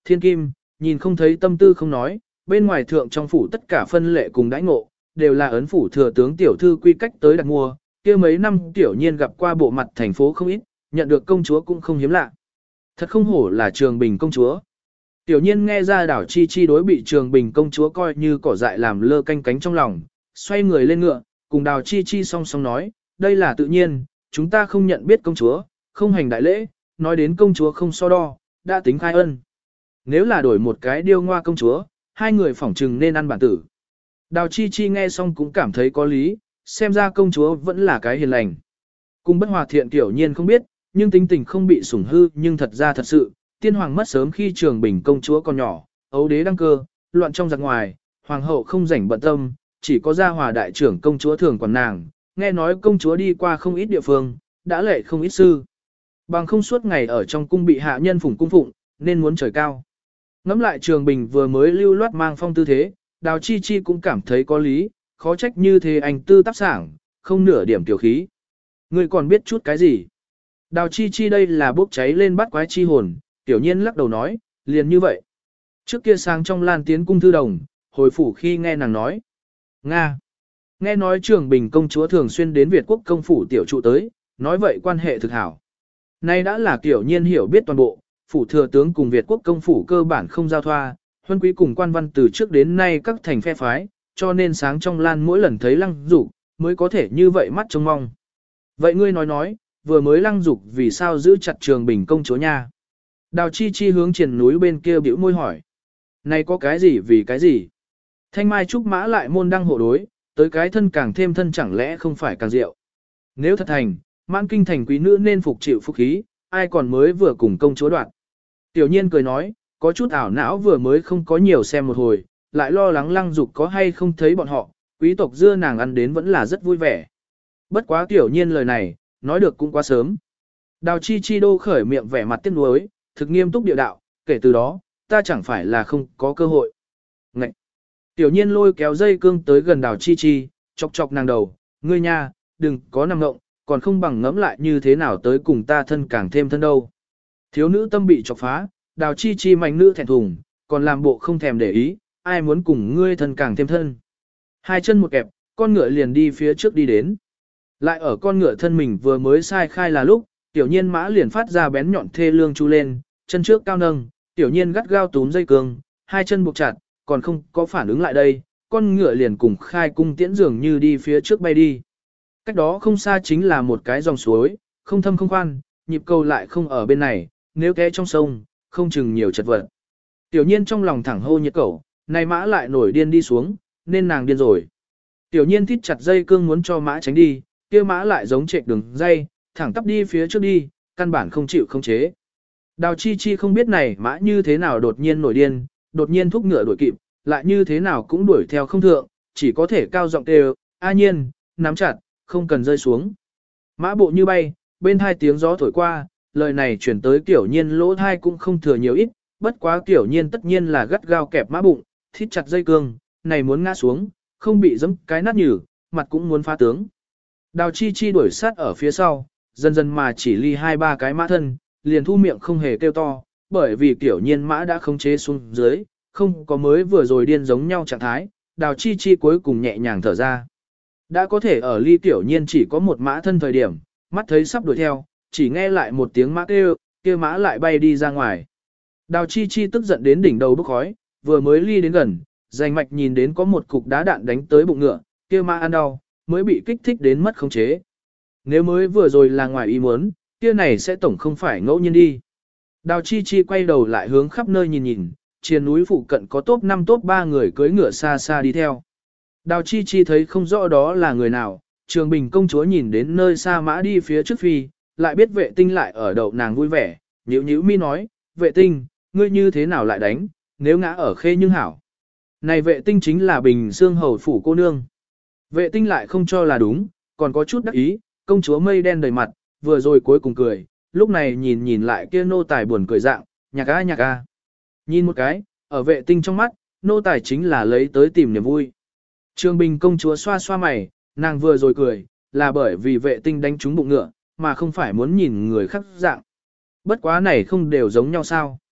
Thiên kim, nhìn không thấy tâm tư không nói, bên ngoài thượng trong phủ tất cả phân lệ cùng đãi ngộ, đều là ấn phủ thừa tướng tiểu thư quy cách tới đặt mua, kia mấy năm tiểu nhiên gặp qua bộ mặt thành phố không ít, nhận được công chúa cũng không hiếm lạ. Thật không hổ là Trường Bình công chúa. Tiểu nhiên nghe ra Đào Chi Chi đối bị Trường Bình công chúa coi như cỏ dại làm lơ canh cánh trong lòng, xoay người lên ngựa, cùng Đào Chi Chi song song nói, đây là tự nhiên, chúng ta không nhận biết công chúa, không hành đại lễ, nói đến công chúa không so đo, đã tính khai ân. Nếu là đổi một cái điêu ngoa công chúa, hai người phỏng trừng nên ăn bản tử. Đào Chi Chi nghe xong cũng cảm thấy có lý, xem ra công chúa vẫn là cái hiền lành. Cung Bất Hòa thiện tiểu nhiên không biết, nhưng tính tình không bị sủng hư, nhưng thật ra thật sự, tiên hoàng mất sớm khi Trường Bình công chúa còn nhỏ, ấu đế đăng cơ, loạn trong giặc ngoài, hoàng hậu không rảnh bận tâm, chỉ có Gia Hòa đại trưởng công chúa thường quản nàng, nghe nói công chúa đi qua không ít địa phương, đã lệ không ít sư. Bằng không suốt ngày ở trong cung bị hạ nhân phụng cung phụng, nên muốn trời cao. Ngắm lại Trường Bình vừa mới lưu loát mang phong tư thế, Đào Chi Chi cũng cảm thấy có lý, khó trách như thế anh tư tác sảng, không nửa điểm tiểu khí. Ngươi còn biết chút cái gì? Đào Chi Chi đây là bốc cháy lên bắt quái chi hồn, tiểu nhiên lắc đầu nói, liền như vậy. Trước kia sang trong Lan Tiến cung thư đồng, hồi phủ khi nghe nàng nói. Nga. Nghe nói Trường Bình công chúa thường xuyên đến Việt quốc công phủ tiểu trụ tới, nói vậy quan hệ thực hảo. Nay đã là tiểu nhiên hiểu biết toàn bộ, phủ thừa tướng cùng Việt quốc công phủ cơ bản không giao thoa, huân quý cùng quan văn từ trước đến nay các thành phe phái, cho nên sáng trong Lan mỗi lần thấy Lăng Dục mới có thể như vậy mắt trông mong. Vậy ngươi nói, vừa mới Lăng Dục vì sao giữ chặt Trường Bình công chúa nha? Đào Chi Chi hướng triền núi bên kia bĩu môi hỏi. Này có cái gì vì cái gì? Thanh Mai Trúc Mã lại môn đăng hộ đối, tới cái thân càng thêm thân chẳng lẽ không phải càng diệu. Nếu thật thành, mãn kinh thành quý nữ nên phục chịu phúc khí, ai còn mới vừa cùng công chúa đoạn. Tiểu nhiên cười nói, có chút ảo não vừa mới không có nhiều xem một hồi, lại lo lắng Lăng Dục có hay không thấy bọn họ, quý tộc dưa nàng ăn đến vẫn là rất vui vẻ. Bất quá tiểu nhiên lời này, nói được cũng quá sớm. Đào Chi Chi đô khởi miệng vẻ mặt tiếc nuối, thực nghiêm túc địa đạo, kể từ đó, ta chẳng phải là không có cơ hội. Ngậy! Tiểu nhiên lôi kéo dây cương tới gần Đào Chi Chi, chọc chọc nàng đầu, ngươi nha, đừng có nằm ngộng, còn không bằng ngẫm lại như thế nào tới cùng ta thân càng thêm thân đâu. Thiếu nữ tâm bị chọc phá, Đào Chi Chi mạnh nữ thẹn thùng, còn làm bộ không thèm để ý, ai muốn cùng ngươi thân càng thêm thân. Hai chân một kẹp, con ngựa liền đi phía trước đi đến. Lại ở con ngựa thân mình vừa mới sai khai là lúc, tiểu nhiên mã liền phát ra bén nhọn thê lương chu lên, chân trước cao nâng, tiểu nhiên gắt gao túm dây cương, hai chân buộc chặt, còn không có phản ứng lại đây, con ngựa liền cùng khai cung tiễn dường như đi phía trước bay đi. Cách đó không xa chính là một cái dòng suối, không thâm không khoan, nhịp cầu lại không ở bên này, nếu té trong sông, không chừng nhiều chật vật. Tiểu nhiên trong lòng thẳng hô nhiệt cẩu, này mã lại nổi điên đi xuống, nên nàng điên rồi. Tiểu nhiên thít chặt dây cương muốn cho mã tránh đi, kia mã lại giống trệch đường dây, thẳng tắp đi phía trước đi, căn bản không chịu không chế. Đào Chi Chi không biết này mã như thế nào đột nhiên nổi điên, đột nhiên thúc ngựa đuổi kịp, lại như thế nào cũng đuổi theo không thượng, chỉ có thể cao giọng kêu, a nhiên, nắm chặt, không cần rơi xuống. Mã bộ như bay, bên hai tiếng gió thổi qua, lời này chuyển tới Tiểu Nhiên lỗ thai cũng không thừa nhiều ít, bất quá Tiểu Nhiên tất nhiên là gắt gao kẹp mã bụng, thít chặt dây cương, này muốn ngã xuống, không bị giẫm cái nát nhừ, mặt cũng muốn phá tướng. Đào Chi Chi đuổi sát ở phía sau, dần dần mà chỉ ly 2-3 cái mã thân, liền thu miệng không hề kêu to, bởi vì Tiểu Nhiên mã đã khống chế xuống dưới, không có mới vừa rồi điên giống nhau trạng thái, Đào Chi Chi cuối cùng nhẹ nhàng thở ra. Đã có thể ở ly Tiểu Nhiên chỉ có một mã thân thời điểm, mắt thấy sắp đuổi theo, chỉ nghe lại một tiếng mã kêu, kia mã lại bay đi ra ngoài. Đào Chi Chi tức giận đến đỉnh đầu bốc khói, vừa mới ly đến gần, rành mạch nhìn đến có một cục đá đạn đánh tới bụng ngựa, kia mã ăn đau, mới bị kích thích đến mất khống chế. Nếu mới vừa rồi là ngoài ý muốn, kia này sẽ tổng không phải ngẫu nhiên đi. Đào Chi Chi quay đầu lại hướng khắp nơi nhìn nhìn, trên núi phụ cận có top 5 top 3 người cưỡi ngựa xa xa đi theo. Đào Chi Chi thấy không rõ đó là người nào, Trường Bình công chúa nhìn đến nơi xa mã đi phía trước phi, lại biết Vệ Tinh lại ở đậu nàng vui vẻ, nhíu nhíu mi nói, Vệ Tinh, ngươi như thế nào lại đánh, nếu ngã ở khê nhưng hảo. Này Vệ Tinh chính là Bình Xương hầu phủ cô nương. Vệ Tinh lại không cho là đúng, còn có chút đắc ý, công chúa mây đen đầy mặt, vừa rồi cuối cùng cười, lúc này nhìn nhìn lại kia nô tài buồn cười dạng, nhạc a. Nhìn một cái, ở Vệ Tinh trong mắt, nô tài chính là lấy tới tìm niềm vui. Trường Bình công chúa xoa xoa mày, nàng vừa rồi cười, là bởi vì Vệ Tinh đánh trúng bụng ngựa, mà không phải muốn nhìn người khác dạng. Bất quá này không đều giống nhau sao.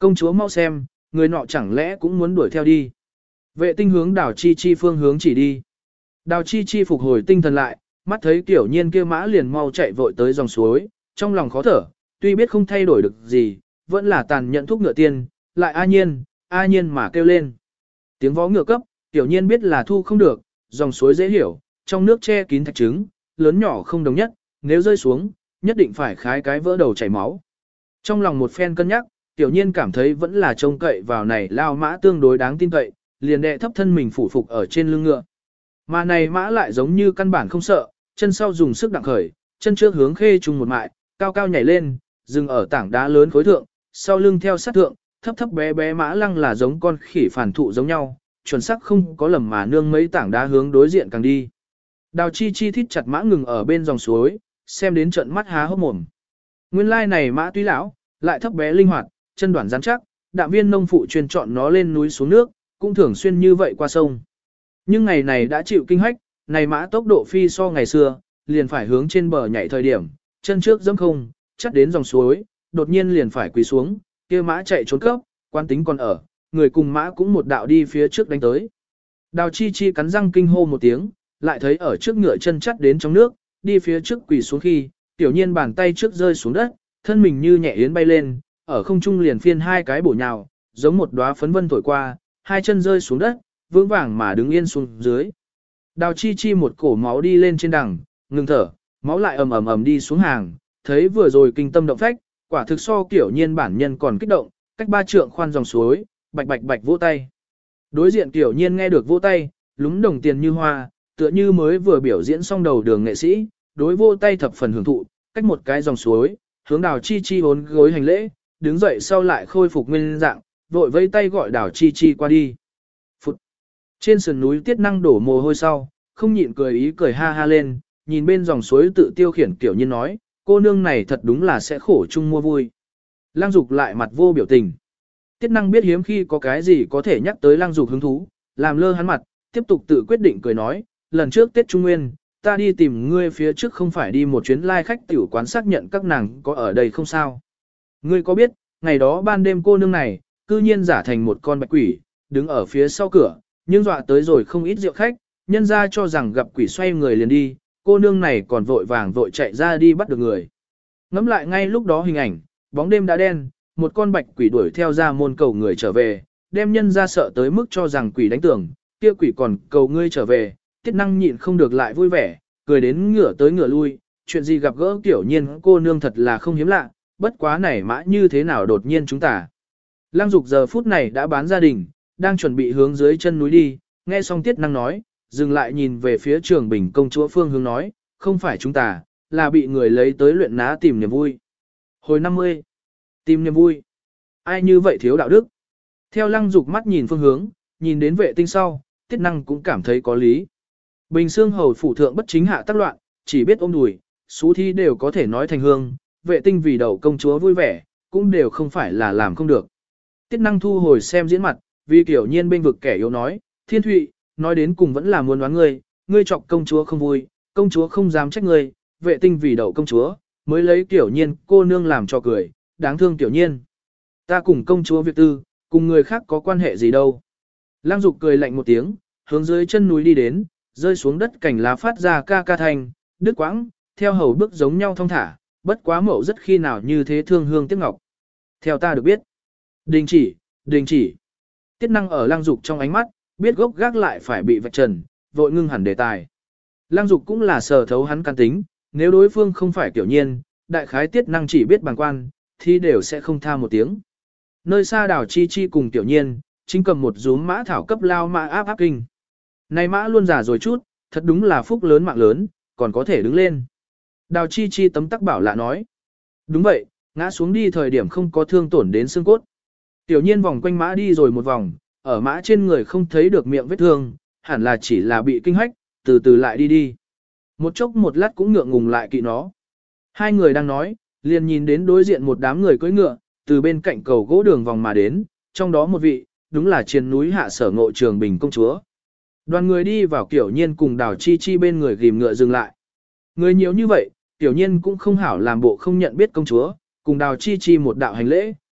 Công chúa mau xem, người nọ chẳng lẽ cũng muốn đuổi theo đi. Vệ tinh hướng Đào Chi Chi phương hướng chỉ đi. Đào Chi Chi phục hồi tinh thần lại, mắt thấy Tiểu Nhiên kia mã liền mau chạy vội tới dòng suối, trong lòng khó thở, tuy biết không thay đổi được gì, vẫn là tàn nhẫn thúc ngựa tiên, lại a nhiên mà kêu lên. Tiếng vó ngựa cấp, Tiểu Nhiên biết là thu không được, dòng suối dễ hiểu, trong nước che kín thạch trứng, lớn nhỏ không đồng nhất, nếu rơi xuống, nhất định phải khái cái vỡ đầu chảy máu. Trong lòng một phen cân nhắc, Tiểu Nhiên cảm thấy vẫn là trông cậy vào này lao mã tương đối đáng tin cậy, liền đệ thấp thân mình phủ phục ở trên lưng ngựa. Mà này mã lại giống như căn bản không sợ, chân sau dùng sức đặng khởi, chân trước hướng khê trùng một mại, cao cao nhảy lên, dừng ở tảng đá lớn khối thượng, sau lưng theo sát thượng, thấp thấp bé bé mã lăng là giống con khỉ phản thụ giống nhau, chuẩn xác không có lầm mà nương mấy tảng đá hướng đối diện càng đi. Đào Chi Chi thít chặt mã ngừng ở bên dòng suối, xem đến trận mắt há hốc mồm. Nguyên lai này mã tuy lão, lại thấp bé linh hoạt, chân đoạn rắn chắc, đạm viên nông phụ truyền chọn nó lên núi xuống nước, cũng thường xuyên như vậy qua sông. Nhưng ngày này đã chịu kinh hách, này mã tốc độ phi so ngày xưa, liền phải hướng trên bờ nhảy thời điểm, chân trước dẫm không, chắc đến dòng suối, đột nhiên liền phải quỳ xuống, kia mã chạy trốn cấp, quan tính còn ở, người cùng mã cũng một đạo đi phía trước đánh tới. Đào Chi Chi cắn răng kinh hô một tiếng, lại thấy ở trước ngựa chân chắt đến trong nước, đi phía trước quỳ xuống khi, Tiểu Nhiên bàn tay trước rơi xuống đất, thân mình như nhẹ yến bay lên, ở không trung liền phiên hai cái bổ nhào, giống một đóa phấn vân thổi qua, hai chân rơi xuống đất, vững vàng mà đứng yên xuống dưới. Đào Chi Chi một cổ máu đi lên trên đằng, ngừng thở, máu lại ầm ầm ầm đi xuống hàng, thấy vừa rồi kinh tâm động phách, quả thực so Tiểu Nhiên bản nhân còn kích động, cách 3 trượng khoan dòng suối, bạch bạch bạch vỗ tay. Đối diện Tiểu Nhiên nghe được vỗ tay, lúng đồng tiền như hoa, tựa như mới vừa biểu diễn xong đầu đường nghệ sĩ, đối vỗ tay thập phần hưởng thụ, cách một cái dòng suối, hướng Đào Chi Chi bốn gối hành lễ, đứng dậy sau lại khôi phục nguyên dạng, vội vẫy tay gọi Đào Chi Chi qua đi. Phụt. Trên sườn núi Tiết Năng đổ mồ hôi sau, không nhịn cười ý cười ha ha lên, nhìn bên dòng suối tự tiêu khiển Tiểu Nhiên nói, cô nương này thật đúng là sẽ khổ chung mua vui. Lăng Dục lại mặt vô biểu tình. Tiết Năng biết hiếm khi có cái gì có thể nhắc tới Lăng Dục hứng thú, làm lơ hắn mặt, tiếp tục tự quyết định cười nói, lần trước Tết Trung Nguyên, ta đi tìm ngươi phía trước không phải đi một chuyến lai khách tiểu quán xác nhận các nàng có ở đây không sao. Ngươi có biết, ngày đó ban đêm cô nương này, cư nhiên giả thành một con bạch quỷ, đứng ở phía sau cửa, nhưng dọa tới rồi không ít rượu khách, nhân ra cho rằng gặp quỷ xoay người liền đi, cô nương này còn vội vàng vội chạy ra đi bắt được người. Ngắm lại ngay lúc đó hình ảnh, bóng đêm đã đen, một con bạch quỷ đuổi theo ra môn cầu người trở về, đem nhân ra sợ tới mức cho rằng quỷ đánh tưởng, kia quỷ còn cầu ngươi trở về, Tiết Năng nhịn không được lại vui vẻ, cười đến ngửa tới ngửa lui, chuyện gì gặp gỡ Tiểu Nhiên cô nương thật là không hiếm lạ, bất quá này mã như thế nào đột nhiên chúng ta. Lăng Dục giờ phút này đã bán gia đình, đang chuẩn bị hướng dưới chân núi đi, nghe xong Tiết Năng nói, dừng lại nhìn về phía Trường Bình công chúa phương hướng nói, không phải chúng ta, là bị người lấy tới luyện ná tìm niềm vui. Hồi 50, tìm niềm vui. Ai như vậy thiếu đạo đức? Theo Lăng Dục mắt nhìn phương hướng, nhìn đến vệ tinh sau, Tiết Năng cũng cảm thấy có lý. Bình Xương hầu phủ thượng bất chính hạ tác loạn, chỉ biết ôm đùi, xú thi đều có thể nói thành hương, vệ tinh vì đầu công chúa vui vẻ, cũng đều không phải là làm không được. Tiết Năng thu hồi xem diễn mặt, vì Tiểu Nhiên bên vực kẻ yếu nói, Thiên Thụy, nói đến cùng vẫn là muốn đoán ngươi, ngươi chọc công chúa không vui, công chúa không dám trách ngươi, vệ tinh vì đầu công chúa, mới lấy Tiểu Nhiên cô nương làm cho cười, đáng thương Tiểu Nhiên. Ta cùng công chúa việc tư, cùng người khác có quan hệ gì đâu. Lăng Dục cười lạnh một tiếng, hướng dưới chân núi đi đến, rơi xuống đất cành lá phát ra ca ca thanh, đứt quãng, theo hầu bước giống nhau thong thả, bất quá mậu rất khi nào như thế thương hương tiếc ngọc. Theo ta được biết, đình chỉ, đình chỉ. Tiết Năng ở Lăng Dục trong ánh mắt, biết gốc gác lại phải bị vạch trần, vội ngưng hẳn đề tài. Lăng Dục cũng là sờ thấu hắn căn tính, nếu đối phương không phải Tiểu Nhiên, đại khái Tiết Năng chỉ biết bằng quan, thì đều sẽ không tha một tiếng. Nơi xa Đào Chi Chi cùng Tiểu Nhiên, chính cầm một rúm mã thảo cấp lao mã áp áp kinh. Này mã luôn già rồi chút, thật đúng là phúc lớn mạng lớn, còn có thể đứng lên. Đào Chi Chi tấm tắc bảo lạ nói. Đúng vậy, ngã xuống đi thời điểm không có thương tổn đến xương cốt. Tiểu Nhiên vòng quanh mã đi rồi một vòng, ở mã trên người không thấy được miệng vết thương, hẳn là chỉ là bị kinh hách, từ từ lại đi đi. Một chốc một lát cũng ngượng ngùng lại kỵ nó. Hai người đang nói, liền nhìn đến đối diện một đám người cưỡi ngựa, từ bên cạnh cầu gỗ đường vòng mà đến, trong đó một vị, đúng là trên núi hạ sở ngộ Trường Bình công chúa. Đoàn người đi vào Tiểu Nhiên cùng Đào Chi Chi bên người ghim ngựa dừng lại. Người nhiều như vậy, Tiểu Nhiên cũng không hảo làm bộ không nhận biết công chúa, cùng Đào Chi Chi một đạo hành lễ,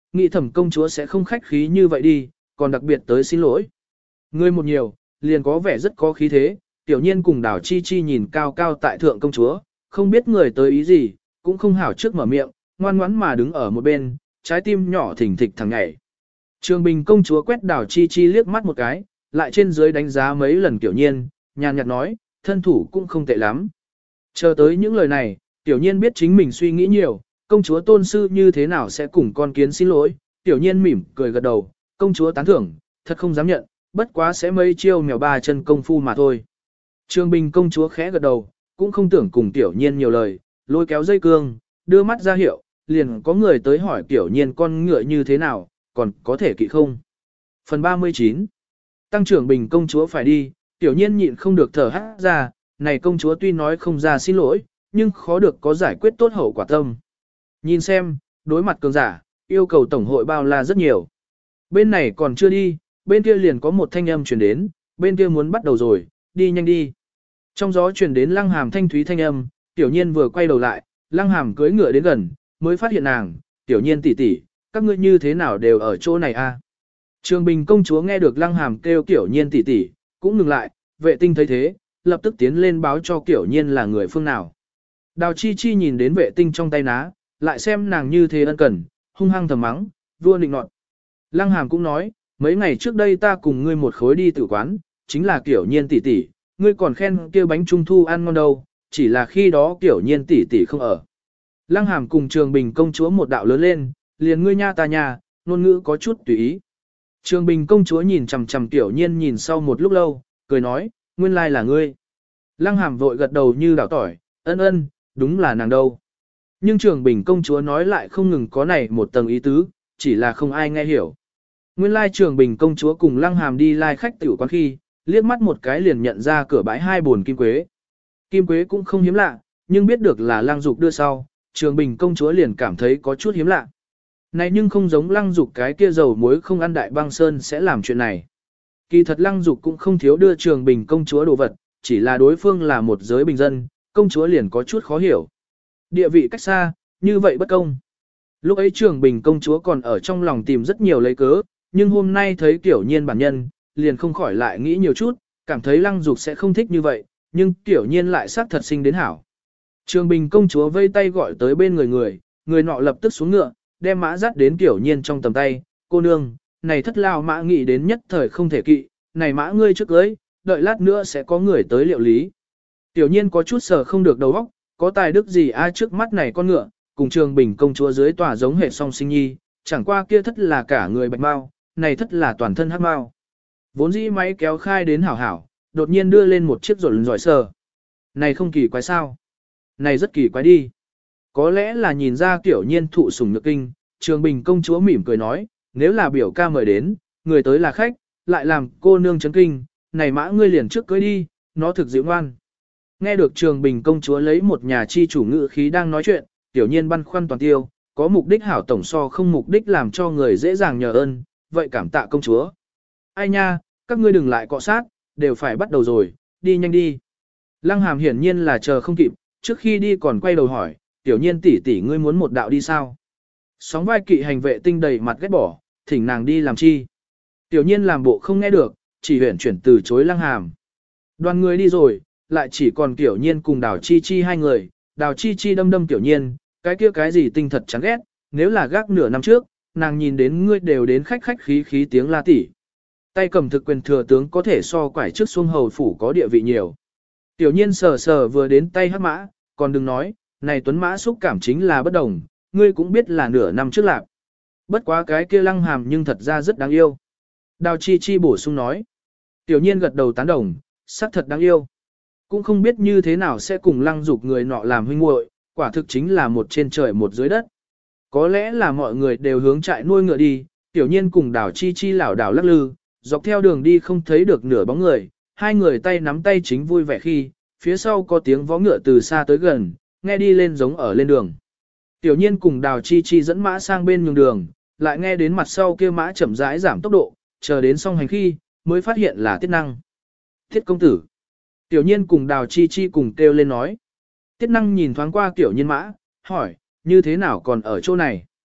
nghĩ thẩm công chúa sẽ không khách khí như vậy đi, còn đặc biệt tới xin lỗi. Người một nhiều, liền có vẻ rất có khí thế, tiểu nhiên cùng Đào Chi Chi nhìn cao cao tại thượng công chúa, không biết người tới ý gì, cũng không hảo trước mở miệng, ngoan ngoãn mà đứng ở một bên, trái tim nhỏ thình thịch thằng nhảy. Trường Bình công chúa quét Đào Chi Chi liếc mắt một cái, lại trên dưới đánh giá mấy lần tiểu nhiên, nhàn nhạt nói, thân thủ cũng không tệ lắm. Chờ tới những lời này, tiểu nhiên biết chính mình suy nghĩ nhiều, công chúa tôn sư như thế nào sẽ cùng con kiến xin lỗi, tiểu nhiên mỉm cười gật đầu, công chúa tán thưởng, thật không dám nhận, bất quá sẽ mấy chiêu mèo ba chân công phu mà thôi. Trường Bình công chúa khẽ gật đầu, cũng không tưởng cùng tiểu nhiên nhiều lời, lôi kéo dây cương, đưa mắt ra hiệu, liền có người tới hỏi tiểu nhiên con ngựa như thế nào, còn có thể kỵ không. Phần 39 Tăng trưởng Bình công chúa phải đi, tiểu nhiên nhịn không được thở hát ra, này công chúa tuy nói không ra xin lỗi, nhưng khó được có giải quyết tốt hậu quả tâm. Nhìn xem, đối mặt cường giả, yêu cầu tổng hội bao la rất nhiều. Bên này còn chưa đi, bên kia liền có một thanh âm truyền đến, bên kia muốn bắt đầu rồi, đi nhanh đi. Trong gió truyền đến Lăng Hàm thanh thúy thanh âm, tiểu nhiên vừa quay đầu lại, Lăng Hàm cưỡi ngựa đến gần, mới phát hiện nàng, tiểu nhiên tỷ tỷ, các ngươi như thế nào đều ở chỗ này a? Trường Bình công chúa nghe được Lăng Hàm kêu tiểu nhiên tỷ tỷ, cũng ngừng lại, vệ tinh thấy thế, lập tức tiến lên báo cho tiểu nhiên là người phương nào. Đào Chi Chi nhìn đến vệ tinh trong tay ná, lại xem nàng như thế ân cần, hung hăng thầm mắng, vua nịnh nọt. Lăng Hàm cũng nói, mấy ngày trước đây ta cùng ngươi một khối đi tử quán, chính là tiểu nhiên tỷ tỷ, ngươi còn khen kia bánh trung thu ăn ngon đâu, chỉ là khi đó tiểu nhiên tỷ tỷ không ở. Lăng Hàm cùng Trường Bình công chúa một đạo lớn lên, liền ngươi nha ta nha, ngôn ngữ có chút tùy ý. Trường Bình công chúa nhìn chằm chằm tiểu nhiên nhìn sau một lúc lâu, cười nói, nguyên lai là ngươi. Lăng Hàm vội gật đầu như đảo tỏi, ân ân, đúng là nàng đâu. Nhưng Trường Bình công chúa nói lại không ngừng có này một tầng ý tứ, chỉ là không ai nghe hiểu. Nguyên lai Trường Bình công chúa cùng Lăng Hàm đi lai khách tiểu quán khi, liếc mắt một cái liền nhận ra cửa bãi hai bồn kim quế. Kim quế cũng không hiếm lạ, nhưng biết được là Lăng Dục đưa sau, Trường Bình công chúa liền cảm thấy có chút hiếm lạ. Này nhưng không giống Lăng Dục cái kia dầu muối không ăn đại băng sơn sẽ làm chuyện này. Kỳ thật Lăng Dục cũng không thiếu đưa Trường Bình công chúa đồ vật, chỉ là đối phương là một giới bình dân, công chúa liền có chút khó hiểu. Địa vị cách xa, như vậy bất công. Lúc ấy Trường Bình công chúa còn ở trong lòng tìm rất nhiều lấy cớ, nhưng hôm nay thấy Tiểu Nhiên bản nhân, liền không khỏi lại nghĩ nhiều chút, cảm thấy Lăng Dục sẽ không thích như vậy, nhưng Tiểu Nhiên lại xác thật sinh đến hảo. Trường Bình công chúa vây tay gọi tới bên người nọ lập tức xuống ngựa, đem mã dắt đến Tiểu Nhiên trong tầm tay, cô nương, này thất lao mã nghĩ đến nhất thời không thể kỵ, này mã ngươi trước cưới, đợi lát nữa sẽ có người tới liệu lý. Tiểu Nhiên có chút sờ không được đầu óc, có tài đức gì ai trước mắt này con ngựa, cùng Trường Bình công chúa dưới tòa giống hệ song sinh nhi, chẳng qua kia thất là cả người bạch mau, này thất là toàn thân hắc mau. Vốn dĩ máy kéo khai đến hảo hảo, đột nhiên đưa lên một chiếc rộn giỏi sờ. Này không kỳ quái sao? Này rất kỳ quái đi. Có lẽ là nhìn ra Tiểu Nhiên thụ sủng nhược kinh, Trường Bình công chúa mỉm cười nói, nếu là biểu ca mời đến, người tới là khách, lại làm cô nương chấn kinh, này mã ngươi liền trước cưới đi, nó thực dịu ngoan. Nghe được Trường Bình công chúa lấy một nhà chi chủ ngữ khí đang nói chuyện, Tiểu Nhiên băn khoăn toàn tiêu, có mục đích hảo tổng so không mục đích làm cho người dễ dàng nhờ ơn, vậy cảm tạ công chúa. Ai nha, các ngươi đừng lại cọ sát, đều phải bắt đầu rồi, đi nhanh đi. Lăng Hàm hiển nhiên là chờ không kịp, trước khi đi còn quay đầu hỏi, Tiểu Nhiên tỷ tỷ ngươi muốn một đạo đi sao? Sóng vai kỵ hành vệ tinh đầy mặt ghét bỏ, thỉnh nàng đi làm chi? Tiểu Nhiên làm bộ không nghe được, chỉ huyển chuyển từ chối Lăng Hàm. Đoàn người đi rồi, lại chỉ còn Tiểu Nhiên cùng Đào Chi Chi hai người, Đào Chi Chi đâm đâm Tiểu Nhiên, cái kia cái gì tinh thật chán ghét, nếu là gác nửa năm trước, nàng nhìn đến ngươi đều đến khách khách khí khí tiếng la tỉ. Tay cầm thực quyền thừa tướng có thể so quải trước xuông hầu phủ có địa vị nhiều. Tiểu Nhiên sờ sờ vừa đến tay hắc mã, còn đừng nói, này tuấn mã xúc cảm chính là bất đồng, ngươi cũng biết là nửa năm trước lạc. Bất quá cái kia Lăng Hàm nhưng thật ra rất đáng yêu. Đào Chi Chi bổ sung nói. Tiểu Nhiên gật đầu tán đồng, sắc thật đáng yêu. Cũng không biết như thế nào sẽ cùng Lăng Dục người nọ làm huynh muội, quả thực chính là một trên trời một dưới đất. Có lẽ là mọi người đều hướng trại nuôi ngựa đi, Tiểu Nhiên cùng Đào Chi Chi lảo đảo lắc lư, dọc theo đường đi không thấy được nửa bóng người, hai người tay nắm tay chính vui vẻ khi, phía sau có tiếng vó ngựa từ xa tới gần, nghe đi lên giống ở lên đường. Tiểu Nhiên cùng Đào Chi Chi dẫn mã sang bên nhường đường, lại nghe đến mặt sau kia mã chậm rãi giảm tốc độ, chờ đến song hành khi, mới phát hiện là Tiết Năng. Thiết công tử. Tiểu Nhiên cùng Đào Chi Chi cùng kêu lên nói. Tiết Năng nhìn thoáng qua Tiểu Nhiên mã, hỏi, như thế nào còn ở chỗ này?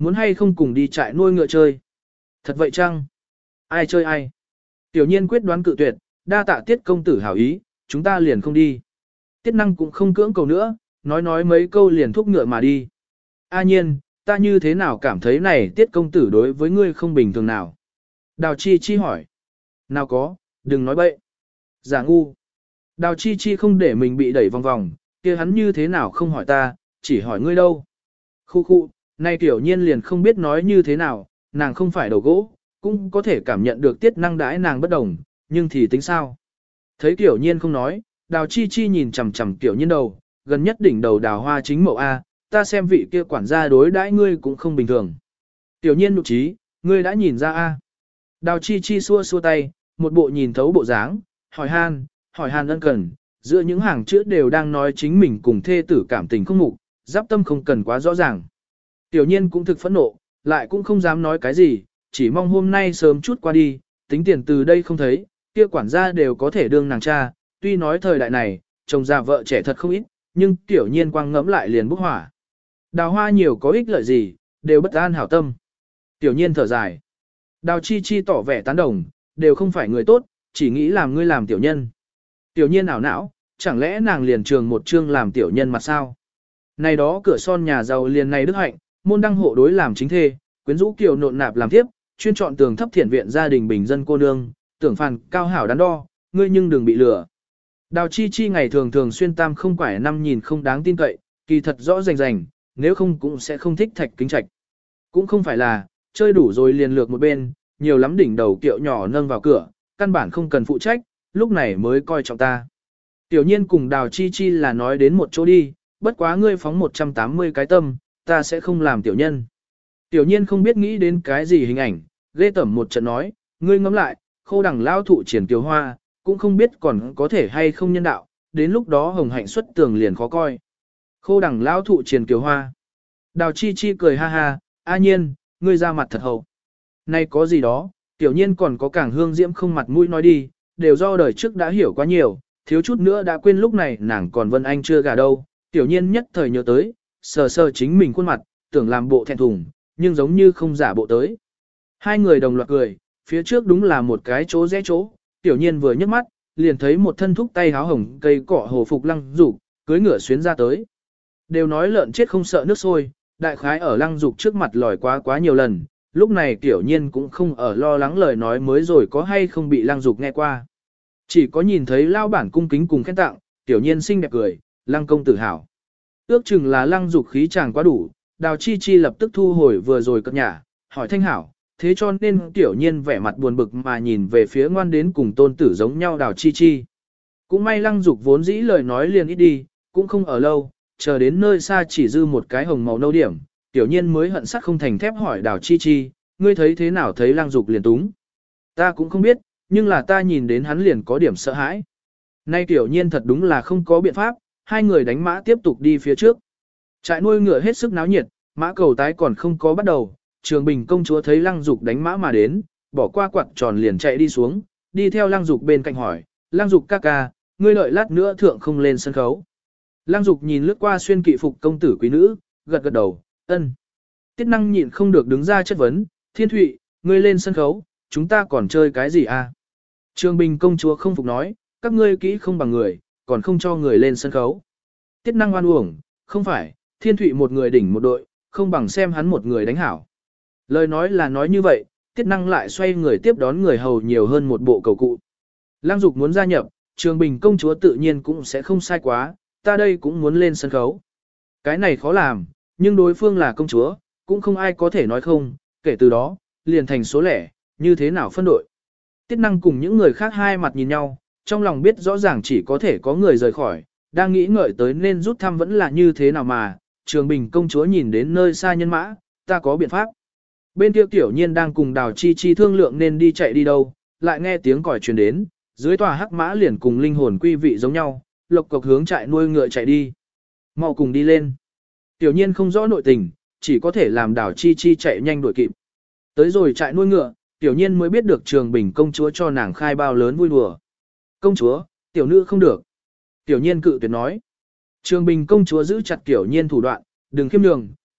Muốn hay không cùng đi trại nuôi ngựa chơi? Thật vậy chăng? Ai chơi ai? Tiểu nhiên quyết đoán cự tuyệt, đa tạ Tiết công tử hảo ý, chúng ta liền không đi. Tiết năng cũng không cưỡng cầu nữa, nói mấy câu liền thúc ngựa mà đi. A nhiên, ta như thế nào cảm thấy này Tiết công tử đối với ngươi không bình thường nào? Đào Chi Chi hỏi. Nào có, đừng nói bậy. Giả ngu. Đào Chi Chi không để mình bị đẩy vòng vòng, kia hắn như thế nào không hỏi ta, chỉ hỏi ngươi đâu. Khu khu, nay tiểu nhiên liền không biết nói như thế nào, nàng không phải đầu gỗ, cũng có thể cảm nhận được Tiết năng đãi nàng bất đồng, nhưng thì tính sao? Thấy tiểu nhiên không nói, Đào Chi Chi nhìn chằm chằm tiểu nhiên đầu, gần nhất đỉnh đầu đào hoa chính mậu A, ta xem vị kia quản gia đối đãi ngươi cũng không bình thường. Tiểu nhiên nụ trí, ngươi đã nhìn ra A. Đào Chi Chi xua xua tay, một bộ nhìn thấu bộ dáng, hỏi han ân cần, giữa những hàng chữ đều đang nói chính mình cùng thê tử cảm tình không mục, giáp tâm không cần quá rõ ràng. Tiểu nhiên cũng thực phẫn nộ, lại cũng không dám nói cái gì, chỉ mong hôm nay sớm chút qua đi, tính tiền từ đây không thấy, kia quản gia đều có thể đương nàng cha, tuy nói thời đại này, chồng già vợ trẻ thật không ít, nhưng tiểu nhiên quang ngẫm lại liền bốc hỏa. Đào hoa nhiều có ích lợi gì, đều bất an hảo tâm. Tiểu nhiên thở dài. Đào Chi Chi tỏ vẻ tán đồng, đều không phải người tốt, chỉ nghĩ làm ngươi làm tiểu nhân. Tiểu nhiên ảo não, chẳng lẽ nàng liền trường một chương làm tiểu nhân mặt sao? Này đó cửa son nhà giàu liền này đức hạnh, môn đăng hộ đối làm chính thê, quyến rũ kiều nộn nạp làm tiếp, chuyên chọn tường thấp thiện viện gia đình bình dân cô nương, tưởng phàn cao hảo đắn đo, ngươi nhưng đừng bị lừa. Đào Chi Chi ngày thường thường xuyên tam không quải năm nhìn không đáng tin cậy, kỳ thật rõ rành rành, nếu không cũng sẽ không thích Thạch Kính Trạch. Cũng không phải là, chơi đủ rồi liền lược một bên, nhiều lắm đỉnh đầu kiệu nhỏ nâng vào cửa, căn bản không cần phụ trách, lúc này mới coi trọng ta. Tiểu nhiên cùng Đào Chi Chi là nói đến một chỗ đi, bất quá ngươi phóng 180 cái tâm, ta sẽ không làm tiểu nhân. Tiểu nhiên không biết nghĩ đến cái gì hình ảnh, ghê tẩm một trận nói, ngươi ngẫm lại, khô đằng lao thụ triển tiểu hoa, cũng không biết còn có thể hay không nhân đạo, đến lúc đó hồng hạnh xuất tường liền khó coi. Khô đằng lao thụ triển tiểu hoa. Đào Chi Chi cười ha ha, a nhiên, ngươi ra mặt thật hậu. Nay có gì đó, tiểu nhiên còn có càng hương diễm không mặt mũi nói đi, đều do đời trước đã hiểu quá nhiều, thiếu chút nữa đã quên lúc này nàng còn Vân Anh chưa gả đâu. Tiểu nhiên nhất thời nhớ tới, sờ sờ chính mình khuôn mặt, tưởng làm bộ thẹn thùng, nhưng giống như không giả bộ tới. Hai người đồng loạt cười, phía trước đúng là một cái chỗ rẽ chỗ, tiểu nhiên vừa nhấc mắt, liền thấy một thân thúc tay háo hồng cây cỏ hồ phục Lăng Dục, cưới ngựa xuyến ra tới. Đều nói lợn chết không sợ nước sôi, đại khái ở Lăng Dục trước mặt lòi quá nhiều lần, lúc này tiểu nhiên cũng không ở lo lắng lời nói mới rồi có hay không bị Lăng Dục nghe qua. Chỉ có nhìn thấy lao bản cung kính cùng khen tặng, tiểu nhiên xinh đẹp cười, Lăng công tử hảo. Ước chừng là Lăng Dục khí chàng quá đủ, Đào Chi Chi lập tức thu hồi vừa rồi cất nhả, hỏi thanh hảo, thế cho nên tiểu nhiên vẻ mặt buồn bực mà nhìn về phía ngoan đến cùng tôn tử giống nhau Đào Chi Chi. Cũng may Lăng Dục vốn dĩ lời nói liền ít đi, cũng không ở lâu, chờ đến nơi xa chỉ dư một cái hồng màu nâu điểm, tiểu nhiên mới hận sắt không thành thép hỏi Đào Chi Chi, ngươi thấy thế nào thấy Lăng Dục liền túng. Ta cũng không biết, nhưng là ta nhìn đến hắn liền có điểm sợ hãi. Nay tiểu nhiên thật đúng là không có biện pháp, hai người đánh mã tiếp tục đi phía trước. Trại nuôi ngựa hết sức náo nhiệt, mã cầu tái còn không có bắt đầu, Trường Bình công chúa thấy Lăng Dục đánh mã mà đến, bỏ qua quạt tròn liền chạy đi xuống, đi theo Lăng Dục bên cạnh hỏi, Lăng Dục ca ca, ngươi đợi lát nữa thượng không lên sân khấu. Lăng Dục nhìn lướt qua xuyên kỵ phục công tử quý nữ, gật gật đầu, ân. Tiết năng nhịn không được đứng ra chất vấn, Thiên Thụy, ngươi lên sân khấu, chúng ta còn chơi cái gì à? Trường Bình công chúa không phục nói, các ngươi kỹ không bằng người, còn không cho người lên sân khấu. Tiết năng oan uổng, không phải, Thiên Thụy một người đỉnh một đội, không bằng xem hắn một người đánh hảo. Lời nói là nói như vậy, Tiết năng lại xoay người tiếp đón người hầu nhiều hơn một bộ cầu cụ. Lăng Dục muốn gia nhập, Trường Bình công chúa tự nhiên cũng sẽ không sai quá, ta đây cũng muốn lên sân khấu. Cái này khó làm, nhưng đối phương là công chúa, cũng không ai có thể nói không, kể từ đó, liền thành số lẻ, như thế nào phân đội. Tiết năng cùng những người khác hai mặt nhìn nhau, trong lòng biết rõ ràng chỉ có thể có người rời khỏi, đang nghĩ ngợi tới nên rút thăm vẫn là như thế nào mà, Trường Bình công chúa nhìn đến nơi xa nhân mã, ta có biện pháp. Bên kia tiểu nhiên đang cùng Đào Chi Chi thương lượng nên đi chạy đi đâu, lại nghe tiếng còi truyền đến, dưới tòa hắc mã liền cùng linh hồn quy vị giống nhau, lộc cộc hướng trại nuôi ngựa chạy đi. Mau cùng đi lên. Tiểu nhiên không rõ nội tình, chỉ có thể làm Đào Chi Chi chạy nhanh đuổi kịp. Tới rồi trại nuôi ngựa, tiểu nhiên mới biết được Trường Bình công chúa cho nàng khai bao lớn vui đùa. Công chúa, tiểu nữ không được. Tiểu nhiên cự tuyệt nói. Trường Bình công chúa giữ chặt tiểu nhiên thủ đoạn, đừng khiêm nhường,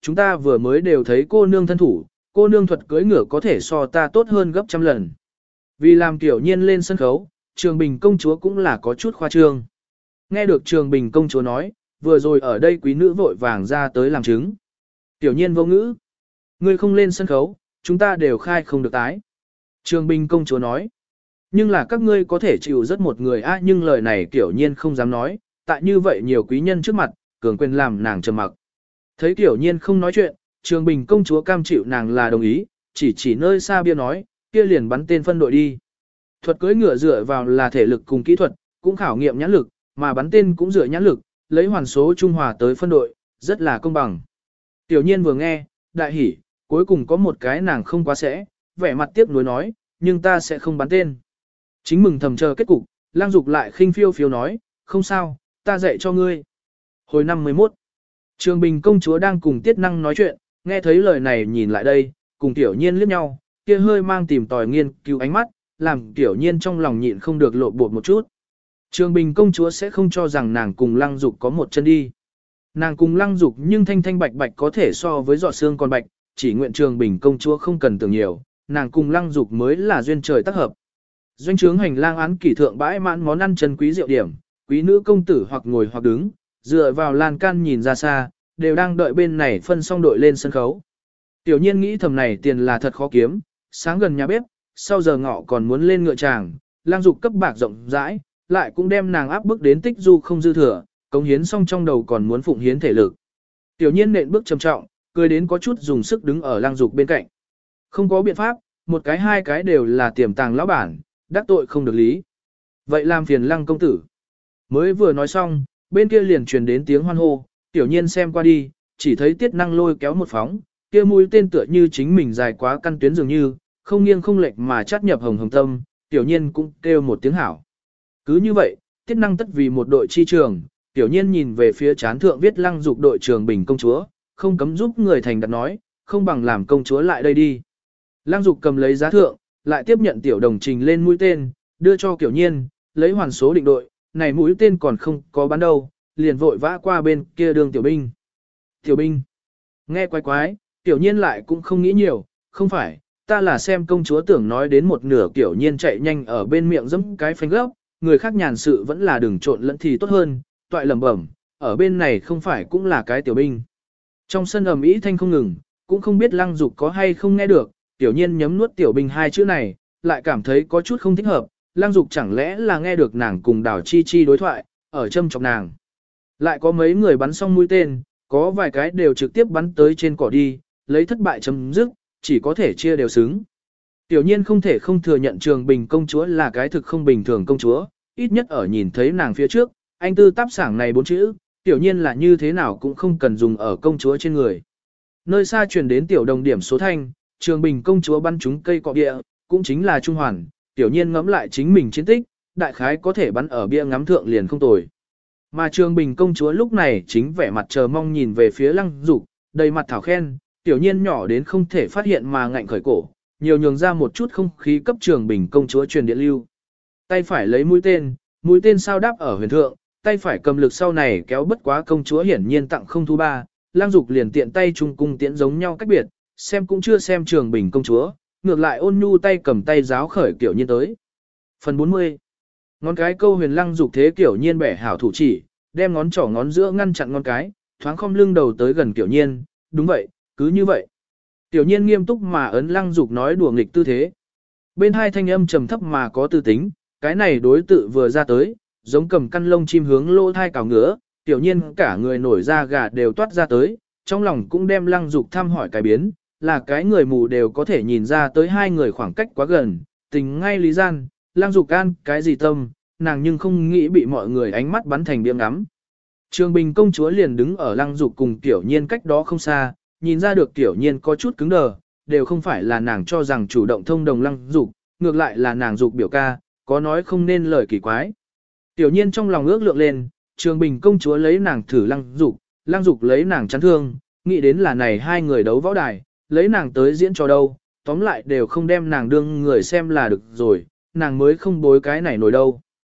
chúng ta vừa mới đều thấy cô nương thân thủ, cô nương thuật cưỡi ngựa có thể so ta tốt hơn gấp trăm lần. Vì làm Tiểu Nhiên lên sân khấu, Trường Bình công chúa cũng là có chút khoa trương. Nghe được Trường Bình công chúa nói, vừa rồi ở đây quý nữ vội vàng ra tới làm chứng. Tiểu Nhiên vô ngữ. Ngươi không lên sân khấu, chúng ta đều khai không được tái. Trường Bình công chúa nói. Nhưng là các ngươi có thể chịu rất một người nhưng lời này Tiểu Nhiên không dám nói, tại như vậy nhiều quý nhân trước mặt, cường quyền làm nàng trầm mặc. Thấy Tiểu Nhiên không nói chuyện, Trường Bình công chúa cam chịu nàng là đồng ý, chỉ nơi xa bia nói, kia liền bắn tên phân đội đi. Thuật cưỡi ngựa dựa vào là thể lực cùng kỹ thuật, cũng khảo nghiệm nhãn lực, mà bắn tên cũng dựa nhãn lực, lấy hoàn số trung hòa tới phân đội, rất là công bằng. Tiểu Nhiên vừa nghe, đại hỉ, cuối cùng có một cái nàng không quá sẽ, vẻ mặt tiếc nuối nói, nhưng ta sẽ không bắn tên. Chính mừng thầm chờ kết cục, Lang Dục lại khinh phiêu phiêu nói, không sao, ta dạy cho ngươi. Hồi năm 11, Trường Bình công chúa đang cùng Tiết Năng nói chuyện, nghe thấy lời này nhìn lại đây, cùng Tiểu Nhiên liếc nhau, kia hơi mang tìm tòi nghiên cứu ánh mắt, làm Tiểu Nhiên trong lòng nhịn không được lộ bột một chút. Trường Bình công chúa sẽ không cho rằng nàng cùng Lăng Dục có một chân đi. Nàng cùng Lăng Dục nhưng thanh thanh bạch bạch có thể so với giọt xương còn bạch, chỉ nguyện Trường Bình công chúa không cần tưởng nhiều, nàng cùng Lăng Dục mới là duyên trời tác hợp. Doanh trướng hành lang án kỷ thượng bãi mãn món ăn chân quý rượu điểm, quý nữ công tử hoặc ngồi hoặc đứng, dựa vào lan can nhìn ra xa, đều đang đợi bên này phân xong đội lên sân khấu. Tiểu Nhiên nghĩ thầm này tiền là thật khó kiếm, sáng gần nhà bếp, sau giờ ngọ còn muốn lên ngựa tràng, Lang Dục cấp bạc rộng rãi, lại cũng đem nàng áp bức đến tích du không dư thừa, cống hiến xong trong đầu còn muốn phụng hiến thể lực. Tiểu Nhiên nện bước trầm trọng, cười đến có chút dùng sức đứng ở Lang Dục bên cạnh. Không có biện pháp, một cái hai cái đều là tiềm tàng lão bản, đắc tội không được lý. Vậy làm phiền Lăng công tử. Mới vừa nói xong, bên kia liền truyền đến tiếng hoan hô, Tiểu Nhiên xem qua đi, chỉ thấy Tiết Năng lôi kéo một phóng, kia mũi tên tựa như chính mình dài quá căn tuyến dường như, không nghiêng không lệch mà chắt nhập hồng hồng tâm, Tiểu Nhiên cũng kêu một tiếng hảo. Cứ như vậy, Tiết Năng tất vì một đội chi trường, Tiểu Nhiên nhìn về phía chán thượng viết Lăng Dục đội Trường Bình công chúa, không cấm giúp người thành đặt nói, không bằng làm công chúa lại đây đi. Lăng Dục cầm lấy giá thượng, lại tiếp nhận Tiểu Đồng trình lên mũi tên, đưa cho Tiểu Nhiên, lấy hoàn số định đội, này mũi tên còn không có bắn đâu, liền vội vã qua bên kia đường Tiểu Binh. Tiểu Binh, nghe quái quái, Tiểu Nhiên lại cũng không nghĩ nhiều, không phải, ta là xem công chúa tưởng nói đến một nửa Tiểu Nhiên chạy nhanh ở bên miệng giẫm cái phanh gốc, người khác nhàn sự vẫn là đừng trộn lẫn thì tốt hơn, toại lẩm bẩm, ở bên này không phải cũng là cái Tiểu Binh. Trong sân ầm ĩ thanh không ngừng, cũng không biết Lăng Dục có hay không nghe được, Tiểu Nhiên nhấm nuốt Tiểu Binh hai chữ này, lại cảm thấy có chút không thích hợp, Lăng Dục chẳng lẽ là nghe được nàng cùng Đào Chi Chi đối thoại, ở châm chọc nàng. Lại có mấy người bắn xong mũi tên, có vài cái đều trực tiếp bắn tới trên cỏ đi, lấy thất bại chấm dứt, chỉ có thể chia đều xứng. Tiểu Nhiên không thể không thừa nhận Trường Bình công chúa là cái thực không bình thường công chúa, ít nhất ở nhìn thấy nàng phía trước, anh tư táp sảng này bốn chữ, Tiểu Nhiên là như thế nào cũng không cần dùng ở công chúa trên người. Nơi xa truyền đến Tiểu Đồng điểm số thanh, Trường Bình công chúa bắn trúng cây cọ địa, cũng chính là trung hoàn, Tiểu Nhiên ngẫm lại chính mình chiến tích, đại khái có thể bắn ở bia ngắm thượng liền không tồi. Mà Trường Bình công chúa lúc này chính vẻ mặt chờ mong nhìn về phía Lăng Dục, đầy mặt thảo khen, Tiểu Nhiên nhỏ đến không thể phát hiện mà ngạnh khởi cổ, nhiều nhường ra một chút không khí cấp Trường Bình công chúa truyền điện lưu. Tay phải lấy mũi tên sao đáp ở huyền thượng, tay phải cầm lực sau này kéo bất quá công chúa hiển nhiên tặng không thu ba, Lăng Dục liền tiện tay trung cung tiễn giống nhau cách biệt, xem cũng chưa xem Trường Bình công chúa, ngược lại ôn nhu tay cầm tay giáo khởi Tiểu Nhiên tới. Phần 40. Ngón cái câu huyền Lăng Dục thế Tiểu Nhiên bẻ hảo thủ chỉ, đem ngón trỏ ngón giữa ngăn chặn ngón cái, thoáng khom lưng đầu tới gần Tiểu Nhiên, đúng vậy, cứ như vậy. Tiểu Nhiên nghiêm túc mà ấn Lăng Dục nói đùa nghịch tư thế. Bên hai thanh âm trầm thấp mà có tư tính, cái này đối tự vừa ra tới, giống cầm căn lông chim hướng lỗ thai cào ngứa, Tiểu Nhiên cả người nổi da gà đều toát ra tới, trong lòng cũng đem Lăng Dục thăm hỏi cái biến, là cái người mù đều có thể nhìn ra tới hai người khoảng cách quá gần, tình ngay lý gian, Lăng Dục can cái gì tâm, nàng nhưng không nghĩ bị mọi người ánh mắt bắn thành biếng ngắm. Trường Bình công chúa liền đứng ở Lăng Dục cùng Tiểu Nhiên cách đó không xa, nhìn ra được Tiểu Nhiên có chút cứng đờ, đều không phải là nàng cho rằng chủ động thông đồng Lăng Dục, ngược lại là nàng Dục biểu ca, có nói không nên lời kỳ quái. Tiểu Nhiên trong lòng ước lượng lên, Trường Bình công chúa lấy nàng thử Lăng Dục lấy nàng chán thương, nghĩ đến là này hai người đấu võ đài, lấy nàng tới diễn trò đâu, tóm lại đều không đem nàng đương người xem là được rồi, nàng mới không bối cái này nổi đâu.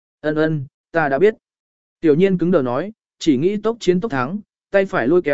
Ân, ta đã biết. Tiểu Nhiên cứng đờ nói, chỉ nghĩ tốc chiến tốc thắng, tay phải lôi kéo,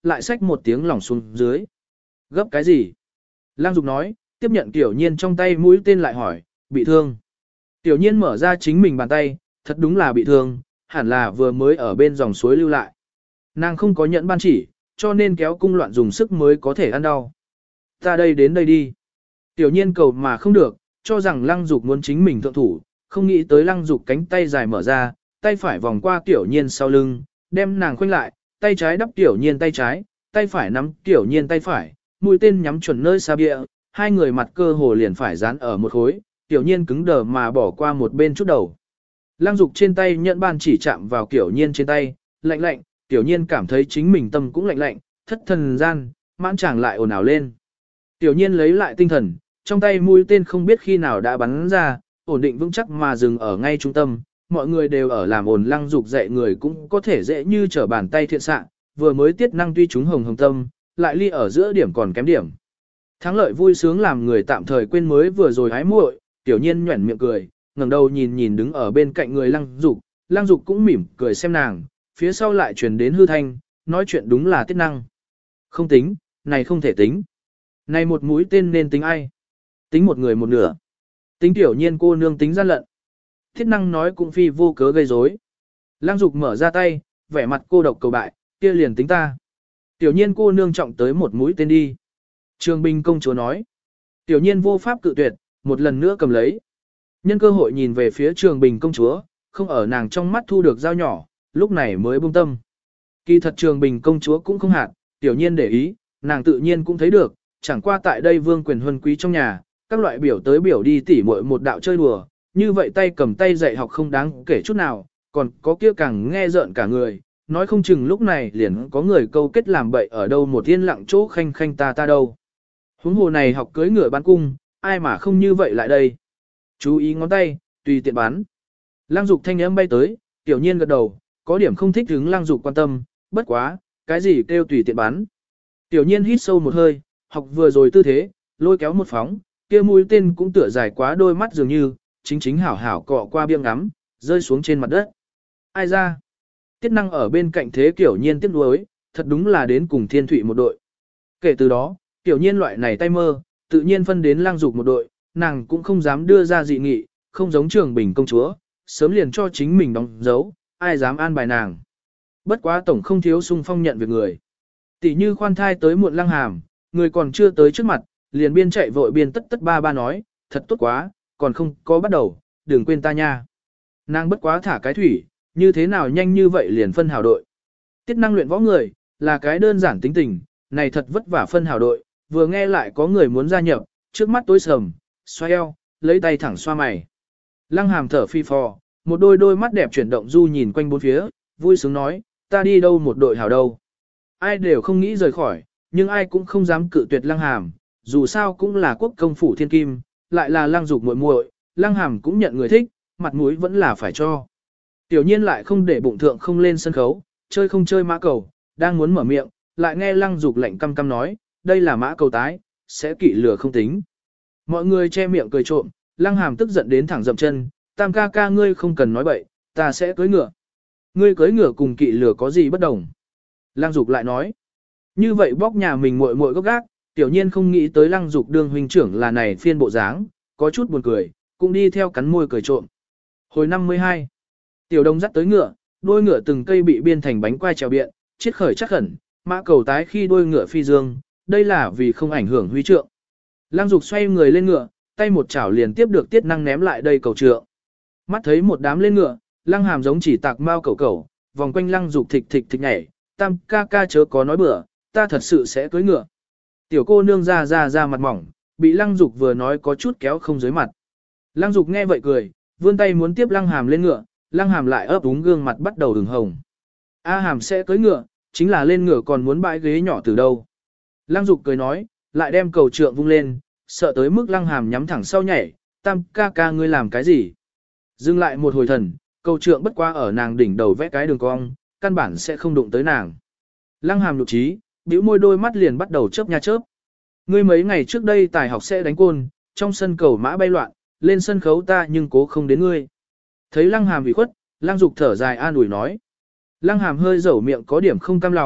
lại xách một tiếng lỏng xuống dưới. Gấp cái gì? Lăng Dục nói, tiếp nhận Tiểu Nhiên trong tay mũi tên lại hỏi, bị thương. Tiểu Nhiên mở ra chính mình bàn tay, thật đúng là bị thương, hẳn là vừa mới ở bên dòng suối lưu lại. Nàng không có nhẫn ban chỉ, cho nên kéo cung loạn dùng sức mới có thể ăn đau. Ta đây đến đây đi. Tiểu Nhiên cầu mà không được, cho rằng Lăng Dục muốn chính mình thượng thủ, không nghĩ tới Lăng Dục cánh tay dài mở ra, tay phải vòng qua Tiểu Nhiên sau lưng, đem nàng khoanh lại, tay trái đắp Tiểu Nhiên tay trái, tay phải nắm Tiểu Nhiên tay phải, mũi tên nhắm chuẩn nơi xa bia, hai người mặt cơ hồ liền phải dán ở một khối, Tiểu Nhiên cứng đờ mà bỏ qua một bên chút đầu. Lăng Dục trên tay nhận ban chỉ chạm vào Tiểu Nhiên trên tay, lạnh lạnh, Tiểu Nhiên cảm thấy chính mình tâm cũng lạnh lạnh, thất thần gian, mãn chàng lại ồn ào lên. Tiểu Nhiên lấy lại tinh thần, trong tay mũi tên không biết khi nào đã bắn ra, ổn định vững chắc mà dừng ở ngay trung tâm, mọi người đều ở làm ồn. Lăng Dục dạy người cũng có thể dễ như trở bàn tay thiện xạ, vừa mới tiết năng tuy chúng hồng hồng tâm, lại ly ở giữa điểm còn kém điểm. Thắng lợi vui sướng làm người tạm thời quên mới vừa rồi hái muội, Tiểu Nhiên nhuẩn miệng cười, ngẩng đầu nhìn nhìn đứng ở bên cạnh người Lăng Dục cũng mỉm cười xem nàng, phía sau lại truyền đến hư thanh, nói chuyện đúng là tiết năng. Không tính, này không thể tính. Này một mũi tên nên tính ai? Tính một người một nửa. Tính Tiểu Nhiên cô nương tính gian lận. Tiết năng nói cũng phi vô cớ gây rối. Lăng Dục mở ra tay, vẻ mặt cô độc cầu bại, kia liền tính ta. Tiểu Nhiên cô nương trọng tới một mũi tên đi. Trường Bình công chúa nói. Tiểu Nhiên vô pháp cự tuyệt, một lần nữa cầm lấy. Nhân cơ hội nhìn về phía Trường Bình công chúa, không ở nàng trong mắt thu được dao nhỏ, lúc này mới buông tâm. Kỳ thật Trường Bình công chúa cũng không hạt, Tiểu Nhiên để ý, nàng tự nhiên cũng thấy được, chẳng qua tại đây vương quyền huân quý trong nhà, các loại biểu tới biểu đi tỉ muội một đạo chơi đùa, như vậy tay cầm tay dạy học không đáng kể chút nào, còn có kia càng nghe rợn cả người, nói không chừng lúc này liền có người câu kết làm bậy ở đâu một yên lặng chỗ khanh khanh ta đâu. Huống hồ này học cưới ngựa bắn cung, ai mà không như vậy lại đây. Chú ý ngón tay, tùy tiện bắn. Lăng Dục thanh âm bay tới, Tiểu Nhiên gật đầu, có điểm không thích hứng Lăng Dục quan tâm, bất quá, cái gì kêu tùy tiện bắn. Tiểu Nhiên hít sâu một hơi, học vừa rồi tư thế, lôi kéo một phóng, kia mũi tên cũng tựa dài quá đôi mắt dường như, chính hảo hảo cọ qua biếng ngắm, rơi xuống trên mặt đất. Ai ra? Tiết năng ở bên cạnh thế Tiểu Nhiên tiếc nuối, thật đúng là đến cùng Thiên Thụy một đội. Kể từ đó, Tiểu Nhiên loại này tay mơ, tự nhiên phân đến Lăng Dục một đội, nàng cũng không dám đưa ra dị nghị, không giống Trường Bình công chúa, sớm liền cho chính mình đóng dấu, ai dám an bài nàng. Bất quá tổng không thiếu sung phong nhận việc người. Tỷ như khoan thai tới muộn Lăng Hàm, người còn chưa tới trước mặt, liền biên chạy vội biên tất ba nói, thật tốt quá, còn không có bắt đầu, đừng quên ta nha. Nàng bất quá thả cái thủy, như thế nào nhanh như vậy liền phân hào đội. Tiết năng luyện võ người, là cái đơn giản tính tình, này thật vất vả phân hào đội, vừa nghe lại có người muốn gia nhập, trước mắt tối sầm, xoay eo, lấy tay thẳng xoa mày. Lăng Hàm thở phi phò, một đôi mắt đẹp chuyển động du nhìn quanh bốn phía, vui sướng nói, ta đi đâu một đội hào đâu. Ai đều không nghĩ rời khỏi, nhưng ai cũng không dám cự tuyệt Lăng Hàm, dù sao cũng là quốc công phủ thiên kim, lại là Lăng Dục muội muội, Lăng Hàm cũng nhận người thích, mặt mũi vẫn là phải cho. Tiểu Nhiên lại không để bụng thượng không lên sân khấu, chơi không chơi mã cầu, đang muốn mở miệng, lại nghe Lăng Dục lạnh căm căm nói, đây là mã cầu tái, sẽ kỵ lừa không tính. Mọi người che miệng cười trộm, Lăng Hàm tức giận đến thẳng dậm chân, Tam ca ca ngươi không cần nói bậy, ta sẽ cưới ngựa. Ngươi cưới ngựa cùng kỵ lừa có gì bất đồng? Lăng Dục lại nói, như vậy bóc nhà mình muội muội gốc gác, Tiểu Nhiên không nghĩ tới Lăng Dục đương huynh trưởng là này phiên bộ dáng, có chút buồn cười, cũng đi theo cắn môi cười trộm. Hồi 52, Tiểu Đông dắt tới ngựa, đuôi ngựa từng cây bị biên thành bánh quai trèo biện, chiết khởi chắc khẩn, mã cầu tái khi đuôi ngựa phi dương, đây là vì không ảnh hưởng huy trượng. Lăng Dục xoay người lên ngựa, tay một chảo liền tiếp được Tiết năng ném lại đây cầu trượng. Mắt thấy một đám lên ngựa, Lăng Hàm giống chỉ tạc mao cẩu, vòng quanh Lăng Dục thịch nhảy, Tam ca ca chớ có nói bừa, ta thật sự sẽ cưới ngựa. Tiểu cô nương ra mặt mỏng, bị Lăng Dục vừa nói có chút kéo không dưới mặt. Lăng Dục nghe vậy cười, vươn tay muốn tiếp Lăng Hàm lên ngựa, Lăng Hàm lại ấp úng gương mặt bắt đầu ửng hồng. A Hàm sẽ cưới ngựa, chính là lên ngựa còn muốn bãi ghế nhỏ từ đâu. Lăng Dục cười nói, lại đem cầu trượng vung lên, sợ tới mức Lăng Hàm nhắm thẳng sau nhảy, Tam ca ca ngươi làm cái gì? Dừng lại một hồi thần, cầu trượng bất qua ở nàng đỉnh đầu vẽ cái đường cong, căn bản sẽ không đụng tới nàng. Lăng Hàm nhục trí, bĩu môi đôi mắt liền bắt đầu chớp nha chớp. Ngươi mấy ngày trước đây tài học sẽ đánh côn, trong sân cầu mã bay loạn, lên sân khấu ta nhưng cố không đến ngươi. Thấy Lăng Hàm ủy khuất, Lăng Dục thở dài an ủi nói. Lăng Hàm hơi dẩu miệng có điểm không cam lòng,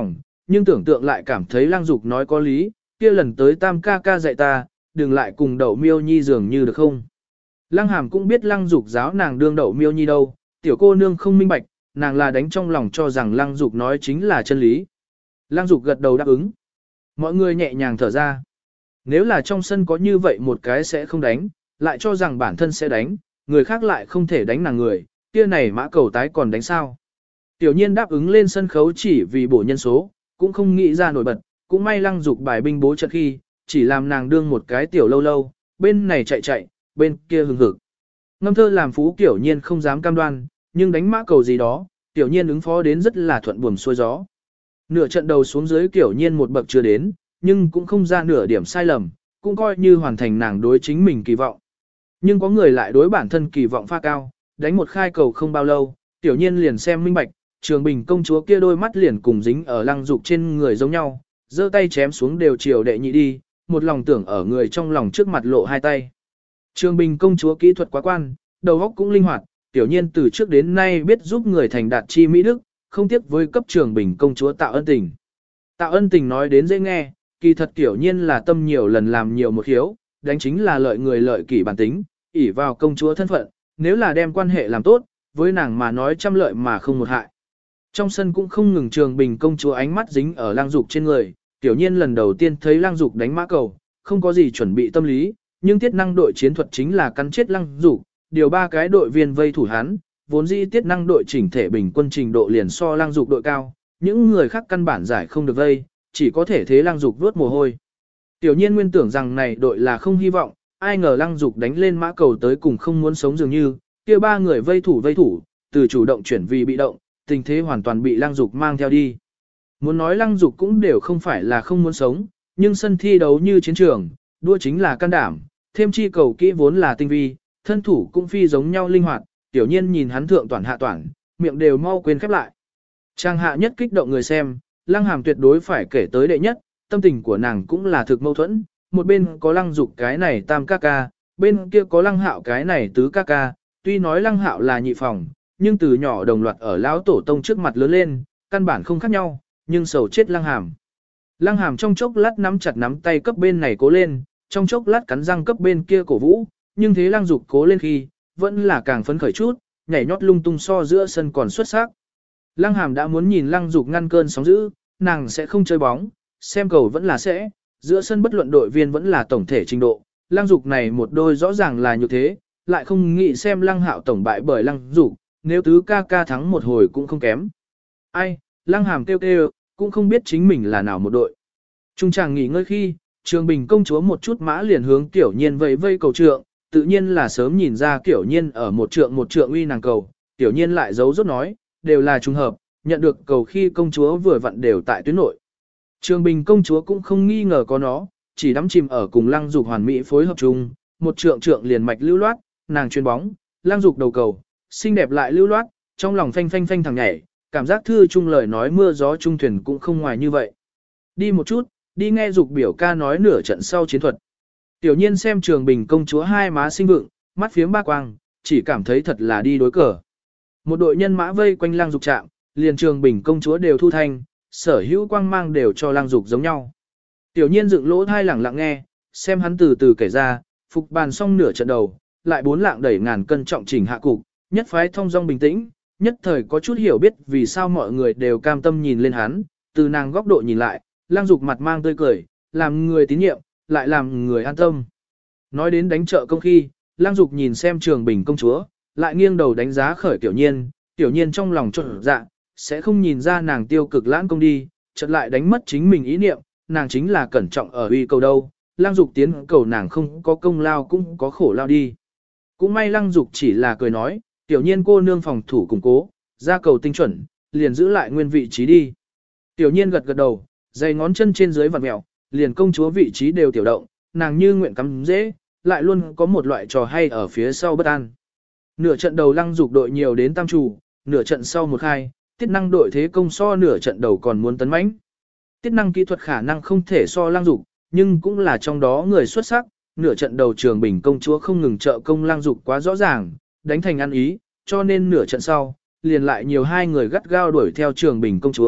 nhưng tưởng tượng lại cảm thấy Lăng Dục nói có lý, kia lần tới Tam ca ca dạy ta, đừng lại cùng Đậu Miêu Nhi dường như được không. Lăng Hàm cũng biết Lăng Dục giáo nàng đương Đậu Miêu Nhi đâu, tiểu cô nương không minh bạch, nàng là đánh trong lòng cho rằng Lăng Dục nói chính là chân lý. Lăng Dục gật đầu đáp ứng. Mọi người nhẹ nhàng thở ra. Nếu là trong sân có như vậy một cái sẽ không đánh, lại cho rằng bản thân sẽ đánh, người khác lại không thể đánh nàng người, kia này Mã Cầu tái còn đánh sao. Tiểu Nhiên đáp ứng lên sân khấu chỉ vì bổ nhân số, cũng không nghĩ ra nổi bật, cũng may Lăng Dục bài binh bố trận khi, chỉ làm nàng đương một cái tiểu lâu lâu, bên này chạy chạy, bên kia hừng hực. Ngâm thơ làm phú Tiểu Nhiên không dám cam đoan, nhưng đánh Mã Cầu gì đó, Tiểu Nhiên ứng phó đến rất là thuận buồm xuôi gió. Nửa trận đầu xuống dưới Tiểu Nhiên một bậc chưa đến, nhưng cũng không ra nửa điểm sai lầm, cũng coi như hoàn thành nàng đối chính mình kỳ vọng. Nhưng có người lại đối bản thân kỳ vọng pha cao, đánh một khai cầu không bao lâu, Tiểu Nhiên liền xem minh bạch, Trường Bình công chúa kia đôi mắt liền cùng dính ở Lăng Dục trên người giống nhau, giơ tay chém xuống đều chiều đệ nhị đi, một lòng tưởng ở người trong lòng trước mặt lộ hai tay. Trường Bình công chúa kỹ thuật quá quan, đầu óc cũng linh hoạt, Tiểu Nhiên từ trước đến nay biết giúp người thành đạt chi mỹ đức, không tiếc với cấp Trường Bình công chúa tạo ân tình. Tạo ân tình nói đến dễ nghe, kỳ thật Tiểu Nhiên là tâm nhiều lần làm nhiều một hiếu, đánh chính là lợi người lợi kỷ bản tính, ỷ vào công chúa thân phận, nếu là đem quan hệ làm tốt, với nàng mà nói trăm lợi mà không một hại. Trong sân cũng không ngừng Trường Bình công chúa ánh mắt dính ở Lăng Dục trên người, Tiểu Nhiên lần đầu tiên thấy Lăng Dục đánh Mã Cầu, không có gì chuẩn bị tâm lý, nhưng tiết năng đội chiến thuật chính là cắn chết Lăng Dục, điều 3 cái đội viên vây thủ hắn, vốn dĩ tiết năng đội chỉnh thể bình quân trình độ liền so Lăng Dục đội cao, những người khác căn bản giải không được vây, chỉ có thể thế Lăng Dục vuốt mồ hôi. Tiểu Nhiên nguyên tưởng rằng này đội là không hy vọng, ai ngờ Lăng Dục đánh lên Mã Cầu tới cùng không muốn sống dường như, kia 3 người vây thủ, từ chủ động chuyển vì bị động, tình thế hoàn toàn bị Lăng Dục mang theo đi. Muốn nói Lăng Dục cũng đều không phải là không muốn sống, nhưng sân thi đấu như chiến trường, đua chính là can đảm, thêm chi cầu kỹ vốn là tinh vi, thân thủ cũng phi giống nhau linh hoạt, Tiểu Nhiên nhìn hắn thượng toàn hạ toàn, miệng đều mau quên khép lại. Trang hạ nhất kích động người xem, Lăng Hàm tuyệt đối phải kể tới đệ nhất, tâm tình của nàng cũng là thực mâu thuẫn, một bên có Lăng Dục cái này tam ca ca, bên kia có Lăng Hạo cái này tứ ca ca, tuy nói Lăng Hạo là nhị phòng, nhưng từ nhỏ đồng loạt ở lão tổ tông trước mặt lớn lên, căn bản không khác nhau, nhưng sầu chết Lăng Hàm. Lăng Hàm trong chốc lát nắm chặt nắm tay cấp bên này cố lên, trong chốc lát cắn răng cấp bên kia cổ vũ, nhưng thế Lăng Dục cố lên khi, vẫn là càng phấn khởi chút, nhảy nhót lung tung so giữa sân còn xuất sắc. Lăng Hàm đã muốn nhìn Lăng Dục ngăn cơn sóng dữ, nàng sẽ không chơi bóng, xem cầu vẫn là sẽ, giữa sân bất luận đội viên vẫn là tổng thể trình độ, Lăng Dục này một đôi rõ ràng là như thế, lại không nghĩ xem Lăng Hạo tổng bại bởi Lăng Dục, nếu tứ ca ca thắng một hồi cũng không kém. Ai, Lăng Hàm kêu kêu, cũng không biết chính mình là nào một đội. Trung chàng nghỉ ngơi khi, Trường Bình công chúa một chút mã liền hướng Tiểu Nhiên vây vây cầu trượng, tự nhiên là sớm nhìn ra Tiểu Nhiên ở một trượng uy nàng cầu, Tiểu Nhiên lại giấu rốt nói, đều là trùng hợp, nhận được cầu khi công chúa vừa vặn đều tại tuyến nội. Trường Bình công chúa cũng không nghi ngờ có nó, chỉ đắm chìm ở cùng Lăng Dục hoàn mỹ phối hợp chung, một trượng liền mạch lưu loát, nàng chuyền bóng, Lăng Dục đầu cầu, xinh đẹp lại lưu loát, trong lòng phanh phanh phanh thằng nhảy, cảm giác thư chung lời nói mưa gió trung thuyền cũng không ngoài như vậy. Đi một chút, đi nghe Dục biểu ca nói nửa trận sau chiến thuật. Tiểu Nhiên xem Trường Bình công chúa hai má xinh vượng, mắt phiếm ba quang, chỉ cảm thấy thật là đi đối cờ. Một đội nhân mã vây quanh Lăng Dục trạm, liền Trường Bình công chúa đều thu thanh, sở hữu quang mang đều cho Lăng Dục giống nhau. Tiểu Nhiên dựng lỗ thai lẳng lặng nghe, xem hắn từ từ kể ra, phục bàn xong nửa trận đầu, lại 4 lạng đẩy ngàn cân trọng chỉnh hạ cục, nhất phái thông dong bình tĩnh, nhất thời có chút hiểu biết vì sao mọi người đều cam tâm nhìn lên hắn, từ nàng góc độ nhìn lại, Lăng Dục mặt mang tươi cười, làm người tín nhiệm, lại làm người an tâm. Nói đến đánh trợ công khi, Lăng Dục nhìn xem Trường Bình công chúa, lại nghiêng đầu đánh giá khởi Tiểu Nhiên trong lòng trộn dạ, sẽ không nhìn ra nàng tiêu cực lãng công đi, chợt lại đánh mất chính mình ý niệm, nàng chính là cẩn trọng ở uy cầu đâu, Lăng Dục tiến cầu nàng không có công lao cũng có khổ lao đi. Cũng may Lăng Dục chỉ là cười nói, Tiểu Nhiên cô nương phòng thủ củng cố, ra cầu tinh chuẩn, liền giữ lại nguyên vị trí đi. Tiểu Nhiên gật gật đầu, giày ngón chân trên dưới vặn mèo, liền công chúa vị trí đều tiểu động, nàng như nguyện cắm dễ, lại luôn có một loại trò hay ở phía sau bất an. Nửa trận đầu Lăng Dục đội nhiều đến tam chủ, nửa trận sau một khai, tiết năng đội thế công so nửa trận đầu còn muốn tấn mãnh. Tiết năng kỹ thuật khả năng không thể so Lăng Dục, nhưng cũng là trong đó người xuất sắc, nửa trận đầu Trường Bình công chúa không ngừng trợ công Lăng Dục quá rõ ràng, đánh thành ăn ý, cho nên nửa trận sau, liền lại nhiều hai người gắt gao đuổi theo Trường Bình công chúa,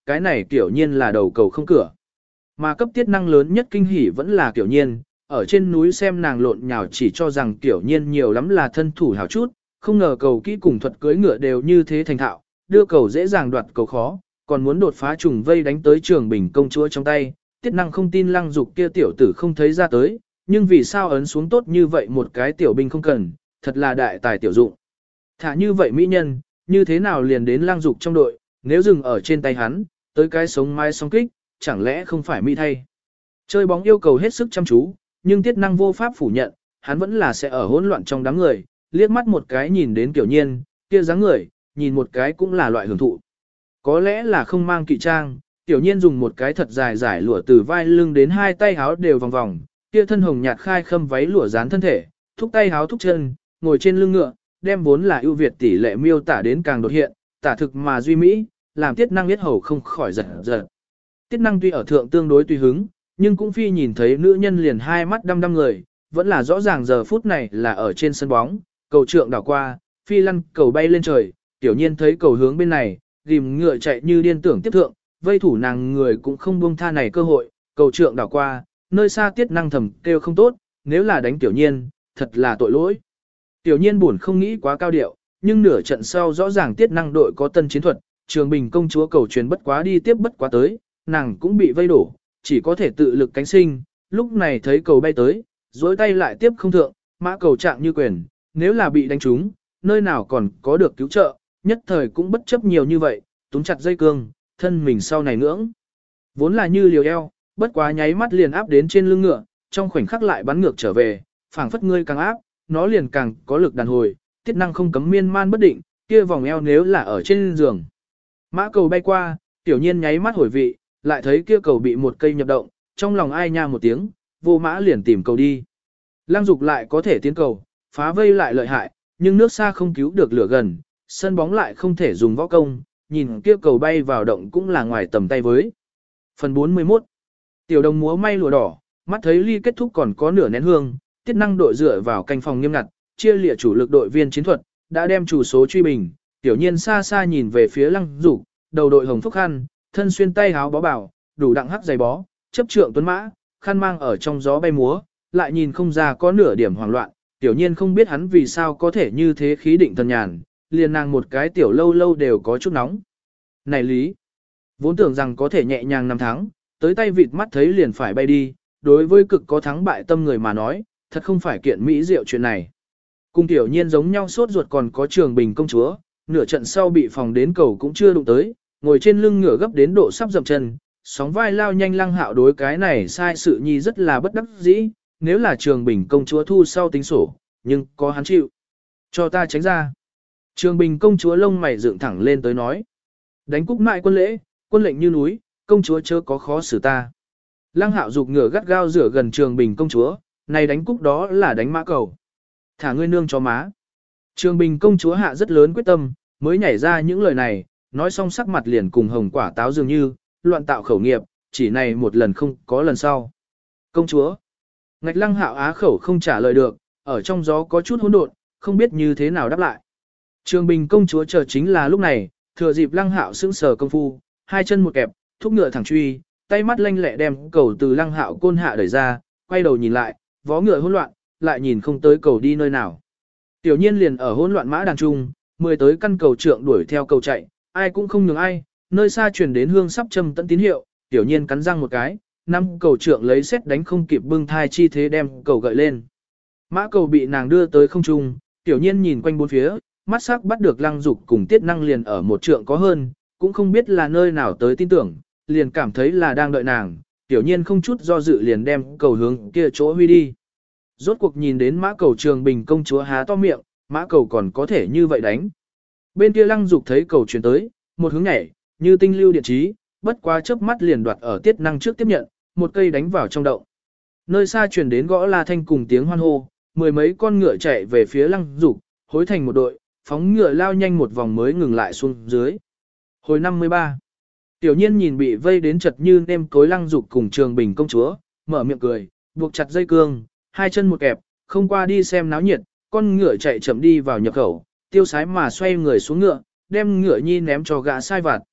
cái này Tiểu Nhiên là đầu cầu không cửa. Mà cấp Tiết Năng lớn nhất kinh hỉ vẫn là Tiểu Nhiên, ở trên núi xem nàng lộn nhào chỉ cho rằng Tiểu Nhiên nhiều lắm là thân thủ hảo chút, không ngờ cầu kỹ cùng thuật cưỡi ngựa đều như thế thành thạo, đưa cầu dễ dàng đoạt cầu khó, còn muốn đột phá trùng vây đánh tới Trường Bình công chúa trong tay. Tiết Năng không tin Lăng Dục kia tiểu tử không thấy ra tới, nhưng vì sao ấn xuống tốt như vậy một cái tiểu binh không cần, thật là đại tài tiểu dụng. Thả như vậy mỹ nhân, như thế nào liền đến Lăng Dục trong đội, nếu dừng ở trên tay hắn, tới cái sống mai song kích, chẳng lẽ không phải mỹ thay. Chơi bóng yêu cầu hết sức chăm chú, nhưng Tiết Năng vô pháp phủ nhận, hắn vẫn là sẽ ở hỗn loạn trong đám người, liếc mắt một cái nhìn đến Tiểu Nhiên, kia dáng người, nhìn một cái cũng là loại hưởng thụ. Có lẽ là không mang kỵ trang, Tiểu Nhiên dùng một cái thật dài giải lụa từ vai lưng đến hai tay háo đều vòng vòng, kia thân hồng nhạt khai khâm váy lụa dán thân thể, thúc tay háo thúc chân, ngồi trên lưng ngựa, đem vốn là ưu việt tỷ lệ miêu tả đến càng đột hiện, tả thực mà duy mỹ, làm Tiết Năng biết hầu không khỏi giật giật. Tiết Năng tuy ở thượng tương đối tùy hứng, nhưng cũng phi nhìn thấy nữ nhân liền hai mắt đăm đăm người, vẫn là rõ ràng giờ phút này là ở trên sân bóng, cầu trượng đảo qua, phi lăn cầu bay lên trời, Tiểu Nhiên thấy cầu hướng bên này, rìm ngựa chạy như điên tưởng tiếp thượng, vây thủ nàng người cũng không buông tha này cơ hội, cầu trượng đảo qua, nơi xa Tiết Năng thầm kêu không tốt, nếu là đánh Tiểu Nhiên, thật là tội lỗi. Tiểu Nhiên buồn không nghĩ quá cao điệu, nhưng nửa trận sau rõ ràng Tiết Năng đội có tân chiến thuật, Trường Bình công chúa cầu truyền bất quá đi tiếp bất quá tới, nàng cũng bị vây đổ, chỉ có thể tự lực cánh sinh, lúc này thấy cầu bay tới, dối tay lại tiếp không thượng, mã cầu trạng như quyền, nếu là bị đánh trúng, nơi nào còn có được cứu trợ, nhất thời cũng bất chấp nhiều như vậy, túm chặt dây cương, thân mình sau này ngưỡng. Vốn là như liều eo, bất quá nháy mắt liền áp đến trên lưng ngựa, trong khoảnh khắc lại bắn ngược trở về, phảng phất ngươi càng áp, nó liền càng có lực đàn hồi, Tiết Năng không cấm miên man bất định, kia vòng eo nếu là ở trên giường. Mã cầu bay qua, Tiểu Nhiên nháy mắt hồi vị, lại thấy kia cầu bị một cây nhập động, trong lòng ai nha một tiếng, vô mã liền tìm cầu đi. Lăng Dục lại có thể tiến cầu, phá vây lại lợi hại, nhưng nước xa không cứu được lửa gần, sân bóng lại không thể dùng võ công, nhìn kia cầu bay vào động cũng là ngoài tầm tay với. Phần 41. Tiểu Đồng múa may lụa đỏ, mắt thấy ly kết thúc còn có nửa nén hương, Tiết Năng đội dựa vào canh phòng nghiêm ngặt, chia lịa chủ lực đội viên chiến thuật, đã đem chủ số truy bình. Tiểu Nhiên xa xa nhìn về phía Lăng Dục, đầu đội hồng phúc khăn, thân xuyên tay áo bó bảo, đủ đặng hắc giày bó, chấp trượng tuấn mã, khăn mang ở trong gió bay múa, lại nhìn không ra có nửa điểm hoảng loạn. Tiểu Nhiên không biết hắn vì sao có thể như thế khí định thần nhàn, liền nàng một cái tiểu lâu lâu đều có chút nóng. Này Lý, vốn tưởng rằng có thể nhẹ nhàng năm thắng, tới tay vịt mắt thấy liền phải bay đi, đối với cực có thắng bại tâm người mà nói, thật không phải kiện mỹ diệu chuyện này. Cùng Tiểu Nhiên giống nhau sốt ruột còn có Trường Bình công chúa, nửa trận sau bị phòng đến cầu cũng chưa đụng tới, ngồi trên lưng ngựa gấp đến độ sắp dậm chân, sóng vai lao nhanh Lăng Hạo đối cái này sai sự nhi rất là bất đắc dĩ, nếu là Trường Bình công chúa thu sau tính sổ, nhưng có hắn chịu. Cho ta tránh ra. Trường Bình công chúa lông mày dựng thẳng lên tới nói. Đánh cúc mại quân lễ, quân lệnh như núi, công chúa chớ có khó xử ta. Lăng Hạo giục ngựa gắt gao rửa gần Trường Bình công chúa, này đánh cúc đó là đánh mã cầu. Thả ngươi nương cho má. Trường Bình công chúa hạ rất lớn quyết tâm, mới nhảy ra những lời này, nói xong sắc mặt liền cùng hồng quả táo dường như, loạn tạo khẩu nghiệp, chỉ này một lần không có lần sau. Công chúa. Ngạch Lăng Hạo á khẩu không trả lời được, ở trong gió có chút hỗn độn, không biết như thế nào đáp lại. Trường Bình công chúa chờ chính là lúc này, thừa dịp Lăng Hạo sững sờ công phu, hai chân một kẹp, thúc ngựa thẳng truy, tay mắt lanh lẹ đem cầu từ Lăng Hạo côn hạ đẩy ra, quay đầu nhìn lại, vó ngựa hỗn loạn, lại nhìn không tới cầu đi nơi nào. Tiểu Nhiên liền ở hỗn loạn mã đàn trung, 10 tới căn cầu trượng đuổi theo cầu chạy, ai cũng không nhường ai, nơi xa truyền đến hương sắp châm tận tín hiệu, Tiểu Nhiên cắn răng một cái, năm cầu trượng lấy xét đánh không kịp bưng thai chi thế đem cầu gợi lên. Mã cầu bị nàng đưa tới không trung, Tiểu Nhiên nhìn quanh bốn phía, mắt sắc bắt được Lăng Dục cùng Tiết Năng liền ở một trượng có hơn, cũng không biết là nơi nào tới tin tưởng, liền cảm thấy là đang đợi nàng, Tiểu Nhiên không chút do dự liền đem cầu hướng kia chỗ huy đi. Rốt cuộc nhìn đến mã cầu Trường Bình công chúa há to miệng, mã cầu còn có thể như vậy đánh. Bên kia Lăng Dục thấy cầu chuyển tới, một hướng nhảy, như tinh lưu điện trí, bất quá chớp mắt liền đoạt ở Tiết Năng trước tiếp nhận, một cây đánh vào trong động. Nơi xa truyền đến gõ la thanh cùng tiếng hoan hô, 10 mấy con ngựa chạy về phía Lăng Dục, hối thành một đội, phóng ngựa lao nhanh một vòng mới ngừng lại xuống dưới. Hồi 53. Tiểu Nhiên nhìn bị vây đến chật như nêm cối Lăng Dục cùng Trường Bình công chúa, mở miệng cười, buộc chặt dây cương, hai chân một kẹp, không qua đi xem náo nhiệt, con ngựa chạy chậm đi vào nhập khẩu, tiêu sái mà xoay người xuống ngựa, đem ngựa nhi ném cho gã sai vặt.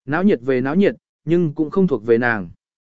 Náo nhiệt về náo nhiệt, nhưng cũng không thuộc về nàng.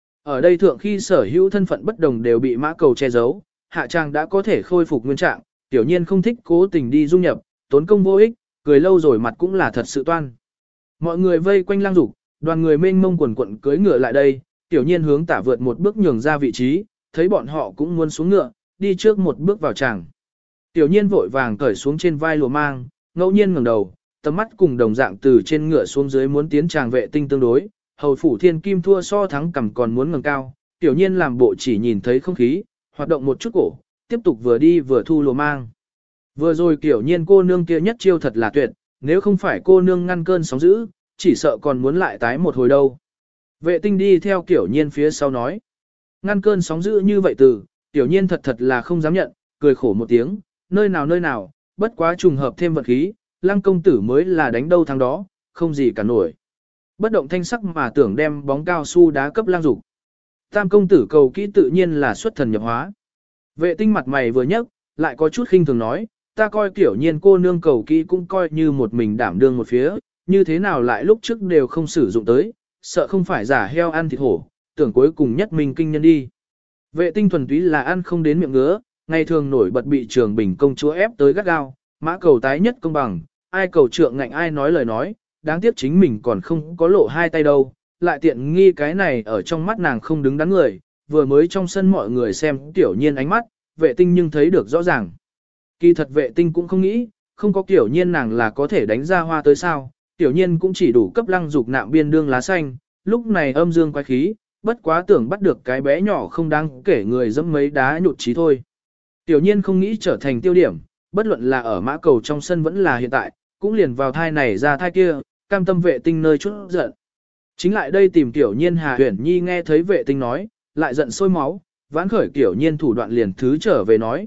Ở đây thượng khi sở hữu thân phận bất đồng đều bị mã cầu che giấu, hạ trang đã có thể khôi phục nguyên trạng, tiểu nhiên không thích cố tình đi dung nhập, tốn công vô ích, cười lâu rồi mặt cũng là thật sự toan. Mọi người vây quanh Lăng Dục, đoàn người mênh mông quần quận cưỡi ngựa lại đây, tiểu nhiên hướng tả vượt một bước nhường ra vị trí, thấy bọn họ cũng muốn xuống ngựa, đi trước một bước vào tràng. Tiểu nhiên vội vàng cởi xuống trên vai lùa mang, ngẫu nhiên ngẩng đầu, tầm mắt cùng đồng dạng từ trên ngựa xuống dưới muốn tiến tràng vệ tinh tương đối, hầu phủ thiên kim thua so thắng cầm còn muốn ngẩng cao, tiểu nhiên làm bộ chỉ nhìn thấy không khí, hoạt động một chút cổ, tiếp tục vừa đi vừa thu lùa mang. Vừa rồi tiểu nhiên cô nương kia nhất chiêu thật là tuyệt, nếu không phải cô nương ngăn cơn sóng dữ, chỉ sợ còn muốn lại tái một hồi đâu. Vệ tinh đi theo tiểu nhiên phía sau nói, ngăn cơn sóng dữ như vậy từ, tiểu nhiên thật thật là không dám nhận, cười khổ một tiếng, nơi nào, bất quá trùng hợp thêm vật khí, Lăng công tử mới là đánh đâu thắng đó, không gì cả nổi. Bất động thanh sắc mà tưởng đem bóng cao su đá cấp Lăng Dục. Tam công tử cầu kỹ tự nhiên là xuất thần nhập hóa. Vệ tinh mặt mày vừa nhấc, lại có chút khinh thường nói, ta coi tiểu nhiên cô nương cầu kỹ cũng coi như một mình đảm đương một phía, như thế nào lại lúc trước đều không sử dụng tới, sợ không phải giả heo ăn thịt hổ, tưởng cuối cùng nhất mình kinh nhân đi. Vệ tinh thuần túy là ăn không đến miệng ngứa, ngày thường nổi bật bị Trường Bình công chúa ép tới gắt gao, mã cầu tái nhất công bằng, ai cầu trượng ngạnh ai nói lời nói, đáng tiếc chính mình còn không có lộ hai tay đâu, lại tiện nghi cái này ở trong mắt nàng không đứng đắn người, vừa mới trong sân mọi người xem tiểu nhiên ánh mắt, vệ tinh nhưng thấy được rõ ràng. Kỳ thật vệ tinh cũng không nghĩ, không có tiểu nhiên nàng là có thể đánh ra hoa tới sao, tiểu nhiên cũng chỉ đủ cấp Lăng Dục nạm biên đương lá xanh, lúc này âm dương quái khí, bất quá tưởng bắt được cái bé nhỏ không đáng kể người dẫm mấy đá nhụt chí thôi. Tiểu nhiên không nghĩ trở thành tiêu điểm, bất luận là ở mã cầu trong sân vẫn là hiện tại, cũng liền vào thai này ra thai kia, cam tâm vệ tinh nơi chút giận. Chính lại đây tìm tiểu nhiên Hà Huyền Nhi nghe thấy vệ tinh nói, lại giận sôi máu, vãn khởi tiểu nhiên thủ đoạn liền thứ trở về nói,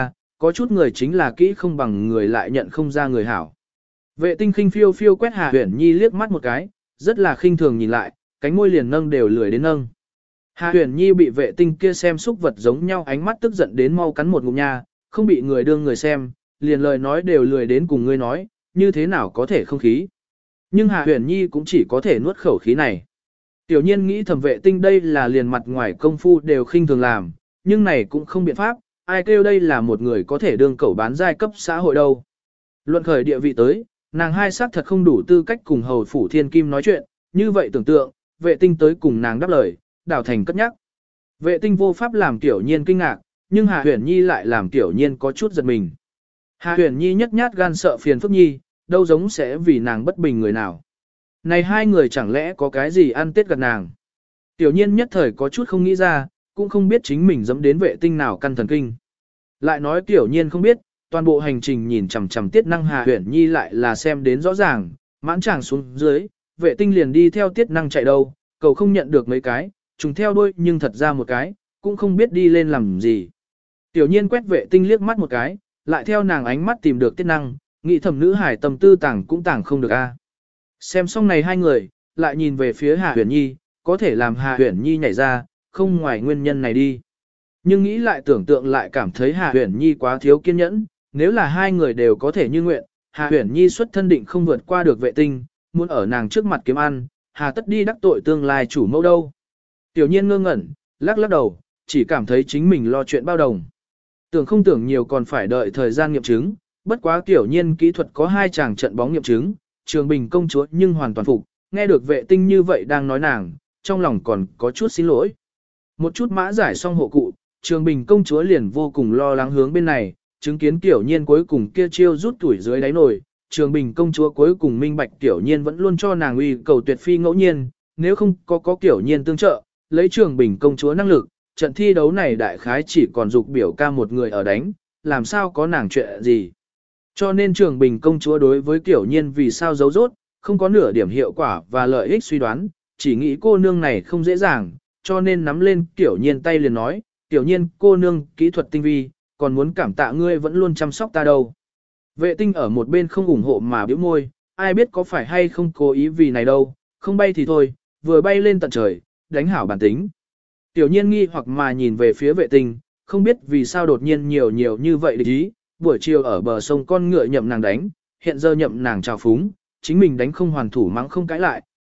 có chút người chính là kỹ không bằng người lại nhận không ra người hảo. Vệ tinh khinh phiêu phiêu quét Hà Huyền Nhi liếc mắt một cái, rất là khinh thường nhìn lại, cánh môi liền nâng đều lười đến nâng. Hà Huyền Nhi bị vệ tinh kia xem xúc vật giống nhau ánh mắt tức giận đến mau cắn một ngụm nha, không bị người đương người xem, liền lời nói đều lười đến cùng ngươi nói, như thế nào có thể không khí. Nhưng Hà Huyền Nhi cũng chỉ có thể nuốt khẩu khí này. Tiểu nhiên nghĩ thẩm vệ tinh đây là liền mặt ngoài công phu đều khinh thường làm, nhưng này cũng không biện pháp, ai kêu đây là một người có thể đương cẩu bán giai cấp xã hội đâu. Luận khởi địa vị tới, nàng hai xác thật không đủ tư cách cùng hầu phủ thiên kim nói chuyện, như vậy tưởng tượng, vệ tinh tới cùng nàng đáp lời, đảo thành cất nhắc. Vệ tinh vô pháp làm tiểu nhiên kinh ngạc, nhưng Hà Huyền Nhi lại làm tiểu nhiên có chút giật mình. Hà Huyền Nhi nhất nhát gan sợ phiền phức nhi, đâu giống sẽ vì nàng bất bình người nào. Này hai người chẳng lẽ có cái gì ăn tết gặt nàng. Tiểu nhiên nhất thời có chút không nghĩ ra, cũng không biết chính mình dẫm đến vệ tinh nào căn thần kinh. Lại nói tiểu nhiên không biết, toàn bộ hành trình nhìn chằm chằm tiết năng Hà Huyền Nhi lại là xem đến rõ ràng, mãn chàng xuống dưới, vệ tinh liền đi theo tiết năng chạy đâu, cầu không nhận được mấy cái, trùng theo đuôi nhưng thật ra một cái, cũng không biết đi lên làm gì. Tiểu nhiên quét vệ tinh liếc mắt một cái, lại theo nàng ánh mắt tìm được tiết năng, nghĩ thầm nữ hải tâm tư tàng cũng tàng không được a. Xem xong này hai người, lại nhìn về phía Hà Huyền Nhi, có thể làm Hà Huyền Nhi nhảy ra, không ngoài nguyên nhân này đi. Nhưng nghĩ lại tưởng tượng lại cảm thấy Hà Huyền Nhi quá thiếu kiên nhẫn, nếu là hai người đều có thể như nguyện, Hà Huyền Nhi xuất thân định không vượt qua được vệ tinh, muốn ở nàng trước mặt kiếm ăn, hà tất đi đắc tội tương lai chủ mẫu đâu. Tiểu nhiên ngơ ngẩn, lắc lắc đầu, chỉ cảm thấy chính mình lo chuyện bao đồng. Tưởng không tưởng nhiều còn phải đợi thời gian nghiệm chứng, bất quá tiểu nhiên kỹ thuật có hai chàng trận bóng nghiệm chứng, Trường Bình công chúa nhưng hoàn toàn phục, nghe được vệ tinh như vậy đang nói nàng, trong lòng còn có chút xin lỗi. Một chút mã giải xong hộ cụ, Trường Bình công chúa liền vô cùng lo lắng hướng bên này, chứng kiến tiểu nhiên cuối cùng kia chiêu rút tuổi dưới đáy nồi, Trường Bình công chúa cuối cùng minh bạch tiểu nhiên vẫn luôn cho nàng uy cầu tuyệt phi ngẫu nhiên, nếu không có tiểu nhiên tương trợ, lấy Trường Bình công chúa năng lực, trận thi đấu này đại khái chỉ còn dục biểu ca một người ở đánh, làm sao có nàng chuyện gì. Cho nên Trường Bình công chúa đối với tiểu nhiên vì sao giấu rốt, không có nửa điểm hiệu quả và lợi ích suy đoán, chỉ nghĩ cô nương này không dễ dàng, cho nên nắm lên tiểu nhiên tay liền nói, tiểu nhiên cô nương kỹ thuật tinh vi, còn muốn cảm tạ ngươi vẫn luôn chăm sóc ta đâu. Vệ tinh ở một bên không ủng hộ mà bĩu môi, ai biết có phải hay không cố ý vì này đâu, không bay thì thôi, vừa bay lên tận trời, đánh hảo bản tính. Tiểu nhiên nghi hoặc mà nhìn về phía vệ tinh, không biết vì sao đột nhiên nhiều như vậy địch ý, buổi chiều ở bờ sông con ngựa nhậm nàng đánh, hiện giờ nhậm nàng trào phúng, chính mình đánh không hoàn thủ mắng không cãi lại,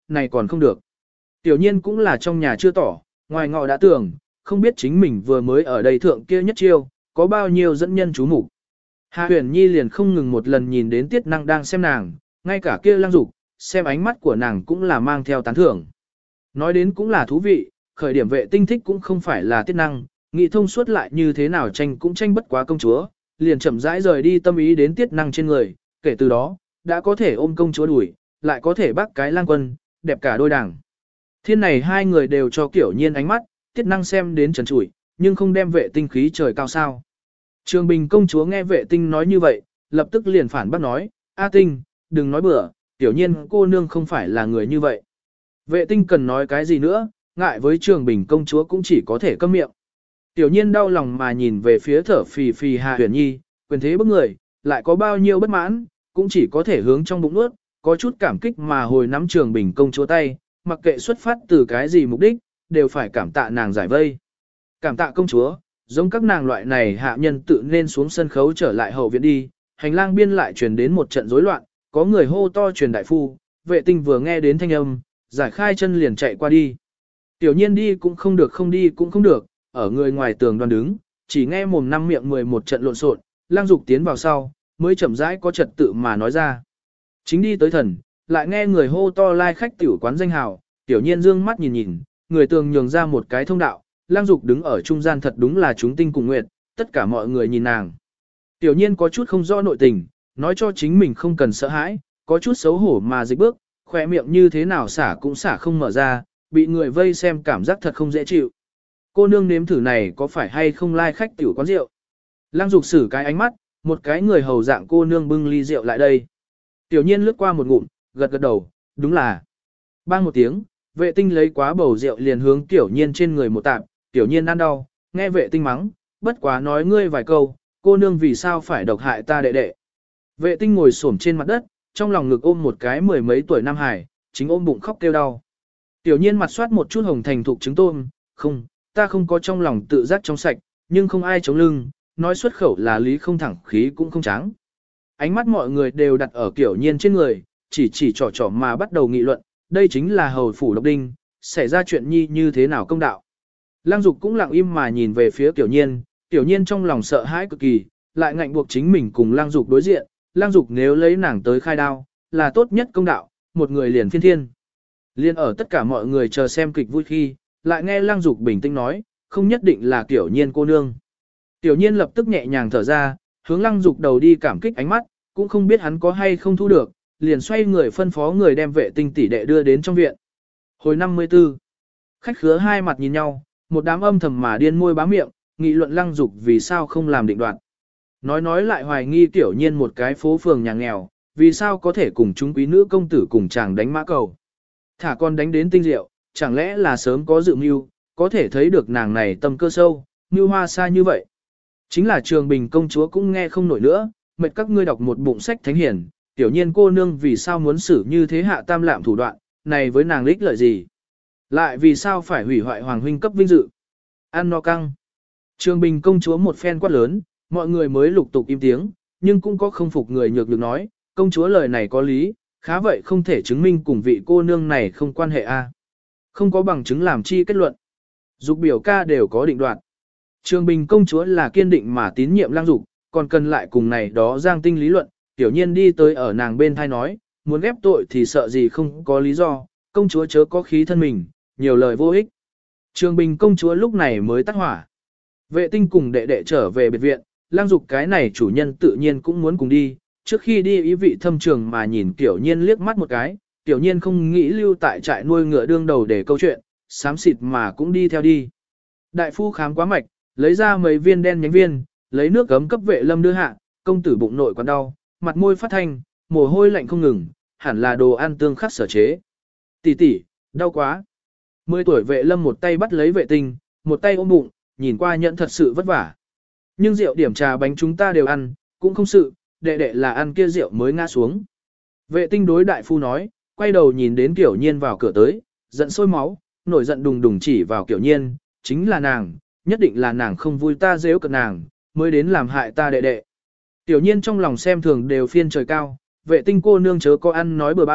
này còn không được. Tiểu nhiên cũng là trong nhà chưa tỏ, ngoài ngọ đã tưởng, không biết chính mình vừa mới ở đây thượng kia nhất chiêu, có bao nhiêu dẫn nhân chú mục. Hạ Huyền Nhi liền không ngừng một lần nhìn đến Tiết Năng đang xem nàng, ngay cả kia Lăng Dục, xem ánh mắt của nàng cũng là mang theo tán thưởng. Nói đến cũng là thú vị, khởi điểm Vệ Tinh thích cũng không phải là Tiết Năng, nghĩ thông suốt lại như thế nào tranh cũng tranh bất quá công chúa, liền chậm rãi rời đi tâm ý đến Tiết Năng trên người, kể từ đó, đã có thể ôm công chúa đuổi, lại có thể bác cái lang quân, đẹp cả đôi đảng. Thiên này hai người đều cho Kiểu Nhiên ánh mắt, Tiết Năng xem đến trần trụi, nhưng không đem Vệ Tinh khí trời cao sao. Trường Bình công chúa nghe Vệ Tinh nói như vậy, lập tức liền phản bác nói, A Tinh, đừng nói bừa, Tiểu Nhiên cô nương không phải là người như vậy. Vệ Tinh cần nói cái gì nữa, ngại với Trường Bình công chúa cũng chỉ có thể câm miệng. Tiểu Nhiên đau lòng mà nhìn về phía thở phì phì Hạ Huyền Nhi, quyền thế bức người, lại có bao nhiêu bất mãn, cũng chỉ có thể hướng trong bụng nuốt, có chút cảm kích mà hồi nắm Trường Bình công chúa tay, mặc kệ xuất phát từ cái gì mục đích, đều phải cảm tạ nàng giải vây. Cảm tạ công chúa, giống các nàng loại này hạ nhân tự nên xuống sân khấu trở lại hậu viện đi, hành lang biên lại truyền đến một trận rối loạn, có người hô to truyền đại phu, Vệ Tinh vừa nghe đến thanh âm, giải khai chân liền chạy qua đi. Tiểu Nhiên đi cũng không được không đi cũng không được, ở người ngoài tường đoan đứng, chỉ nghe mồm năm miệng 11 trận lộn xộn, Lang Dục tiến vào sau, mới chậm rãi có trật tự mà nói ra. Chính đi tới thần, lại nghe người hô to lai khách tiểu quán danh hào, Tiểu Nhiên dương mắt nhìn nhìn, người tường nhường ra một cái thông đạo, Lang Dục đứng ở trung gian thật đúng là chúng tinh cùng nguyệt, tất cả mọi người nhìn nàng. Tiểu Nhiên có chút không rõ nội tình, nói cho chính mình không cần sợ hãi, có chút xấu hổ mà dịch bước, khỏe miệng như thế nào xả cũng xả không mở ra, bị người vây xem cảm giác thật không dễ chịu. Cô nương nếm thử này có phải hay không lai khách tiểu quán rượu? Lang Dục xử cái ánh mắt, một cái người hầu dạng cô nương bưng ly rượu lại đây. Tiểu Nhiên lướt qua một ngụm, gật gật đầu, đúng là. Bang một tiếng, Vệ Tinh lấy quá bầu rượu liền hướng Tiểu Nhiên trên người một tạp, Tiểu Nhiên ăn đau, nghe Vệ Tinh mắng, bất quá nói ngươi vài câu, cô nương vì sao phải độc hại ta đệ đệ. Vệ Tinh ngồi xổm trên mặt đất, trong lòng ngực ôm một cái mười mấy tuổi nam hải, chính ôm bụng khóc kêu đau. Tiểu Nhiên mặt soát một chút hồng thành thục trứng tôm, không, ta không có trong lòng tự giác trong sạch, nhưng không ai chống lưng, nói xuất khẩu là lý không thẳng khí cũng không trắng. Ánh mắt mọi người đều đặt ở Tiểu Nhiên trên người, chỉ trò mà bắt đầu nghị luận, đây chính là hầu phủ độc đinh, xảy ra chuyện nhi như thế nào công đạo. Lang Dục cũng lặng im mà nhìn về phía Tiểu Nhiên, Tiểu Nhiên trong lòng sợ hãi cực kỳ, lại ngạnh buộc chính mình cùng Lang Dục đối diện, Lang Dục nếu lấy nàng tới khai đao, là tốt nhất công đạo, một người liền phiên thiên. Liên ở tất cả mọi người chờ xem kịch vui khi, lại nghe Lang Dục bình tĩnh nói, không nhất định là Tiểu Nhiên cô nương. Tiểu Nhiên lập tức nhẹ nhàng thở ra, hướng Lang Dục đầu đi cảm kích ánh mắt, cũng không biết hắn có hay không thu được, liền xoay người phân phó người đem Vệ Tinh tỷ đệ đưa đến trong viện. Hồi 54, khách khứa hai mặt nhìn nhau, một đám âm thầm mà điên môi bá miệng, nghị luận Lang Dục vì sao không làm định đoạt. Nói lại hoài nghi Tiểu Nhiên một cái phố phường nhà nghèo, vì sao có thể cùng chúng quý nữ công tử cùng chàng đánh mã cầu. Thả con đánh đến tinh diệu, chẳng lẽ là sớm có dự mưu, có thể thấy được nàng này tâm cơ sâu, mưu hoa xa như vậy. Chính là Trường Bình công chúa cũng nghe không nổi nữa, mệt các ngươi đọc một bụng sách thánh hiển, Tiểu Nhiên cô nương vì sao muốn xử như thế hạ tam lạm thủ đoạn, này với nàng ích lợi gì? Lại vì sao phải hủy hoại hoàng huynh cấp vinh dự? Ăn no căng. Trường Bình công chúa một phen quát lớn, mọi người mới lục tục im tiếng, nhưng cũng có không phục người nhược được nói, công chúa lời này có lý, khá vậy không thể chứng minh cùng vị cô nương này không quan hệ a. Không có bằng chứng làm chi kết luận. Dục biểu ca đều có định đoạt. Trường Bình công chúa là kiên định mà tín nhiệm Lang Dục, còn cần lại cùng này đó giang tinh lý luận, Tiểu Nhiên đi tới ở nàng bên thai nói, muốn ghép tội thì sợ gì không có lý do, công chúa chớ có khí thân mình, nhiều lời vô ích. Trường Bình công chúa lúc này mới tắt hỏa. Vệ Tinh cùng đệ đệ trở về biệt viện, Lang Dục cái này chủ nhân tự nhiên cũng muốn cùng đi, trước khi đi ý vị thâm trường mà nhìn Tiểu Nhiên liếc mắt một cái, Tiểu Nhiên không nghĩ lưu tại trại nuôi ngựa đương đầu để câu chuyện, xám xịt mà cũng đi theo đi. Đại phu khám quá mạch, lấy ra mấy viên đen nhánh viên, lấy nước gấm cấp Vệ Lâm đưa hạ, công tử bụng nội còn đau, mặt môi phát thanh, mồ hôi lạnh không ngừng, hẳn là đồ ăn tương khắc sở chế. Tỷ, đau quá. 10 tuổi Vệ Lâm một tay bắt lấy Vệ Tinh, một tay ôm bụng, nhìn qua nhận thật sự vất vả. Nhưng rượu điểm trà bánh chúng ta đều ăn, cũng không sự, đệ đệ là ăn kia rượu mới ngã xuống. Vệ Tinh đối đại phu nói, quay đầu nhìn đến Tiểu Nhiên vào cửa tới, giận sôi máu, nổi giận đùng đùng chỉ vào Tiểu Nhiên, chính là nàng, nhất định là nàng không vui ta giễu cợt nàng, mới đến làm hại ta đệ đệ. Tiểu Nhiên trong lòng xem thường đều phiên trời cao, Vệ Tinh cô nương chớ có ăn nói bừa bãi,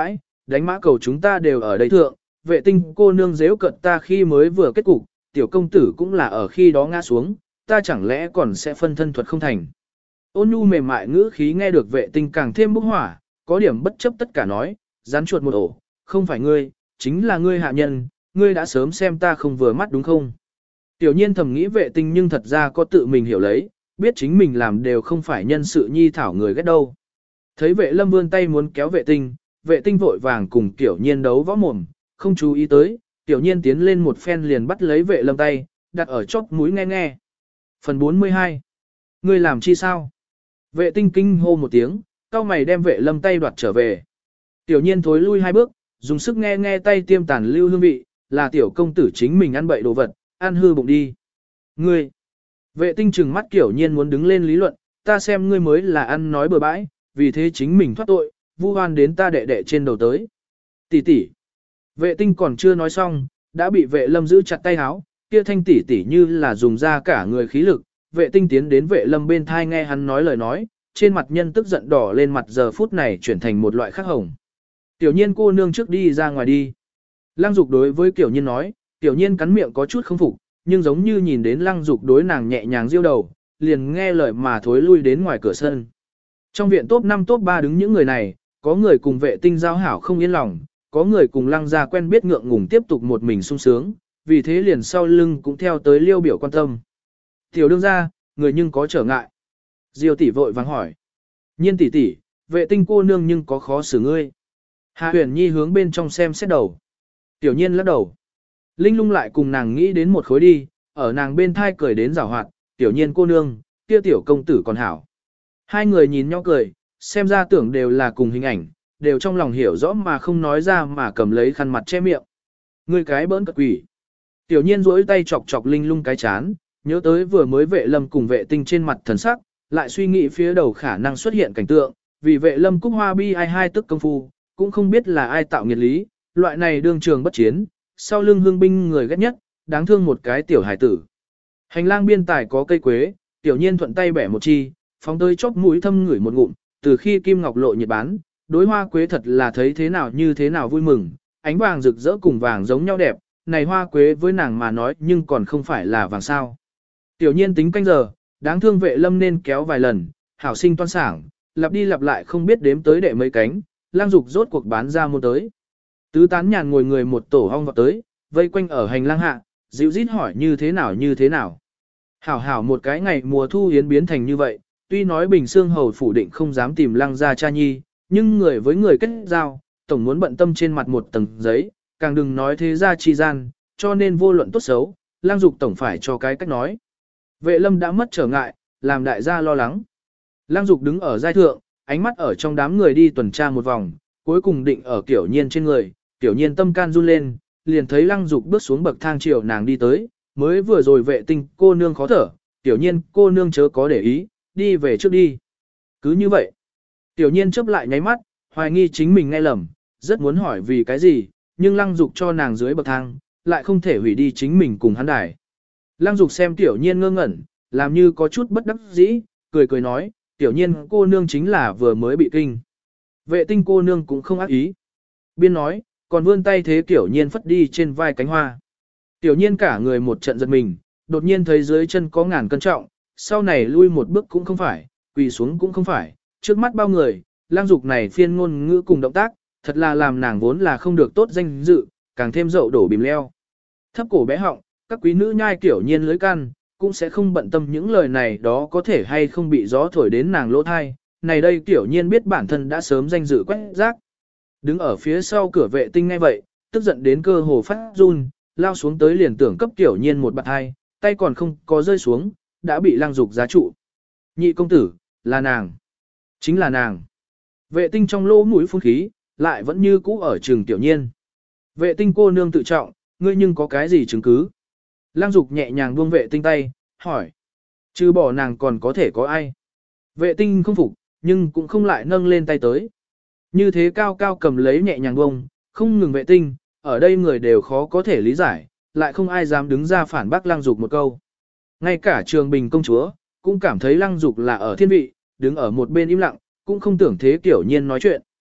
đánh mã cầu chúng ta đều ở đây thượng, vệ tinh cô nương dễu cận ta khi mới vừa kết cục, tiểu công tử cũng là ở khi đó ngã xuống, ta chẳng lẽ còn sẽ phân thân thuật không thành. Ôn nhu mềm mại ngữ khí nghe được vệ tinh càng thêm bốc hỏa, có điểm bất chấp tất cả nói, rắn chuột một ổ, không phải ngươi, chính là ngươi hạ nhân, ngươi đã sớm xem ta không vừa mắt đúng không? Tiểu nhiên thầm nghĩ vệ tinh nhưng thật ra có tự mình hiểu lấy, biết chính mình làm đều không phải nhân sự nhi thảo người ghét đâu. Thấy vệ lâm vươn tay muốn kéo vệ tinh vội vàng cùng tiểu nhiên đấu võ mồm, không chú ý tới, tiểu nhiên tiến lên một phen liền bắt lấy vệ lâm tay, đặt ở chóp mũi nghe nghe. Phần 42. Ngươi làm chi sao? Vệ tinh kinh hô một tiếng, cao mày đem vệ lâm tay đoạt trở về. Tiểu nhiên thối lui hai bước, dùng sức nghe nghe tay tiêm tàn lưu hương vị, là tiểu công tử chính mình ăn bậy đồ vật, ăn hư bụng đi. Ngươi! Vệ tinh trừng mắt tiểu nhiên muốn đứng lên lý luận, ta xem ngươi mới là ăn nói bừa bãi, vì thế chính mình thoát tội, vu oan đến ta đệ đệ trên đầu tới. Tỷ tỷ! Vệ tinh còn chưa nói xong, đã bị vệ lâm giữ chặt tay háo, kia thanh tỷ tỷ như là dùng ra cả người khí lực, vệ tinh tiến đến vệ lâm bên thai nghe hắn nói lời nói, trên mặt nhân tức giận đỏ lên mặt giờ phút này chuyển thành một loại khắc hồng. Tiểu nhiên cô nương trước đi ra ngoài đi. Lăng Dục đối với Tiểu nhiên nói, Tiểu nhiên cắn miệng có chút không phục, nhưng giống như nhìn đến Lăng Dục đối nàng nhẹ nhàng diêu đầu, liền nghe lời mà thối lui đến ngoài cửa sân. Trong viện top 5 top 3 đứng những người này, có người cùng vệ tinh giao hảo không yên lòng, có người cùng Lăng gia quen biết ngượng ngùng tiếp tục một mình sung sướng, vì thế liền sau lưng cũng theo tới liêu biểu quan tâm. Tiểu đương gia, người nhưng có trở ngại. Diêu tỷ vội vàng hỏi. Nhiên tỷ tỷ, vệ tinh cô nương nhưng có khó xử ngươi. Hạ Huyền Nhi hướng bên trong xem xét đầu. Tiểu nhiên lắc đầu. Linh lung lại cùng nàng nghĩ đến một khối đi, ở nàng bên thai cười đến rào hoạt, tiểu nhiên cô nương, kia tiểu công tử còn hảo. Hai người nhìn nhau cười, xem ra tưởng đều là cùng hình ảnh, đều trong lòng hiểu rõ mà không nói ra mà cầm lấy khăn mặt che miệng. Ngươi cái bỡn cật quỷ. Tiểu nhiên duỗi tay chọc chọc Linh lung cái chán, nhớ tới vừa mới vệ lâm cùng vệ tinh trên mặt thần sắc, lại suy nghĩ phía đầu khả năng xuất hiện cảnh tượng, vì vệ lâm cúc hoa bi ai hai tức công phu, cũng không biết là ai tạo nghiệt lý, loại này đương trường bất chiến, sau lưng hương binh người ghét nhất, đáng thương một cái tiểu hải tử. Hành lang biên tài có cây quế, tiểu nhiên thuận tay bẻ một chi, phóng tới chóp mũi thâm ngửi một ngụm, từ khi Kim Ngọc Lộ nhiệt bán, đối hoa quế thật là thấy thế nào như thế nào vui mừng, ánh vàng rực rỡ cùng vàng giống nhau đẹp, này hoa quế với nàng mà nói nhưng còn không phải là vàng sao. Tiểu nhiên tính canh giờ, đáng thương vệ lâm nên kéo vài lần, hảo sinh toan sảng, lặp đi lặp lại không biết đếm tới đệ mấy cánh, Lang Dục rốt cuộc bán ra môn tới. Tứ tán nhàn ngồi người một tổ hong vào tới, vây quanh ở hành lang hạ, dịu rít hỏi như thế nào như thế nào. Hảo hảo một cái ngày mùa thu hiến biến thành như vậy, tuy nói Bình Xương Hầu phủ định không dám tìm Lăng gia cha nhi, nhưng người với người kết giao, tổng muốn bận tâm trên mặt một tầng giấy, càng đừng nói thế gia chi gian, cho nên vô luận tốt xấu, Lang Dục tổng phải cho cái cách nói. Vệ lâm đã mất trở ngại, làm đại gia lo lắng. Lang Dục đứng ở giai thượng, ánh mắt ở trong đám người đi tuần tra một vòng, cuối cùng định ở Tiểu nhiên trên người, Tiểu nhiên tâm can run lên, liền thấy Lăng Dục bước xuống bậc thang chiều nàng đi tới, mới vừa rồi vệ tinh cô nương khó thở, Tiểu nhiên cô nương chớ có để ý, đi về trước đi. Cứ như vậy, Tiểu nhiên chớp lại nháy mắt, hoài nghi chính mình nghe lầm, rất muốn hỏi vì cái gì, nhưng Lăng Dục cho nàng dưới bậc thang, lại không thể hủy đi chính mình cùng hắn đài. Lăng Dục xem Tiểu nhiên ngơ ngẩn, làm như có chút bất đắc dĩ, cười cười nói, Tiểu nhiên cô nương chính là vừa mới bị kinh. Vệ tinh cô nương cũng không ác ý. Biên nói, còn vươn tay thế Tiểu nhiên phất đi trên vai cánh hoa. Tiểu nhiên cả người một trận giật mình, đột nhiên thấy dưới chân có ngàn cân trọng, sau này lui một bước cũng không phải, quỳ xuống cũng không phải, trước mắt bao người, Lang Dục này phiên ngôn ngữ cùng động tác, thật là làm nàng vốn là không được tốt danh dự, càng thêm dậu đổ bìm leo. Thấp cổ bé họng, các quý nữ nhai Tiểu nhiên lưới căn, cũng sẽ không bận tâm những lời này đó có thể hay không bị gió thổi đến nàng lỗ thai. Này đây Tiểu nhiên biết bản thân đã sớm danh dự quét rác. Đứng ở phía sau cửa vệ tinh ngay vậy, tức giận đến cơ hồ phát run, lao xuống tới liền tưởng cấp Tiểu nhiên một bạt hai, tay còn không có rơi xuống, đã bị Lang Dục giá trụ. Nhị công tử, là nàng. Chính là nàng. Vệ tinh trong lỗ mũi phun khí, lại vẫn như cũ ở trường Tiểu nhiên. Vệ tinh cô nương tự trọng, ngươi nhưng có cái gì chứng cứ? Lang Dục nhẹ nhàng buông vệ tinh tay, hỏi. Chứ bỏ nàng còn có thể có ai? Vệ tinh không phục, nhưng cũng không lại nâng lên tay tới. Như thế cao cao cầm lấy nhẹ nhàng buông, không ngừng vệ tinh, ở đây người đều khó có thể lý giải, lại không ai dám đứng ra phản bác Lang Dục một câu. Ngay cả Trường Bình công chúa, cũng cảm thấy Lang Dục là ở thiên vị, đứng ở một bên im lặng, cũng không tưởng thế Tiểu nhiên nói chuyện.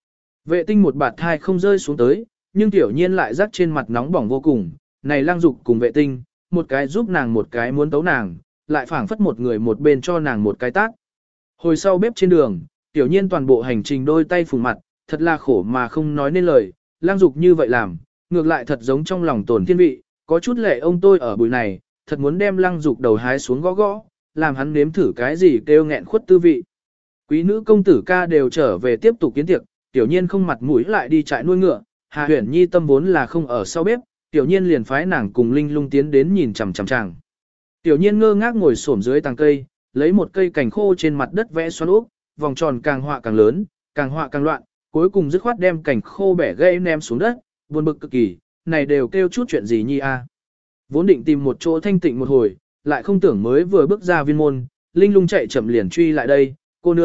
Vệ tinh một bạt thai không rơi xuống tới, nhưng tiểu nhiên lại rắc trên mặt nóng bỏng vô cùng, này Lăng Dục cùng vệ tinh, một cái giúp nàng một cái muốn tấu nàng, lại phảng phất một người một bên cho nàng một cái tát. Hồi sau bếp trên đường, tiểu nhiên toàn bộ hành trình đôi tay phùng mặt, thật là khổ mà không nói nên lời, Lăng Dục như vậy làm, ngược lại thật giống trong lòng tổn thiên vị, có chút lệ ông tôi ở buổi này, thật muốn đem Lăng Dục đầu hái xuống gõ gõ, làm hắn nếm thử cái gì kêu nghẹn khuất tư vị. Quý nữ công tử ca đều trở về tiếp tục kiến tiệc, tiểu nhiên không mặt mũi lại đi trại nuôi ngựa, Hà Huyền Nhi tâm vốn là không ở sau bếp, tiểu nhiên liền phái nàng cùng Linh Lung tiến đến nhìn chằm chằm chàng. Tiểu nhiên ngơ ngác ngồi xổm dưới tàng cây, lấy một cây cành khô trên mặt đất vẽ xoắn ốc, vòng tròn càng họa càng lớn, càng họa càng loạn, cuối cùng dứt khoát đem cành khô bẻ gãy ném xuống đất, buồn bực cực kỳ, này đều kêu chút chuyện gì nhi a? Vốn định tìm một chỗ thanh tịnh một hồi, lại không tưởng mới vừa bước ra viên môn, Linh Lung chạy chậm liền truy lại đây,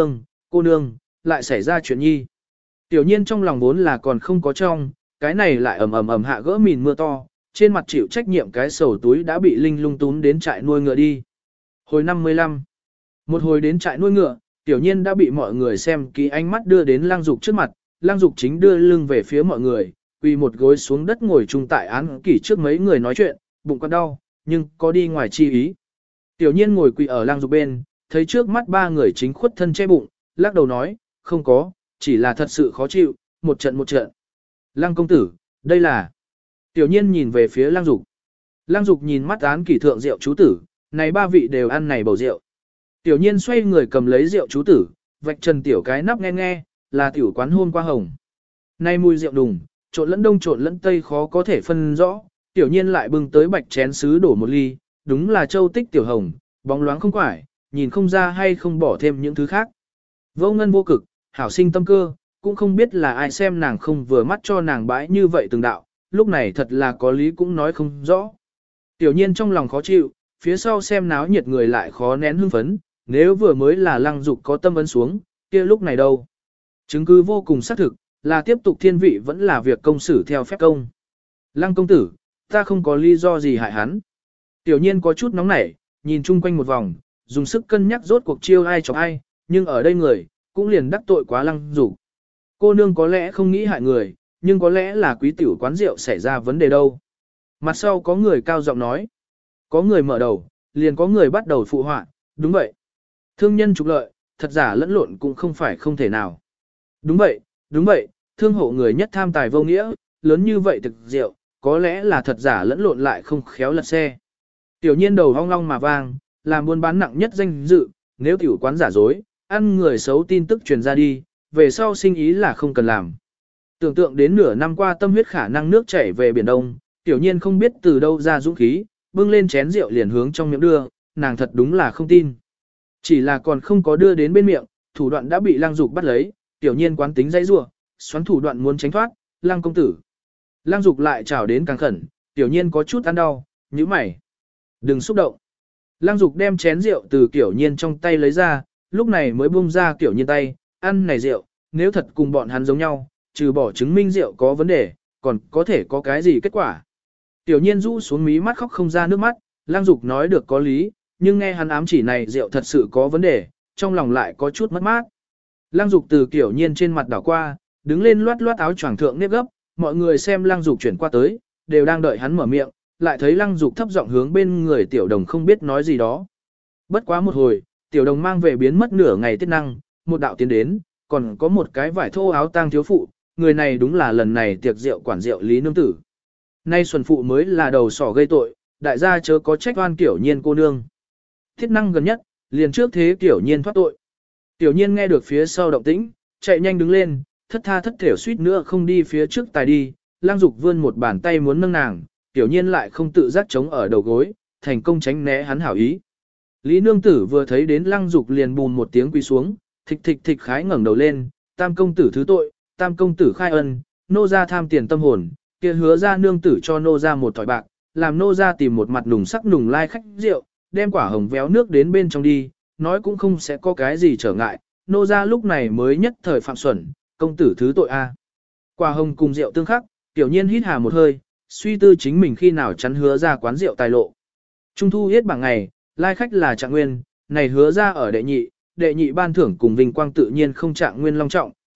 cô nương, lại xảy ra chuyện nhi. Tiểu nhiên trong lòng vốn là còn không có trong, cái này lại ầm hạ gỡ mìn mưa to, trên mặt chịu trách nhiệm cái sầu túi đã bị Linh Lung túm đến trại nuôi ngựa đi. Hồi 55, một hồi đến trại nuôi ngựa, tiểu nhiên đã bị mọi người xem kỹ ánh mắt đưa đến Lăng Dục trước mặt, Lăng Dục chính đưa lưng về phía mọi người, quỳ một gối xuống đất ngồi chung tại án kỷ trước mấy người nói chuyện, bụng còn đau, nhưng có đi ngoài chi ý. Tiểu nhiên ngồi quỳ ở Lăng Dục bên, thấy trước mắt ba người chính khuất thân che bụng, lắc đầu nói, không có, chỉ là thật sự khó chịu, một trận. Lăng công tử, đây là... Tiểu nhiên nhìn về phía Lăng Dục. Lăng Dục nhìn mắt án kỷ thượng rượu chú tử, này ba vị đều ăn này bầu rượu. Tiểu nhiên xoay người cầm lấy rượu chú tử, vạch trần tiểu cái nắp nghe, là tiểu quán hôm qua hồng. Nay mùi rượu đùng, trộn lẫn đông trộn lẫn tây khó có thể phân rõ, tiểu nhiên lại bưng tới bạch chén sứ đổ một ly, đúng là châu tích tiểu hồng, bóng loáng không quải, nhìn không ra hay không bỏ thêm những thứ khác. Vô ngân vô cực, hảo sinh tâm cơ, cũng không biết là ai xem nàng không vừa mắt cho nàng bãi như vậy từng đạo, lúc này thật là có lý cũng nói không rõ. Tiểu nhiên trong lòng khó chịu, phía sau xem náo nhiệt người lại khó nén hưng phấn, nếu vừa mới là Lăng Dục có tâm ấn xuống, kia lúc này đâu. Chứng cứ vô cùng xác thực, là tiếp tục thiên vị vẫn là việc công xử theo phép công. Lăng công tử, ta không có lý do gì hại hắn. Tiểu nhiên có chút nóng nảy, nhìn chung quanh một vòng, dùng sức cân nhắc rốt cuộc chiêu ai chọc ai, nhưng ở đây người, cũng liền đắc tội quá Lăng Dục. Cô nương có lẽ không nghĩ hại người, nhưng có lẽ là quý tiểu quán rượu xảy ra vấn đề đâu. Mặt sau có người cao giọng nói. Có người mở đầu, liền có người bắt đầu phụ họa, đúng vậy. Thương nhân trục lợi, thật giả lẫn lộn cũng không phải không thể nào. Đúng vậy, thương hộ người nhất tham tài vô nghĩa, lớn như vậy thực rượu, có lẽ là thật giả lẫn lộn lại không khéo lật xe. Tiểu nhiên đầu hong long mà vang, làm buôn bán nặng nhất danh dự, nếu tiểu quán giả dối, ăn người xấu tin tức truyền ra đi, về sau sinh ý là không cần làm. Tưởng tượng đến nửa năm qua tâm huyết khả năng nước chảy về Biển Đông, tiểu nhiên không biết từ đâu ra dũng khí, bưng lên chén rượu liền hướng trong miệng đưa, nàng thật đúng là không tin. Chỉ là còn không có đưa đến bên miệng, thủ đoạn đã bị Lăng Dục bắt lấy, tiểu nhiên quán tính dãy rủa, xoắn thủ đoạn muốn tránh thoát, Lăng công tử. Lăng Dục lại chào đến càng khẩn, tiểu nhiên có chút ăn đau, nhíu mày. Đừng xúc động. Lăng Dục đem chén rượu từ tiểu nhiên trong tay lấy ra, lúc này mới buông ra tiểu nhiên tay, ăn này rượu, nếu thật cùng bọn hắn giống nhau, trừ bỏ chứng minh rượu có vấn đề, còn có thể có cái gì kết quả. Tiểu nhiên rũ xuống mí mắt khóc không ra nước mắt, Lăng Dục nói được có lý, nhưng nghe hắn ám chỉ này rượu thật sự có vấn đề, trong lòng lại có chút mất mát. Lăng Dục từ tiểu nhiên trên mặt đảo qua, đứng lên loát loát áo choàng thượng nếp gấp, mọi người xem Lăng Dục chuyển qua tới, đều đang đợi hắn mở miệng, lại thấy Lăng Dục thấp giọng hướng bên người tiểu đồng không biết nói gì đó. Bất quá một hồi, tiểu đồng mang về biến mất nửa ngày tiết năng, một đạo tiến đến, còn có một cái vải thô áo tang thiếu phụ, người này đúng là lần này tiệc rượu quản rượu Lý Nương Tử. Nay Xuân Phụ mới là đầu sỏ gây tội, đại gia chớ có trách oan Tiểu Nhiên cô nương. Thiết năng gần nhất, liền trước thế Tiểu Nhiên thoát tội. Tiểu Nhiên nghe được phía sau động tĩnh, chạy nhanh đứng lên, thất tha thất thểu suýt nữa không đi phía trước tài đi, Lăng Dục vươn một bàn tay muốn nâng nàng, Tiểu Nhiên lại không tự giác chống ở đầu gối, thành công tránh né hắn hảo ý. Lý Nương Tử vừa thấy đến Lăng Dục liền bùn một tiếng quỳ xuống, thịch thịch khái ngẩng đầu lên, tam công tử thứ tội, tam công tử khai ân, nô gia tham tiền tâm hồn, kia hứa ra nương tử cho nô gia một thỏi bạc, làm nô gia tìm một mặt nùng sắc nùng lai khách rượu, đem quả hồng véo nước đến bên trong đi, nói cũng không sẽ có cái gì trở ngại, nô gia lúc này mới nhất thời phạm xuẩn, công tử thứ tội a. Quả hồng cùng rượu tương khắc, Tiểu Nhiên hít hà một hơi, suy tư chính mình khi nào chắn hứa ra quán rượu tài lộ. Trung thu hết bảng ngày, lai khách là Trạng Nguyên, này hứa ra ở đệ nhị ban thưởng cùng vinh quang tự nhiên không Trạng Nguyên long trọng,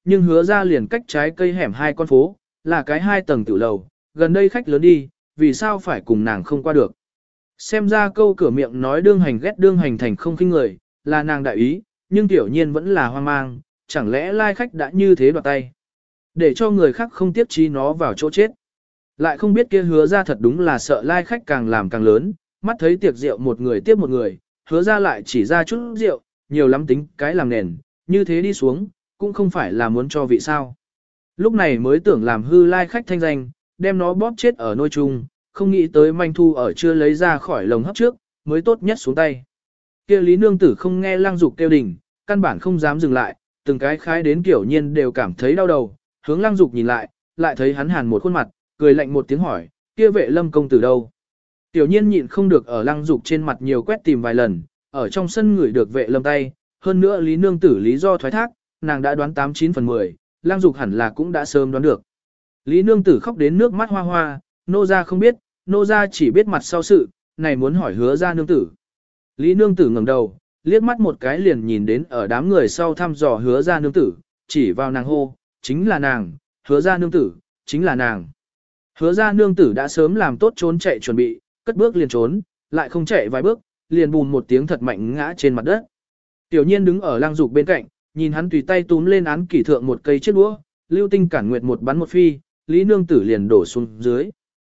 nhưng hứa ra liền cách trái cây hẻm 2 con phố, là cái 2 tầng tiểu lầu, gần đây khách lớn đi, vì sao phải cùng nàng không qua được. Xem ra câu cửa miệng nói đương hành ghét đương hành thành không khinh người, là nàng đại ý, nhưng tiểu nhiên vẫn là hoang mang, chẳng lẽ lai khách đã như thế đoạt tay. Để cho người khác không tiếp trí nó vào chỗ chết. Lại không biết kia hứa ra thật đúng là sợ lai khách càng làm càng lớn, mắt thấy tiệc rượu một người tiếp một người, hứa ra lại chỉ ra chút rượu, nhiều lắm tính cái làm nền, như thế đi xuống, cũng không phải là muốn cho vị sao. Lúc này mới tưởng làm hư lai khách thanh danh, đem nó bóp chết ở nôi chung, không nghĩ tới manh thu ở chưa lấy ra khỏi lồng hấp trước, mới tốt nhất xuống tay. Kia Lý Nương Tử không nghe Lăng Dục kêu đình, căn bản không dám dừng lại, từng cái khái đến kiểu nhiên đều cảm thấy đau đầu, hướng Lăng Dục nhìn lại thấy hắn hàn một khuôn mặt, cười lạnh một tiếng hỏi, kia Vệ Lâm công tử đâu? Tiểu nhiên nhịn không được ở Lăng Dục trên mặt nhiều quét tìm vài lần, ở trong sân ngửi được Vệ Lâm tay, hơn nữa Lý Nương Tử lý do thoái thác, nàng đã đoán 89 phần 10, Lăng Dục hẳn là cũng đã sớm đoán được. Lý Nương Tử khóc đến nước mắt hoa hoa, nô gia không biết, nô gia chỉ biết mặt sau sự, này muốn hỏi hứa ra nương tử. Lý Nương Tử ngẩng đầu, liếc mắt một cái liền nhìn đến ở đám người sau thăm dò hứa ra nương tử, chỉ vào nàng hô, chính là nàng, hứa ra nương tử, chính là nàng. Hứa ra nương tử đã sớm làm tốt trốn chạy chuẩn bị, cất bước liền trốn, lại không chạy vài bước, liền bùn một tiếng thật mạnh ngã trên mặt đất. Tiểu nhiên đứng ở Lăng Dục bên cạnh, nhìn hắn tùy tay túm lên án kỷ thượng một cây chiếc đũa, lưu tinh cản nguyệt một bắn một phi, Lý Nương Tử liền đổ xuống dưới.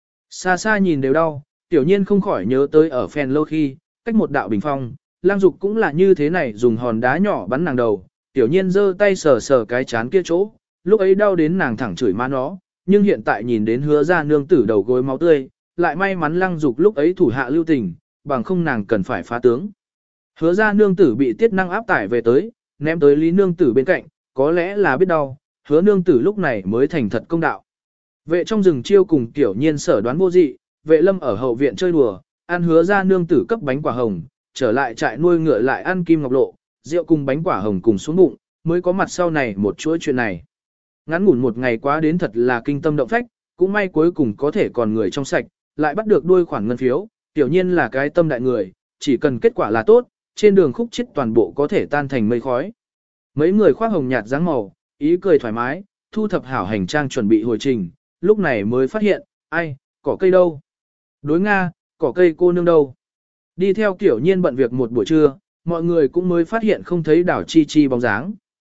Xa xa nhìn đều đau, tiểu nhiên không khỏi nhớ tới ở phèn lâu khi, cách một đạo bình phong, Lăng Dục cũng là như thế này dùng hòn đá nhỏ bắn nàng đầu, tiểu nhiên giơ tay sờ sờ cái chán kia chỗ, lúc ấy đau đến nàng thẳng chửi má nó, nhưng hiện tại nhìn đến hứa ra nương tử đầu gối máu tươi, lại may mắn Lăng Dục lúc ấy thủ hạ lưu tình, bằng không nàng cần phải phá tướng. Hứa ra nương tử bị tiết năng áp tải về tới, ném tới Lý nương tử bên cạnh, có lẽ là biết đau, hứa nương tử lúc này mới thành thật công đạo. Vệ trong rừng chiêu cùng tiểu nhiên sở đoán vô dị, Vệ Lâm ở hậu viện chơi đùa, ăn hứa ra nương tử cấp bánh quả hồng, trở lại trại nuôi ngựa lại ăn kim ngọc lộ, rượu cùng bánh quả hồng cùng xuống bụng, mới có mặt sau này một chuỗi chuyện này. Ngắn ngủn một ngày quá đến thật là kinh tâm động phách, cũng may cuối cùng có thể còn người trong sạch, lại bắt được đuôi khoản ngân phiếu, tiểu nhiên là cái tâm đại người, chỉ cần kết quả là tốt, trên đường khúc chết toàn bộ có thể tan thành mây khói. Mấy người khoác hồng nhạt dáng màu, ý cười thoải mái, thu thập hảo hành trang chuẩn bị hồi trình, lúc này mới phát hiện, ai, cỏ cây đâu? Đối Nga, cỏ cây cô nương đâu? Đi theo tiểu nhiên bận việc một buổi trưa, mọi người cũng mới phát hiện không thấy đảo chi chi bóng dáng.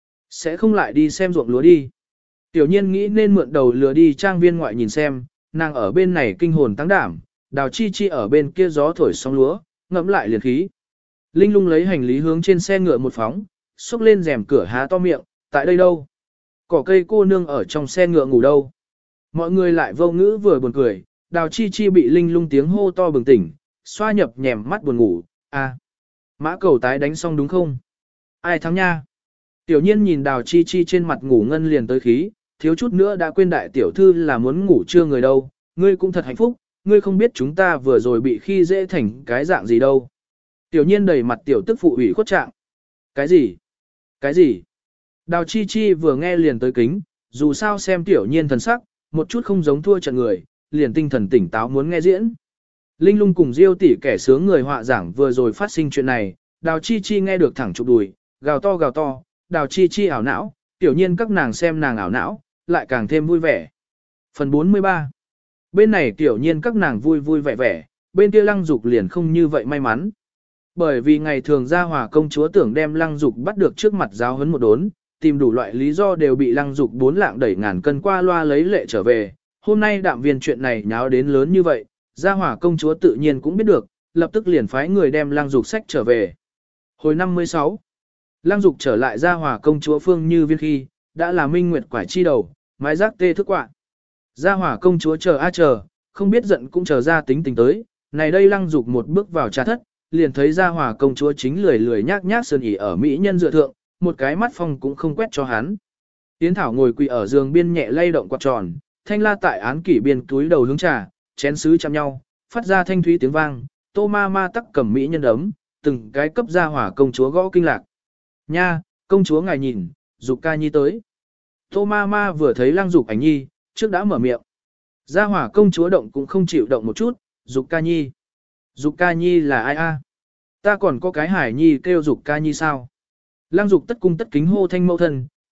Sẽ không lại đi xem ruộng lúa đi. Tiểu nhiên nghĩ nên mượn đầu lừa đi trang viên ngoại nhìn xem, nàng ở bên này kinh hồn tăng đảm, đào chi chi ở bên kia gió thổi sóng lúa, ngẫm lại liền khí. Linh lung lấy hành lý hướng trên xe ngựa một phóng, xúc lên rèm cửa há to miệng, tại đây đâu? Cỏ cây cô nương ở trong xe ngựa ngủ đâu? Mọi người lại vô ngữ vừa buồn cười, đào chi chi bị linh lung tiếng hô to bừng tỉnh, xoa nhập nhèm mắt buồn ngủ, à. Mã cầu tái đánh xong đúng không? Ai thắng nha? Tiểu nhiên nhìn đào chi chi trên mặt ngủ ngân liền tới khí, thiếu chút nữa đã quên đại tiểu thư là muốn ngủ trưa người đâu, ngươi cũng thật hạnh phúc, ngươi không biết chúng ta vừa rồi bị khi dễ thành cái dạng gì đâu. Tiểu nhiên đầy mặt tiểu tức phụ ủy khuất trạng. Cái gì? Cái gì? Đào chi chi vừa nghe liền tới kính, dù sao xem tiểu nhiên thần sắc, một chút không giống thua trận người, liền tinh thần tỉnh táo muốn nghe diễn. Linh lung cùng Diêu tỷ kẻ sướng người họa giảng vừa rồi phát sinh chuyện này, đào chi chi nghe được thẳng chụp đùi, gào to, đào chi chi ảo não, tiểu nhiên các nàng xem nàng ảo não, lại càng thêm vui vẻ. Phần 43. Bên này tiểu nhiên các nàng vui vui vẻ vẻ, bên kia Lăng Dục liền không như vậy may mắn. Bởi vì ngày thường Gia Hòa công chúa tưởng đem Lăng Dục bắt được trước mặt giáo huấn một đốn, tìm đủ loại lý do đều bị Lăng Dục 4 lạng đẩy ngàn cân qua loa lấy lệ trở về. Hôm nay đạm viên chuyện này nháo đến lớn như vậy, Gia Hòa công chúa tự nhiên cũng biết được, lập tức liền phái người đem Lăng Dục sách trở về. Hồi 56, Lăng Dục trở lại Gia Hòa công chúa Phương Như Viên khi, đã là minh nguyệt quải chi đầu, mái giác tê thức quạ. Gia Hòa công chúa chờ a chờ, không biết giận cũng chờ ra tính tình tới, này đây Lăng Dục một bước vào trà thất, liền thấy Gia Hòa công chúa chính lười lười nhác nhác sơn ỉ ở mỹ nhân dựa thượng, một cái mắt phong cũng không quét cho hắn. Yến Thảo ngồi quỳ ở giường biên nhẹ lay động quạt tròn, Thanh La tại án kỷ biên túi đầu hướng trà, chén sứ chạm nhau, phát ra thanh thúy tiếng vang, Tô ma ma tắc cầm mỹ nhân ấm, từng cái cấp Gia Hòa công chúa gõ kinh lạc. Nha, công chúa ngài nhìn, Dục ca nhi tới. Tô ma ma vừa thấy Lăng Dục ảnh nhi, trước đã mở miệng. Gia Hòa công chúa động cũng không chịu động một chút, Dục ca nhi. Dục ca nhi là ai a? Ta còn có cái hải nhi kêu Dục ca nhi sao? Lăng Dục tất cung tất kính hô thanh mẫu thân,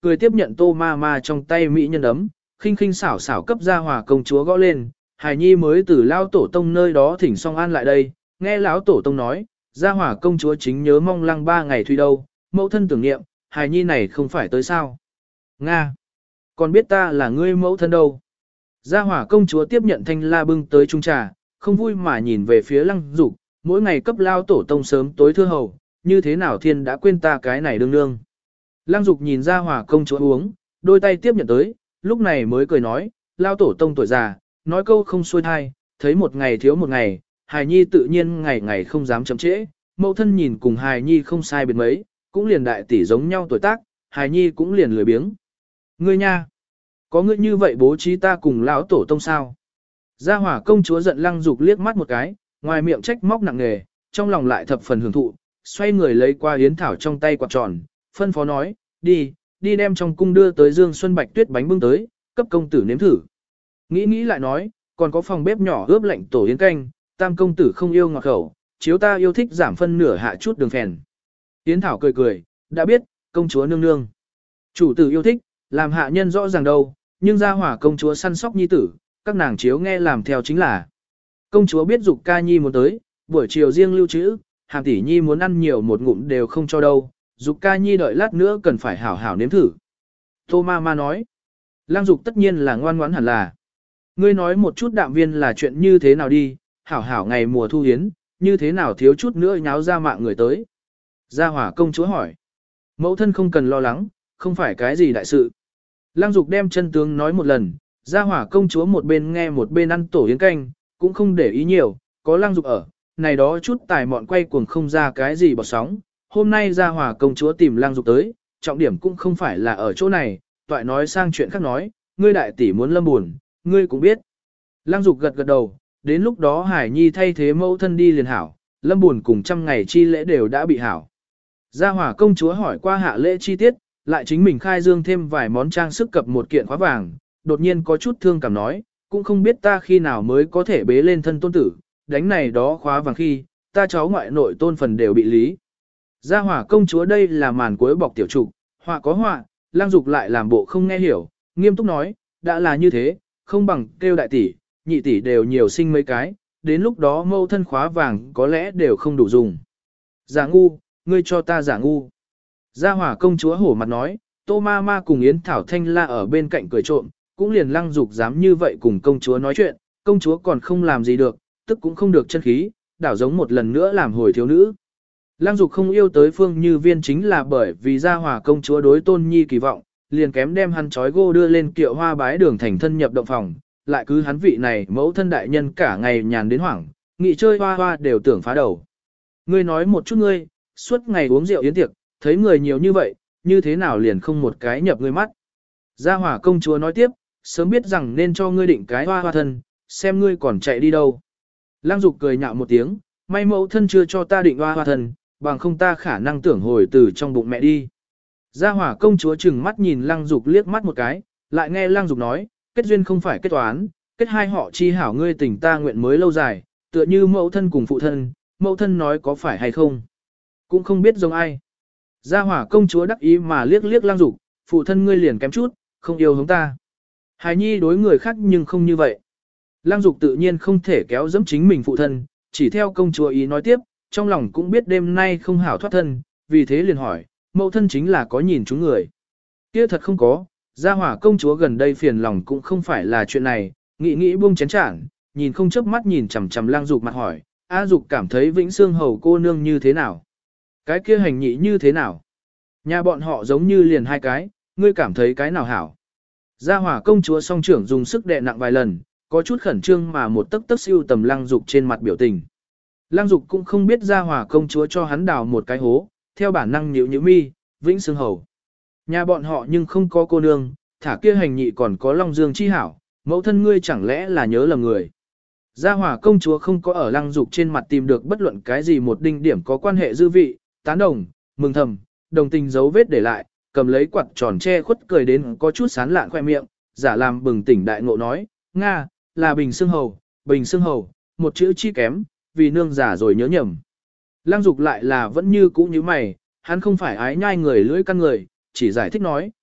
cười tiếp nhận Tô ma ma trong tay mỹ nhân ấm, khinh khinh xảo xảo cấp Gia Hòa công chúa gõ lên, hài nhi mới từ lao tổ tông nơi đó thỉnh xong an lại đây, nghe lão tổ tông nói, Gia Hòa công chúa chính nhớ mong lăng 3 ngày thuy đâu, mẫu thân tưởng niệm, hài nhi này không phải tới sao. Nga! Còn biết ta là ngươi mẫu thân đâu. Gia Hỏa công chúa tiếp nhận thanh la bưng tới trung trà, không vui mà nhìn về phía Lăng Dục, mỗi ngày cấp lao tổ tông sớm tối thưa hầu, như thế nào thiên đã quên ta cái này đương đương. Lăng Dục nhìn Gia Hỏa công chúa uống, đôi tay tiếp nhận tới, lúc này mới cười nói, lao tổ tông tuổi già, nói câu không xuôi thai, thấy một ngày thiếu một ngày, hài nhi tự nhiên ngày ngày không dám chậm trễ, mẫu thân nhìn cùng hài nhi không sai biệt mấy, cũng liền đại tỷ giống nhau tuổi tác, hài nhi cũng liền lười biếng. Ngươi nha! Có ngươi như vậy bố trí ta cùng lão tổ tông sao? Gia Hỏa công chúa giận Lăng Dục liếc mắt một cái, ngoài miệng trách móc nặng nề, trong lòng lại thập phần hưởng thụ, xoay người lấy qua yến thảo trong tay quạt tròn, phân phó nói, đi đem trong cung đưa tới Dương Xuân Bạch Tuyết bánh bưng tới, cấp công tử nếm thử. Nghĩ lại nói, còn có phòng bếp nhỏ ướp lạnh tổ yến canh, tam công tử không yêu ngọt khẩu, chiếu ta yêu thích giảm phân nửa hạ chút đường phèn. Yến thảo cười, đã biết, công chúa nương nương. Chủ tử yêu thích, làm hạ nhân rõ ràng đâu, nhưng Gia Hỏa công chúa săn sóc nhi tử, các nàng chiếu nghe làm theo chính là. Công chúa biết Dục ca nhi muốn tới, buổi chiều riêng lưu trữ, Hàm tỷ nhi muốn ăn nhiều một ngụm đều không cho đâu, Dục ca nhi đợi lát nữa cần phải hảo hảo nếm thử. Tô ma ma nói, Lăng Dục tất nhiên là ngoan ngoãn hẳn là. Ngươi nói một chút đạm viên là chuyện như thế nào đi, hảo hảo ngày mùa thu hiến, như thế nào thiếu chút nữa nháo ra mạng người tới. Gia Hỏa công chúa hỏi, mẫu thân không cần lo lắng, không phải cái gì đại sự. Lăng Dục đem chân tướng nói một lần, Gia Hỏa công chúa một bên nghe một bên ăn tổ yến canh, cũng không để ý nhiều, có Lăng Dục ở, này đó chút tài mọn quay cuồng không ra cái gì bọt sóng. Hôm nay Gia Hỏa công chúa tìm Lăng Dục tới, trọng điểm cũng không phải là ở chỗ này, toại nói sang chuyện khác nói, ngươi đại tỷ muốn lâm buồn, ngươi cũng biết. Lăng Dục gật đầu, đến lúc đó Hải Nhi thay thế mẫu thân đi liền hảo, lâm buồn cùng trăm ngày chi lễ đều đã bị hảo. Gia Hỏa công chúa hỏi qua hạ lễ chi tiết, lại chính mình khai dương thêm vài món trang sức cập một kiện khóa vàng, đột nhiên có chút thương cảm nói, cũng không biết ta khi nào mới có thể bế lên thân tôn tử, đánh này đó khóa vàng khi, ta cháu ngoại nội tôn phần đều bị lý. Gia Hỏa công chúa đây là màn cuối bọc tiểu trục, họa có họa, Lăng Dục lại làm bộ không nghe hiểu, nghiêm túc nói, đã là như thế, không bằng kêu đại tỷ, nhị tỷ đều nhiều sinh mấy cái, đến lúc đó mâu thân khóa vàng có lẽ đều không đủ dùng. Giả ngu, ngươi cho ta giả ngu. Gia Hỏa công chúa hổ mặt nói, Tô ma ma cùng Yến Thảo Thanh La ở bên cạnh cười trộm, cũng liền Lăng Dục dám như vậy cùng công chúa nói chuyện, công chúa còn không làm gì được, tức cũng không được chân khí, đảo giống một lần nữa làm hồi thiếu nữ. Lăng Dục không yêu tới Phương Như Viên chính là bởi vì Gia Hỏa công chúa đối Tôn Nhi kỳ vọng, liền kém đem hắn trói gô đưa lên kiệu hoa bái đường thành thân nhập động phòng, lại cứ hắn vị này mẫu thân đại nhân cả ngày nhàn đến hoảng, nghị chơi hoa hoa đều tưởng phá đầu. Ngươi nói một chút ngươi, suốt ngày uống rượu yến tiệc, thấy người nhiều như vậy, như thế nào liền không một cái nhập ngươi mắt. Gia Hỏa công chúa nói tiếp, sớm biết rằng nên cho ngươi định cái hoa hoa thân, xem ngươi còn chạy đi đâu. Lăng Dục cười nhạo một tiếng, may mẫu thân chưa cho ta định hoa hoa thân, bằng không ta khả năng tưởng hồi từ trong bụng mẹ đi. Gia Hỏa công chúa chừng mắt nhìn Lăng Dục liếc mắt một cái, lại nghe Lăng Dục nói, kết duyên không phải kết toán, kết hai họ chi hảo ngươi tình ta nguyện mới lâu dài, tựa như mẫu thân cùng phụ thân, mẫu thân nói có phải hay không. Cũng không biết giống ai. Gia Hỏa công chúa đắc ý mà liếc liếc Lăng Dục, phụ thân ngươi liền kém chút, không yêu hống ta. Hài nhi đối người khác nhưng không như vậy. Lăng Dục tự nhiên không thể kéo dẫm chính mình phụ thân, chỉ theo công chúa ý nói tiếp, trong lòng cũng biết đêm nay không hảo thoát thân, vì thế liền hỏi, mẫu thân chính là có nhìn chúng người. Kia thật không có, Gia Hỏa công chúa gần đây phiền lòng cũng không phải là chuyện này, nghĩ buông chén chản, nhìn không chớp mắt nhìn chằm chằm Lăng Dục mặt hỏi, A Dục cảm thấy Vĩnh Xương hầu cô nương như thế nào? Cái kia hành nhị như thế nào? Nhà bọn họ giống như liền hai cái, ngươi cảm thấy cái nào hảo? Gia Hỏa công chúa song trưởng dùng sức đè nặng vài lần, có chút khẩn trương mà một tấc tấc siêu tầm Lăng Dục trên mặt biểu tình. Lăng Dục cũng không biết Gia Hỏa công chúa cho hắn đào một cái hố, theo bản năng nhíu mi, Vĩnh Xương hầu. Nhà bọn họ nhưng không có cô nương, thả kia hành nhị còn có Long Dương chi hảo, mẫu thân ngươi chẳng lẽ là nhớ lầm người. Gia Hỏa công chúa không có ở Lăng Dục trên mặt tìm được bất luận cái gì một đinh điểm có quan hệ dư vị, tán đồng, mừng thầm, đồng tình dấu vết để lại, cầm lấy quạt tròn che khuất cười đến có chút sán lạn khoe miệng, giả làm bừng tỉnh đại ngộ nói, Nga, là Bình Xương Hầu, một chữ chi kém, vì nương giả rồi nhớ nhầm. Lăng Dục lại là vẫn như cũ như mày, hắn không phải ái nhai người lưỡi căn người, chỉ giải thích nói,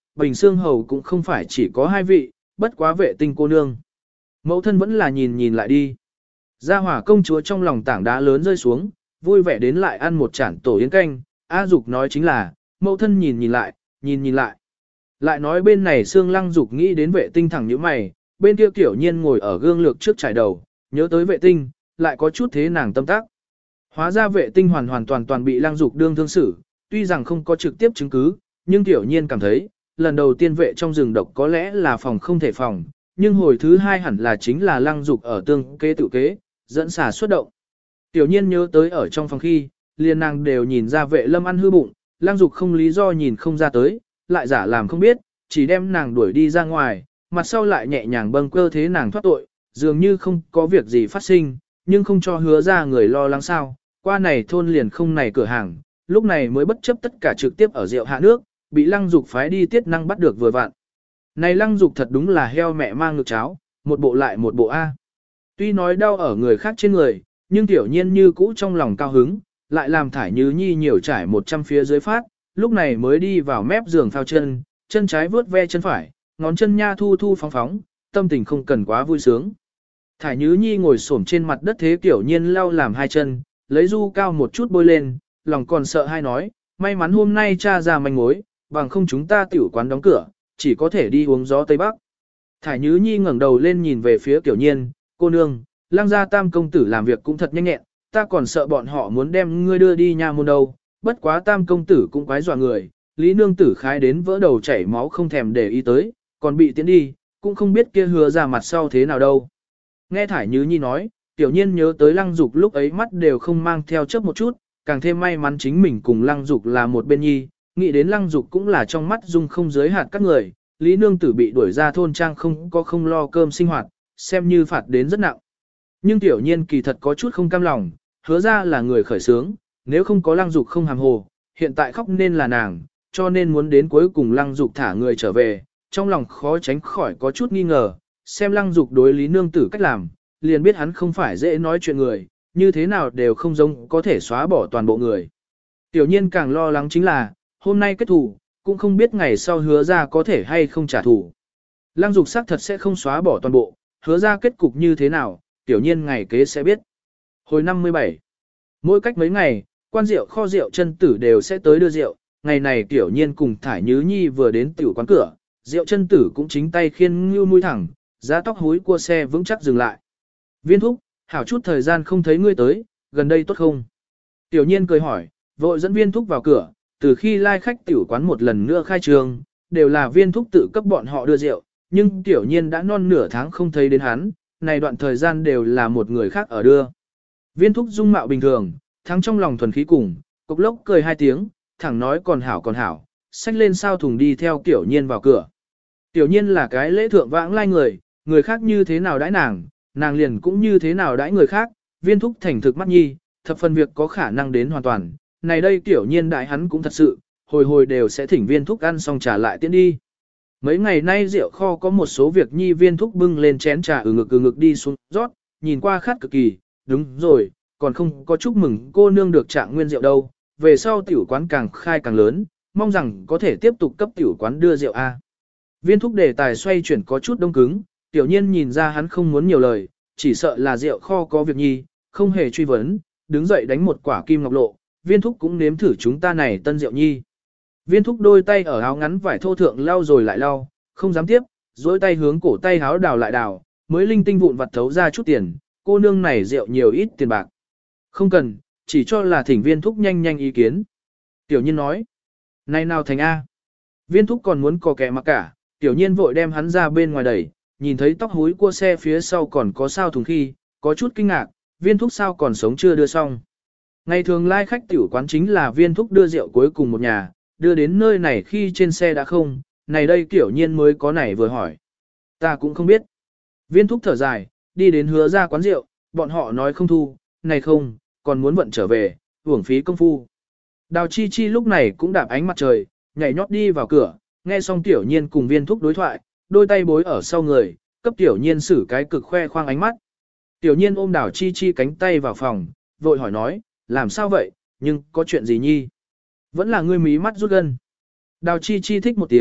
bình xương hầu cũng không phải chỉ có 2 vị, bất quá vệ tinh cô nương. Mẫu thân vẫn là nhìn lại đi. Gia hỏa công chúa trong lòng tảng đá lớn rơi xuống, vui vẻ đến lại ăn một chản tổ yến canh. A Dục nói chính là, mẫu thân nhìn lại. Lại nói bên này Sương Lăng Dục nghĩ đến vệ tinh thẳng như mày, bên kia Tiểu Nhiên ngồi ở gương lược trước trải đầu, nhớ tới vệ tinh, lại có chút thế nàng tâm tác. Hóa ra vệ tinh hoàn toàn bị Lăng Dục đương thương xử, tuy rằng không có trực tiếp chứng cứ, nhưng Tiểu Nhiên cảm thấy, lần đầu tiên vệ trong rừng độc có lẽ là phòng không thể phòng, nhưng hồi thứ 2 hẳn là chính là Lăng Dục ở tương kế tự kế, dẫn xả xuất động. Tiểu Nhiên nhớ tới ở trong phòng khi, liền nàng đều nhìn ra vệ lâm ăn hư bụng, Lăng Dục không lý do nhìn không ra tới, lại giả làm không biết, chỉ đem nàng đuổi đi ra ngoài, mặt sau lại nhẹ nhàng bâng cơ thế nàng thoát tội, dường như không có việc gì phát sinh, nhưng không cho hứa ra người lo lắng sao, qua này thôn liền không này cửa hàng, lúc này mới bất chấp tất cả trực tiếp ở rượu hạ nước, bị Lăng Dục phái đi tiết năng bắt được vừa vặn. Này Lăng Dục thật đúng là heo mẹ mang ngực cháo, một bộ lại một bộ A. Tuy nói đau ở người khác trên người, nhưng Tiểu Nhiên như cũ trong lòng cao hứng, lại làm Thải Như Nhi nhiều trải 100 phía dưới phát, lúc này mới đi vào mép giường phao chân, chân trái vướt ve chân phải, ngón chân nha thu thu phóng phóng, tâm tình không cần quá vui sướng. Thải Như Nhi ngồi xổm trên mặt đất thế Tiểu Nhiên lau làm 2 chân, lấy du cao một chút bôi lên, lòng còn sợ hai nói, may mắn hôm nay cha ra manh mối, bằng không chúng ta tiểu quán đóng cửa, chỉ có thể đi uống gió Tây Bắc. Thải Như Nhi ngẩng đầu lên nhìn về phía Tiểu Nhiên, cô nương, Lăng gia Tam công tử làm việc cũng thật nhanh nhẹn, ta còn sợ bọn họ muốn đem ngươi đưa đi nha môn đâu, bất quá Tam công tử cũng quái dọa người, Lý nương tử khái đến vỡ đầu chảy máu không thèm để ý tới, còn bị tiến đi, cũng không biết kia hứa ra mặt sau thế nào đâu. Nghe Thải Như Nhi nói, Tiểu Nhiên nhớ tới Lăng Dục lúc ấy mắt đều không mang theo chớp một chút, càng thêm may mắn chính mình cùng Lăng Dục là một bên nhi, nghĩ đến Lăng Dục cũng là trong mắt dung không giới hạt các người, Lý nương tử bị đuổi ra thôn trang không lo cơm sinh hoạt, xem như phạt đến rất nặng. Nhưng Tiểu Nhiên kỳ thật có chút không cam lòng, hứa ra là người khởi sướng, nếu không có Lăng Dục không hàm hồ, hiện tại khóc nên là nàng, cho nên muốn đến cuối cùng Lăng Dục thả người trở về, trong lòng khó tránh khỏi có chút nghi ngờ, xem Lăng Dục đối Lý nương tử cách làm, liền biết hắn không phải dễ nói chuyện người, như thế nào đều không giống có thể xóa bỏ toàn bộ người. Tiểu Nhiên càng lo lắng chính là, hôm nay kết thù, cũng không biết ngày sau hứa ra có thể hay không trả thù. Lăng Dục xác thật sẽ không xóa bỏ toàn bộ, hứa ra kết cục như thế nào, Tiểu Nhiên ngày kế sẽ biết. Hồi 57, mỗi cách mấy ngày, quan rượu kho rượu chân tử đều sẽ tới đưa rượu, ngày này Tiểu Nhiên cùng Thải Như Nhi vừa đến tiểu quán cửa, rượu chân tử cũng chính tay khiên ngưu mũi thẳng, giá tóc húi cua xe vững chắc dừng lại. Viên thúc, hảo chút thời gian không thấy ngươi tới, gần đây tốt không? Tiểu Nhiên cười hỏi, vội dẫn Viên thúc vào cửa, từ khi lai khách tiểu quán một lần nữa khai trương, đều là Viên thúc tự cấp bọn họ đưa rượu, nhưng Tiểu Nhiên đã non nửa tháng không thấy đến hắn, này đoạn thời gian đều là một người khác ở đưa. Viên thúc dung mạo bình thường, thắng trong lòng thuần khí cùng, cục lốc cười 2 tiếng, thẳng nói còn hảo, xách lên sao thùng đi theo Tiểu Nhiên vào cửa. Tiểu Nhiên là cái lễ thượng vãng lai người khác như thế nào đãi nàng liền cũng như thế nào đãi người khác, Viên thúc thành thực mắt nhi, thập phần việc có khả năng đến hoàn toàn, này đây Tiểu Nhiên đại hắn cũng thật sự, hồi đều sẽ thỉnh Viên thúc ăn xong trả lại tiễn đi. Mấy ngày nay rượu kho có một số việc nhi Viên thúc bưng lên chén trà ừ ngực đi xuống rót, nhìn qua khát cực kỳ, đúng rồi, còn không có chúc mừng cô nương được trạng nguyên rượu đâu, về sau tiểu quán càng khai càng lớn, mong rằng có thể tiếp tục cấp tiểu quán đưa rượu A. Viên thúc đề tài xoay chuyển có chút đông cứng, Tiểu Nhiên nhìn ra hắn không muốn nhiều lời, chỉ sợ là rượu kho có việc nhi, không hề truy vấn, đứng dậy đánh một quả kim ngọc lộ, Viên thúc cũng nếm thử chúng ta này tân rượu nhi. Viên thúc đôi tay ở áo ngắn vải thô thượng lau rồi lại lau, không dám tiếp, dối tay hướng cổ tay áo đào lại đào, mới linh tinh vụn vặt thấu ra chút tiền, cô nương này rượu nhiều ít tiền bạc. Không cần, chỉ cho là thỉnh Viên thúc nhanh ý kiến. Tiểu Nhiên nói, này nào thành A. Viên thúc còn muốn cò kẻ mặc cả, Tiểu Nhiên vội đem hắn ra bên ngoài đẩy, nhìn thấy tóc húi cua xe phía sau còn có sao thùng khi, có chút kinh ngạc, Viên thúc sao còn sống chưa đưa xong. Ngày thường lai khách tiểu quán chính là Viên thúc đưa rượu cuối cùng một nhà, đưa đến nơi này khi trên xe đã không, này đây Tiểu Nhiên mới có này vừa hỏi. Ta cũng không biết. Viên thúc thở dài, đi đến hứa ra quán rượu, bọn họ nói không thu, này không, còn muốn vận trở về, uổng phí công phu. Đào Chi Chi lúc này cũng đạp ánh mặt trời, nhảy nhót đi vào cửa, nghe xong Tiểu Nhiên cùng Viên thúc đối thoại, đôi tay bối ở sau người, cấp Tiểu Nhiên xử cái cực khoe khoang ánh mắt. Tiểu Nhiên ôm Đào Chi Chi cánh tay vào phòng, vội hỏi nói, làm sao vậy, nhưng có chuyện gì nhi? Vẫn là ngươi mí mắt rút gân. Đào Chi Chi thích một tiếng,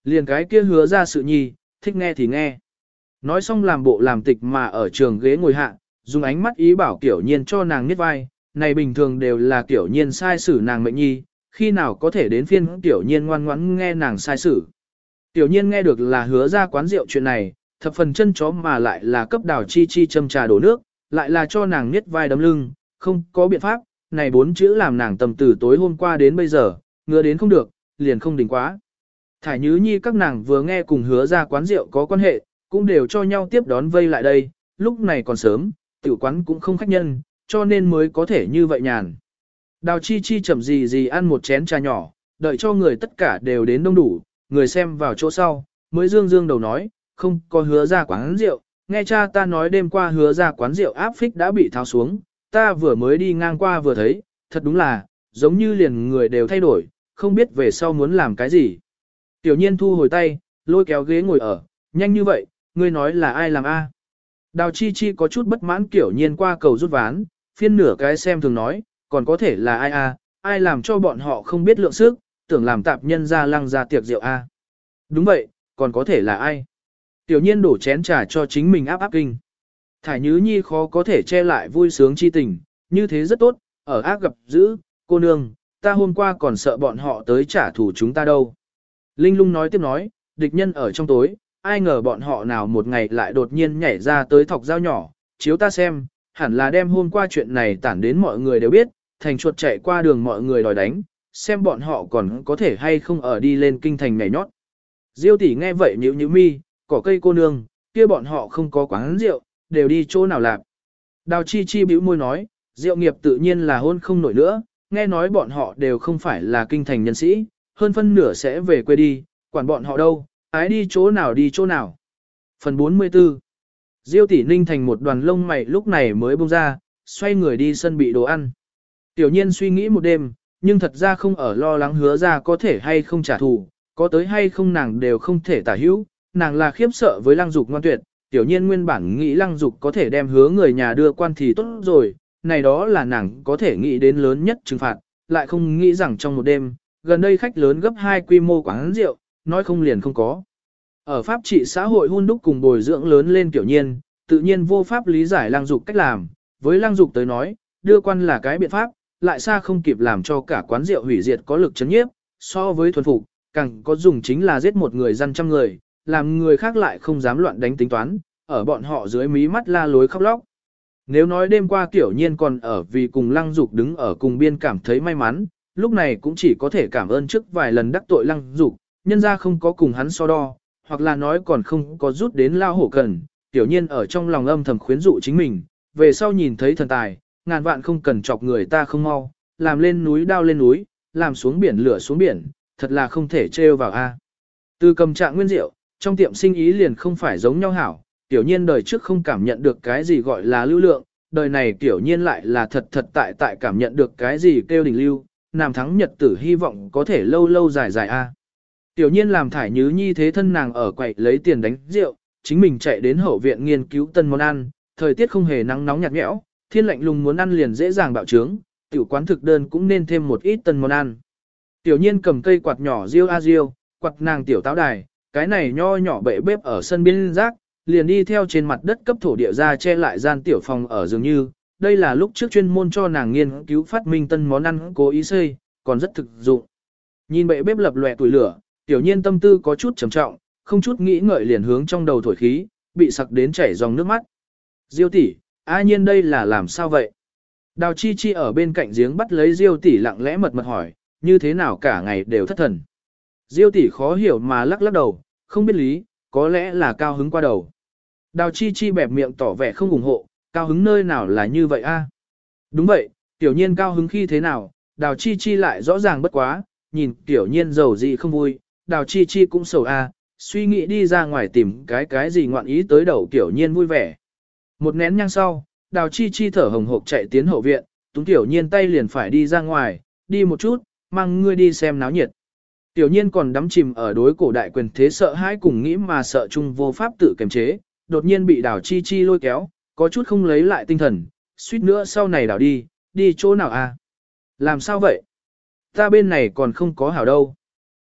Liền cái kia hứa ra sự nhi, thích nghe thì nghe. Nói xong làm bộ làm tịch mà ở trường ghế ngồi hạ, dùng ánh mắt ý bảo Kiểu Nhiên cho nàng niết vai, này bình thường đều là Kiểu Nhiên sai xử nàng mệnh nhi, khi nào có thể đến phiên Kiểu Nhiên ngoan ngoãn nghe nàng sai xử. Tiểu Nhiên nghe được là hứa ra quán rượu chuyện này, thập phần chân chó mà lại là cấp Đào Chi Chi châm trà đổ nước, lại là cho nàng niết vai đấm lưng, không có biện pháp, này 4 chữ làm nàng tầm từ tối hôm qua đến bây giờ, ngứa đến không được, liền không đỉnh quá. Thải Nhứ Nhi các nàng vừa nghe cùng hứa ra quán rượu có quan hệ, cũng đều cho nhau tiếp đón vây lại đây, lúc này còn sớm, tiểu quán cũng không khách nhân, cho nên mới có thể như vậy nhàn. Đào Chi Chi chậm gì ăn một chén trà nhỏ, đợi cho người tất cả đều đến đông đủ, người xem vào chỗ sau, mới dương dương đầu nói, không có hứa ra quán rượu, nghe cha ta nói đêm qua hứa ra quán rượu áp phích đã bị tháo xuống, ta vừa mới đi ngang qua vừa thấy, thật đúng là, giống như liền người đều thay đổi, không biết về sau muốn làm cái gì. Tiểu Nhiên thu hồi tay, lôi kéo ghế ngồi ở, nhanh như vậy, ngươi nói là ai làm a? Đào Chi Chi có chút bất mãn Tiểu Nhiên qua cầu rút ván, phiên nửa cái xem thường nói, còn có thể là ai a? Ai làm cho bọn họ không biết lượng sức, tưởng làm tạp nhân ra lăng ra tiệc rượu a? Đúng vậy, còn có thể là ai? Tiểu Nhiên đổ chén trà cho chính mình áp kinh. Thải Nhứ Nhi khó có thể che lại vui sướng chi tình, như thế rất tốt, ở ác gặp dữ, cô nương, ta hôm qua còn sợ bọn họ tới trả thù chúng ta đâu. Linh Lung nói tiếp nói, địch nhân ở trong tối, ai ngờ bọn họ nào một ngày lại đột nhiên nhảy ra tới thọc dao nhỏ, chiếu ta xem, hẳn là đem hôm qua chuyện này tản đến mọi người đều biết, thành chuột chạy qua đường mọi người đòi đánh, xem bọn họ còn có thể hay không ở đi lên kinh thành nhảy nhót. Diêu tỷ nghe vậy nhíu nhíu mi, cỏ cây cô nương, kia bọn họ không có quán rượu, đều đi chỗ nào làm. Đào Chi Chi bĩu môi nói, rượu nghiệp tự nhiên là hôn không nổi nữa, nghe nói bọn họ đều không phải là kinh thành nhân sĩ, hơn phân nửa sẽ về quê đi, quản bọn họ đâu, ái đi chỗ nào đi chỗ nào. Phần 44 Diêu tỷ ninh thành một đoàn lông mày lúc này mới bông ra, xoay người đi sân bị đồ ăn. Tiểu Nhiên suy nghĩ một đêm, nhưng thật ra không ở lo lắng hứa ra có thể hay không trả thù, có tới hay không nàng đều không thể tả hữu, nàng là khiếp sợ với Lăng Dục ngoan tuyệt. Tiểu Nhiên nguyên bản nghĩ Lăng Dục có thể đem hứa người nhà đưa quan thì tốt rồi, này đó là nàng có thể nghĩ đến lớn nhất trừng phạt, lại không nghĩ rằng trong một đêm, gần đây khách lớn gấp 2 quy mô quán rượu, nói không liền không có. Ở pháp trị xã hội hun đúc cùng bồi dưỡng lớn lên Tiểu Nhiên, tự nhiên vô pháp lý giải Lăng Dục cách làm, với Lăng Dục tới nói, đưa quan là cái biện pháp, lại xa không kịp làm cho cả quán rượu hủy diệt có lực chấn nhiếp, so với thuần phục, càng có dùng chính là giết một người dân trăm người, làm người khác lại không dám loạn đánh tính toán, ở bọn họ dưới mí mắt la lối khóc lóc. Nếu nói đêm qua Tiểu Nhiên còn ở vì cùng Lăng Dục đứng ở cùng biên cảm thấy may mắn, lúc này cũng chỉ có thể cảm ơn trước vài lần đắc tội Lăng Dục, nhân ra không có cùng hắn so đo, hoặc là nói còn không có rút đến lao hổ cần, Tiểu Nhiên ở trong lòng âm thầm khuyến dụ chính mình, về sau nhìn thấy thần tài, ngàn vạn không cần chọc người ta không mau, làm lên núi đao lên núi, làm xuống biển lửa xuống biển, thật là không thể trêu vào a. Từ cầm trạng nguyên rượu, trong tiệm sinh ý liền không phải giống nhau hảo, Tiểu Nhiên đời trước không cảm nhận được cái gì gọi là lưu lượng, đời này Tiểu Nhiên lại là thật thật tại cảm nhận được cái gì kêu đỉnh lưu, nam thắng nhật tử hy vọng có thể lâu lâu dài dài a. Tiểu Nhiên làm Thải Nhứ Nhi thế thân nàng ở quậy lấy tiền đánh rượu, chính mình chạy đến hậu viện nghiên cứu tân món ăn, thời tiết không hề nắng nóng nhạt nhẽo, thiên lạnh lùng muốn ăn liền dễ dàng bạo trướng, tiểu quán thực đơn cũng nên thêm một ít tân món ăn. Tiểu Nhiên cầm cây quạt nhỏ riêu a riêu, quạt nàng tiểu táo đài, cái này nho nhỏ bệ bếp ở sân biên rác, liền đi theo trên mặt đất cấp thổ địa ra che lại gian tiểu phòng ở dường như, đây là lúc trước chuyên môn cho nàng nghiên cứu phát minh tân món ăn cố ý xây, còn rất thực dụng. Nhìn bệ bếp lập lòe tuổi lửa, Tiểu Nhiên tâm tư có chút trầm trọng, không chút nghĩ ngợi liền hướng trong đầu thổi khí, bị sặc đến chảy dòng nước mắt. Diêu tỷ, A Nhiên đây là làm sao vậy? Đào Chi Chi ở bên cạnh giếng bắt lấy Diêu tỷ lặng lẽ mật mật hỏi, như thế nào cả ngày đều thất thần. Diêu tỷ khó hiểu mà lắc lắc đầu, không biết lý, có lẽ là cao hứng qua đầu. Đào Chi Chi bẹp miệng tỏ vẻ không ủng hộ, cao hứng nơi nào là như vậy a? Đúng vậy, Tiểu Nhiên cao hứng khi thế nào, Đào Chi Chi lại rõ ràng bất quá, nhìn Tiểu Nhiên giàu gì không vui, Đào Chi Chi cũng sầu a, suy nghĩ đi ra ngoài tìm cái gì ngoạn ý tới đầu Tiểu Nhiên vui vẻ. Một nén nhang sau, Đào Chi Chi thở hồng hộc chạy tiến hậu viện, Túng Tiểu Nhiên tay liền phải đi ra ngoài, đi một chút, mang ngươi đi xem náo nhiệt. Tiểu Nhiên còn đắm chìm ở đối cổ đại quyền thế sợ hãi cùng nghĩ mà sợ chung vô pháp tự kiềm chế, đột nhiên bị Đào Chi Chi lôi kéo, có chút không lấy lại tinh thần, suýt nữa sau này đảo đi chỗ nào a? Làm sao vậy? Ta bên này còn không có hảo đâu.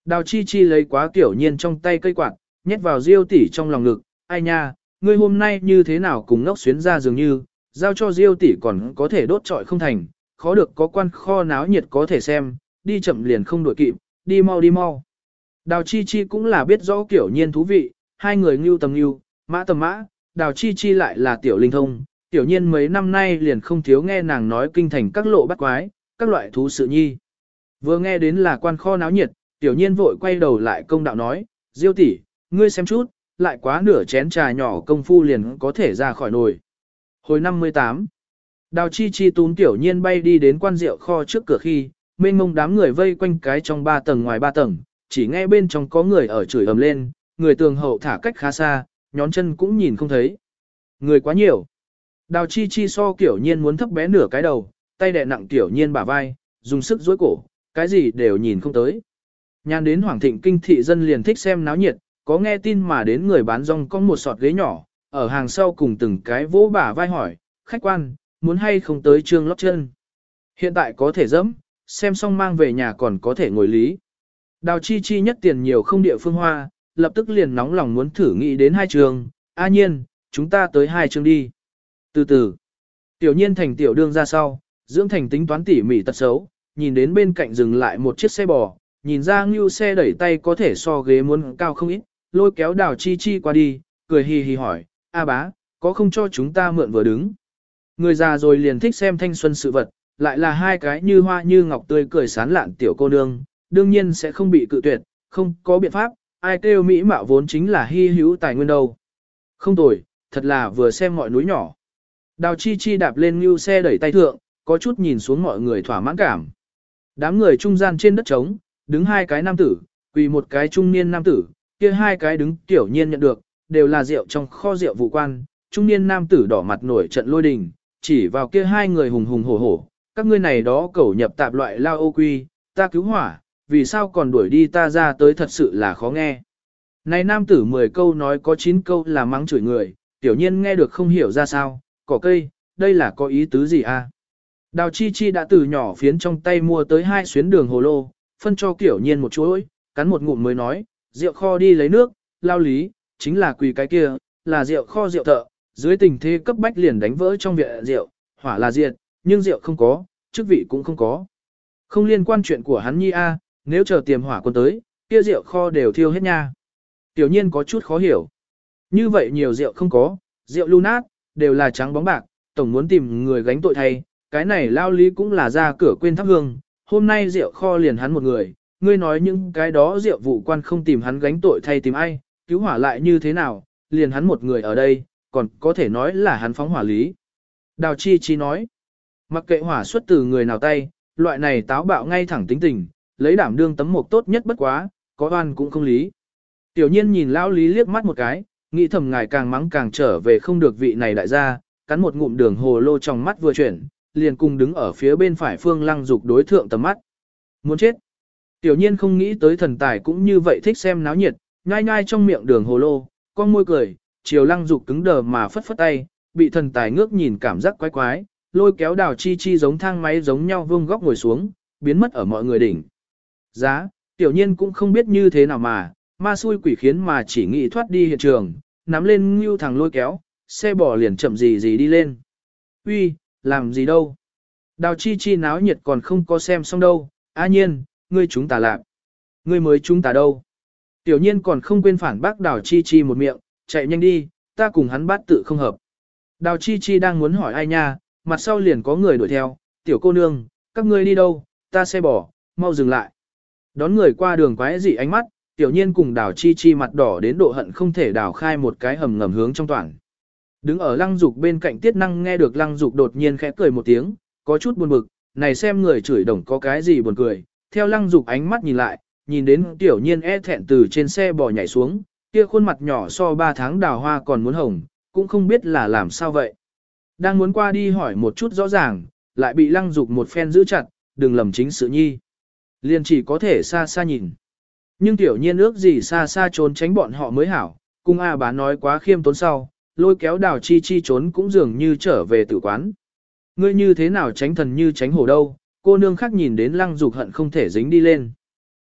Đào Chi Chi lấy quá Tiểu Nhiên trong tay cây quạt, nhét vào Diêu tỷ trong lòng ngực, ai nha, ngươi hôm nay như thế nào cùng ngốc xuyến ra dường như, giao cho Diêu tỷ còn có thể đốt trọi không thành, khó được có quan kho náo nhiệt có thể xem, đi chậm liền không đuổi kịp, đi mau đi mau. Đào Chi Chi cũng là biết rõ Tiểu Nhiên thú vị, hai người ngưu tầm ngưu, mã tầm mã, Đào Chi Chi lại là tiểu linh thông, Tiểu Nhiên mấy năm nay liền không thiếu nghe nàng nói kinh thành các lộ bắt quái, các loại thú sự nhi. Vừa nghe đến là quan kho náo nhiệt, Tiểu Nhiên vội quay đầu lại công đạo nói, Diêu tỷ, ngươi xem chút, lại quá nửa chén trà nhỏ công phu liền có thể ra khỏi nồi. Hồi 58, Đào Chi Chi túm Tiểu Nhiên bay đi đến quan rượu kho trước cửa khi, mênh mông đám người vây quanh cái trong 3 tầng ngoài 3 tầng, chỉ nghe bên trong có người ở chửi ầm lên, người tường hậu thả cách khá xa, nhón chân cũng nhìn không thấy. Người quá nhiều. Đào Chi Chi so Tiểu Nhiên muốn thấp bé nửa cái đầu, tay đè nặng Tiểu Nhiên bả vai, dùng sức duỗi cổ, cái gì đều nhìn không tới. Nhàn đến Hoàng Thịnh kinh thị dân liền thích xem náo nhiệt, có nghe tin mà đến người bán rong có một sọt ghế nhỏ, ở hàng sau cùng từng cái vỗ bả vai hỏi, khách quan, muốn hay không tới trương lót chân. Hiện tại có thể dẫm, xem xong mang về nhà còn có thể ngồi lý. Đào Chi Chi nhất tiền nhiều không địa phương hoa, lập tức liền nóng lòng muốn thử nghĩ đến 2 trường, a nhiên, chúng ta tới 2 trường đi. Từ từ, Tiểu Nhiên thành tiểu đương ra sau, dưỡng thành tính toán tỉ mỉ tật xấu, nhìn đến bên cạnh dừng lại một chiếc xe bò, nhìn ra ngưu xe đẩy tay có thể so ghế muốn cao không ít, lôi kéo Đào Chi Chi qua đi, cười hì hì hỏi, a bá, có không cho chúng ta mượn vừa đứng. Người già rồi liền thích xem thanh xuân sự vật, lại là 2 cái như hoa như ngọc tươi cười sán lạn tiểu cô nương, đương nhiên sẽ không bị cự tuyệt, không có biện pháp, ai kêu mỹ mạo vốn chính là hy hữu tài nguyên đâu. Không tồi, thật là vừa xem mọi núi nhỏ. Đào Chi Chi đạp lên ngưu xe đẩy tay thượng, có chút nhìn xuống mọi người thỏa mãn cảm. Đám người trung gian trên đất trống, đứng 2 cái nam tử, quỳ một cái trung niên nam tử, kia 2 cái đứng Tiểu Nhiên nhận được, đều là rượu trong kho rượu vụ quan, trung niên nam tử đỏ mặt nổi trận lôi đình, chỉ vào kia 2 người hùng hùng hổ hổ, các ngươi này đó cẩu nhập tạp loại lao ô quy, ta cứu hỏa, vì sao còn đuổi đi ta ra tới thật sự là khó nghe. Này nam tử 10 câu nói có 9 câu là mắng chửi người, Tiểu Nhiên nghe được không hiểu ra sao, cỏ cây, đây là có ý tứ gì a? Đào Chi Chi đã từ nhỏ phiến trong tay mua tới 2 xuyến đường hồ lô, phân cho Tiểu Nhiên một chuỗi, cắn một ngụm mới nói, rượu kho đi lấy nước, lao lý, chính là quỳ cái kia, là rượu kho rượu thợ, dưới tình thế cấp bách liền đánh vỡ trong viện rượu, hỏa là diệt, nhưng rượu không có, chức vị cũng không có. Không liên quan chuyện của hắn nhi a, nếu chờ tiềm hỏa quân tới, kia rượu kho đều thiêu hết nha. Tiểu Nhiên có chút khó hiểu. Như vậy nhiều rượu không có, rượu lưu nát, đều là trắng bóng bạc, tổng muốn tìm người gánh tội thay, cái này lao lý cũng là ra cửa quên thắp hương, hôm nay rượu kho liền hắn một người, ngươi nói những cái đó rượu vụ quan không tìm hắn gánh tội thay tìm ai, cứu hỏa lại như thế nào, liền hắn một người ở đây, còn có thể nói là hắn phóng hỏa lý. Đào Chi Chi nói, mặc kệ hỏa xuất từ người nào tay, loại này táo bạo ngay thẳng tính tình, lấy đảm đương tấm mộc tốt nhất bất quá, có oan cũng không lý. Tiểu Nhiên nhìn lão lý liếc mắt một cái, nghĩ thầm ngài càng mắng càng trở về không được vị này đại gia, cắn một ngụm đường hồ lô trong mắt vừa chuyển, liền cùng đứng ở phía bên phải Phương Lăng Dục đối thượng tầm mắt. Muốn chết. Tiểu Nhiên không nghĩ tới thần tài cũng như vậy thích xem náo nhiệt, nhai nhai trong miệng đường hồ lô, con môi cười, chiều Lăng Dục cứng đờ mà phất phất tay, bị thần tài ngước nhìn cảm giác quái quái, lôi kéo Đào Chi Chi giống thang máy giống nhau vương góc ngồi xuống, biến mất ở mọi người đỉnh. Giá, Tiểu Nhiên cũng không biết như thế nào mà, ma xui quỷ khiến mà chỉ nghĩ thoát đi hiện trường, nắm lên ngưu thằng lôi kéo, xe bò liền chậm gì đi lên. Uy, làm gì đâu? Đào Chi Chi náo nhiệt còn không có xem xong đâu, a Nhiên, ngươi chúng ta lạc. Ngươi mới chúng ta đâu? Tiểu Nhiên còn không quên phản bác Đào Chi Chi một miệng, chạy nhanh đi, ta cùng hắn bát tự không hợp. Đào Chi Chi đang muốn hỏi ai nha, mặt sau liền có người đuổi theo, tiểu cô nương, các ngươi đi đâu, ta xe bò, mau dừng lại. Đón người qua đường quái dị ánh mắt, Tiểu Nhiên cùng Đào Chi Chi mặt đỏ đến độ hận không thể đào khai một cái hầm ngầm hướng trong toàn. Đứng ở Lăng Dục bên cạnh Tiết Năng nghe được Lăng Dục đột nhiên khẽ cười một tiếng, có chút buồn bực, này xem người chửi đồng có cái gì buồn cười. Theo Lăng Dục ánh mắt nhìn lại, nhìn đến Tiểu Nhiên e thẹn từ trên xe bò nhảy xuống, kia khuôn mặt nhỏ so 3 tháng đào hoa còn muốn hồng, cũng không biết là làm sao vậy. Đang muốn qua đi hỏi một chút rõ ràng, lại bị Lăng Dục một phen giữ chặt, đừng lầm chính sự nhi. Liền chỉ có thể xa xa nhìn. Nhưng Tiểu Nhiên ước gì xa xa trốn tránh bọn họ mới hảo, cung A bá nói quá khiêm tốn sau, lôi kéo Đào Chi Chi trốn cũng dường như trở về tử quán. Ngươi như thế nào tránh thần như tránh hổ đâu, cô nương khác nhìn đến Lăng Dục hận không thể dính đi lên.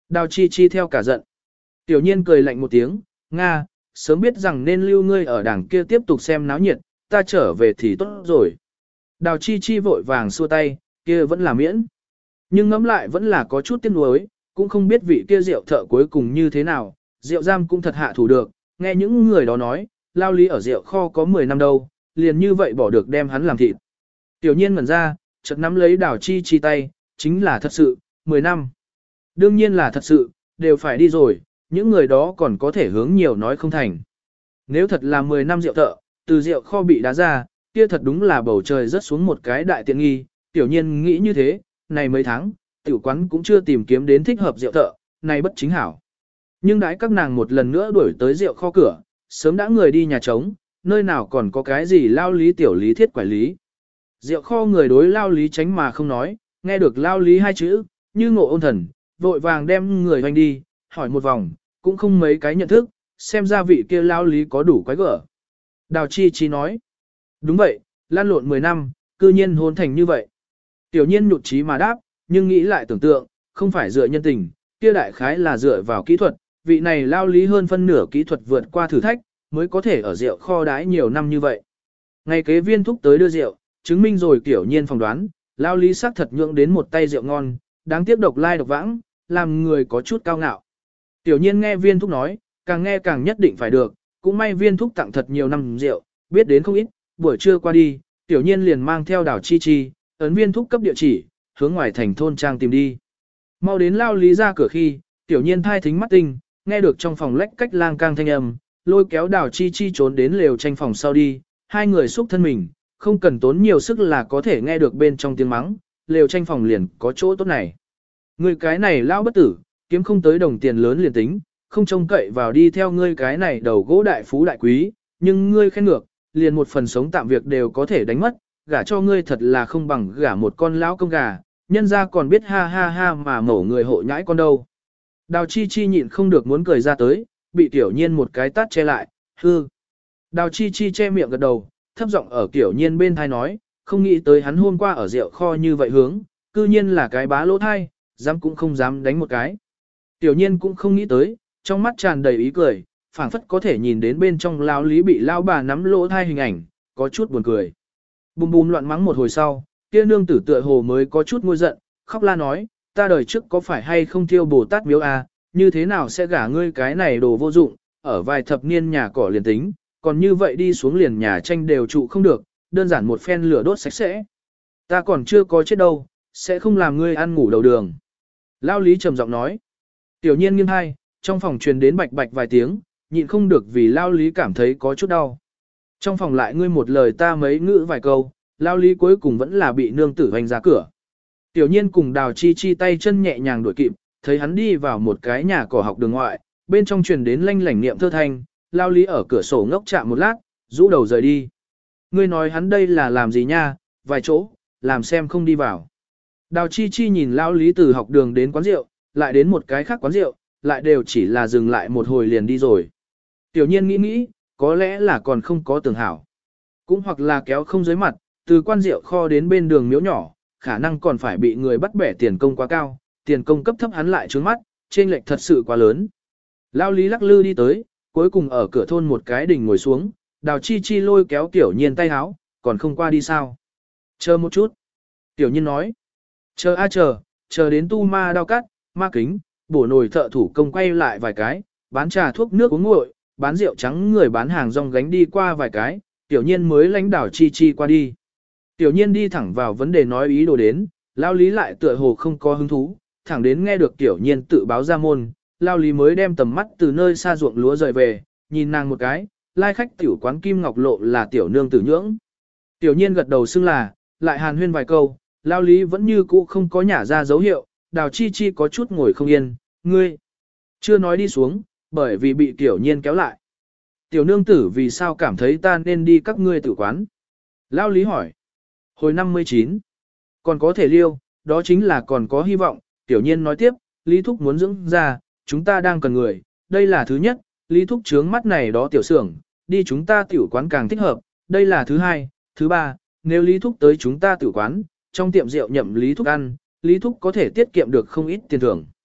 Đào Chi Chi theo cả giận. Tiểu nhiên cười lạnh một tiếng, Nga, sớm biết rằng nên lưu ngươi ở đằng kia tiếp tục xem náo nhiệt, ta trở về thì tốt rồi. Đào Chi Chi vội vàng xua tay, kia vẫn là miễn. Nhưng ngẫm lại vẫn là có chút tiếc nuối, cũng không biết vị kia rượu thợ cuối cùng như thế nào, rượu giam cũng thật hạ thủ được, nghe những người đó nói, lao lý ở rượu kho có 10 năm đâu, liền như vậy bỏ được đem hắn làm thịt. Tiểu nhiên ngẩn ra, chợt nắm lấy Đào Chi Chi tay, chính là thật sự, 10 năm. Đương nhiên là thật sự, đều phải đi rồi, những người đó còn có thể hướng nhiều nói không thành. Nếu thật là 10 năm rượu thợ, từ rượu kho bị đá ra, kia thật đúng là bầu trời rớt xuống một cái đại tiện nghi, tiểu nhiên nghĩ như thế, này mấy tháng, tiểu quán cũng chưa tìm kiếm đến thích hợp rượu thợ, này bất chính hảo. Nhưng đãi các nàng một lần nữa đuổi tới rượu kho cửa, sớm đã người đi nhà trống, nơi nào còn có cái gì lao lý tiểu lý thiết quản lý. Rượu kho người đối lao lý tránh mà không nói, nghe được lao lý hai chữ, như ngộ ôn thần, vội vàng đem người hoành đi, hỏi một vòng, cũng không mấy cái nhận thức, xem ra vị kia lao lý có đủ quái gở. Đào Chi Chi nói, đúng vậy, lan lộn 10 năm, cư nhiên hôn thành như vậy. Tiểu nhiên nhụt chí mà đáp, nhưng nghĩ lại tưởng tượng, không phải dựa nhân tình, kia đại khái là dựa vào kỹ thuật, vị này lao lý hơn phân nửa kỹ thuật vượt qua thử thách, mới có thể ở rượu kho đái nhiều năm như vậy. Ngày kế viên thúc tới đưa rượu, chứng minh rồi Tiểu nhiên phỏng đoán, lao lý xác thật nhượng đến một tay rượu ngon, đáng tiếc độc lai độc vãng, làm người có chút cao ngạo. Tiểu nhiên nghe viên thúc nói, càng nghe càng nhất định phải được, cũng may viên thúc tặng thật nhiều năm rượu, biết đến không ít, buổi trưa qua đi, Tiểu nhiên liền mang theo Đào Chi Chi, ấn viên thúc cấp địa chỉ, hướng ngoài thành thôn trang tìm đi. Mau đến lao lý ra cửa khi, Tiểu nhiên thai thính mắt tinh, nghe được trong phòng lách cách lang cang thanh âm, lôi kéo Đào Chi Chi trốn đến lều tranh phòng sau đi, hai người xúc thân mình, không cần tốn nhiều sức là có thể nghe được bên trong tiếng mắng, lều tranh phòng liền có chỗ tốt này. Người cái này lao bất tử, kiếm không tới đồng tiền lớn liền tính, không trông cậy vào đi theo ngươi cái này đầu gỗ đại phú đại quý, nhưng ngươi khen ngược, liền một phần sống tạm việc đều có thể đánh mất, gả cho ngươi thật là không bằng gả một con lão công gà, nhân ra còn biết ha ha ha mà mổ người hộ nhãi con đâu. Đào Chi Chi nhịn không được muốn cười ra tới, bị Tiểu nhiên một cái tát che lại, hư. Đào Chi Chi che miệng gật đầu, thấp giọng ở Tiểu nhiên bên thai nói, không nghĩ tới hắn hôm qua ở rượu kho như vậy hướng, cư nhiên là cái bá lỗ thai, dám cũng không dám đánh một cái. Tiểu nhiên cũng không nghĩ tới, trong mắt tràn đầy ý cười, phảng phất có thể nhìn đến bên trong lao lý bị lao bà nắm lỗ thai hình ảnh, có chút buồn cười. Bùm bùm loạn mắng một hồi sau, kia nương tử tựa hồ mới có chút ngôi giận, khóc la nói, ta đời trước có phải hay không thiêu Bồ Tát miếu à, như thế nào sẽ gả ngươi cái này đồ vô dụng, ở vài thập niên nhà cỏ liền tính, còn như vậy đi xuống liền nhà tranh đều trụ không được, đơn giản một phen lửa đốt sạch sẽ. Ta còn chưa có chết đâu, sẽ không làm ngươi ăn ngủ đầu đường. Lao lý trầm giọng nói. Tiểu nhiên nghiêng hai, trong phòng truyền đến bạch bạch vài tiếng, nhịn không được vì lao lý cảm thấy có chút đau. Trong phòng lại ngươi một lời ta mấy ngữ vài câu, lao lý cuối cùng vẫn là bị nương tử hoành ra cửa. Tiểu nhiên cùng Đào Chi Chi tay chân nhẹ nhàng đuổi kịp, thấy hắn đi vào một cái nhà cỏ học đường ngoại, bên trong truyền đến lanh lảnh niệm thơ thanh, lao lý ở cửa sổ ngốc chạm một lát, rũ đầu rời đi. Ngươi nói hắn đây là làm gì nha, vài chỗ, làm xem không đi vào. Đào Chi Chi nhìn lao lý từ học đường đến quán rượu, lại đến một cái khác quán rượu, lại đều chỉ là dừng lại một hồi liền đi rồi. Tiểu nhiên nghĩ, có lẽ là còn không có tưởng hảo. Cũng hoặc là kéo không dưới mặt, từ quan rượu kho đến bên đường miếu nhỏ, khả năng còn phải bị người bắt bẻ tiền công quá cao, tiền công cấp thấp hắn lại trướng mắt, chênh lệch thật sự quá lớn. Lao lý lắc lư đi tới, cuối cùng ở cửa thôn một cái đỉnh ngồi xuống, Đào Chi Chi lôi kéo Tiểu nhiên tay háo, còn không qua đi sao. Chờ một chút. Tiểu nhiên nói. Chờ a chờ đến tu ma đao cắt, ma kính, bổ nồi thợ thủ công quay lại vài cái, bán trà thuốc nước uống nguội, bán rượu trắng người bán hàng rong gánh đi qua vài cái, Tiểu nhiên mới lãnh Đào Chi Chi qua đi. Tiểu nhiên đi thẳng vào vấn đề nói ý đồ đến, lao lý lại tựa hồ không có hứng thú, thẳng đến nghe được Tiểu nhiên tự báo ra môn, lao lý mới đem tầm mắt từ nơi xa ruộng lúa rời về, nhìn nàng một cái, lai khách tiểu quán Kim Ngọc Lộ là tiểu nương tử nhưỡng. Tiểu nhiên gật đầu xưng là, lại hàn huyên vài câu, lao lý vẫn như cũ không có nhả ra dấu hiệu, Đào Chi Chi có chút ngồi không yên, ngươi, chưa nói đi xuống, bởi vì bị Tiểu nhiên kéo lại. Tiểu nương tử vì sao cảm thấy ta nên đi các ngươi tử quán? Lao lý hỏi. Hồi 59, còn có thể liêu, đó chính là còn có hy vọng, Tiểu nhiên nói tiếp, Lý Thúc muốn dưỡng ra, chúng ta đang cần người, đây là thứ nhất, Lý Thúc trướng mắt này đó tiểu xưởng, đi chúng ta tiểu quán càng thích hợp, đây là thứ hai, thứ ba, nếu Lý Thúc tới chúng ta tiểu quán, trong tiệm rượu nhậm Lý Thúc ăn, Lý Thúc có thể tiết kiệm được không ít tiền thưởng.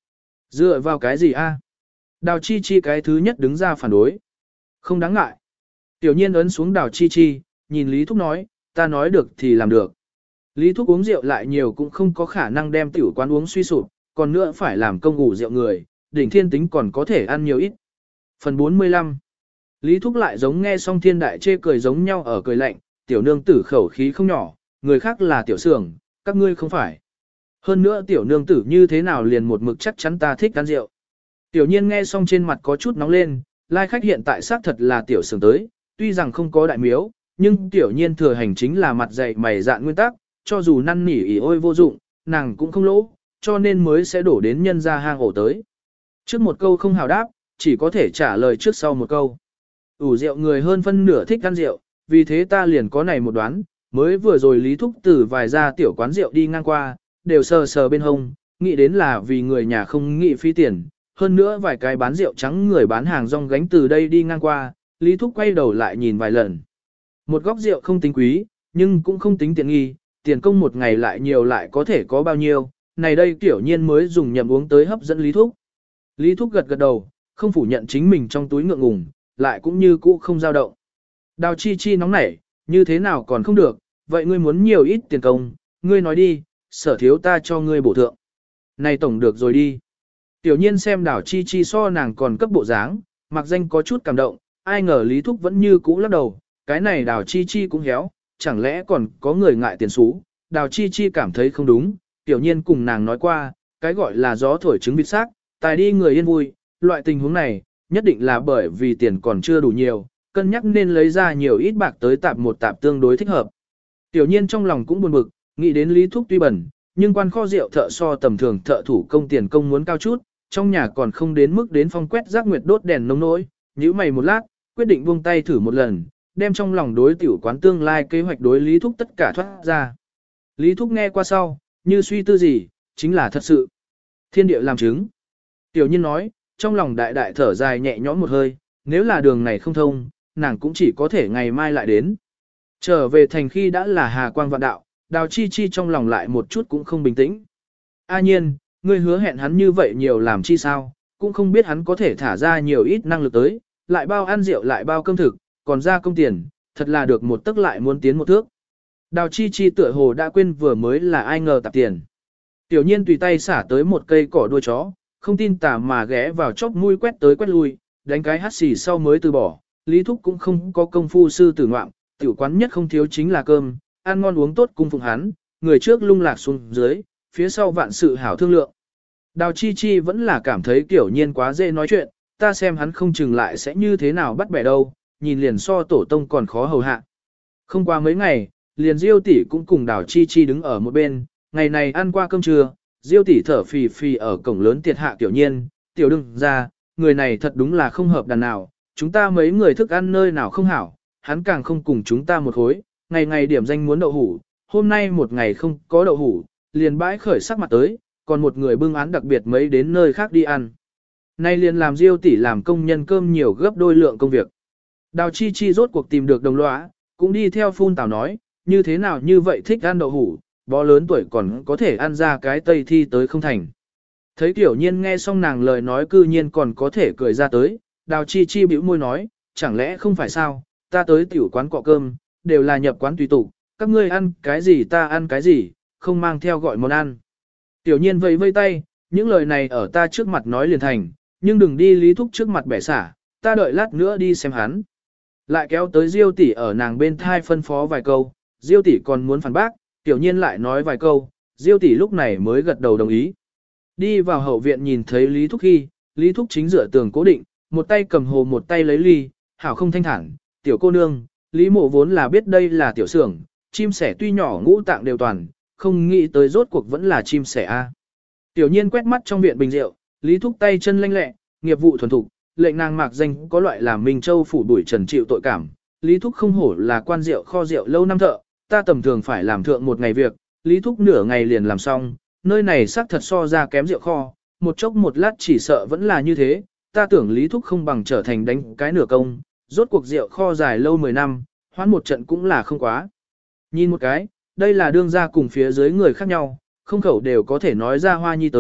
Dựa vào cái gì a? Đào Chi Chi cái thứ nhất đứng ra phản đối. Không đáng ngại. Tiểu nhiên ấn xuống Đào Chi Chi, nhìn Lý Thúc nói, ta nói được thì làm được. Lý Thúc uống rượu lại nhiều cũng không có khả năng đem tiểu quán uống suy sụp, còn nữa phải làm công ngủ rượu người, đỉnh thiên tính còn có thể ăn nhiều ít. Phần 45. Lý Thúc lại giống nghe xong thiên đại chê cười giống nhau ở cười lạnh, tiểu nương tử khẩu khí không nhỏ, người khác là tiểu sưởng, các ngươi không phải. Hơn nữa tiểu nương tử như thế nào liền một mực chắc chắn ta thích ăn rượu. Tiểu nhiên nghe xong trên mặt có chút nóng lên, lai khách hiện tại xác thật là tiểu sưởng tới, tuy rằng không có đại miếu, nhưng tiểu nhiên thừa hành chính là mặt dày mày dạn nguyên tắc, cho dù năn nỉ ỉ ôi vô dụng, nàng cũng không lỗ, cho nên mới sẽ đổ đến nhân ra hang ổ tới. Trước một câu không hào đáp, chỉ có thể trả lời trước sau một câu. Ủ rượu người hơn phân nửa thích ăn rượu, vì thế ta liền có này một đoán, mới vừa rồi Lý Thúc Tử vài ra tiểu quán rượu đi ngang qua, đều sờ sờ bên hông, nghĩ đến là vì người nhà không nghĩ phí tiền, hơn nữa vài cái bán rượu trắng người bán hàng rong gánh từ đây đi ngang qua, Lý Thúc quay đầu lại nhìn vài lần. Một góc rượu không tính quý, nhưng cũng không tính tiện nghi, tiền công một ngày lại nhiều lại có thể có bao nhiêu, này đây tiểu nhiên mới dùng nhầm uống tới hấp dẫn Lý Thúc. Lý Thúc gật gật đầu, không phủ nhận chính mình trong túi ngượng ngùng, lại cũng như cũ không dao động. Đào Chi Chi nóng nảy, như thế nào còn không được, vậy ngươi muốn nhiều ít tiền công, ngươi nói đi, sở thiếu ta cho ngươi bổ thượng. Này tổng được rồi đi. Tiểu nhiên xem Đào Chi Chi so nàng còn cấp bộ dáng, mặc danh có chút cảm động, ai ngờ Lý Thúc vẫn như cũ lắc đầu, cái này Đào Chi Chi cũng héo, chẳng lẽ còn có người ngại tiền xú. Đào Chi Chi cảm thấy không đúng, tiểu nhiên cùng nàng nói qua, cái gọi là gió thổi trứng vịt xác, tài đi người yên vui, loại tình huống này, nhất định là bởi vì tiền còn chưa đủ nhiều, cân nhắc nên lấy ra nhiều ít bạc tới tạp một tạp tương đối thích hợp. Tiểu nhiên trong lòng cũng buồn bực, nghĩ đến Lý Thúc tuy bẩn, nhưng quan kho rượu thợ so tầm thường thợ thủ công tiền công muốn cao chút, trong nhà còn không đến mức đến phong quét rác nguyệt đốt đèn nông nỗi, nhíu mày một lát, quyết định buông tay thử một lần, đem trong lòng đối tiểu quán tương lai kế hoạch đối Lý Thúc tất cả thoát ra. Lý Thúc nghe qua sau, như suy tư gì, chính là thật sự. Thiên địa làm chứng. Tiểu nhiên nói, trong lòng đại đại thở dài nhẹ nhõm một hơi, nếu là đường này không thông, nàng cũng chỉ có thể ngày mai lại đến. Trở về thành khi đã là hà quang vạn đạo, Đào Chi Chi trong lòng lại một chút cũng không bình tĩnh. A nhiên, ngươi hứa hẹn hắn như vậy nhiều làm chi sao, cũng không biết hắn có thể thả ra nhiều ít năng lực tới, lại bao ăn rượu lại bao cơm thực, còn ra công tiền, thật là được một tức lại muốn tiến một thước. Đào Chi Chi tựa hồ đã quên vừa mới là ai ngờ tạp tiền. Tiểu nhiên tùy tay xả tới một cây cỏ đuôi chó, không tin tà mà ghé vào chóp mũi quét tới quét lui, đánh cái hắt xì sau mới từ bỏ. Lý Thúc cũng không có công phu sư tử ngoạm, tiểu quán nhất không thiếu chính là cơm, ăn ngon uống tốt cung phụng hắn, người trước lung lạc xuống dưới, phía sau vạn sự hảo thương lượng. Đào Chi Chi vẫn là cảm thấy Tiểu nhiên quá dễ nói chuyện, ta xem hắn không chừng lại sẽ như thế nào bắt bẻ đâu, nhìn liền so tổ tông còn khó hầu hạ. Không qua mấy ngày, liền Diêu tỷ cũng cùng Đào Chi Chi đứng ở một bên, ngày này ăn qua cơm trưa, Diêu tỷ thở phì phì ở cổng lớn tiệt hạ Tiểu nhiên, tiểu đừng ra, người này thật đúng là không hợp đàn nào, chúng ta mấy người thức ăn nơi nào không hảo, hắn càng không cùng chúng ta một khối, ngày ngày điểm danh muốn đậu hủ, hôm nay một ngày không có đậu hủ, liền bãi khởi sắc mặt tới, còn một người bưng án đặc biệt mấy đến nơi khác đi ăn. Nay liền làm Diêu tỷ làm công nhân cơm nhiều gấp đôi lượng công việc. Đào Chi Chi rốt cuộc tìm được đồng lõa, cũng đi theo phun tào nói, như thế nào như vậy thích ăn đậu hủ, bó lớn tuổi còn có thể ăn ra cái tây thi tới không thành. Thấy Tiểu nhiên nghe xong nàng lời nói cư nhiên còn có thể cười ra tới, Đào Chi Chi bĩu môi nói, chẳng lẽ không phải sao, ta tới tiểu quán cọ cơm, đều là nhập quán tùy tục, các ngươi ăn cái gì ta ăn cái gì, không mang theo gọi món ăn. Tiểu nhiên vẫy vây tay, những lời này ở ta trước mặt nói liền thành, nhưng đừng đi Lý Thúc trước mặt bẻ xả, ta đợi lát nữa đi xem hắn. Lại kéo tới Diêu tỷ ở nàng bên thai phân phó vài câu, Diêu tỷ còn muốn phản bác, Tiểu nhiên lại nói vài câu, Diêu tỷ lúc này mới gật đầu đồng ý. Đi vào hậu viện nhìn thấy Lý Thúc khi, Lý Thúc chính dựa tường cố định, một tay cầm hồ một tay lấy ly, hảo không thanh thản, tiểu cô nương, Lý Mộ vốn là biết đây là tiểu xưởng, chim sẻ tuy nhỏ ngũ tạng đều toàn, không nghĩ tới rốt cuộc vẫn là chim sẻ a. Tiểu nhiên quét mắt trong viện bình rượu, Lý Thúc tay chân lanh lẹ, nghiệp vụ thuần thục, lệnh nàng mạc danh có loại làm Minh Châu phủ đuổi trần chịu tội cảm. Lý Thúc không hổ là quan rượu kho rượu lâu năm thợ, ta tầm thường phải làm thượng một ngày việc, Lý Thúc nửa ngày liền làm xong, nơi này xác thật so ra kém rượu kho, một chốc một lát chỉ sợ vẫn là như thế, ta tưởng Lý Thúc không bằng trở thành đánh cái nửa công, rốt cuộc rượu kho dài lâu 10 năm, hoãn một trận cũng là không quá. Nhìn một cái, đây là đương gia cùng phía dưới người khác nhau, không khẩu đều có thể nói ra hoa nhi tới,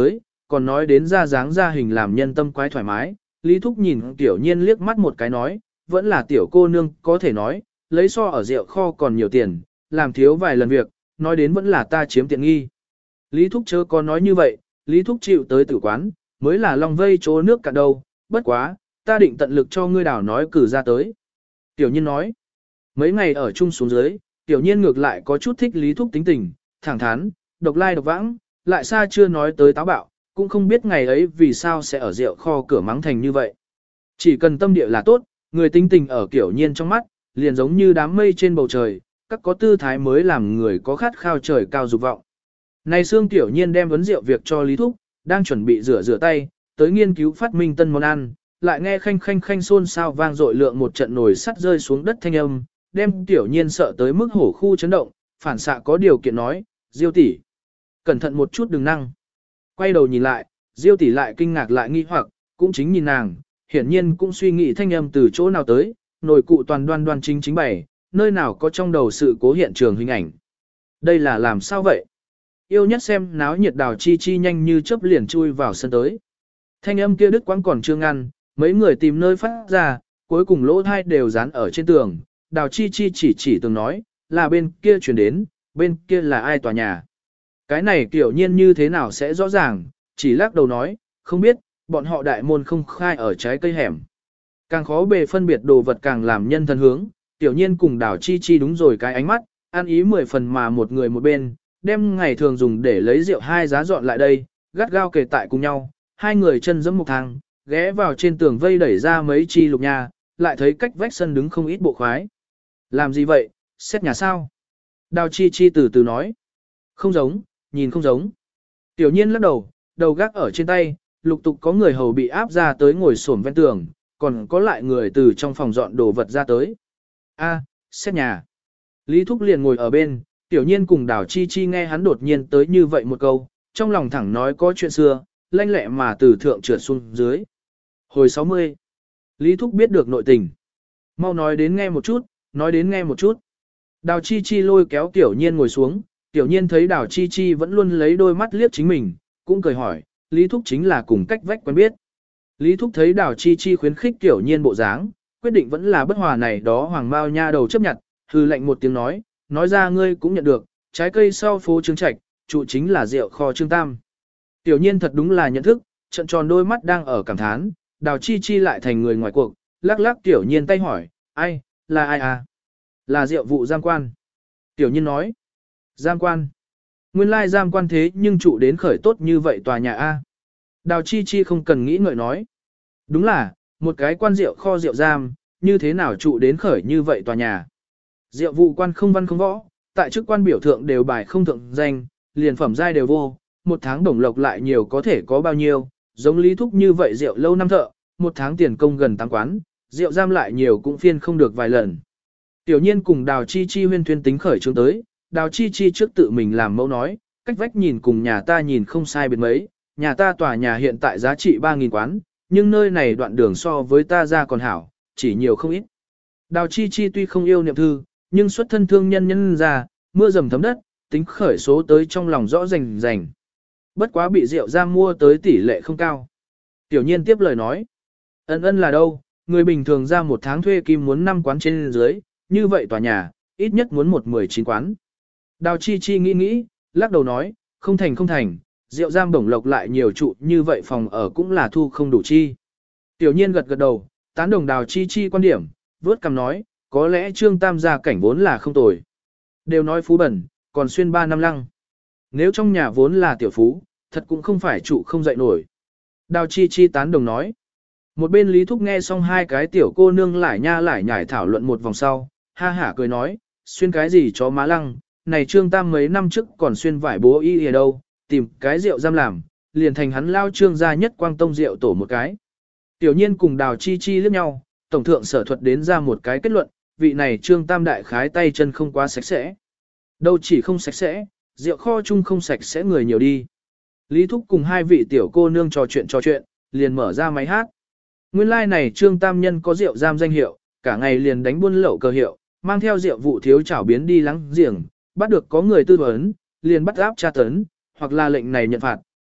còn nói đến ra dáng ra hình làm nhân tâm quái thoải mái. Lý Thúc nhìn Tiểu Nhiên liếc mắt một cái nói, vẫn là tiểu cô nương có thể nói, lấy so ở rượu kho còn nhiều tiền, làm thiếu vài lần việc, nói đến vẫn là ta chiếm tiện nghi. Lý Thúc chớ có nói như vậy, Lý Thúc chịu tới tử quán, mới là lòng vây chỗ nước cạn đâu, bất quá, ta định tận lực cho ngươi đảo nói cử ra tới. Tiểu Nhiên nói, mấy ngày ở chung xuống dưới, Tiểu Nhiên ngược lại có chút thích Lý Thúc tính tình, thẳng thắn, độc lai độc vãng, lại xa chưa nói tới táo bạo, cũng không biết ngày ấy vì sao sẽ ở rượu kho cửa mắng thành như vậy. Chỉ cần tâm địa là tốt, người tính tình ở Tiểu Nhiên trong mắt, liền giống như đám mây trên bầu trời, các có tư thái mới làm người có khát khao trời cao dục vọng. Này Sương Tiểu Nhiên đem vấn rượu việc cho Lý Thúc, đang chuẩn bị rửa tay, tới nghiên cứu phát minh tân món ăn, lại nghe khanh khanh khanh xôn xao vang dội lượng một trận nồi sắt rơi xuống đất thanh âm, đem Tiểu Nhiên sợ tới mức hổ khu chấn động, phản xạ có điều kiện nói, Diêu tỷ, cẩn thận một chút đừng năng. Quay đầu nhìn lại, Diêu tỷ lại kinh ngạc lại nghi hoặc, cũng chính nhìn nàng, hiển nhiên cũng suy nghĩ thanh âm từ chỗ nào tới, nồi cụ toàn đoan đoan chính chính bày, nơi nào có trong đầu sự cố hiện trường hình ảnh. Đây là làm sao vậy? Yêu nhất xem náo nhiệt Đào Chi Chi nhanh như chớp liền chui vào sân tới. Thanh âm kia đứt quãng còn chưa ngăn, mấy người tìm nơi phát ra, cuối cùng lỗ thai đều dán ở trên tường. Đào Chi Chi chỉ tường nói, là bên kia chuyển đến, bên kia là ai tòa nhà. Cái này Tiểu Nhiên như thế nào sẽ rõ ràng, chỉ lắc đầu nói, không biết, bọn họ đại môn không khai ở trái cây hẻm. Càng khó bề phân biệt đồ vật càng làm nhân thân hướng, Tiểu Nhiên cùng Đào Chi Chi đúng rồi cái ánh mắt, ăn ý 10 phần mà một người một bên, đem ngày thường dùng để lấy rượu hai giá dọn lại đây, gắt gao kề tại cùng nhau, hai người chân giẫm một thang, ghé vào trên tường vây đẩy ra mấy chi lục nhà, lại thấy cách vách sân đứng không ít bộ khoái. Làm gì vậy, xét nhà sao? Đào Chi Chi từ từ nói. Không giống, nhìn không giống. Tiểu Nhiên lắc đầu, đầu gác ở trên tay, lục tục có người hầu bị áp ra tới ngồi xổm ven tường, còn có lại người từ trong phòng dọn đồ vật ra tới. A, xét nhà. Lý Thúc liền ngồi ở bên, Tiểu Nhiên cùng Đào Chi Chi nghe hắn đột nhiên tới như vậy một câu, trong lòng thẳng nói có chuyện xưa, lanh lẹ mà từ thượng trượt xuống dưới. Hồi 60. Lý Thúc biết được nội tình. Mau nói đến nghe một chút, nói đến nghe một chút. Đào Chi Chi lôi kéo Tiểu Nhiên ngồi xuống, Tiểu Nhiên thấy Đào Chi Chi vẫn luôn lấy đôi mắt liếc chính mình, cũng cười hỏi, Lý Thúc chính là cùng cách vách quen biết. Lý Thúc thấy Đào Chi Chi khuyến khích Tiểu Nhiên bộ dáng, quyết định vẫn là bất hòa này đó hoàng bao nha đầu chấp nhận, hư lệnh một tiếng nói ra ngươi cũng nhận được, trái cây sau phố Trương Trạch, trụ chính là rượu kho Trương Tam. Tiểu Nhiên thật đúng là nhận thức, trận tròn đôi mắt đang ở cảm thán, Đào Chi Chi lại thành người ngoài cuộc, lắc lắc Tiểu Nhiên tay hỏi, ai, là ai à? Là rượu vụ giam quan. Tiểu Nhiên nói, giam quan. Nguyên lai giam quan thế nhưng trụ đến khởi tốt như vậy tòa nhà A. Đào Chi Chi không cần nghĩ ngợi nói. Đúng là, một cái quan rượu kho rượu giam, như thế nào trụ đến khởi như vậy tòa nhà. Rượu vụ quan không văn không võ, tại chức quan biểu thượng đều bài không thượng danh, liền phẩm giai đều vô, một tháng đồng lộc lại nhiều có thể có bao nhiêu, giống Lý Thúc như vậy rượu lâu năm thợ, một tháng tiền công gần 8 quán, rượu giam lại nhiều cũng phiên không được vài lần. Tiểu Nhiên cùng Đào Chi Chi huyên thuyên tính khởi chương tới, Đào Chi Chi trước tự mình làm mẫu nói, cách vách nhìn cùng nhà ta nhìn không sai biệt mấy, nhà ta tòa nhà hiện tại giá trị 3.000 quán, nhưng nơi này đoạn đường so với ta ra còn hảo, chỉ nhiều không ít. Đào Chi Chi tuy không yêu niệm thư, nhưng xuất thân thương nhân ra, mưa dầm thấm đất, tính khởi số tới trong lòng rõ rành. Bất quá bị rượu giam mua tới tỷ lệ không cao. Tiểu Nhiên tiếp lời nói, ân là đâu, người bình thường ra một tháng thuê kim muốn 5 quán trên dưới, như vậy tòa nhà, ít nhất muốn 19 quán. Đào Chi Chi nghĩ, lắc đầu nói, không thành, rượu giam bổng lộc lại nhiều trụ như vậy phòng ở cũng là thu không đủ chi. Tiểu Nhiên gật đầu, tán đồng Đào Chi Chi quan điểm, vớt cằm nói, có lẽ Trương Tam gia cảnh vốn là không tồi. Đều nói phú bẩn, còn xuyên 3 năm lăng. Nếu trong nhà vốn là tiểu phú, thật cũng không phải trụ không dậy nổi. Đào Chi Chi tán đồng nói. Một bên Lý Thúc nghe xong hai cái tiểu cô nương lại nhải thảo luận một vòng sau, ha hả cười nói, xuyên cái gì chó má lăng, này Trương Tam mấy năm trước còn xuyên vải bố y ở đâu, tìm cái rượu giam làm, liền thành hắn lao Trương gia nhất quang tông rượu tổ một cái. Tiểu Nhiên cùng Đào Chi Chi liếc nhau, tổng thượng sở thuật đến ra một cái kết luận, vị này Trương Tam đại khái tay chân không quá sạch sẽ. Đâu chỉ không sạch sẽ, rượu kho chung không sạch sẽ người nhiều đi. Lý Thúc cùng hai vị tiểu cô nương trò chuyện, liền mở ra máy hát. Nguyên lai like này Trương Tam nhân có rượu giam danh hiệu, cả ngày liền đánh buôn lậu cờ hiệu, mang theo rượu vụ thiếu chảo biến đi lắng giềng, bắt được có người tư vấn, liền bắt áp tra tấn, hoặc là lệnh này nhận phạt,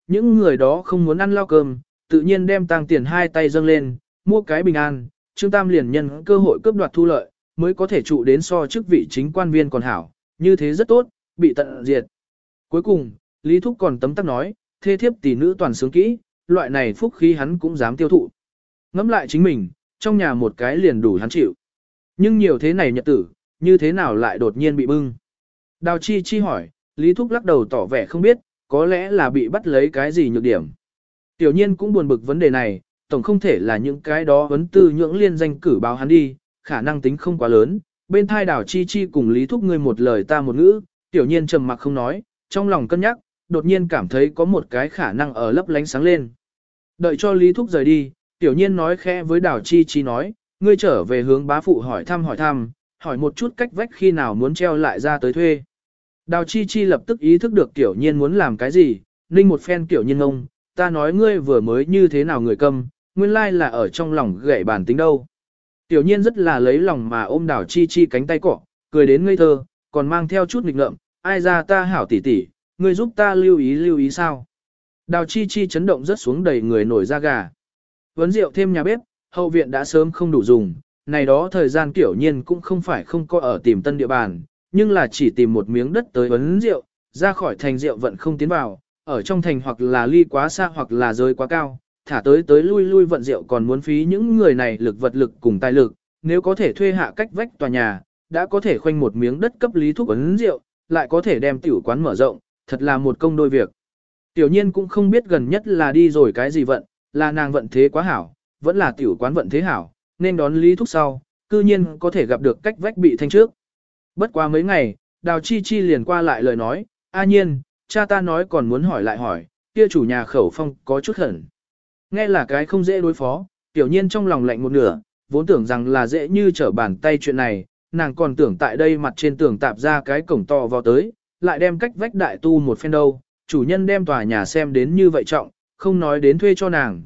Những người đó không muốn ăn lao cơm, tự nhiên đem tang tiền hai tay dâng lên, mua cái bình an, Trương Tam liền nhân cơ hội cướp đoạt thu lợi, mới có thể trụ đến so chức vị chính quan viên còn hảo, như thế rất tốt, bị tận diệt. Cuối cùng, Lý Thúc còn tấm tắc nói, thê thiếp tỷ nữ toàn sướng kỹ, loại này phúc khí hắn cũng dám tiêu thụ. Ngẫm lại chính mình, trong nhà một cái liền đủ hắn chịu. Nhưng nhiều thế này nhật tử, như thế nào lại đột nhiên bị bưng. Đào Chi Chi hỏi, Lý Thúc lắc đầu tỏ vẻ không biết, có lẽ là bị bắt lấy cái gì nhược điểm. Tiểu nhiên cũng buồn bực vấn đề này, tổng không thể là những cái đó vấn tư nhưỡng liên danh cử báo hắn đi, khả năng tính không quá lớn. Bên thai Đào Chi Chi cùng Lý Thúc ngươi một lời ta một ngữ, tiểu nhiên trầm mặc không nói, trong lòng cân nhắc, đột nhiên cảm thấy có một cái khả năng ở lấp lánh sáng lên. Đợi cho Lý Thúc rời đi, tiểu nhiên nói khẽ với Đào Chi Chi nói, ngươi trở về hướng bá phụ hỏi thăm, hỏi một chút cách vách khi nào muốn treo lại ra tới thuê. Đào Chi Chi lập tức ý thức được tiểu nhiên muốn làm cái gì, ninh một phen tiểu nhiên ngông, ta nói ngươi vừa mới như thế nào người câm, nguyên lai là ở trong lòng gậy bản tính đâu. Tiểu nhiên rất là lấy lòng mà ôm Đào Chi Chi cánh tay cọ, cười đến ngây thơ, còn mang theo chút nghịch ngợm, ai ra ta hảo tỉ tỉ, ngươi giúp ta lưu ý sao. Đào Chi Chi chấn động rất xuống đầy người nổi da gà. Vấn rượu thêm nhà bếp, hậu viện đã sớm không đủ dùng, này đó thời gian tiểu nhiên cũng không phải không có ở tìm tân địa bàn, nhưng là chỉ tìm một miếng đất tới vấn rượu, ra khỏi thành rượu vận không tiến vào, ở trong thành hoặc là ly quá xa hoặc là rơi quá cao, thả tới lui vận rượu còn muốn phí những người này lực vật lực cùng tài lực, nếu có thể thuê hạ cách vách tòa nhà, đã có thể khoanh một miếng đất cấp Lý Thúc vấn rượu, lại có thể đem tiểu quán mở rộng, thật là một công đôi việc. Tiểu nhiên cũng không biết gần nhất là đi rồi cái gì vận, là nàng vận thế quá hảo, vẫn là tiểu quán vận thế hảo, nên đón Lý Thúc sau, cư nhiên có thể gặp được cách vách bị thanh trước. Bất quá mấy ngày, Đào Chi Chi liền qua lại lời nói, a nhiên, cha ta nói còn muốn hỏi lại hỏi, kia chủ nhà khẩu phong có chút khẩn. Nghe là cái không dễ đối phó, tiểu nhiên trong lòng lạnh một nửa, vốn tưởng rằng là dễ như trở bàn tay chuyện này, nàng còn tưởng tại đây mặt trên tường tạp ra cái cổng to vào tới, lại đem cách vách đại tu một phen đâu, chủ nhân đem tòa nhà xem đến như vậy trọng, không nói đến thuê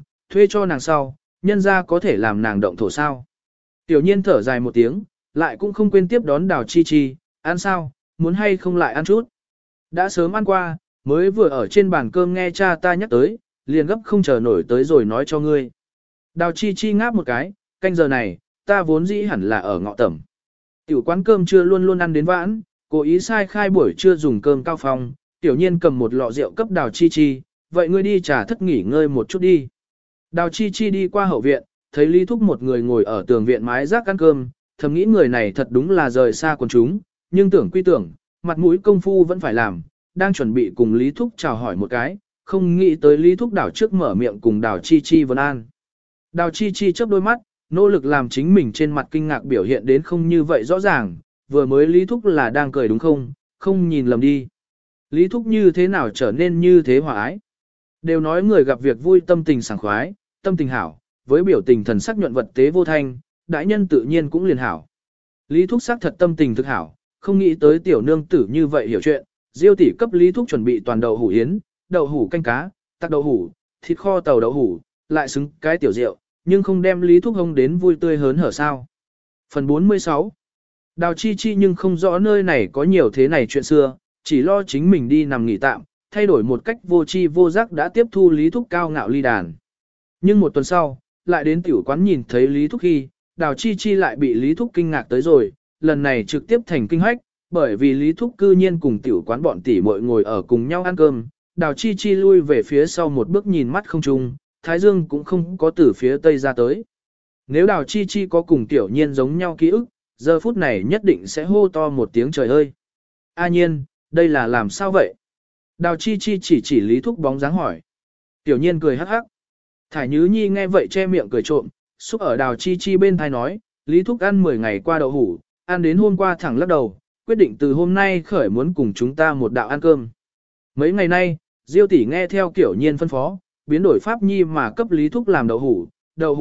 cho nàng sau, nhân ra có thể làm nàng động thổ sao. Tiểu nhiên thở dài một tiếng, lại cũng không quên tiếp đón Đào Chi Chi, ăn sao, muốn hay không lại ăn chút. Đã sớm ăn qua, mới vừa ở trên bàn cơm nghe cha ta nhắc tới, liền gấp không chờ nổi tới rồi nói cho ngươi. Đào Chi Chi ngáp một cái, canh giờ này, ta vốn dĩ hẳn là ở ngọ tẩm. Tiểu quán cơm trưa luôn luôn ăn đến vãn, cố ý sai khai buổi trưa dùng cơm cao phong, tiểu nhiên cầm một lọ rượu cấp Đào Chi Chi, vậy ngươi đi trà thất nghỉ ngơi một chút đi. Đào Chi Chi đi qua hậu viện, thấy Lý Thúc một người ngồi ở tường viện mái rác ăn cơm, thầm nghĩ người này thật đúng là rời xa quần chúng, nhưng tưởng quy tưởng, mặt mũi công phu vẫn phải làm, đang chuẩn bị cùng Lý Thúc chào hỏi một cái, không nghĩ tới Lý Thúc đảo trước mở miệng cùng Đào Chi Chi vân an. Đào Chi Chi chớp đôi mắt, nỗ lực làm chính mình trên mặt kinh ngạc biểu hiện đến không như vậy rõ ràng, vừa mới Lý Thúc là đang cười đúng không, không nhìn lầm đi. Lý Thúc như thế nào trở nên như thế hòa ái. Đều nói người gặp việc vui tâm tình sảng khoái, tâm tình hảo, với biểu tình thần sắc nhuận vật tế vô thanh, đại nhân tự nhiên cũng liền hảo. Lý Thúc sắc thật tâm tình thực hảo, không nghĩ tới tiểu nương tử như vậy hiểu chuyện, Diêu tỷ cấp Lý Thúc chuẩn bị toàn đậu hủ yến, đậu hủ canh cá, tắc đậu hủ, thịt kho tàu đậu hủ, lại xứng cái tiểu rượu, nhưng không đem Lý Thúc hông đến vui tươi hớn hở sao. Phần 46 Đào Chi Chi nhưng không rõ nơi này có nhiều thế này chuyện xưa, chỉ lo chính mình đi nằm nghỉ tạm, thay đổi một cách vô tri vô giác đã tiếp thu Lý Thúc cao ngạo ly đàn. Nhưng một tuần sau, lại đến tiểu quán nhìn thấy Lý Thúc khi, Đào Chi Chi lại bị Lý Thúc kinh ngạc tới rồi, lần này trực tiếp thành kinh hách, bởi vì Lý Thúc cư nhiên cùng tiểu quán bọn tỷ muội ngồi ở cùng nhau ăn cơm, Đào Chi Chi lui về phía sau một bước nhìn mắt không trung, Thái Dương cũng không có từ phía tây ra tới. Nếu Đào Chi Chi có cùng tiểu nhiên giống nhau ký ức, giờ phút này nhất định sẽ hô to một tiếng trời ơi. A nhiên, đây là làm sao vậy? Đào Chi Chi chỉ Lý Thúc bóng dáng hỏi. Tiểu nhiên cười hắc hắc. Thải Nhứ Nhi nghe vậy che miệng cười trộm, xúc ở Đào Chi Chi bên thai nói, Lý Thúc ăn 10 ngày qua đậu hủ, ăn đến hôm qua thẳng lắc đầu, quyết định từ hôm nay khởi muốn cùng chúng ta một đạo ăn cơm. Mấy ngày nay, Diêu tỷ nghe theo kiểu nhiên phân phó, biến đổi pháp nhi mà cấp Lý Thúc làm đậu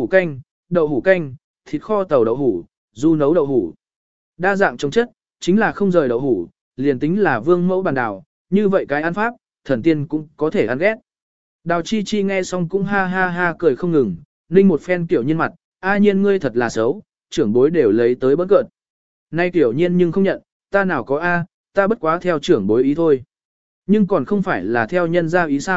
hủ canh, thịt kho tàu đậu hủ, du nấu đậu hủ. Đa dạng trong chất, chính là không rời đậu hủ, liền tính là vương mẫu bàn đào, như vậy cái ăn pháp, thần tiên cũng có thể ăn ghét. Đào Chi Chi nghe xong cũng ha ha ha cười không ngừng, ninh một phen tiểu nhiên mặt, a nhiên ngươi thật là xấu, trưởng bối đều lấy tới bỡn cợt. Nay tiểu nhiên nhưng không nhận, ta nào có a, ta bất quá theo trưởng bối ý thôi. Nhưng còn không phải là theo nhân gia ý sao,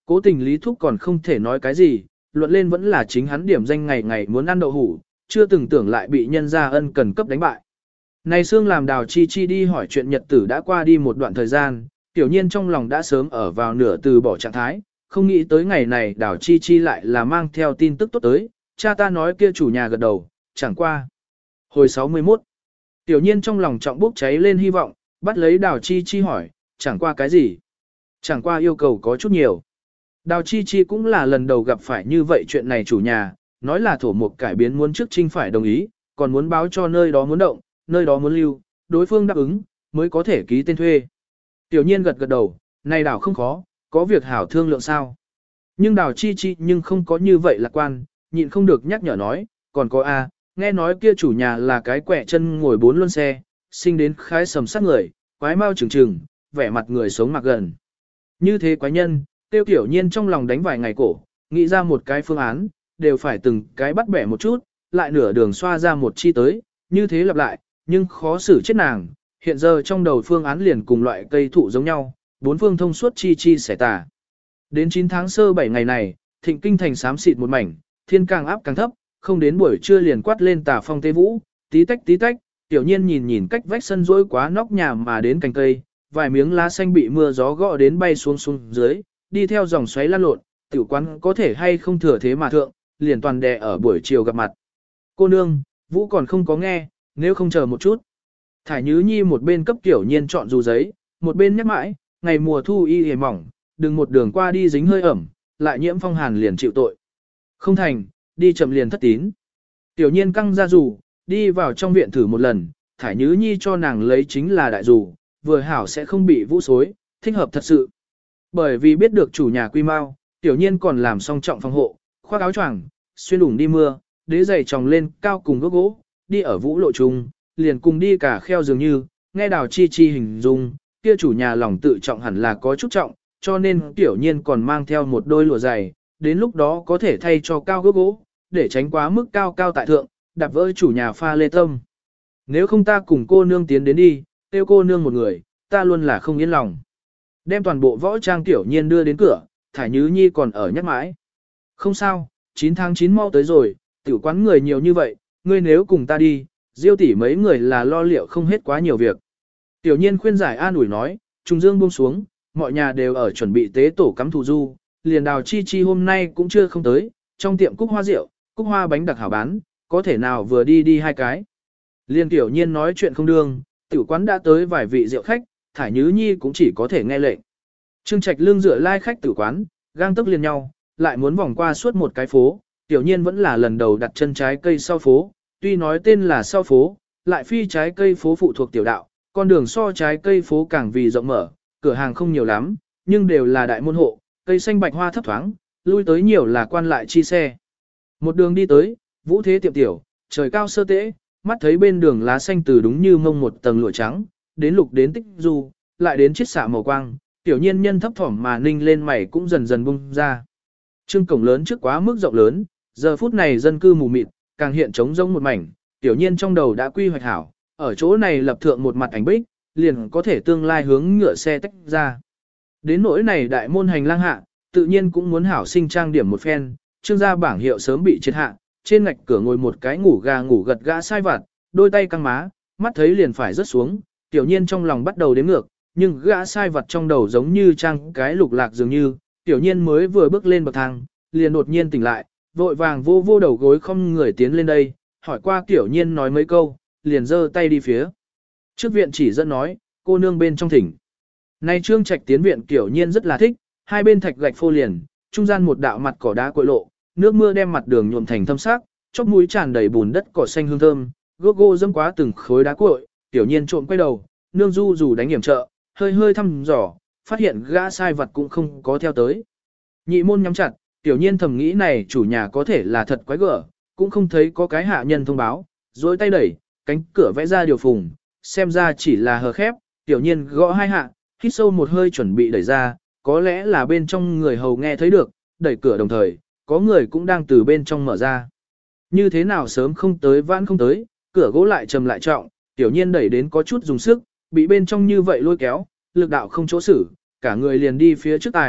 Cố tình Lý Thúc còn không thể nói cái gì, luận lên vẫn là chính hắn điểm danh ngày ngày muốn ăn đậu hủ, chưa từng tưởng lại bị nhân gia ân cần cấp đánh bại. Này Sương làm Đào Chi Chi đi hỏi chuyện nhật tử đã qua đi một đoạn thời gian, tiểu nhiên trong lòng đã sớm ở vào nửa từ bỏ trạng thái, không nghĩ tới ngày này Đào Chi Chi lại là mang theo tin tức tốt tới, cha ta nói kia chủ nhà gật đầu, chẳng qua. Hồi 61, tiểu nhiên trong lòng trọng bốc cháy lên hy vọng, bắt lấy Đào Chi Chi hỏi, chẳng qua cái gì? Chẳng qua yêu cầu có chút nhiều. Đào Chi Chi cũng là lần đầu gặp phải như vậy chuyện này chủ nhà, nói là thổ mục cải biến muốn trước trinh phải đồng ý, còn muốn báo cho nơi đó muốn động, nơi đó muốn lưu, đối phương đáp ứng, mới có thể ký tên thuê. Tiểu nhiên gật gật đầu, này đảo không khó, có việc hảo thương lượng sao. Nhưng Đào Chi Chi nhưng không có như vậy lạc quan, nhịn không được nhắc nhở nói, còn có a, nghe nói kia chủ nhà là cái quẹ chân ngồi 4 luân xe, sinh đến khái sầm sát người, quái mau trừng trừng, vẻ mặt người sống mặc gần. Như thế quái nhân, tiêu tiểu nhiên trong lòng đánh vài ngày cổ, nghĩ ra một cái phương án, đều phải từng cái bắt bẻ một chút, lại nửa đường xoa ra một chi tới, như thế lặp lại, nhưng khó xử chết nàng, hiện giờ trong đầu phương án liền cùng loại cây thụ giống nhau, bốn phương thông suốt chi chi xẻ tả. Đến 9 tháng sơ 7 ngày này, thịnh kinh thành xám xịt một mảnh, thiên càng áp càng thấp, không đến buổi trưa liền quát lên tà phong tê vũ, tí tách, tiểu nhiên nhìn nhìn cách vách sân rỗi quá nóc nhà mà đến cành cây, vài miếng lá xanh bị mưa gió gõ đến bay xuống dưới, đi theo dòng xoáy lan lộn, tiểu quán có thể hay không thừa thế mà thượng, liền toàn đè ở buổi chiều gặp mặt. Cô nương, Vũ còn không có nghe, nếu không chờ một chút. Thải Nhứ Nhi một bên cấp tiểu nhiên chọn dù giấy, một bên nhắc mãi, ngày mùa thu y hề mỏng, đừng một đường qua đi dính hơi ẩm, lại nhiễm phong hàn liền chịu tội. Không thành, đi chậm liền thất tín. Tiểu nhiên căng ra dù, đi vào trong viện thử một lần, Thải Nhứ Nhi cho nàng lấy chính là đại dù, vừa hảo sẽ không bị vũ xối, thích hợp thật sự. Bởi vì biết được chủ nhà quy mau, tiểu nhiên còn làm song trọng phòng hộ, khoác áo choàng, xuyên đủng đi mưa, đế giày tròng lên cao cùng gốc gỗ, đi ở vũ lộ trung, liền cùng đi cả kheo dường như, nghe Đào Chi Chi hình dung, kia chủ nhà lòng tự trọng hẳn là có chút trọng, cho nên tiểu nhiên còn mang theo một đôi lụa giày, đến lúc đó có thể thay cho cao gốc gỗ, để tránh quá mức cao cao tại thượng, đạp vỡ chủ nhà pha lê tâm. Nếu không ta cùng cô nương tiến đến đi, tiêu cô nương một người, ta luôn là không yên lòng. Đem toàn bộ võ trang tiểu nhiên đưa đến cửa, Thải Nhứ Nhi còn ở nhắc mãi. Không sao, 9 tháng 9 mau tới rồi, tiểu quán người nhiều như vậy, ngươi nếu cùng ta đi, Diêu tỷ mấy người là lo liệu không hết quá nhiều việc. Tiểu nhiên khuyên giải an ủi nói, trùng dương buông xuống, mọi nhà đều ở chuẩn bị tế tổ cắm thù du, liền Đào Chi Chi hôm nay cũng chưa không tới, trong tiệm cúc hoa rượu, cúc hoa bánh đặc hảo bán, có thể nào vừa đi hai cái. Liền tiểu nhiên nói chuyện không đương, tiểu quán đã tới vài vị rượu khách, Thải Nhứ Nhi cũng chỉ có thể nghe lệnh. Trương Trạch lương dựa lai khách tử quán, gang tấc liền nhau, lại muốn vòng qua suốt một cái phố, tiểu nhiên vẫn là lần đầu đặt chân trái cây sau phố, tuy nói tên là sau phố, lại phi trái cây phố phụ thuộc tiểu đạo, con đường so trái cây phố càng vì rộng mở, cửa hàng không nhiều lắm, nhưng đều là đại môn hộ, cây xanh bạch hoa thấp thoáng, lui tới nhiều là quan lại chi xe. Một đường đi tới, vũ thế tiệm tiểu, trời cao sơ tễ, mắt thấy bên đường lá xanh từ đúng như mông một tầng lụa trắng, đến lục đến tích du, lại đến chiết xạ màu quang, tiểu nhiên nhân thấp thỏm mà ninh lên mày cũng dần dần bung ra. Trương cổng lớn trước quá mức rộng lớn, giờ phút này dân cư mù mịt, càng hiện trống rỗng một mảnh, tiểu nhiên trong đầu đã quy hoạch hảo, ở chỗ này lập thượng một mặt ảnh bích, liền có thể tương lai hướng ngựa xe tách ra. Đến nỗi này đại môn hành lang hạ, tự nhiên cũng muốn hảo sinh trang điểm một phen, trương gia bảng hiệu sớm bị triệt hạ, trên ngạch cửa ngồi một cái ngủ gà ngủ gật gã sai vặt, đôi tay căng má, mắt thấy liền phải rớt xuống, tiểu nhiên trong lòng bắt đầu đếm ngược, nhưng gã sai vặt trong đầu giống như trang cái lục lạc dường như, tiểu nhiên mới vừa bước lên bậc thang, liền đột nhiên tỉnh lại, vội vàng vô đầu gối không người tiến lên đây, hỏi qua tiểu nhiên nói mấy câu, liền giơ tay đi phía. Trước viện chỉ dẫn nói, cô nương bên trong thỉnh. Nay Trương Trạch tiến viện tiểu nhiên rất là thích, hai bên thạch gạch phô liền, trung gian một đạo mặt cỏ đá cội lộ, nước mưa đem mặt đường nhuộm thành thâm sắc, chóp mũi tràn đầy bùn đất cỏ xanh hương thơm, gốc gỗ dâm quá từng khối đá cội, tiểu nhiên trộm quay đầu, nương du dù đánh hiểm trợ, hơi thăm dò, phát hiện gã sai vật cũng không có theo tới. Nhị môn nhắm chặt, tiểu nhiên thầm nghĩ này chủ nhà có thể là thật quái gở, cũng không thấy có cái hạ nhân thông báo, dối tay đẩy, cánh cửa vẽ ra điều phùng, xem ra chỉ là hờ khép, tiểu nhiên gõ hai hạ, hít sâu một hơi chuẩn bị đẩy ra, có lẽ là bên trong người hầu nghe thấy được, đẩy cửa đồng thời, có người cũng đang từ bên trong mở ra. Như thế nào sớm không tới vãn không tới, cửa gỗ lại trầm lại trọng, tiểu nhiên đẩy đến có chút dùng sức, bị bên trong như vậy lôi kéo, lực đạo không chỗ xử, cả người liền đi phía trước tài,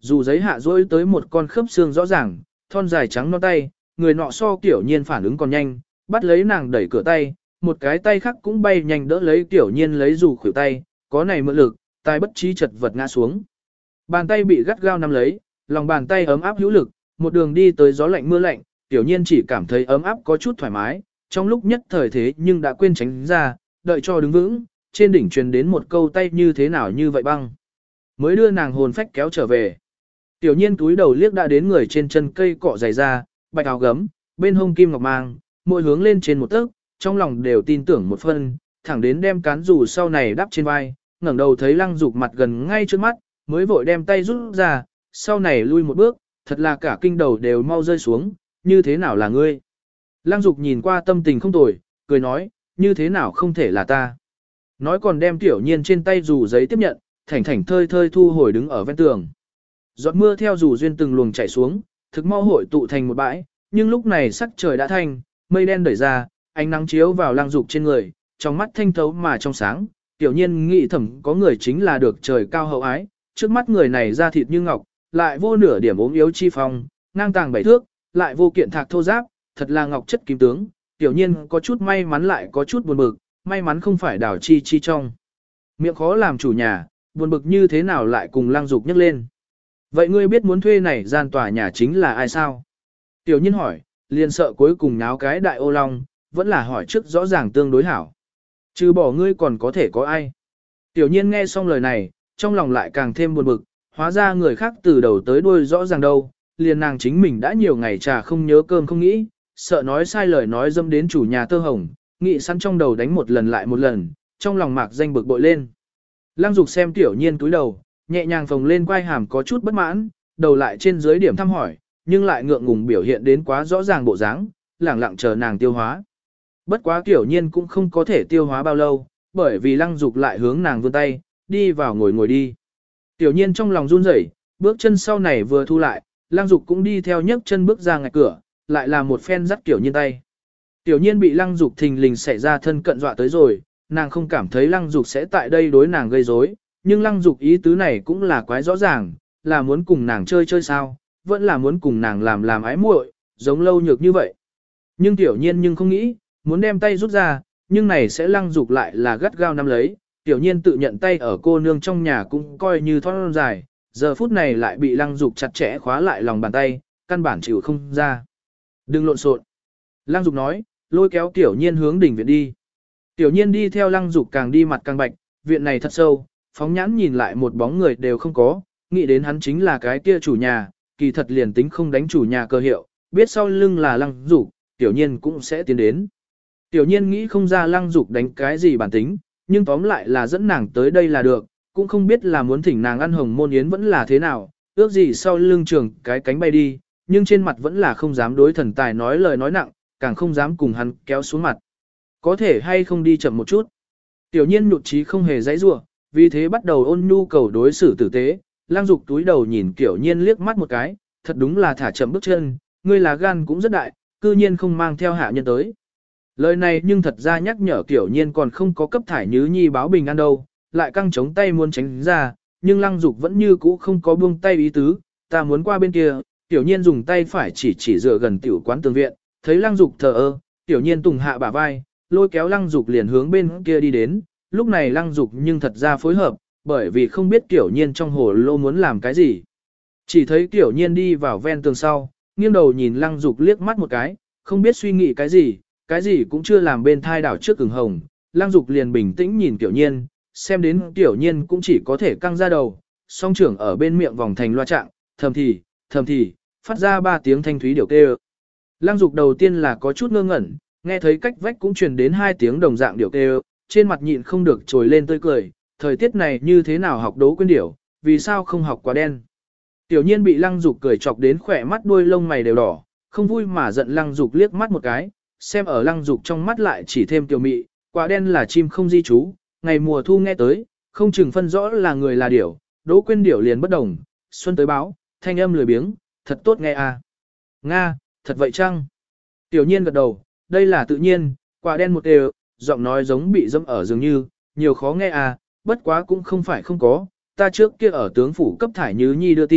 dù giấy hạ rỗi tới một con khớp xương rõ ràng, thon dài trắng non tay, người nọ so Tiểu Nhiên phản ứng còn nhanh, bắt lấy nàng đẩy cửa tay, một cái tay khác cũng bay nhanh đỡ lấy Tiểu Nhiên lấy dù khuỷu tay, có này mượn lực, tay bất trí chật vật ngã xuống. Bàn tay bị gắt gao nắm lấy, lòng bàn tay ấm áp hữu lực, một đường đi tới gió lạnh mưa lạnh, Tiểu Nhiên chỉ cảm thấy ấm áp có chút thoải mái, trong lúc nhất thời thế nhưng đã quên tránh ra, đợi cho đứng vững, trên đỉnh truyền đến một câu tay như thế nào như vậy băng. Mới đưa nàng hồn phách kéo trở về. Tiểu Nhiên túi đầu liếc đã đến người trên chân cây cọ dày ra, bạch áo gấm, bên hông kim ngọc mang, mỗi hướng lên trên một tấc, trong lòng đều tin tưởng một phân, thẳng đến đem cán dù sau này đắp trên vai, ngẩng đầu thấy Lăng Dục mặt gần ngay trước mắt, mới vội đem tay rút ra, sau này lui một bước, thật là cả kinh đầu đều mau rơi xuống, như thế nào là ngươi? Lăng Dục nhìn qua tâm tình không tồi, cười nói, như thế nào không thể là ta? Nói còn đem Tiểu Nhiên trên tay dù giấy tiếp nhận, thảnh thảnh thơi thơi thu hồi đứng ở ven tường. Giọt mưa theo dù duyên từng luồng chảy xuống, thực mau hội tụ thành một bãi, nhưng lúc này sắc trời đã thanh, mây đen đẩy ra, ánh nắng chiếu vào Lăng Dục trên người, trong mắt thanh thấu mà trong sáng, Tiểu Nhiên nghĩ thầm có người chính là được trời cao hậu ái, trước mắt người này da thịt như ngọc, lại vô nửa điểm ốm yếu chi phong, ngang tàng 7 thước, lại vô kiện thạc thô giáp, thật là ngọc chất kim tướng, Tiểu Nhiên có chút may mắn lại có chút buồn bực, may mắn không phải đảo chi chi trong. Miệng khó làm chủ nhà, buồn bực như thế nào lại cùng Lăng Dục nhắc lên. Vậy ngươi biết muốn thuê này gian tòa nhà chính là ai sao? Tiểu Nhiên hỏi, liền sợ cuối cùng náo cái đại ô long, vẫn là hỏi trước rõ ràng tương đối hảo. Trừ bỏ ngươi còn có thể có ai? Tiểu Nhiên nghe xong lời này, trong lòng lại càng thêm buồn bực, hóa ra người khác từ đầu tới đuôi rõ ràng đâu, liền nàng chính mình đã nhiều ngày trà không nhớ cơm không nghĩ, sợ nói sai lời nói dâm đến chủ nhà tơ hồng, nghĩ sẵn trong đầu đánh một lần lại một lần, trong lòng mạc danh bực bội lên. Lăng Dục xem Tiểu Nhiên túi đầu, nhẹ nhàng phồng lên quai hàm có chút bất mãn, đầu lại trên dưới điểm thăm hỏi, nhưng lại ngượng ngùng biểu hiện đến quá rõ ràng bộ dáng, lẳng lặng chờ nàng tiêu hóa. Bất quá Tiểu Nhiên cũng không có thể tiêu hóa bao lâu, bởi vì Lăng Dục lại hướng nàng vươn tay, đi vào ngồi đi. Tiểu Nhiên trong lòng run rẩy, bước chân sau này vừa thu lại, Lăng Dục cũng đi theo nhấc chân bước ra ngạch cửa, lại là một phen dắt Tiểu Nhiên tay. Tiểu Nhiên bị Lăng Dục thình lình xảy ra thân cận dọa tới rồi, nàng không cảm thấy Lăng Dục sẽ tại đây đối nàng gây rối, nhưng Lăng Dục ý tứ này cũng là quái rõ ràng, là muốn cùng nàng chơi sao, vẫn là muốn cùng nàng làm ái muội, giống lâu nhược như vậy. Nhưng Tiểu Nhiên nhưng không nghĩ, muốn đem tay rút ra, nhưng này sẽ Lăng Dục lại là gắt gao nắm lấy, Tiểu Nhiên tự nhận tay ở cô nương trong nhà cũng coi như thon dài, giờ phút này lại bị Lăng Dục chặt chẽ khóa lại lòng bàn tay, căn bản chịu không ra. Đừng lộn xộn. Lăng Dục nói, lôi kéo Tiểu Nhiên hướng đỉnh viện đi. Tiểu Nhiên đi theo Lăng Dục càng đi mặt càng bạch, viện này thật sâu, phóng nhãn nhìn lại một bóng người đều không có, nghĩ đến hắn chính là cái kia chủ nhà, kỳ thật liền tính không đánh chủ nhà cơ hiệu, biết sau lưng là Lăng Dục, Tiểu Nhiên cũng sẽ tiến đến. Tiểu Nhiên nghĩ không ra Lăng Dục đánh cái gì bản tính, nhưng tóm lại là dẫn nàng tới đây là được, cũng không biết là muốn thỉnh nàng ăn hồng môn yến vẫn là thế nào, ước gì sau lưng trường cái cánh bay đi, nhưng trên mặt vẫn là không dám đối thần tài nói lời nói nặng, càng không dám cùng hắn kéo xuống mặt. Có thể hay không đi chậm một chút. Tiểu Nhiên nhụt chí không hề dãy rủa, vì thế bắt đầu ôn nhu cầu đối xử tử tế. Lăng Dục túi đầu nhìn Tiểu Nhiên liếc mắt một cái, thật đúng là thả chậm bước chân, ngươi là gan cũng rất đại, cư nhiên không mang theo hạ nhân tới. Lời này nhưng thật ra nhắc nhở Tiểu Nhiên còn không có cấp thải Nhứ Nhi báo bình an đâu, lại căng chống tay muốn tránh ra, nhưng Lăng Dục vẫn như cũ không có buông tay ý tứ, ta muốn qua bên kia. Tiểu Nhiên dùng tay phải chỉ dựa gần tiểu quán tường viện, thấy Lăng Dục thờ ơ, Tiểu Nhiên tùng hạ bả vai, lôi kéo Lăng Dục liền hướng bên kia đi đến, lúc này Lăng Dục nhưng thật ra phối hợp, bởi vì không biết Tiểu Nhiên trong hồ lô muốn làm cái gì. Chỉ thấy Tiểu Nhiên đi vào ven tường sau, nghiêng đầu nhìn Lăng Dục liếc mắt một cái, không biết suy nghĩ cái gì cũng chưa làm bên thai đảo trước cứng hồng, Lăng Dục liền bình tĩnh nhìn Tiểu Nhiên, xem đến Tiểu Nhiên cũng chỉ có thể căng ra đầu, song trưởng ở bên miệng vòng thành loa trạng, thầm thì, phát ra 3 tiếng thanh thúy điều kêu. Lăng Dục đầu tiên là có chút ngơ ngẩn, nghe thấy cách vách cũng truyền đến 2 tiếng đồng dạng điều kêu, trên mặt nhịn không được trồi lên tươi cười, thời tiết này như thế nào học đố quên điểu, vì sao không học quá đen. Tiểu Nhiên bị Lăng Dục cười chọc đến khỏe mắt đuôi lông mày đều đỏ, không vui mà giận Lăng Dục liếc mắt một cái, xem ở Lăng Dục trong mắt lại chỉ thêm tiểu mị, quả đen là chim không di trú, ngày mùa thu nghe tới, không chừng phân rõ là người là điểu, đố quên điểu liền bất đồng, xuân tới báo, thanh âm lười biếng, thật tốt nghe à. Nga, thật vậy chăng? Tiểu Nhiên gật đầu, đây là tự nhiên, quả đen một đều, giọng nói giống bị dẫm ở dường như, nhiều khó nghe à, bất quá cũng không phải không có, ta trước kia ở tướng phủ cấp thải Nhứ Nhi đưa tin,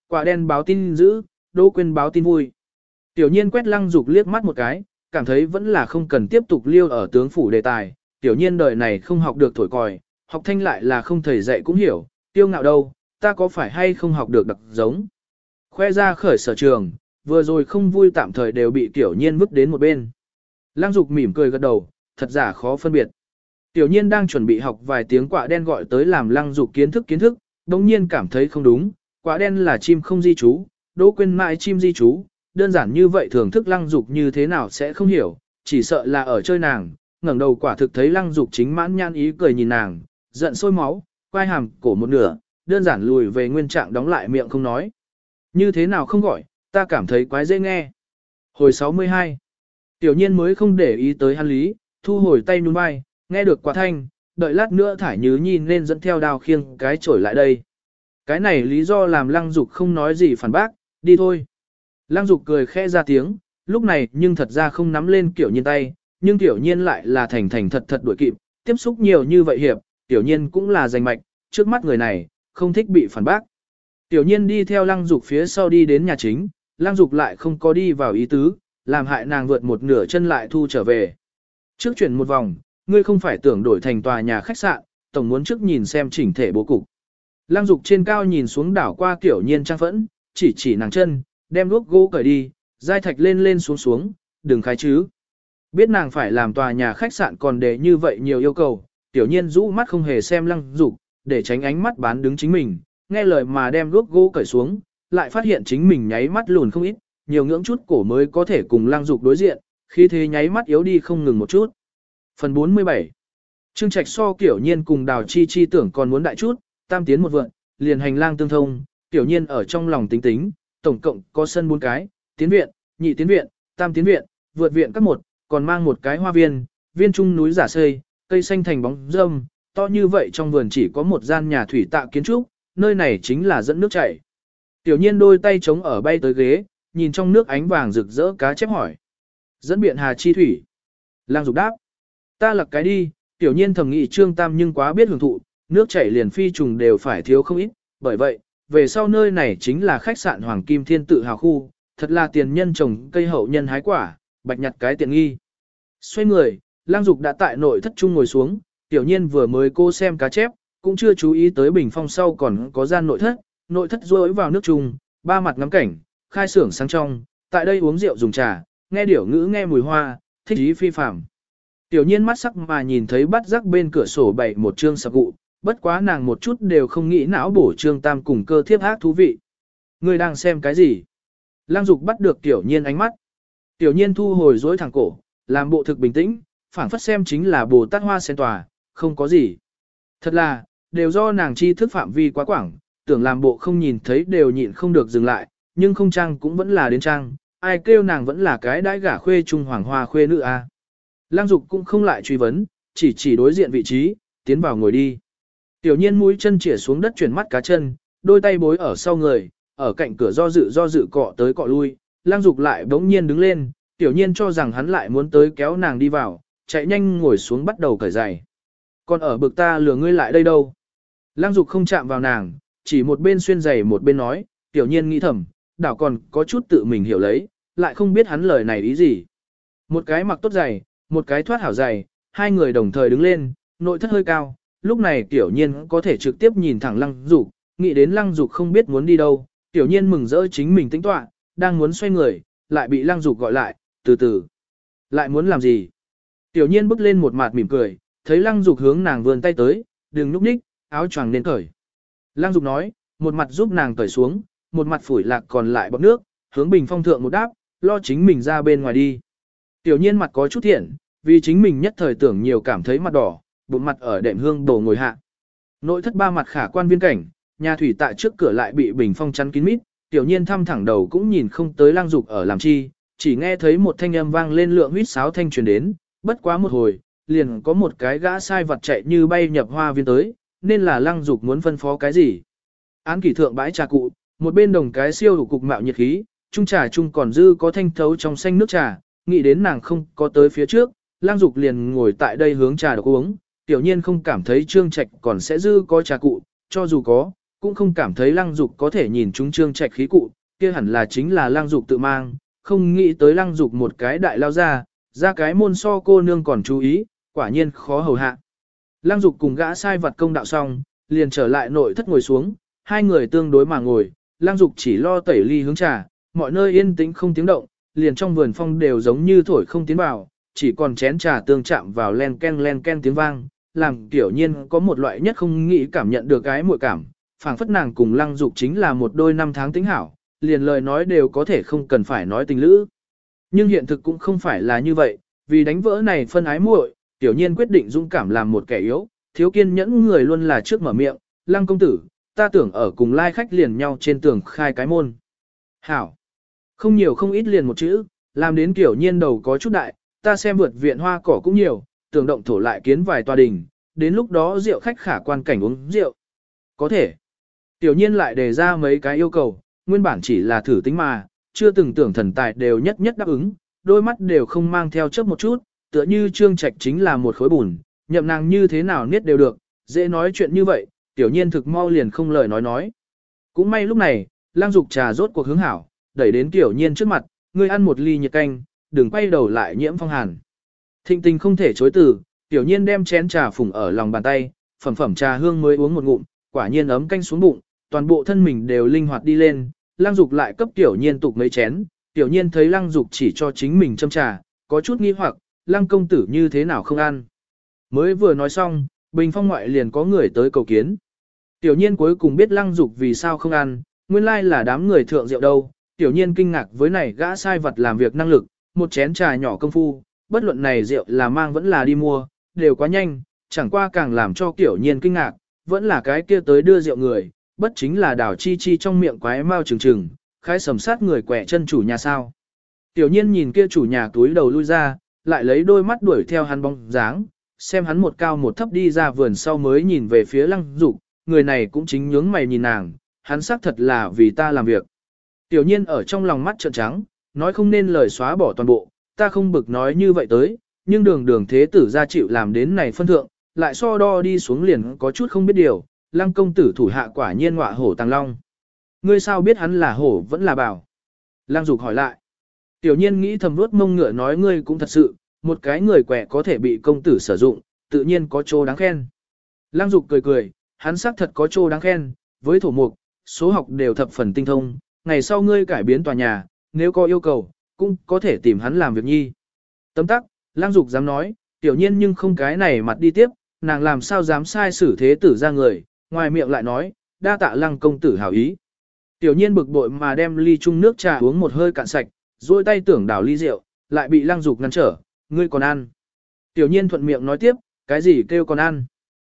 quả đen báo tin dữ, Đỗ Quyên báo tin vui. Tiểu nhiên quét Lăng Dục liếc mắt một cái, cảm thấy vẫn là không cần tiếp tục liêu ở tướng phủ đề tài. Tiểu nhiên đời này không học được thổi còi, học thanh lại là không thầy dạy cũng hiểu, tiêu ngạo đâu, ta có phải hay không học được đặc giống. Khoe ra khởi sở trường, vừa rồi không vui tạm thời đều bị Tiểu nhiên vứt đến một bên. Lăng Dục mỉm cười gật đầu, thật giả khó phân biệt. Tiểu nhiên đang chuẩn bị học vài tiếng quạ đen gọi tới làm Lăng Dục kiến thức, đồng nhiên cảm thấy không đúng, quạ đen là chim không di trú, Đỗ Quyên mãi chim di trú, đơn giản như vậy thưởng thức Lăng Dục như thế nào sẽ không hiểu, chỉ sợ là ở chơi nàng, ngẩng đầu quả thực thấy Lăng Dục chính mãn nhan ý cười nhìn nàng, giận sôi máu, quai hàm cổ một nửa, đơn giản lùi về nguyên trạng đóng lại miệng không nói. Như thế nào không gọi, ta cảm thấy quái dễ nghe. Hồi 62, Tiểu nhiên mới không để ý tới hắn lý, thu hồi tay nhún vai, nghe được quả thanh, đợi lát nữa thải nhứ nhìn nên dẫn theo đao khiêng cái chổi lại đây. Cái này lý do làm Lăng Dục không nói gì phản bác, đi thôi. Lăng Dục cười khẽ ra tiếng, lúc này nhưng thật ra không nắm lên Tiểu nhiên tay, nhưng Tiểu nhiên lại là thành thật đuổi kịp, tiếp xúc nhiều như vậy hiệp, Tiểu nhiên cũng là giành mạch, trước mắt người này, không thích bị phản bác. Tiểu nhiên đi theo Lăng Dục phía sau đi đến nhà chính, Lăng Dục lại không có đi vào ý tứ, làm hại nàng vượt một nửa chân lại thu trở về. Trước chuyển một vòng, ngươi không phải tưởng đổi thành tòa nhà khách sạn, tổng muốn trước nhìn xem chỉnh thể bố cục. Lăng Dục trên cao nhìn xuống đảo qua Tiểu nhiên trang phẫn, chỉ nàng chân, đem luốc gỗ cởi đi, dai thạch lên xuống, đừng khai chứ. Biết nàng phải làm tòa nhà khách sạn còn để như vậy nhiều yêu cầu, Tiểu nhiên rũ mắt không hề xem Lăng Dục, để tránh ánh mắt bán đứng chính mình, nghe lời mà đem luốc gỗ cởi xuống, lại phát hiện chính mình nháy mắt lùn không ít, nhiều ngưỡng chút cổ mới có thể cùng Lăng Dục đối diện, khi thế nháy mắt yếu đi không ngừng một chút. Phần 47. Trương Trạch so Tiểu nhiên cùng Đào Chi tưởng còn muốn đại chút, tam tiến một vượn, liền hành lang tương thông, Tiểu nhiên ở trong lòng tính, tổng cộng có sân 4 cái, tiến viện, nhị tiến viện, tam tiến viện, vượt viện các một, còn mang một cái hoa viên, viên trung núi giả xây, cây xanh thành bóng râm, to như vậy trong vườn chỉ có một gian nhà thủy tạ kiến trúc, nơi này chính là dẫn nước chảy. Tiểu nhiên đôi tay chống ở bay tới ghế, nhìn trong nước ánh vàng rực rỡ cá chép hỏi. Dẫn biện hà chi thủy. Lăng Dục đáp. Ta lặc cái đi, Tiểu nhiên thầm nghĩ Trương Tam nhưng quá biết hưởng thụ, nước chảy liền phi trùng đều phải thiếu không ít, bởi vậy, về sau nơi này chính là khách sạn Hoàng Kim Thiên tự hào khu, thật là tiền nhân trồng cây hậu nhân hái quả, bạch nhặt cái tiện nghi. Xoay người, Lăng Dục đã tại nội thất trung ngồi xuống, Tiểu nhiên vừa mới cô xem cá chép, cũng chưa chú ý tới bình phong sau còn có gian nội thất rối vào nước chung, ba mặt ngắm cảnh, khai xưởng sáng trong, tại đây uống rượu dùng trà, nghe điểu ngữ nghe mùi hoa, thích ý phi phàm. Tiểu nhiên mắt sắc mà nhìn thấy bắt rắc bên cửa sổ bày một trương sạp cụ, bất quá nàng một chút đều không nghĩ não bổ Trương Tam cùng cơ thiếp ác thú vị. Ngươi đang xem cái gì? Lăng Dục bắt được Tiểu nhiên ánh mắt. Tiểu nhiên thu hồi dối thẳng cổ, làm bộ thực bình tĩnh, phảng phất xem chính là Bồ Tát Hoa Sen Tòa, không có gì. Thật là, đều do nàng tri thức phạm vi quá quảng, tưởng làm bộ không nhìn thấy đều nhịn không được dừng lại, nhưng không trang cũng vẫn là đến trang, ai kêu nàng vẫn là cái đãi gả khuê trung hoàng hoa khuê nữ a. Lăng Dục cũng không lại truy vấn, chỉ đối diện vị trí, tiến vào ngồi đi. Tiểu nhiên mũi chân chĩa xuống đất chuyển mắt cá chân, đôi tay bối ở sau người, ở cạnh cửa do dự cọ tới cọ lui, Lăng Dục lại bỗng nhiên đứng lên, Tiểu nhiên cho rằng hắn lại muốn tới kéo nàng đi vào, chạy nhanh ngồi xuống bắt đầu cởi giày. Còn ở bực ta lừa ngươi lại đây đâu? Lăng Dục không chạm vào nàng, chỉ một bên xuyên giày một bên nói, Tiểu nhiên nghĩ thầm, đảo còn có chút tự mình hiểu lấy, lại không biết hắn lời này ý gì. Một cái mặc tốt giày, một cái thoát hảo giày, hai người đồng thời đứng lên, nội thất hơi cao, lúc này Tiểu nhiên có thể trực tiếp nhìn thẳng Lăng Dục, nghĩ đến Lăng Dục không biết muốn đi đâu, Tiểu nhiên mừng rỡ chính mình tính toán, đang muốn xoay người, lại bị Lăng Dục gọi lại, từ từ. Lại muốn làm gì? Tiểu nhiên bước lên một mặt mỉm cười, thấy Lăng Dục hướng nàng vươn tay tới, đừng núp ních, áo choàng nên cởi. Lăng Dục nói, một mặt giúp nàng cởi xuống, một mặt phủi lạc còn lại bọt nước, hướng bình phong thượng một đáp, lo chính mình ra bên ngoài đi. Tiểu nhiên mặt có chút thiện, vì chính mình nhất thời tưởng nhiều cảm thấy mặt đỏ, bụng mặt ở đệm hương đổ ngồi hạ. Nội thất ba mặt khả quan viên cảnh, nhà thủy tại trước cửa lại bị bình phong chắn kín mít, Tiểu nhiên thăm thẳng đầu cũng nhìn không tới Lăng Dục ở làm chi, chỉ nghe thấy một thanh âm vang lên lượng huýt sáo thanh truyền đến, bất quá một hồi, liền có một cái gã sai vật chạy như bay nhập hoa viên tới, nên là Lăng Dục muốn phân phó cái gì. Án kỷ thượng bãi trà cụ, một bên đồng cái siêu đủ cục mạo nhiệt khí, trung trà trung còn dư có thanh thấu trong xanh nước trà, nghĩ đến nàng không có tới phía trước, Lăng Dục liền ngồi tại đây hướng trà độc uống, Tiểu nhiên không cảm thấy Trương Trạch còn sẽ dư có trà cụ, cho dù có, cũng không cảm thấy Lăng Dục có thể nhìn chúng Trương Trạch khí cụ, kia hẳn là chính là Lăng Dục tự mang, không nghĩ tới Lăng Dục một cái đại lao ra cái môn so cô nương còn chú ý, quả nhiên khó hầu hạ. Lăng Dục cùng gã sai vật công đạo xong, liền trở lại nội thất ngồi xuống, hai người tương đối mà ngồi, Lăng Dục chỉ lo tẩy ly hướng trà, mọi nơi yên tĩnh không tiếng động, liền trong vườn phong đều giống như thổi không tiến vào, chỉ còn chén trà tương chạm vào len ken tiếng vang, làm Tiểu Nhiên có một loại nhất không nghĩ cảm nhận được cái muội cảm, phảng phất nàng cùng Lăng Dục chính là một đôi năm tháng tính hảo, liền lời nói đều có thể không cần phải nói tình lữ. Nhưng hiện thực cũng không phải là như vậy, vì đánh vỡ này phân ái muội, Tiểu Nhiên quyết định dũng cảm làm một kẻ yếu, thiếu kiên nhẫn người luôn là trước mở miệng, Lăng công tử, ta tưởng ở cùng lai khách liền nhau trên tường khai cái môn. Hảo. Không nhiều không ít liền một chữ, làm đến Tiểu Nhiên đầu có chút đại, ta xem vượt viện hoa cỏ cũng nhiều, tưởng động thổ lại kiến vài tòa đình, đến lúc đó rượu khách khả quan cảnh uống rượu. Có thể. Tiểu Nhiên lại đề ra mấy cái yêu cầu, nguyên bản chỉ là thử tính mà, chưa từng tưởng thần tài đều nhất nhất đáp ứng, đôi mắt đều không mang theo chớp một chút, tựa như Trương Trạch chính là một khối bùn, nhậm nàng như thế nào niết đều được, dễ nói chuyện như vậy, Tiểu Nhiên thực mau liền không lời nói. Cũng may lúc này, Lăng Dục trà rốt cuộc hướng hảo, đẩy đến Tiểu Nhiên trước mặt, ngươi ăn một ly nhiệt canh, đừng quay đầu lại nhiễm phong hàn. Thịnh tình không thể chối từ, Tiểu Nhiên đem chén trà phủng ở lòng bàn tay, phẩm trà hương mới uống một ngụm, quả nhiên ấm canh xuống bụng, toàn bộ thân mình đều linh hoạt đi lên. Lăng Dục lại cấp Tiểu Nhiên tục mấy chén, Tiểu Nhiên thấy Lăng Dục chỉ cho chính mình châm trà, có chút nghi hoặc, Lăng công tử như thế nào không ăn. Mới vừa nói xong, bình phong ngoại liền có người tới cầu kiến. Tiểu Nhiên cuối cùng biết Lăng Dục vì sao không ăn, nguyên lai là đám người thượng rượu đâu. Tiểu Nhiên kinh ngạc với này gã sai vật làm việc năng lực, một chén trà nhỏ công phu, bất luận này rượu là mang vẫn là đi mua, đều quá nhanh, chẳng qua càng làm cho Tiểu Nhiên kinh ngạc, vẫn là cái kia tới đưa rượu người, bất chính là Đào Chi Chi trong miệng quái mau trừng trừng, khai sầm sát người quẻ chân chủ nhà sao. Tiểu Nhiên nhìn kia chủ nhà túi đầu lui ra, lại lấy đôi mắt đuổi theo hắn bóng dáng, xem hắn một cao một thấp đi ra vườn sau mới nhìn về phía Lăng Dục, người này cũng chính nhướng mày nhìn nàng, hắn xác thật là vì ta làm việc. Tiểu Nhiên ở trong lòng mắt trợn trắng, nói không nên lời xóa bỏ toàn bộ, ta không bực nói như vậy tới, nhưng đường thế tử ra chịu làm đến này phân thượng, lại so đo đi xuống liền có chút không biết điều, Lăng công tử thủ hạ quả nhiên ngọa hổ tàng long. Ngươi sao biết hắn là hổ vẫn là bảo? Lăng Dục hỏi lại. Tiểu Nhiên nghĩ thầm nuốt mông ngựa nói ngươi cũng thật sự, một cái người quẻ có thể bị công tử sử dụng, tự nhiên có chỗ đáng khen. Lăng Dục cười, hắn xác thật có chỗ đáng khen, với thổ mục, số học đều thập phần tinh thông, ngày sau ngươi cải biến tòa nhà, nếu có yêu cầu, cũng có thể tìm hắn làm việc nhi. Tấm tắc, Lăng Dục dám nói, Tiểu Nhiên nhưng không cái này mặt đi tiếp, nàng làm sao dám sai xử thế tử ra người, ngoài miệng lại nói, đa tạ Lăng công tử hảo ý. Tiểu Nhiên bực bội mà đem ly chung nước trà uống một hơi cạn sạch, duỗi tay tưởng đảo ly rượu, lại bị Lăng Dục ngăn trở, ngươi còn ăn. Tiểu Nhiên thuận miệng nói tiếp, cái gì kêu còn ăn.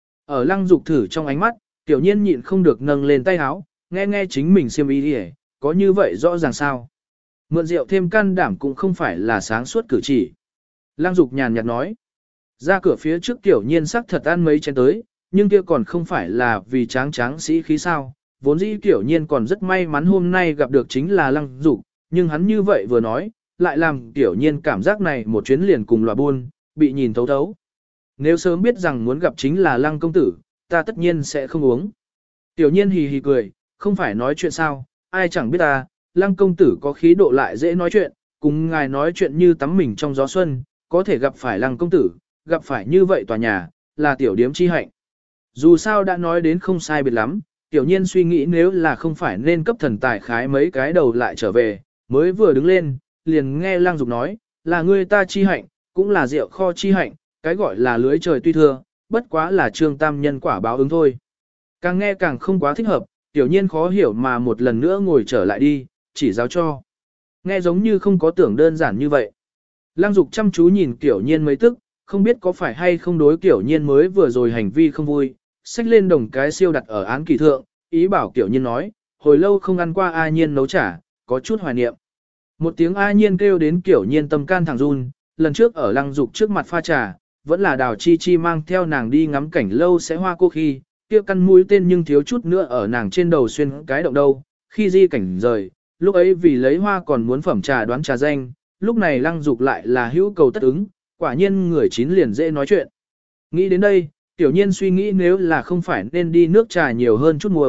Ở Lăng Dục thử trong ánh mắt, Tiểu Nhiên nhịn không được nâng lên tay háo, nghe chính mình xiêm ý đi, có như vậy rõ ràng sao. Mượn rượu thêm can đảm cũng không phải là sáng suốt cử chỉ. Lăng Dục nhàn nhạt nói. Ra cửa phía trước Tiểu Nhiên sắc thật ăn mấy chén tới, nhưng kia còn không phải là vì tráng sĩ khí sao. Vốn dĩ Tiểu Nhiên còn rất may mắn hôm nay gặp được chính là Lăng Dục, nhưng hắn như vậy vừa nói, lại làm Tiểu Nhiên cảm giác này một chuyến liền cùng lòa buôn, bị nhìn thấu thấu. Nếu sớm biết rằng muốn gặp chính là Lăng công tử, ta tất nhiên sẽ không uống. Tiểu Nhiên hì hì cười, không phải nói chuyện sao, ai chẳng biết ta, Lăng công tử có khí độ lại dễ nói chuyện, cùng ngài nói chuyện như tắm mình trong gió xuân, có thể gặp phải Lăng công tử, gặp phải như vậy tòa nhà, là tiểu điếm chi hạnh. Dù sao đã nói đến không sai biệt lắm, Tiểu Nhiên suy nghĩ nếu là không phải nên cấp thần tài khái mấy cái đầu lại trở về, mới vừa đứng lên, liền nghe Lăng Dục nói, là người ta chi hạnh, cũng là rượu kho chi hạnh, cái gọi là lưới trời tuy thưa, bất quá là trương tam nhân quả báo ứng thôi. Càng nghe càng không quá thích hợp, Tiểu Nhiên khó hiểu mà một lần nữa ngồi trở lại đi, chỉ giáo cho. Nghe giống như không có tưởng đơn giản như vậy. Lăng Dục chăm chú nhìn Tiểu Nhiên mấy tức, không biết có phải hay không đối Tiểu Nhiên mới vừa rồi hành vi không vui, xách lên đồng cái siêu đặt ở án kỳ thượng, ý bảo Tiểu Nhiên nói, hồi lâu không ăn qua A Nhiên nấu chả, có chút hoài niệm. Một tiếng A Nhiên kêu đến Tiểu Nhiên tâm can thẳng run, lần trước ở Lăng Dục trước mặt pha trà, vẫn là Đào Chi Chi mang theo nàng đi ngắm cảnh lâu sẽ hoa cô khi, kia căn mũi tên nhưng thiếu chút nữa ở nàng trên đầu xuyên cái động đâu, khi di cảnh rời, lúc ấy vì lấy hoa còn muốn phẩm trà đoán trà danh, lúc này Lăng Dục lại là hữu cầu tất ứng, quả nhiên người chín liền dễ nói chuyện. Nghĩ đến đây, Tiểu Nhiên suy nghĩ nếu là không phải nên đi nước trà nhiều hơn chút muối,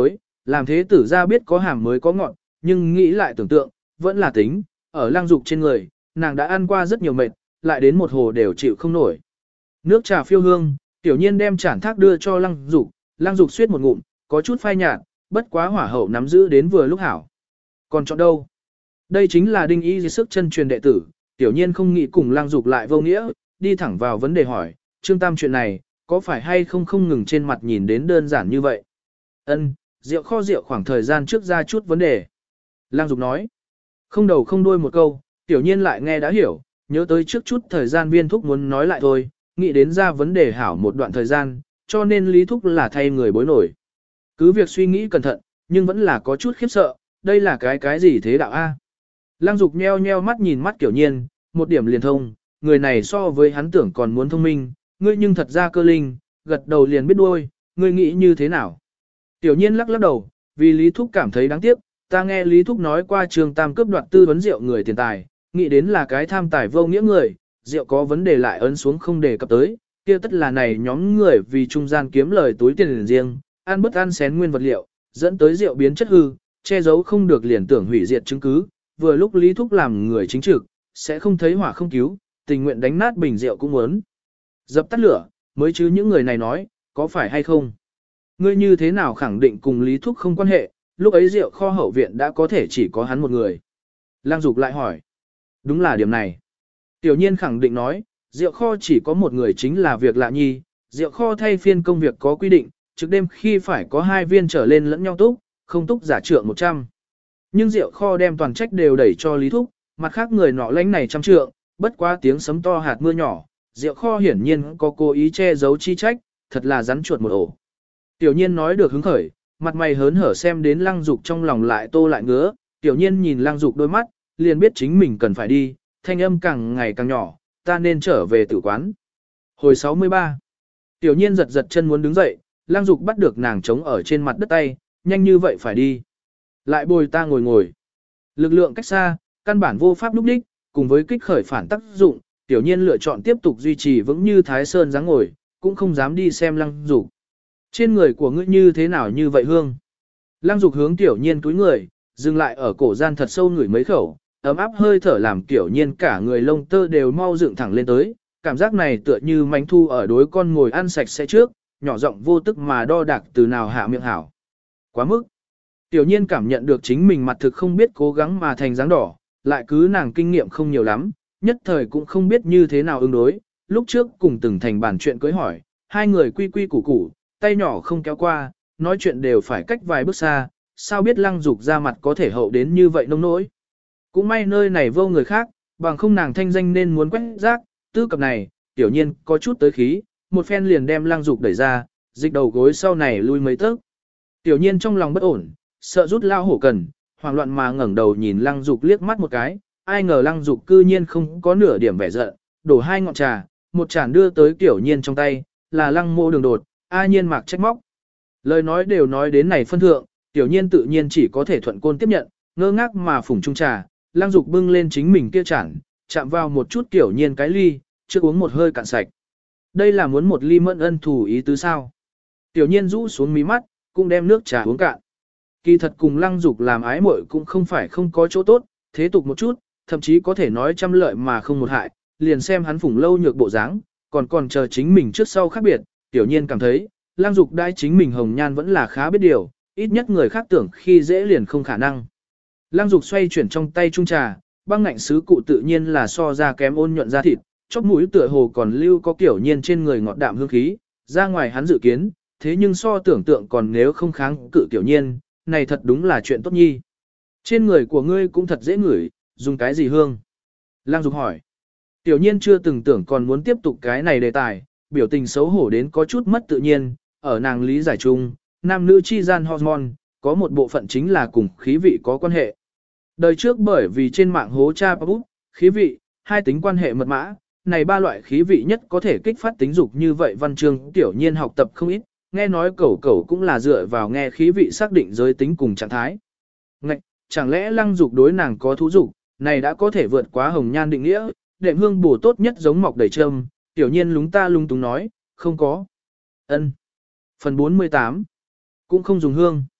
làm thế tử ra biết có hàm mới có ngọn, nhưng nghĩ lại tưởng tượng, vẫn là tính, ở Lăng Dục trên người, nàng đã ăn qua rất nhiều mệt, lại đến một hồ đều chịu không nổi. Nước trà phiêu hương, Tiểu Nhiên đem chản thác đưa cho Lăng Dục suýt một ngụm, có chút phai nhạt, bất quá hỏa hậu nắm giữ đến vừa lúc hảo. Còn chọn đâu? Đây chính là đinh y sức chân truyền đệ tử, Tiểu Nhiên không nghĩ cùng Lăng Dục lại vô nghĩa, đi thẳng vào vấn đề hỏi, Trương Tam chuyện này, có phải hay không không ngừng trên mặt nhìn đến đơn giản như vậy? Ân, rượu kho rượu khoảng thời gian trước ra chút vấn đề. Lăng Dục nói, không đầu không đuôi một câu, Tiểu Nhiên lại nghe đã hiểu, nhớ tới trước chút thời gian viên thúc muốn nói lại thôi, nghĩ đến ra vấn đề hảo một đoạn thời gian, cho nên lý thúc là thay người bối nổi. Cứ việc suy nghĩ cẩn thận, nhưng vẫn là có chút khiếp sợ, đây là cái gì thế đạo A? Lăng Dục nheo nheo mắt nhìn mắt Tiểu Nhiên, một điểm liền thông, người này so với hắn tưởng còn muốn thông minh, ngươi nhưng thật ra cơ linh, gật đầu liền biết đuôi, ngươi nghĩ như thế nào? Tiểu Nhiên lắc lắc đầu, vì Lý Thúc cảm thấy đáng tiếc, ta nghe Lý Thúc nói qua Trường Tam cướp đoạt tư vấn rượu người tiền tài, nghĩ đến là cái tham tài vô nghĩa người, rượu có vấn đề lại ấn xuống không đề cập tới, kia tất là này nhóm người vì trung gian kiếm lời túi tiền riêng, ăn bất ăn xén nguyên vật liệu, dẫn tới rượu biến chất hư, che giấu không được liền tưởng hủy diệt chứng cứ, vừa lúc Lý Thúc làm người chính trực, sẽ không thấy hỏa không cứu, tình nguyện đánh nát bình rượu cũng muốn dập tắt lửa, mới chứ những người này nói, có phải hay không? Ngươi như thế nào khẳng định cùng Lý Thúc không quan hệ, lúc ấy rượu kho hậu viện đã có thể chỉ có hắn một người. Lăng Dục lại hỏi. Đúng là điểm này. Tiểu Nhiên khẳng định nói, rượu kho chỉ có một người chính là việc lạ nhi, rượu kho thay phiên công việc có quy định, trước đêm khi phải có 2 viên trở lên lẫn nhau túc, không túc giả trượng 100. Nhưng rượu kho đem toàn trách đều đẩy cho Lý Thúc, mặt khác người nọ lãnh này trăm trượng, bất quá tiếng sấm to hạt mưa nhỏ, rượu kho hiển nhiên có cố ý che giấu chi trách, thật là rắn chuột một ổ. Tiểu Nhiên nói được hứng khởi, mặt mày hớn hở xem đến Lăng Dục trong lòng lại tô lại ngứa, Tiểu Nhiên nhìn Lăng Dục đôi mắt, liền biết chính mình cần phải đi, thanh âm càng ngày càng nhỏ, ta nên trở về tử quán. Hồi 63, Tiểu Nhiên giật giật chân muốn đứng dậy, Lăng Dục bắt được nàng trống ở trên mặt đất tay, nhanh như vậy phải đi. Lại bồi ta ngồi ngồi. Lực lượng cách xa, căn bản vô pháp lúc đích, cùng với kích khởi phản tác dụng, Tiểu Nhiên lựa chọn tiếp tục duy trì vững như Thái Sơn dáng ngồi, cũng không dám đi xem Lăng Dục. Trên người của ngươi như thế nào như vậy hương? Lăng Dục hướng Tiểu Nhiên túi người, dừng lại ở cổ gian thật sâu ngửi mấy khẩu, ấm áp hơi thở làm Tiểu Nhiên cả người lông tơ đều mau dựng thẳng lên tới, cảm giác này tựa như mánh thu ở đối con ngồi ăn sạch sẽ trước, nhỏ giọng vô tức mà đo đạc từ nào hạ miệng hảo. Quá mức. Tiểu Nhiên cảm nhận được chính mình mặt thực không biết cố gắng mà thành dáng đỏ, lại cứ nàng kinh nghiệm không nhiều lắm, nhất thời cũng không biết như thế nào ứng đối, lúc trước cùng từng thành bản chuyện cưới hỏi, hai người quy quy củ củ, tay nhỏ không kéo qua, nói chuyện đều phải cách vài bước xa, sao biết Lăng Dục ra mặt có thể hậu đến như vậy nông nỗi. Cũng may nơi này vô người khác, bằng không nàng thanh danh nên muốn quét rác, tư cập này, Tiểu Nhiên có chút tới khí, một phen liền đem Lăng Dục đẩy ra, dịch đầu gối sau này lui mấy tấc. Tiểu Nhiên trong lòng bất ổn, sợ rút lao hổ cần, hoảng loạn mà ngẩng đầu nhìn Lăng Dục liếc mắt một cái, ai ngờ Lăng Dục cư nhiên không có nửa điểm vẻ giận, đổ 2 ngọn trà, một chản đưa tới Tiểu Nhiên trong tay, là Lăng Mô Đường đột, A Nhiên mạc trách móc. Lời nói đều nói đến này phân thượng, Tiểu Nhiên tự nhiên chỉ có thể thuận côn tiếp nhận, ngơ ngác mà phủng chung trà, Lăng Dục bưng lên chính mình kia chản, chạm vào một chút Tiểu Nhiên cái ly, chưa uống một hơi cạn sạch. Đây là muốn một ly mẫn ân thù ý tứ sao? Tiểu Nhiên rũ xuống mí mắt, cũng đem nước trà uống cạn. Kỳ thật cùng Lăng Dục làm ái muội cũng không phải không có chỗ tốt, thế tục một chút, thậm chí có thể nói trăm lợi mà không một hại, liền xem hắn phủng lâu nhược bộ dáng, còn chờ chính mình trước sau khác biệt, Tiểu Nhiên cảm thấy, Lăng Dục đãi chính mình hồng nhan vẫn là khá biết điều, ít nhất người khác tưởng khi dễ liền không khả năng. Lăng Dục xoay chuyển trong tay chung trà, băng ngạnh sứ cụ tự nhiên là so ra kém ôn nhuận da thịt, chóp mũi tựa hồ còn lưu có Tiểu Nhiên trên người ngọt đạm hương khí, ra ngoài hắn dự kiến, thế nhưng so tưởng tượng còn nếu không kháng cự Tiểu Nhiên, này thật đúng là chuyện tốt nhi. Trên người của ngươi cũng thật dễ ngửi, dùng cái gì hương? Lăng Dục hỏi. Tiểu Nhiên chưa từng tưởng còn muốn tiếp tục cái này đề tài, biểu tình xấu hổ đến có chút mất tự nhiên, ở nàng lý giải chung, nam nữ chi gian hormone, có một bộ phận chính là cùng khí vị có quan hệ. Đời trước bởi vì trên mạng hố cha bút, khí vị, hai tính quan hệ mật mã, này 3 loại khí vị nhất có thể kích phát tính dục như vậy Văn Chương Tiểu Nhiên học tập không ít, nghe nói cẩu cẩu cũng là dựa vào nghe khí vị xác định giới tính cùng trạng thái. Ngạch, chẳng lẽ Lăng Dục đối nàng có thú dục, này đã có thể vượt quá hồng nhan định nghĩa, đệm hương bổ tốt nhất giống mọc đầy trâm, Tiểu Nhiên lúng ta lung túng nói, không có. Ân. Phần 48. Cũng không dùng hương.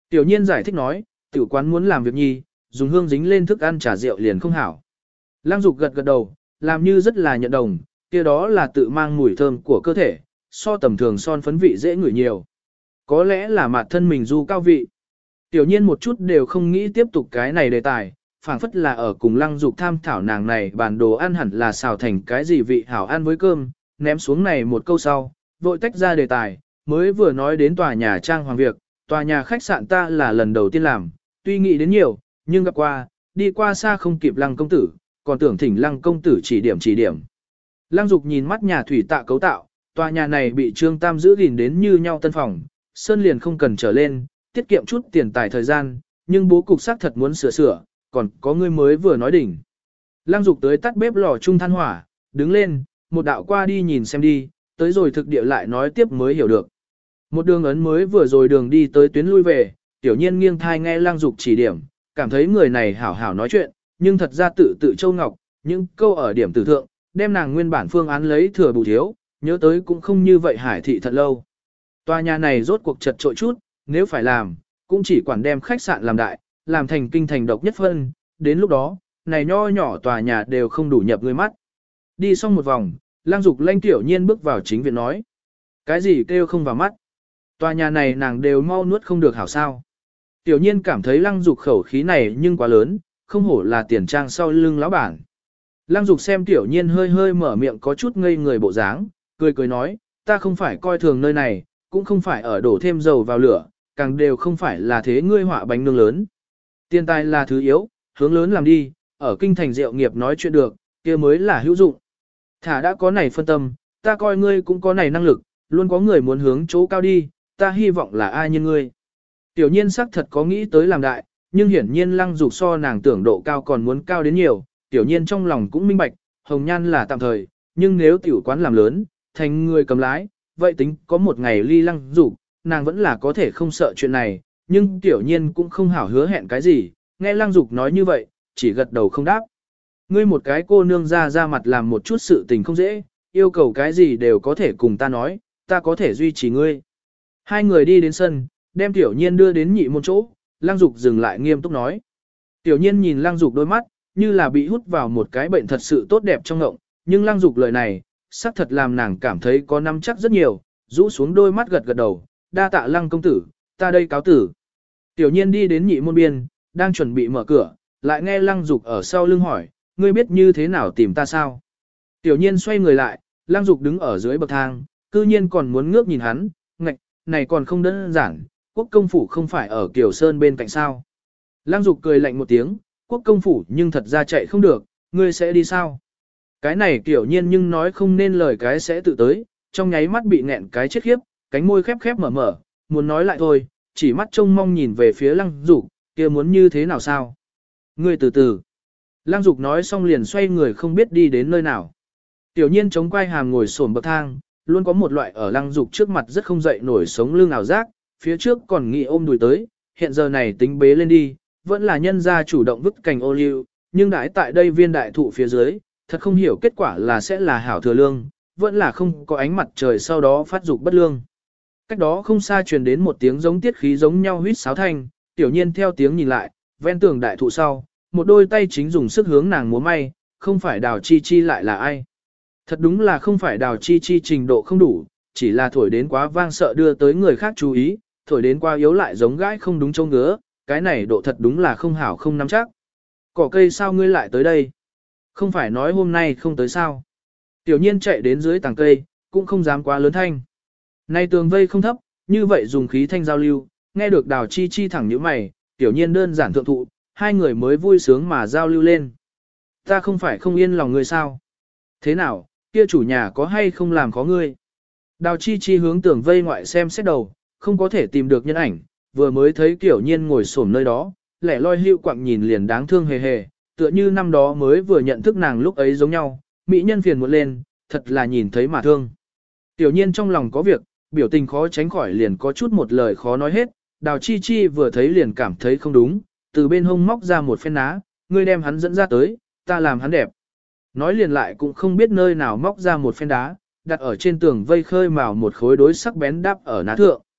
Tiểu nhiên giải thích nói, tiểu quán muốn làm việc nhi, dùng hương dính lên thức ăn trà rượu liền không hảo. Lăng Dục gật gật đầu, làm như rất là nhận đồng, kia đó là tự mang mùi thơm của cơ thể, so tầm thường son phấn vị dễ ngửi nhiều. Có lẽ là mặt thân mình du cao vị. Tiểu nhiên một chút đều không nghĩ tiếp tục cái này đề tài, phảng phất là ở cùng Lăng Dục tham thảo nàng này bản đồ ăn hẳn là xào thành cái gì vị hảo ăn với cơm, ném xuống này một câu sau, vội tách ra đề tài, mới vừa nói đến tòa nhà trang hoàng việc, tòa nhà khách sạn ta là lần đầu tiên làm, tuy nghĩ đến nhiều, nhưng gặp qua, đi qua xa không kịp Lăng công tử, còn tưởng thỉnh Lăng công tử chỉ điểm chỉ điểm. Lăng Dục nhìn mắt nhà thủy tạ cấu tạo, tòa nhà này bị Trương Tam giữ gìn đến như nhau tân phòng, sơn liền không cần trở lên, tiết kiệm chút tiền tài thời gian, nhưng bố cục xác thật muốn sửa, còn có người mới vừa nói đỉnh. Lăng Dục tới tắt bếp lò trung than hỏa, đứng lên, một đạo qua đi nhìn xem đi, tới rồi thực địa lại nói tiếp mới hiểu được. Một đường ấn mới vừa rồi đường đi tới tuyến lui về, tiểu nhiên nghiêng thai nghe Lăng Dục chỉ điểm, cảm thấy người này hảo hảo nói chuyện, nhưng thật ra tự châu ngọc, những câu ở điểm tử thượng, đem nàng nguyên bản phương án lấy thừa bù thiếu, nhớ tới cũng không như vậy hải thị thật lâu. Tòa nhà này rốt cuộc chật trội chút, nếu phải làm, cũng chỉ quản đem khách sạn làm đại, làm thành kinh thành độc nhất phân, đến lúc đó, này nho nhỏ tòa nhà đều không đủ nhập người mắt. Đi xong một vòng, Lăng Dục lanh tiểu nhiên bước vào chính viện nói. Cái gì kêu không vào mắt? Tòa nhà này nàng đều mau nuốt không được hảo sao. Tiểu nhiên cảm thấy Lăng Dục khẩu khí này nhưng quá lớn, không hổ là tiền trang sau lưng lão bản. Lăng Dục xem tiểu nhiên hơi hơi mở miệng có chút ngây người bộ dáng, cười cười nói, ta không phải coi thường nơi này, cũng không phải ở đổ thêm dầu vào lửa, càng đều không phải là thế ngươi họa bánh nướng lớn. Tiền tài là thứ yếu, hướng lớn làm đi, ở kinh thành rượu nghiệp nói chuyện được, kia mới là hữu dụng. Thả đã có này phân tâm, ta coi ngươi cũng có này năng lực, luôn có người muốn hướng chỗ cao đi, ta hy vọng là ai như ngươi. Tiểu nhiên sắc thật có nghĩ tới làm đại, nhưng hiển nhiên Lăng Dục so nàng tưởng độ cao còn muốn cao đến nhiều, tiểu nhiên trong lòng cũng minh bạch, hồng nhan là tạm thời, nhưng nếu tiểu quán làm lớn, thành người cầm lái, vậy tính có một ngày ly Lăng Dục, nàng vẫn là có thể không sợ chuyện này, nhưng tiểu nhiên cũng không hảo hứa hẹn cái gì, nghe Lăng Dục nói như vậy, chỉ gật đầu không đáp. Ngươi một cái cô nương ra mặt làm một chút sự tình không dễ, yêu cầu cái gì đều có thể cùng ta nói, ta có thể duy trì ngươi. Hai người đi đến sân, đem tiểu nhiên đưa đến nhị môn chỗ, Lăng Dục dừng lại nghiêm túc nói. Tiểu nhiên nhìn Lăng Dục đôi mắt, như là bị hút vào một cái bệnh thật sự tốt đẹp trong ngộng, nhưng Lăng Dục lời này, xác thật làm nàng cảm thấy có nắm chắc rất nhiều, rũ xuống đôi mắt gật gật đầu, đa tạ Lăng công tử, ta đây cáo tử. Tiểu nhiên đi đến nhị môn biên, đang chuẩn bị mở cửa, lại nghe Lăng Dục ở sau lưng hỏi, ngươi biết như thế nào tìm ta sao? Tiểu nhiên xoay người lại, Lăng Dục đứng ở dưới bậc thang, cư nhiên còn muốn ngước nhìn hắn, ngạch, này còn không đơn giản, quốc công phủ không phải ở Kiều Sơn bên cạnh sao? Lăng Dục cười lạnh một tiếng, quốc công phủ nhưng thật ra chạy không được, ngươi sẽ đi sao? Cái này Tiểu nhiên nhưng nói không nên lời cái sẽ tự tới, trong nháy mắt bị nghẹn cái chết khiếp, cánh môi khép khép mở mở, muốn nói lại thôi, chỉ mắt trông mong nhìn về phía Lăng Dục, kia muốn như thế nào sao? Ngươi từ từ. Lăng Dục nói xong liền xoay người không biết đi đến nơi nào. Tiểu nhiên chống quai hàm ngồi xổm bậc thang, luôn có một loại ở Lăng Dục trước mặt rất không dậy nổi sống lưng ảo giác, phía trước còn nghĩ ôm đùi tới, hiện giờ này tính bế lên đi, vẫn là nhân gia chủ động vứt cành ô liu, nhưng đãi tại đây viên đại thụ phía dưới, thật không hiểu kết quả là sẽ là hảo thừa lương, vẫn là không có ánh mặt trời sau đó phát dục bất lương. Cách đó không xa truyền đến một tiếng giống tiết khí giống nhau huýt sáo thanh, tiểu nhiên theo tiếng nhìn lại, ven tường đại thụ sau, một đôi tay chính dùng sức hướng nàng múa may, không phải Đào Chi Chi lại là ai. Thật đúng là không phải Đào Chi Chi trình độ không đủ, chỉ là thổi đến quá vang sợ đưa tới người khác chú ý, thổi đến quá yếu lại giống gãi không đúng trông ngứa, cái này độ thật đúng là không hảo không nắm chắc. Cỏ cây sao ngươi lại tới đây? Không phải nói hôm nay không tới sao? Tiểu nhiên chạy đến dưới tàng cây, cũng không dám quá lớn thanh. Nay tường vây không thấp, như vậy dùng khí thanh giao lưu, nghe được Đào Chi Chi thẳng như mày, tiểu nhiên đơn giản thượng thụ, hai người mới vui sướng mà giao lưu lên. Ta không phải không yên lòng ngươi sao? Thế nào, kia chủ nhà có hay không làm khó ngươi? Đào Chi Chi hướng tường vây ngoại xem xét đầu, không có thể tìm được nhân ảnh, vừa mới thấy tiểu nhiên ngồi xổm nơi đó, lẻ loi hưu quặng nhìn liền đáng thương hề hề, tựa như năm đó mới vừa nhận thức nàng lúc ấy giống nhau, mỹ nhân phiền muộn lên, thật là nhìn thấy mà thương. Tiểu nhiên trong lòng có việc, biểu tình khó tránh khỏi liền có chút một lời khó nói hết, Đào Chi Chi vừa thấy liền cảm thấy không đúng, từ bên hông móc ra một phen ná, ngươi đem hắn dẫn ra tới, ta làm hắn đẹp. Nói liền lại cũng không biết nơi nào móc ra một phen đá, đặt ở trên tường vây khơi mào một khối đối sắc bén đáp ở ná thượng.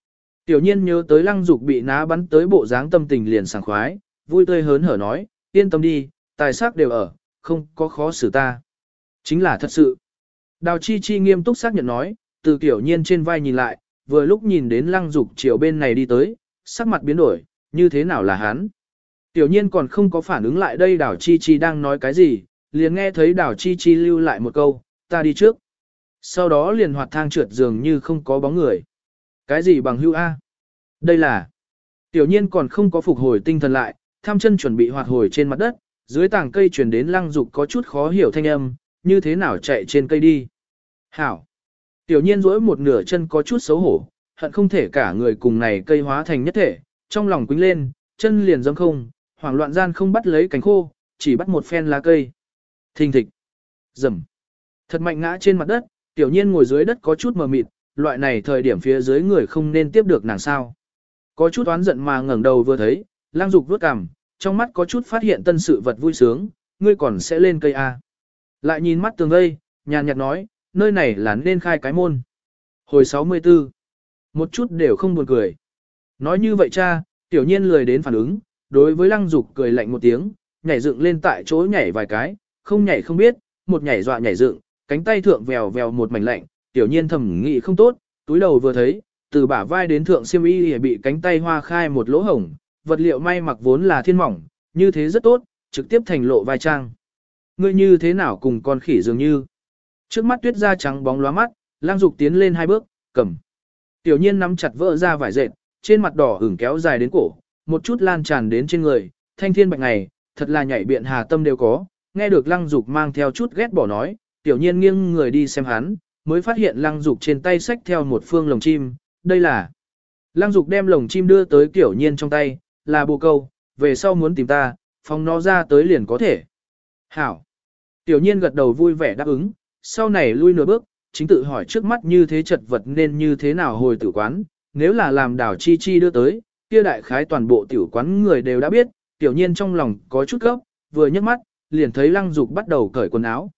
Tiểu nhiên nhớ tới lăng dục bị ná bắn tới bộ dáng tâm tình liền sảng khoái, vui tươi hớn hở nói, yên tâm đi, tài sắc đều ở, không có khó xử ta. Chính là thật sự. Đào chi chi nghiêm túc xác nhận nói, từ tiểu nhiên trên vai nhìn lại, vừa lúc nhìn đến lăng dục chiều bên này đi tới, sắc mặt biến đổi, như thế nào là hắn. Tiểu nhiên còn không có phản ứng lại đây đào chi chi đang nói cái gì, liền nghe thấy đào chi chi lưu lại một câu, ta đi trước. Sau đó liền hoạt thang trượt dường như không có bóng người. Cái gì bằng hữu A? Đây là... Tiểu nhiên còn không có phục hồi tinh thần lại, tham chân chuẩn bị hoạt hồi trên mặt đất, dưới tảng cây truyền đến lăng dục có chút khó hiểu thanh âm, như thế nào chạy trên cây đi. Hảo! Tiểu nhiên duỗi một nửa chân có chút xấu hổ, hận không thể cả người cùng này cây hóa thành nhất thể, trong lòng quính lên, chân liền dâm không, hoảng loạn gian không bắt lấy cánh khô, chỉ bắt một phen lá cây. Thình thịch! Rầm! Thật mạnh ngã trên mặt đất, tiểu nhiên ngồi dưới đất có chút mờ mịt, loại này thời điểm phía dưới người không nên tiếp được nàng sao. Có chút oán giận mà ngẩng đầu vừa thấy, lang dục vuốt cằm, trong mắt có chút phát hiện tân sự vật vui sướng, ngươi còn sẽ lên cây A. Lại nhìn mắt tường vây, nhàn nhạt nói, nơi này là nên khai cái môn. Hồi 64. Một chút đều không buồn cười. Nói như vậy cha, tiểu nhiên lười đến phản ứng, đối với lăng dục cười lạnh một tiếng, nhảy dựng lên tại chỗ nhảy vài cái, không nhảy không biết, một nhảy dọa nhảy dựng, cánh tay thượng vèo vèo một mảnh lạnh, tiểu nhiên thầm nghĩ không tốt, túi đầu vừa thấy, từ bả vai đến thượng xiêm y bị cánh tay hoa khai một lỗ hổng, vật liệu may mặc vốn là thiên mỏng, như thế rất tốt, trực tiếp thành lộ vai trang. Ngươi như thế nào cùng con khỉ dường như. Trước mắt tuyết da trắng bóng lóa mắt, lang dục tiến lên hai bước, cầm. Tiểu nhiên nắm chặt vỡ ra vải dệt, trên mặt đỏ ửng kéo dài đến cổ, một chút lan tràn đến trên người, thanh thiên bạch ngày, thật là nhảy biện hà tâm đều có, nghe được lăng dục mang theo chút ghét bỏ nói, tiểu nhiên nghiêng người đi xem hắn, mới phát hiện lăng dục trên tay xách theo một phương lồng chim, đây là. Lăng dục đem lồng chim đưa tới tiểu nhiên trong tay, là bồ câu, về sau muốn tìm ta, phóng nó ra tới liền có thể. Hảo. Tiểu nhiên gật đầu vui vẻ đáp ứng, sau này lui nửa bước, chính tự hỏi trước mắt như thế chật vật nên như thế nào hồi tử quán, nếu là làm đảo chi chi đưa tới, kia đại khái toàn bộ tiểu quán người đều đã biết, tiểu nhiên trong lòng có chút gấp, vừa nhấc mắt, liền thấy lăng dục bắt đầu cởi quần áo.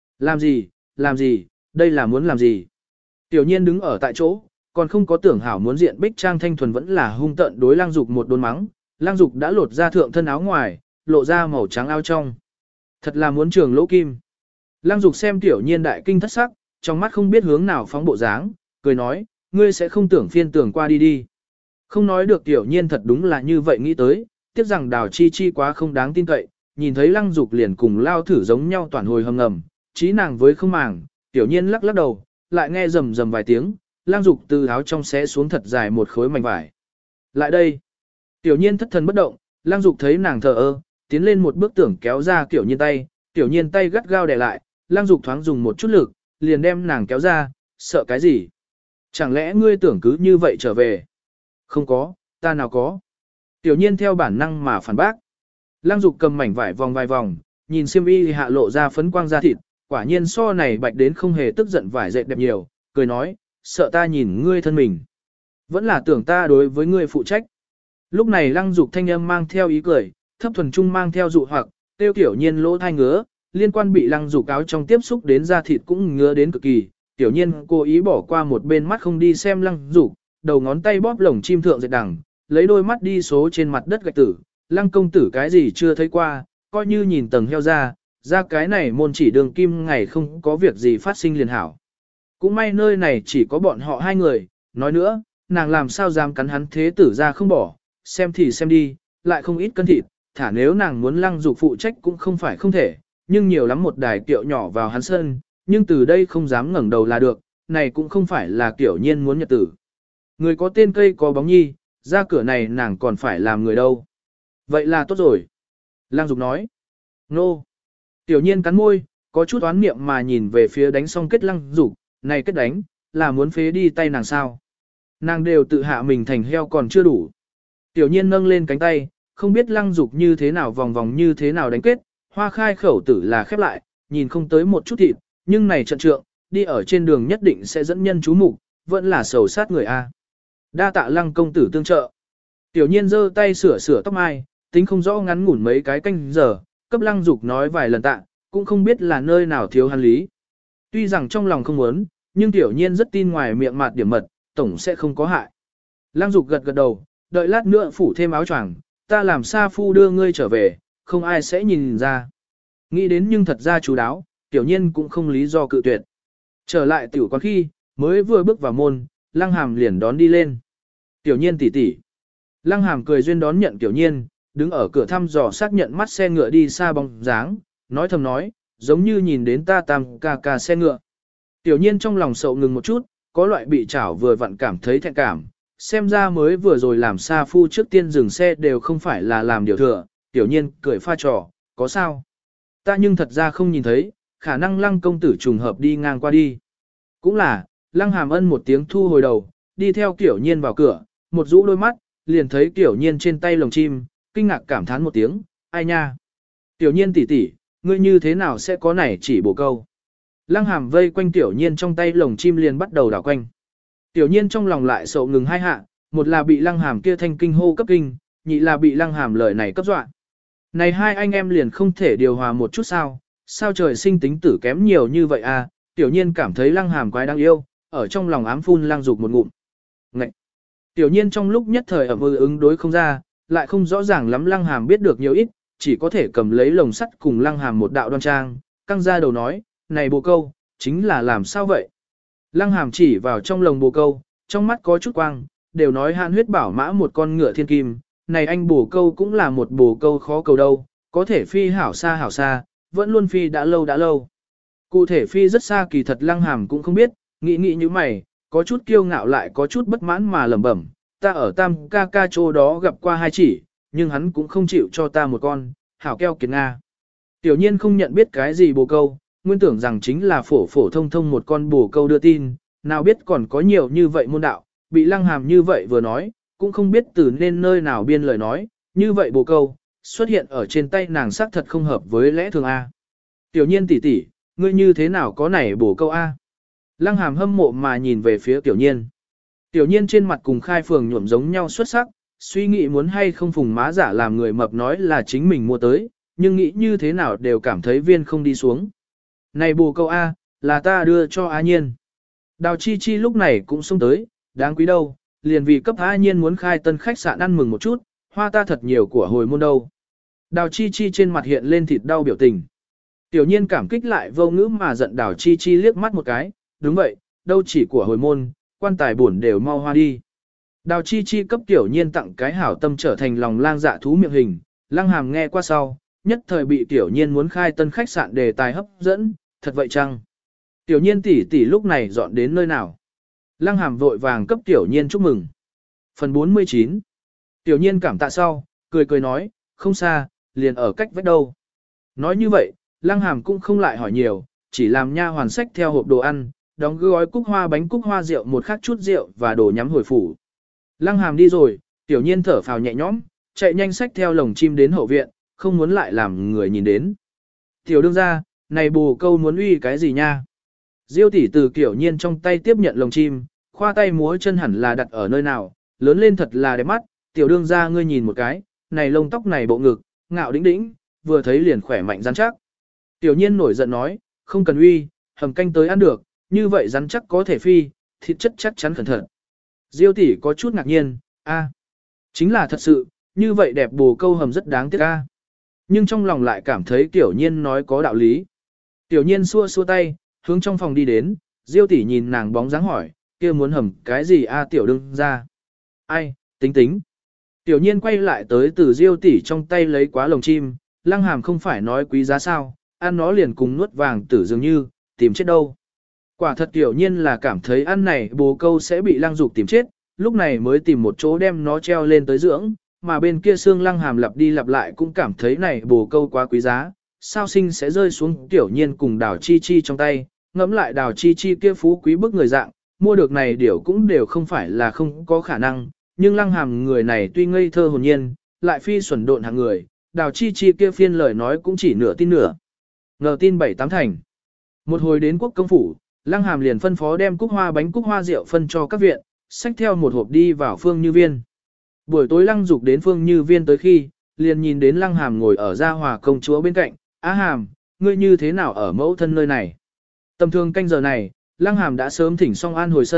Làm gì, đây là muốn làm gì? Tiểu nhiên đứng ở tại chỗ, còn không có tưởng hảo muốn diện bích trang thanh thuần vẫn là hung tận đối lăng dục một đốn mắng, lăng dục đã lột ra thượng thân áo ngoài, lộ ra màu trắng áo trong. Thật là muốn trường lỗ kim. Lăng dục xem tiểu nhiên đại kinh thất sắc, trong mắt không biết hướng nào phóng bộ dáng, cười nói, ngươi sẽ không tưởng phiên tưởng qua đi đi. Không nói được tiểu nhiên thật đúng là như vậy nghĩ tới, tiếc rằng đào chi chi quá không đáng tin cậy, nhìn thấy lăng dục liền cùng lao thử giống nhau toàn hồi hầm ngầm, trí nàng với không màng, tiểu nhiên lắc lắc đầu, lại nghe rầm rầm vài tiếng, lăng dục từ áo trong xé xuống thật dài một khối mảnh vải. Lại đây, tiểu nhiên thất thần bất động, lăng dục thấy nàng thờ ơ, tiến lên một bước tưởng kéo ra tiểu nhiên tay gắt gao đè lại, lăng dục thoáng dùng một chút lực, liền đem nàng kéo ra, sợ cái gì? Chẳng lẽ ngươi tưởng cứ như vậy trở về? Không có, ta nào có. Tiểu nhiên theo bản năng mà phản bác. Lăng dục cầm mảnh vải vòng vài vòng, nhìn xiêm y hạ lộ ra phấn quang da thịt, quả nhiên so này bạch đến không hề tức giận vải dệt đẹp nhiều, cười nói, sợ ta nhìn ngươi thân mình. Vẫn là tưởng ta đối với ngươi phụ trách. Lúc này lăng dục thanh âm mang theo ý cười, thấp thuần trung mang theo dụ hoặc, tiêu tiểu nhiên lỗ thai ngứa, liên quan bị lăng dục áo trong tiếp xúc đến da thịt cũng ngứa đến cực kỳ. Tiểu nhiên cố ý bỏ qua một bên mắt không đi xem lăng dục, đầu ngón tay bóp lồng chim thượng dệt đằng, lấy đôi mắt đi số trên mặt đất gạch tử, lăng công tử cái gì chưa thấy qua, coi như nhìn tầng heo ra cái này môn chỉ đường kim ngày không có việc gì phát sinh liền hảo. Cũng may nơi này chỉ có bọn họ hai người, nói nữa, nàng làm sao dám cắn hắn thế tử ra không bỏ, xem thì xem đi, lại không ít cân thịt, thả nếu nàng muốn lăng dục phụ trách cũng không phải không thể, nhưng nhiều lắm một đài kiệu nhỏ vào hắn sân, nhưng từ đây không dám ngẩng đầu là được, này cũng không phải là kiểu nhiên muốn nhật tử. Người có tên cây có bóng nhi, ra cửa này nàng còn phải làm người đâu. Vậy là tốt rồi. Lăng dục nói. Nô. Tiểu nhiên cắn môi, có chút oán niệm mà nhìn về phía đánh xong kết lăng dục, này kết đánh, là muốn phế đi tay nàng sao. Nàng đều tự hạ mình thành heo còn chưa đủ. Tiểu nhiên nâng lên cánh tay, không biết lăng dục như thế nào vòng vòng như thế nào đánh kết, hoa khai khẩu tử là khép lại, nhìn không tới một chút thịt, nhưng này trận trượng, đi ở trên đường nhất định sẽ dẫn nhân chú mục, vẫn là sầu sát người A. Đa tạ lăng công tử tương trợ. Tiểu nhiên giơ tay sửa tóc mai, tính không rõ ngắn ngủn mấy cái canh giờ, cấp lăng dục nói vài lần tạ, cũng không biết là nơi nào thiếu hắn lý. Tuy rằng trong lòng không muốn, nhưng tiểu nhiên rất tin ngoài miệng mạt điểm mật, tổng sẽ không có hại. Lăng Dục gật gật đầu, đợi lát nữa phủ thêm áo choàng, ta làm sa phu đưa ngươi trở về, không ai sẽ nhìn ra. Nghĩ đến nhưng thật ra chú đáo, Tiểu Nhiên cũng không lý do cự tuyệt. Trở lại tiểu quán khi, mới vừa bước vào môn, Lăng Hàm liền đón đi lên. Tiểu Nhiên tỷ tỷ. Lăng Hàm cười duyên đón nhận Tiểu Nhiên, đứng ở cửa thăm dò xác nhận mắt xe ngựa đi xa bóng dáng, nói thầm nói, giống như nhìn đến ta tam ca ca xe ngựa. Tiểu Nhiên trong lòng sậu ngừng một chút, có loại bị chảo vừa vặn cảm thấy thẹn cảm, xem ra mới vừa rồi làm sa phu trước tiên dừng xe đều không phải là làm điều thừa. Tiểu Nhiên cười pha trò, có sao? Ta nhưng thật ra không nhìn thấy, khả năng Lăng công tử trùng hợp đi ngang qua đi. Cũng là, Lăng Hàm Ân một tiếng thu hồi đầu, đi theo Tiểu Nhiên vào cửa, một rũ đôi mắt, liền thấy Tiểu Nhiên trên tay lồng chim, kinh ngạc cảm thán một tiếng, ai nha? Tiểu Nhiên tỷ tỷ, ngươi như thế nào sẽ có này chỉ bồ câu? Lăng Hàm vây quanh Tiểu Nhiên trong tay lồng chim liền bắt đầu đảo quanh. Tiểu Nhiên trong lòng lại sầu ngừng hai hạ, một là bị Lăng Hàm kia thanh kinh hô cấp kinh, nhị là bị Lăng Hàm lời này cấp dọa. Này hai anh em liền không thể điều hòa một chút sao? Sao trời sinh tính tử kém nhiều như vậy à? Tiểu Nhiên cảm thấy Lăng Hàm quái đáng yêu, ở trong lòng ám phun Lăng Dục một ngụm. Ngậy! Tiểu Nhiên trong lúc nhất thời ậm ứng đối không ra, lại không rõ ràng lắm Lăng Hàm biết được nhiều ít, chỉ có thể cầm lấy lồng sắt cùng Lăng Hàm một đạo đoan trang, căng ra đầu nói, này bồ câu, chính là làm sao vậy? Lăng Hàm chỉ vào trong lồng bồ câu, trong mắt có chút quang, đều nói hạn huyết bảo mã một con ngựa thiên kim, này anh bồ câu cũng là một bồ câu khó cầu đâu, có thể phi hảo xa, vẫn luôn phi đã lâu. Cụ thể phi rất xa kỳ thật Lăng Hàm cũng không biết, nghĩ như mày, có chút kiêu ngạo lại có chút bất mãn mà lẩm bẩm, ta ở tam ca ca chỗ đó gặp qua hai chỉ, nhưng hắn cũng không chịu cho ta một con, hảo keo kiệt Nga. Tiểu Nhiên không nhận biết cái gì bồ câu, nguyên tưởng rằng chính là phổ thông một con bồ câu đưa tin, nào biết còn có nhiều như vậy môn đạo, bị Lăng Hàm như vậy vừa nói, cũng không biết từ nên nơi nào biên lời nói, như vậy bồ câu, xuất hiện ở trên tay nàng xác thật không hợp với lẽ thường A. Tiểu Nhiên tỷ tỷ, ngươi như thế nào có nảy bồ câu A? Lăng Hàm hâm mộ mà nhìn về phía Tiểu Nhiên. Tiểu Nhiên trên mặt cùng Khai Phường nhuộm giống nhau xuất sắc, suy nghĩ muốn hay không phùng má giả làm người mập nói là chính mình mua tới, nhưng nghĩ như thế nào đều cảm thấy viên không đi xuống. Này bồ câu A, là ta đưa cho A Nhiên. Đào Chi Chi lúc này cũng xông tới, đáng quý đâu, liền vì cấp A Nhiên muốn khai tân khách sạn ăn mừng một chút, hoa ta thật nhiều của hồi môn đâu. Đào Chi Chi trên mặt hiện lên thịt đau biểu tình. Tiểu Nhiên cảm kích lại vô ngữ mà giận Đào Chi Chi liếc mắt một cái, đúng vậy, đâu chỉ của hồi môn, quan tài bổn đều mau hoa đi. Đào Chi Chi cấp Tiểu Nhiên tặng cái hảo tâm trở thành lòng lang dạ thú miệng hình, Lăng Hàm nghe qua sau, nhất thời bị Tiểu Nhiên muốn khai tân khách sạn đề tài hấp dẫn, thật vậy chăng? Tiểu Nhiên tỷ tỷ lúc này dọn đến nơi nào? Lăng Hàm vội vàng cấp Tiểu Nhiên chúc mừng. Phần 49. Tiểu Nhiên cảm tạ sau, cười nói, không xa, liền ở cách vách đâu. Nói như vậy, Lăng Hàm cũng không lại hỏi nhiều, chỉ làm nha hoàn sách theo hộp đồ ăn, đóng gói cúc hoa bánh cúc hoa rượu một khắc chút rượu và đồ nhắm hồi phủ. Lăng Hàm đi rồi, Tiểu Nhiên thở phào nhẹ nhõm, chạy nhanh sách theo lồng chim đến hậu viện, không muốn lại làm người nhìn đến. Tiểu đương ra, này bồ câu muốn uy cái gì nha? Diêu tỷ từ Tiểu Nhiên trong tay tiếp nhận lồng chim, khoa tay múa chân hẳn là đặt ở nơi nào, lớn lên thật là đẹp mắt, tiểu đương ra ngươi nhìn một cái, này lông tóc này bộ ngực, ngạo đĩnh đĩnh, vừa thấy liền khỏe mạnh rắn chắc. Tiểu Nhiên nổi giận nói, không cần uy, hầm canh tới ăn được, như vậy rắn chắc có thể phi, thịt chất chắc chắn cẩn thận. Diêu tỷ có chút ngạc nhiên, chính là thật sự, như vậy đẹp bồ câu hầm rất đáng tiếc a. Nhưng trong lòng lại cảm thấy Tiểu Nhiên nói có đạo lý. Tiểu Nhiên xua xua tay, hướng trong phòng đi đến, Diêu tỷ nhìn nàng bóng dáng hỏi, kia muốn hầm cái gì a tiểu đương ra. Ai, tính. Tiểu Nhiên quay lại tới từ Diêu tỷ trong tay lấy quá lồng chim, Lăng Hàm không phải nói quý giá sao, ăn nó liền cùng nuốt vàng tử dường như, tìm chết đâu. Quả thật Tiểu Nhiên là cảm thấy ăn này bồ câu sẽ bị Lăng Dục tìm chết, lúc này mới tìm một chỗ đem nó treo lên tới dưỡng, mà bên kia xương Lăng Hàm lặp đi lặp lại cũng cảm thấy này bồ câu quá quý giá, sao sinh sẽ rơi xuống Tiểu Nhiên cùng Đào Chi Chi trong tay, ngẫm lại Đào Chi Chi kia phú quý bức người dạng, mua được này điều cũng đều không phải là không có khả năng, nhưng Lăng Hàm người này tuy ngây thơ hồn nhiên, lại phi xuẩn độn hạng người, Đào Chi Chi kia phiên lời nói cũng chỉ nửa tin nửa, ngờ tin 7-8 thành. Một hồi đến quốc công phủ, Lăng Hàm liền phân phó đem cúc hoa bánh cúc hoa rượu phân cho các viện, xách theo một hộp đi vào Phương Như Viên. Buổi tối Lăng Dục đến Phương Như Viên tới khi, liền nhìn đến Lăng Hàm ngồi ở Gia Hòa công chúa bên cạnh, "Á Hàm, ngươi như thế nào ở mẫu thân nơi này?" Tầm thường canh giờ này, Lăng Hàm đã sớm thỉnh xong an hồi sân,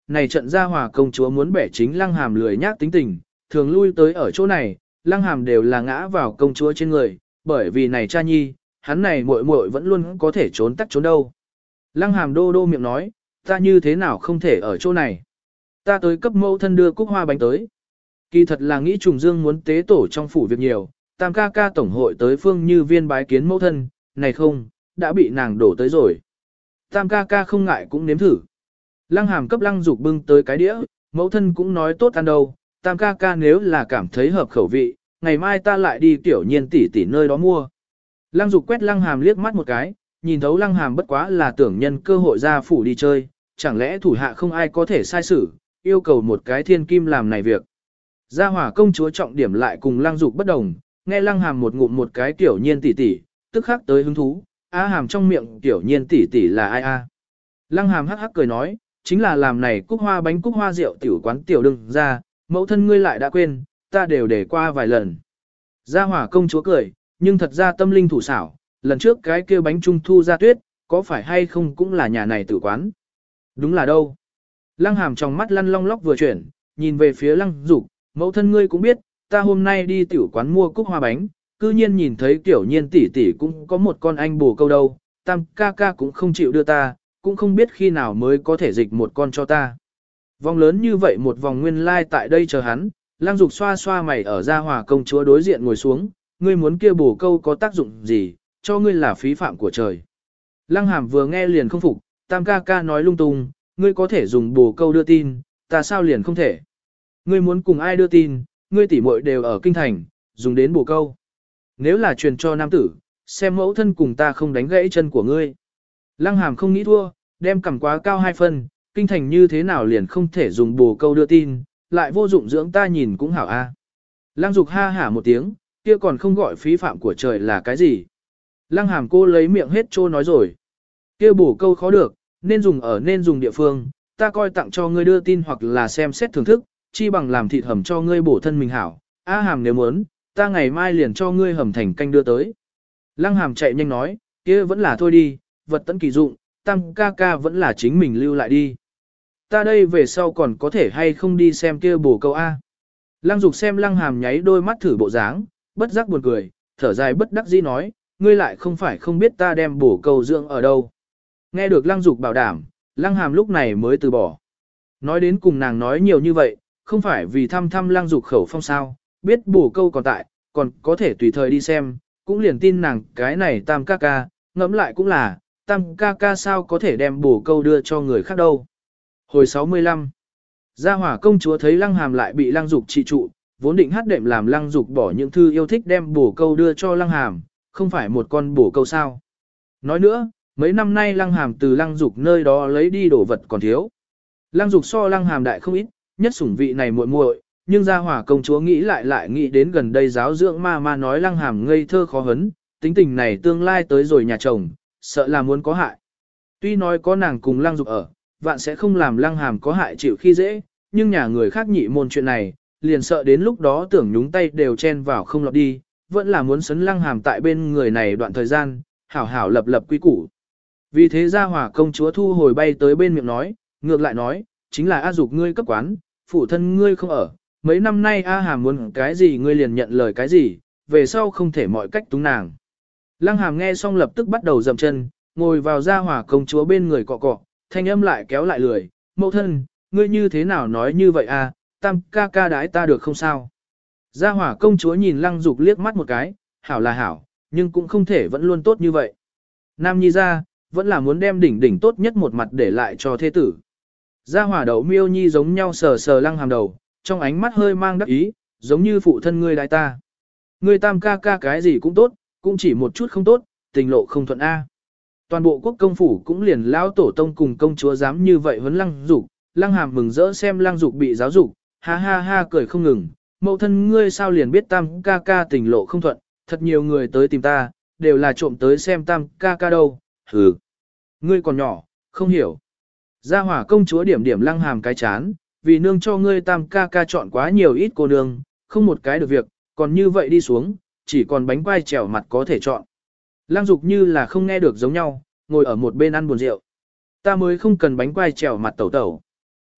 này trận Gia Hòa công chúa muốn bẻ chính Lăng Hàm lười nhác tính tình, thường lui tới ở chỗ này, Lăng Hàm đều là ngã vào công chúa trên người, bởi vì này cha nhi, hắn này muội muội vẫn luôn có thể trốn tắc trốn đâu. Lăng Hàm đô đô miệng nói, ta như thế nào không thể ở chỗ này. Ta tới cấp mẫu thân đưa cúc hoa bánh tới. Kỳ thật là nghĩ Trùng Dương muốn tế tổ trong phủ việc nhiều, Tam ca ca tổng hội tới Phương Như Viên bái kiến mẫu thân, này không, đã bị nàng đổ tới rồi. Tam ca ca không ngại cũng nếm thử. Lăng Hàm cấp Lăng Dục bưng tới cái đĩa, mẫu thân cũng nói tốt ăn đâu, Tam ca ca nếu là cảm thấy hợp khẩu vị, ngày mai ta lại đi Tiểu Nhiên tỷ tỷ nơi đó mua. Lăng Dục quét Lăng Hàm liếc mắt một cái, nhìn thấu Lăng Hàm bất quá là tưởng nhân cơ hội ra phủ đi chơi, chẳng lẽ thủ hạ không ai có thể sai xử, yêu cầu một cái thiên kim làm này việc. Gia Hỏa công chúa trọng điểm lại cùng Lăng Dục bất đồng, nghe Lăng Hàm một ngụm một cái Tiểu Nhiên tỷ tỷ, tức khắc tới hứng thú, á Hàm trong miệng Tiểu Nhiên tỷ tỷ là ai a? Lăng Hàm hắc hắc cười nói, chính là làm này cúc hoa bánh cúc hoa rượu tiểu quán tiểu đừng ra, mẫu thân ngươi lại đã quên, ta đều để qua vài lần. Gia Hỏa công chúa cười, nhưng thật ra tâm linh thủ xảo, lần trước cái kia bánh trung thu ra tuyết, có phải hay không cũng là nhà này tử quán. Đúng là đâu. Lăng Hàm trong mắt lăn long lóc vừa chuyển, nhìn về phía Lăng Dục, mẫu thân ngươi cũng biết, ta hôm nay đi tiểu quán mua cúc hoa bánh, cư nhiên nhìn thấy Tiểu Nhiên tỷ tỷ cũng có một con anh bồ câu đâu, Tam ca ca cũng không chịu đưa ta, cũng không biết khi nào mới có thể dịch một con cho ta. Vòng lớn như vậy một vòng nguyên lai tại đây chờ hắn, Lăng Dục xoa xoa mày ở Gia Hòa công chúa đối diện ngồi xuống, ngươi muốn kia bồ câu có tác dụng gì, cho ngươi là phí phạm của trời. Lăng Hàm vừa nghe liền không phục, Tam ca ca nói lung tung, ngươi có thể dùng bồ câu đưa tin, ta sao liền không thể. Ngươi muốn cùng ai đưa tin, ngươi tỷ muội đều ở kinh thành, dùng đến bồ câu. Nếu là truyền cho nam tử, xem mẫu thân cùng ta không đánh gãy chân của ngươi. Lăng Hàm không nghĩ thua, đem cầm quá cao 2 phân, kinh thành như thế nào liền không thể dùng bồ câu đưa tin, lại vô dụng dưỡng ta nhìn cũng hảo a. Lăng Dục ha hả một tiếng, kia còn không gọi phí phạm của trời là cái gì. Lăng Hàm cô lấy miệng hết trô nói rồi. Kia bổ câu khó được, nên dùng địa phương, ta coi tặng cho ngươi đưa tin hoặc là xem xét thưởng thức, chi bằng làm thịt hầm cho ngươi bổ thân mình hảo. A Hàm nếu muốn, ta ngày mai liền cho ngươi hầm thành canh đưa tới. Lăng Hàm chạy nhanh nói, kia vẫn là thôi đi, vật tận kỳ dụng, Tam ca ca vẫn là chính mình lưu lại đi. Ta đây về sau còn có thể hay không đi xem kia bổ câu A. Lăng Dục xem Lăng Hàm nháy đôi mắt thử bộ dáng, bất giác buồn cười, thở dài bất đắc dĩ nói, ngươi lại không phải không biết ta đem bổ câu dưỡng ở đâu. Nghe được Lăng Dục bảo đảm, Lăng Hàm lúc này mới từ bỏ. Nói đến cùng nàng nói nhiều như vậy, không phải vì thăm thăm Lăng Dục khẩu phong sao, biết bổ câu còn tại, còn có thể tùy thời đi xem, cũng liền tin nàng cái này Tam ca ca, ngẫm lại cũng là, Tam ca ca sao có thể đem bổ câu đưa cho người khác đâu. Hồi 65, Gia Hỏa công chúa thấy Lăng Hàm lại bị Lăng Dục trị trụ, vốn định hát đệm làm Lăng Dục bỏ những thư yêu thích đem bổ câu đưa cho Lăng Hàm, không phải một con bổ câu sao. Nói nữa, mấy năm nay Lăng Hàm từ Lăng Dục nơi đó lấy đi đồ vật còn thiếu. Lăng Dục so Lăng Hàm đại không ít, nhất sủng vị này muội muội, nhưng Gia Hỏa công chúa nghĩ lại nghĩ đến gần đây giáo dưỡng ma nói Lăng Hàm ngây thơ khó hấn, tính tình này tương lai tới rồi nhà chồng, sợ là muốn có hại. Tuy nói có nàng cùng Lăng Dục ở, vạn sẽ không làm Lăng Hàm có hại chịu khi dễ, nhưng nhà người khác nhị môn chuyện này, liền sợ đến lúc đó tưởng nhúng tay đều chen vào không lọt đi, vẫn là muốn sấn Lăng Hàm tại bên người này đoạn thời gian, hảo hảo lập quy củ. Vì thế Gia Hỏa công chúa thu hồi bay tới bên miệng nói, ngược lại nói, chính là A Dục ngươi cấp quán, phụ thân ngươi không ở, mấy năm nay A Hàm muốn cái gì ngươi liền nhận lời cái gì, về sau không thể mọi cách túng nàng. Lăng Hàm nghe xong lập tức bắt đầu dậm chân, ngồi vào Gia Hỏa công chúa bên người cọ cọ, thanh âm lại kéo lại lười, mẫu thân, ngươi như thế nào nói như vậy à, Tam ca ca đái ta được không sao. Gia Hỏa công chúa nhìn Lăng Dục liếc mắt một cái, hảo là hảo, nhưng cũng không thể vẫn luôn tốt như vậy. Nam nhi ra, vẫn là muốn đem đỉnh tốt nhất một mặt để lại cho thế tử. Gia Hỏa đậu miêu nhi giống nhau sờ sờ Lăng Hàm đầu, trong ánh mắt hơi mang đắc ý, giống như phụ thân ngươi đái ta. Ngươi Tam ca ca cái gì cũng tốt, cũng chỉ một chút không tốt, tình lộ không thuận A. Toàn bộ quốc công phủ cũng liền lão tổ tông cùng công chúa dám như vậy huấn Lăng Dục, Lăng Hàm mừng rỡ xem Lăng Dục bị giáo dục, ha ha ha cười không ngừng, mẫu thân ngươi sao liền biết Tam ca ca tình lộ không thuận, thật nhiều người tới tìm ta, đều là trộm tới xem Tam ca ca đâu, hừ. Ngươi còn nhỏ, không hiểu. Gia Hỏa công chúa điểm điểm Lăng Hàm cái chán, vì nương cho ngươi Tam ca ca chọn quá nhiều ít cô nương, không một cái được việc, còn như vậy đi xuống, chỉ còn bánh quai trèo mặt có thể chọn. Lăng Dục như là không nghe được giống nhau, ngồi ở một bên ăn buồn rượu. Ta mới không cần bánh quai trèo mặt tẩu tẩu.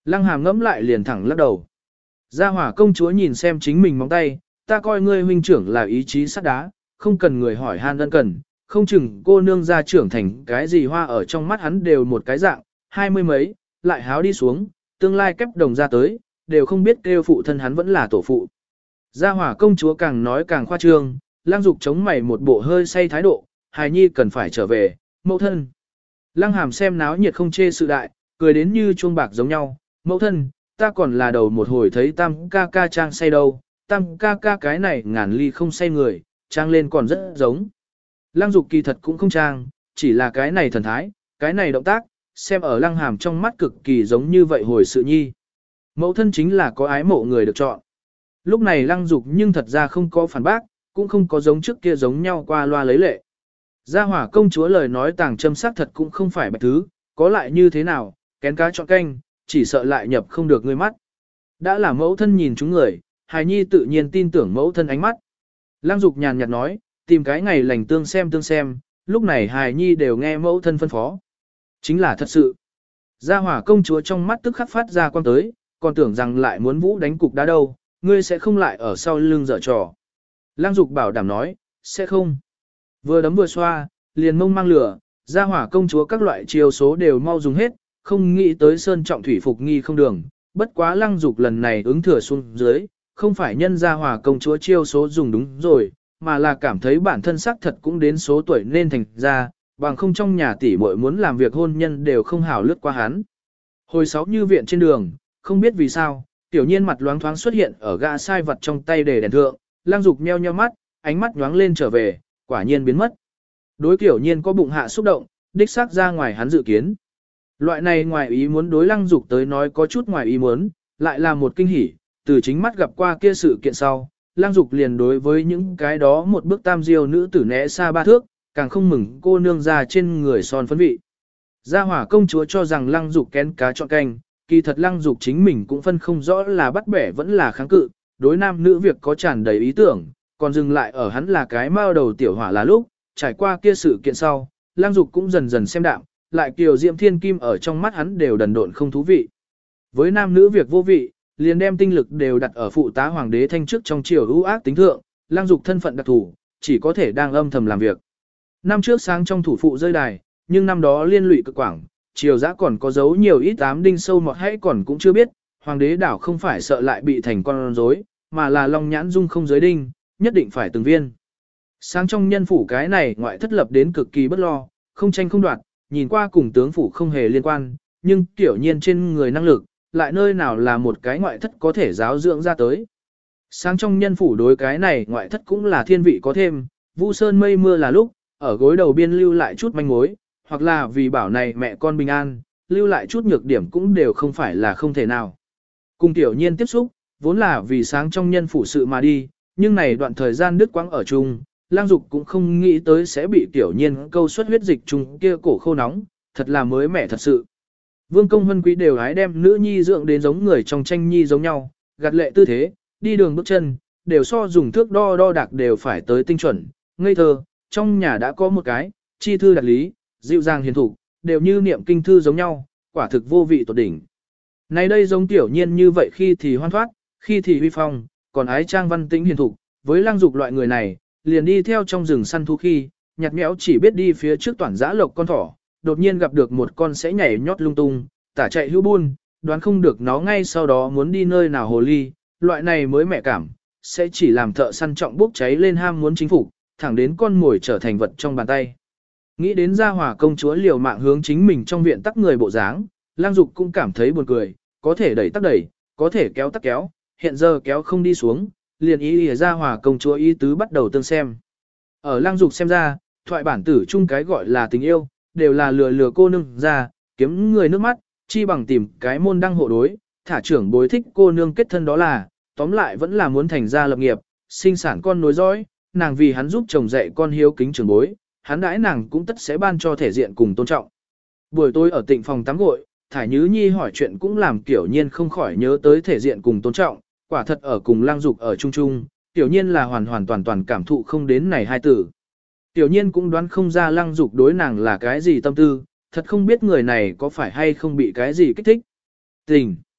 Lăng Hàm ngẫm lại liền thẳng lắc đầu. Gia hỏa công chúa nhìn xem chính mình móng tay, ta coi ngươi huynh trưởng là ý chí sắt đá, không cần người hỏi han ân cần, không chừng cô nương gia trưởng thành cái gì hoa ở trong mắt hắn đều một cái dạng, 20 mấy, lại háo đi xuống, tương lai kép đồng ra tới, đều không biết kêu phụ thân hắn vẫn là tổ phụ. Gia hỏa công chúa càng nói càng khoa trương, Lăng Dục chống mày một bộ hơi say thái độ, hài nhi cần phải trở về, mẫu thân. Lăng Hàm xem náo nhiệt không chê sự đại, cười đến như chuông bạc giống nhau, mẫu thân, ta còn là đầu một hồi thấy tam ca ca trang say đâu, tam ca ca cái này ngàn ly không say người, trang lên còn rất giống. Lăng Dục kỳ thật cũng không trang, chỉ là cái này thần thái, cái này động tác, xem ở Lăng Hàm trong mắt cực kỳ giống như vậy hồi sự nhi. Mẫu thân chính là có ái mộ người được chọn. Lúc này Lăng Dục nhưng thật ra không có phản bác, cũng không có giống trước kia giống nhau qua loa lấy lệ. Gia hỏa công chúa lời nói tàng châm sắc thật cũng không phải bạch thứ, có lại như thế nào, kén cá chọn canh, chỉ sợ lại nhập không được người mắt. Đã là mẫu thân nhìn chúng người, hài nhi tự nhiên tin tưởng mẫu thân ánh mắt. Lăng Dục nhàn nhạt nói, tìm cái ngày lành tương xem, lúc này hài nhi đều nghe mẫu thân phân phó. Chính là thật sự. Gia hỏa công chúa trong mắt tức khắc phát ra quang tới, còn tưởng rằng lại muốn vũ đánh cục đá đâu, ngươi sẽ không lại ở sau lưng dở trò. Lăng Dục bảo đảm nói, sẽ không. Vừa đấm vừa xoa, liền mông mang lửa, gia hỏa công chúa các loại chiêu số đều mau dùng hết, không nghĩ tới sơn trọng thủy phục nghi không đường. Bất quá Lăng Dục lần này ứng thừa xuống dưới, không phải nhân gia hỏa công chúa chiêu số dùng đúng rồi, mà là cảm thấy bản thân xác thật cũng đến số tuổi nên thành ra, bằng không trong nhà tỷ muội muốn làm việc hôn nhân đều không hảo lướt qua hắn. Hồi 6 như viện trên đường, không biết vì sao, tiểu nhiên mặt loáng thoáng xuất hiện ở gã sai vật trong tay để đèn thượng, Lăng Dục nheo nheo mắt, ánh mắt nhoáng lên trở về, quả nhiên biến mất. Đối tiểu nhiên có bụng hạ xúc động, đích xác ra ngoài hắn dự kiến. Loại này ngoài ý muốn đối Lăng Dục tới nói có chút ngoài ý muốn, lại là một kinh hỉ, từ chính mắt gặp qua kia sự kiện sau, Lăng Dục liền đối với những cái đó một bước tam diêu nữ tử né xa ba thước, càng không mừng cô nương ra trên người son phấn vị. Gia hỏa công chúa cho rằng Lăng Dục kén cá chọn canh, kỳ thật Lăng Dục chính mình cũng phân không rõ là bắt bẻ vẫn là kháng cự, đối nam nữ việc có tràn đầy ý tưởng, còn dừng lại ở hắn là cái mao đầu tiểu hỏa là lúc, trải qua kia sự kiện sau, Lăng Dục cũng dần dần xem đạm, lại kiều diễm thiên kim ở trong mắt hắn đều đần độn không thú vị. Với nam nữ việc vô vị, liền đem tinh lực đều đặt ở phụ tá hoàng đế thanh trước trong triều ưu ác tính thượng, Lăng Dục thân phận đặc thủ, chỉ có thể đang âm thầm làm việc. Năm trước sáng trong thủ phụ rơi đài, nhưng năm đó liên lụy cực quảng, triều giã còn có giấu nhiều ít ám đinh sâu mọt hay còn cũng chưa biết, hoàng đế đảo không phải sợ lại bị thành con rối, mà là long nhãn dung không giới đinh, nhất định phải từng viên. Sáng trong nhân phủ cái này ngoại thất lập đến cực kỳ bất lo, không tranh không đoạt, nhìn qua cùng tướng phủ không hề liên quan, nhưng tiểu nhiên trên người năng lực, lại nơi nào là một cái ngoại thất có thể giáo dưỡng ra tới. Sáng trong nhân phủ đối cái này ngoại thất cũng là thiên vị có thêm, vu sơn mây mưa là lúc, ở gối đầu biên lưu lại chút manh mối, hoặc là vì bảo này mẹ con bình an, lưu lại chút nhược điểm cũng đều không phải là không thể nào. Cùng tiểu nhiên tiếp xúc, vốn là vì sáng trong nhân phủ sự mà đi, nhưng này đoạn thời gian đứt quãng ở chung, Lang Dục cũng không nghĩ tới sẽ bị tiểu nhiên câu xuất huyết dịch chung kia cổ khô nóng, thật là mới mẻ thật sự. Vương công hân quý đều hái đem nữ nhi dưỡng đến giống người trong tranh nhi giống nhau, gạt lệ tư thế, đi đường bước chân, đều so dùng thước đo đo đạc đều phải tới tinh chuẩn, ngây thơ, trong nhà đã có một cái, chi thư đạt lý, dịu dàng hiền thục, đều như niệm kinh thư giống nhau, quả thực vô vị tột đỉnh. Này đây giống tiểu nhiên như vậy khi thì hoan thoát, khi thì huy phong, còn ái trang văn tĩnh hiền thục, với Lang Dục loại người này, liền đi theo trong rừng săn thú khi, nhặt nhẽo chỉ biết đi phía trước toàn dã lộc con thỏ, đột nhiên gặp được một con sẽ nhảy nhót lung tung, tả chạy hữu buôn, đoán không được nó ngay sau đó muốn đi nơi nào hồ ly, loại này mới mẹ cảm, sẽ chỉ làm thợ săn trọng bốc cháy lên ham muốn chính phục, thẳng đến con mồi trở thành vật trong bàn tay. Nghĩ đến gia hỏa công chúa liều mạng hướng chính mình trong viện tắc người bộ dáng, Lang Dục cũng cảm thấy buồn cười, có thể đẩy tắc đẩy, có thể kéo tắc kéo, hiện giờ kéo không đi xuống, liền ý gia hỏa công chúa ý tứ bắt đầu tương xem. Ở Lang Dục xem ra, thoại bản tử chung cái gọi là tình yêu, đều là lừa lừa cô nương ra, kiếm người nước mắt, chi bằng tìm cái môn đăng hộ đối, thả trưởng bối thích cô nương kết thân đó là, tóm lại vẫn là muốn thành gia lập nghiệp, sinh sản con nối dõi, nàng vì hắn giúp chồng dạy con hiếu kính trưởng bối, hắn đãi nàng cũng tất sẽ ban cho thể diện cùng tôn trọng. Buổi tối ở tịnh phòng tắm gội, Thải Nhứ Nhi hỏi chuyện cũng làm Tiểu Nhiên không khỏi nhớ tới thể diện cùng tôn trọng, quả thật ở cùng Lang Dục ở chung chung, Tiểu Nhiên là hoàn hoàn toàn toàn cảm thụ không đến này hai từ. Tiểu Nhiên cũng đoán không ra Lang Dục đối nàng là cái gì tâm tư, thật không biết người này có phải hay không bị cái gì kích thích. Tình,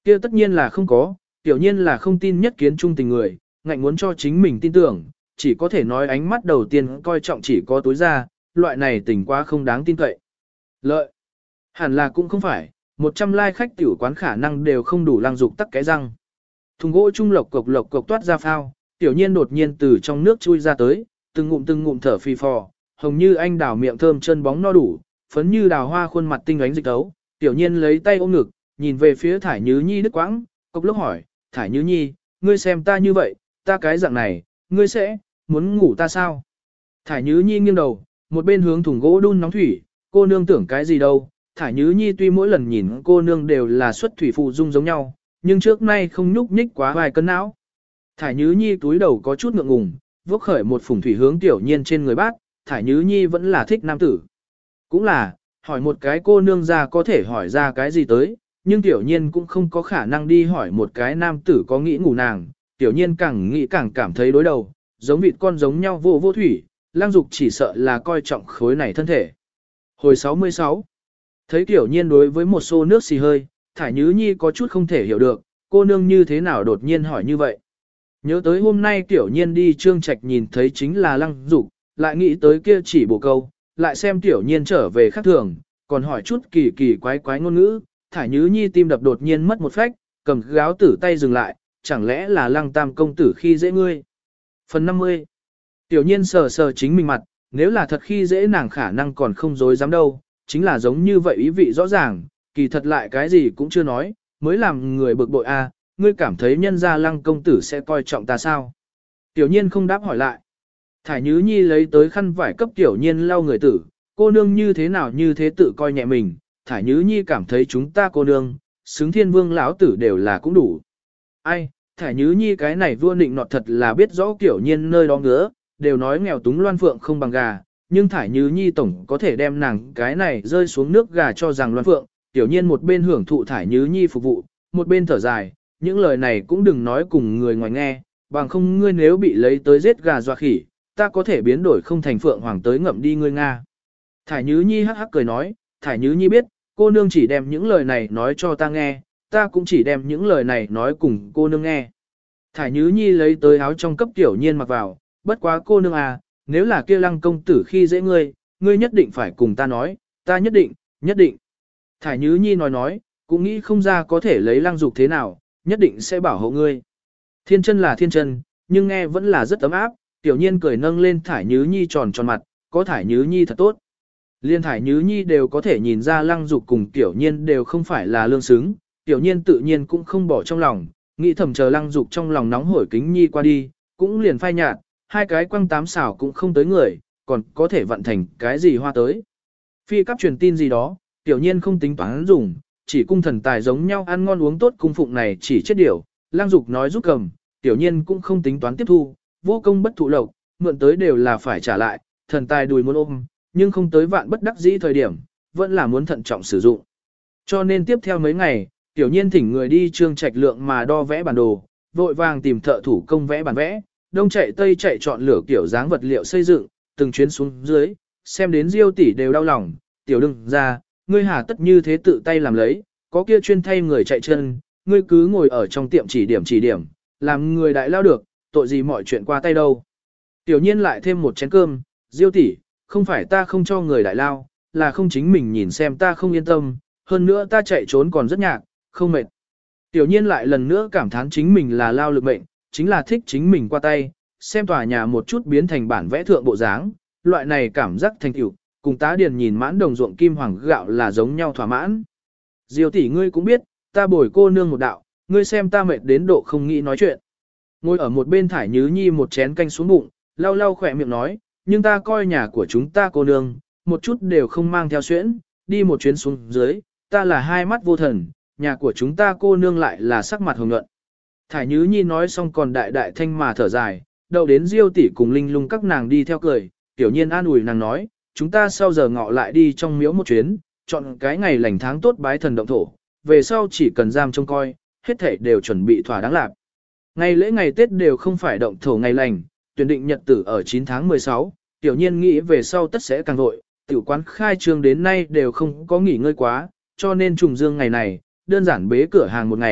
Kia tất nhiên là không có, tiểu nhiên là không tin nhất kiến trung tình người, ngạnh muốn cho chính mình tin tưởng, chỉ có thể nói ánh mắt đầu tiên coi trọng chỉ có tối ra, loại này tình quá không đáng tin cậy. Lợi. Hẳn là cũng không phải, 100 lai khách tiểu quán khả năng đều không đủ Lăng Dục tắc cái răng. Thùng gỗ trung lộc cộc toát ra phao, tiểu nhiên đột nhiên từ trong nước chui ra tới, từng ngụm thở phì phò, hồng như anh đào miệng thơm chân bóng no đủ, phấn như đào hoa khuôn mặt tinh ánh dịch tấu, tiểu nhiên lấy tay ôm ngực, nhìn về phía Thải Nhứ Nhi đứt quãng, cốc lốc hỏi, Thải Nhứ Nhi, ngươi xem ta như vậy, ta cái dạng này, ngươi sẽ, muốn ngủ ta sao? Thải Nhứ Nhi nghiêng đầu, một bên hướng thùng gỗ đun nóng thủy, cô nương tưởng cái gì đâu, Thải Nhứ Nhi tuy mỗi lần nhìn cô nương đều là xuất thủy phụ dung giống nhau, nhưng trước nay không nhúc nhích quá vài cân não. Thải Nhứ Nhi túi đầu có chút ngượng ngùng, vốc khởi một phủng thủy hướng tiểu nhiên trên người bác, Thải Nhứ Nhi vẫn là thích nam tử. Cũng là, hỏi một cái cô nương ra có thể hỏi ra cái gì tới, nhưng tiểu nhiên cũng không có khả năng đi hỏi một cái nam tử có nghĩ ngủ nàng, tiểu nhiên càng nghĩ càng cảm thấy đối đầu, giống vịt con giống nhau vô thủy, Lăng Dục chỉ sợ là coi trọng khối này thân thể. Hồi 66, thấy tiểu nhiên đối với một xô nước xì hơi, Thải Nhứ Nhi có chút không thể hiểu được, cô nương như thế nào đột nhiên hỏi như vậy. Nhớ tới hôm nay tiểu nhiên đi Trương Trạch nhìn thấy chính là Lăng Dục, lại nghĩ tới kia chỉ bổ câu, lại xem tiểu nhiên trở về khác thường, còn hỏi chút kỳ quái ngôn ngữ, Thải Nhứ Nhi tim đập đột nhiên mất một phách, cầm gáo tử tay dừng lại, chẳng lẽ là Lăng Tam công tử khi dễ ngươi. Phần 50. Tiểu nhiên sờ chính mình mặt, nếu là thật khi dễ nàng khả năng còn không dối dám đâu, chính là giống như vậy ý vị rõ ràng, kỳ thật lại cái gì cũng chưa nói, mới làm người bực bội a. Ngươi cảm thấy nhân gia Lăng công tử sẽ coi trọng ta sao? Tiểu nhiên không đáp hỏi lại. Thải Nhứ Nhi lấy tới khăn vải cấp tiểu nhiên lau người tử, cô nương như thế nào như thế tự coi nhẹ mình, Thải Nhứ Nhi cảm thấy chúng ta cô nương, xứng thiên vương lão tử đều là cũng đủ. Ai, Thải Nhứ Nhi cái này vua nịnh nọt thật là biết rõ tiểu nhiên nơi đó ngứa, đều nói nghèo túng loan phượng không bằng gà, nhưng Thải Nhứ Nhi tổng có thể đem nàng cái này rơi xuống nước gà cho rằng loan phượng, tiểu nhiên một bên hưởng thụ Thải Nhứ Nhi phục vụ, một bên thở dài, những lời này cũng đừng nói cùng người ngoài nghe, bằng không ngươi nếu bị lấy tới giết gà dọa khỉ, ta có thể biến đổi không thành phượng hoàng tới ngậm đi ngươi Nga. Thải Nhứ Nhi hắc hắc cười nói, Thải Nhứ Nhi biết, cô nương chỉ đem những lời này nói cho ta nghe, ta cũng chỉ đem những lời này nói cùng cô nương nghe. Thải Nhứ Nhi lấy tới áo trong cấp tiểu nhiên mặc vào, bất quá cô nương à, nếu là kia Lăng công tử khi dễ ngươi, ngươi nhất định phải cùng ta nói, ta nhất định. Thải Nhứ Nhi nói, cũng nghĩ không ra có thể lấy Lăng Dục thế nào, nhất định sẽ bảo hộ ngươi. Thiên chân là thiên chân, nhưng nghe vẫn là rất ấm áp, tiểu nhiên cười nâng lên Thải Nhứ Nhi tròn mặt, có Thải Nhứ Nhi thật tốt. Liên Thải Nhứ Nhi đều có thể nhìn ra Lăng Dục cùng tiểu nhiên đều không phải là lương xứng, tiểu nhiên tự nhiên cũng không bỏ trong lòng, nghĩ thầm chờ Lăng Dục trong lòng nóng hổi kính nhi qua đi, cũng liền phai nhạt, hai cái quăng tám xảo cũng không tới người, còn có thể vận thành cái gì hoa tới. Phi cấp truyền tin gì đó, tiểu nhiên không tính toán dùng, chỉ cung thần tài giống nhau ăn ngon uống tốt cung phụng này chỉ chết điểu, Lăng Dục nói giúp cầm, tiểu nhiên cũng không tính toán tiếp thu, vô công bất thụ lộc, mượn tới đều là phải trả lại, thần tài đùi muốn ôm, nhưng không tới vạn bất đắc dĩ thời điểm, vẫn là muốn thận trọng sử dụng. Cho nên tiếp theo mấy ngày, tiểu nhiên thỉnh người đi Trương Trạch Lượng mà đo vẽ bản đồ, vội vàng tìm thợ thủ công vẽ bản vẽ, đông chạy tây chạy chọn lựa kiểu dáng vật liệu xây dựng, từng chuyến xuống dưới, xem đến Diêu tỷ đều đau lòng, tiểu đừng ra, ngươi hà tất như thế tự tay làm lấy, có kia chuyên thay người chạy chân, ngươi cứ ngồi ở trong tiệm chỉ điểm, làm người đại lao được, tội gì mọi chuyện qua tay đâu. Tiểu nhiên lại thêm một chén cơm, Diêu tỷ, không phải ta không cho người đại lao, là không chính mình nhìn xem ta không yên tâm, hơn nữa ta chạy trốn còn rất nhạc, không mệt. Tiểu nhiên lại lần nữa cảm thán chính mình là lao lực mệnh, chính là thích chính mình qua tay, xem tòa nhà một chút biến thành bản vẽ thượng bộ dáng, loại này cảm giác thành tựu, cùng tá điền nhìn mãn đồng ruộng kim hoàng gạo là giống nhau thỏa mãn. Diêu tỷ ngươi cũng biết, ta bồi cô nương một đạo, ngươi xem ta mệt đến độ không nghĩ nói chuyện. Ngồi ở một bên Thải Nhứ Nhi một chén canh xuống bụng, lau khỏe miệng nói, nhưng ta coi nhà của chúng ta cô nương, một chút đều không mang theo xuyễn, đi một chuyến xuống dưới, ta là hai mắt vô thần, nhà của chúng ta cô nương lại là sắc mặt hồng nhuận. Thải Nhứ Nhi nói xong còn đại thanh mà thở dài, đậu đến Diêu tỷ cùng Linh Lung các nàng đi theo cười, tiểu nhiên an ủi nàng nói, chúng ta sau giờ ngọ lại đi trong miếu một chuyến, chọn cái ngày lành tháng tốt bái thần động thổ, về sau chỉ cần giam trông coi, hết thảy đều chuẩn bị thỏa đáng lạc. Ngày lễ ngày Tết đều không phải động thổ ngày lành, tuyển định nhật tử ở 9 tháng 16, tiểu nhiên nghĩ về sau tất sẽ càng vội, tiểu quán khai trương đến nay đều không có nghỉ ngơi quá, cho nên trùng dương ngày này, đơn giản bế cửa hàng một ngày,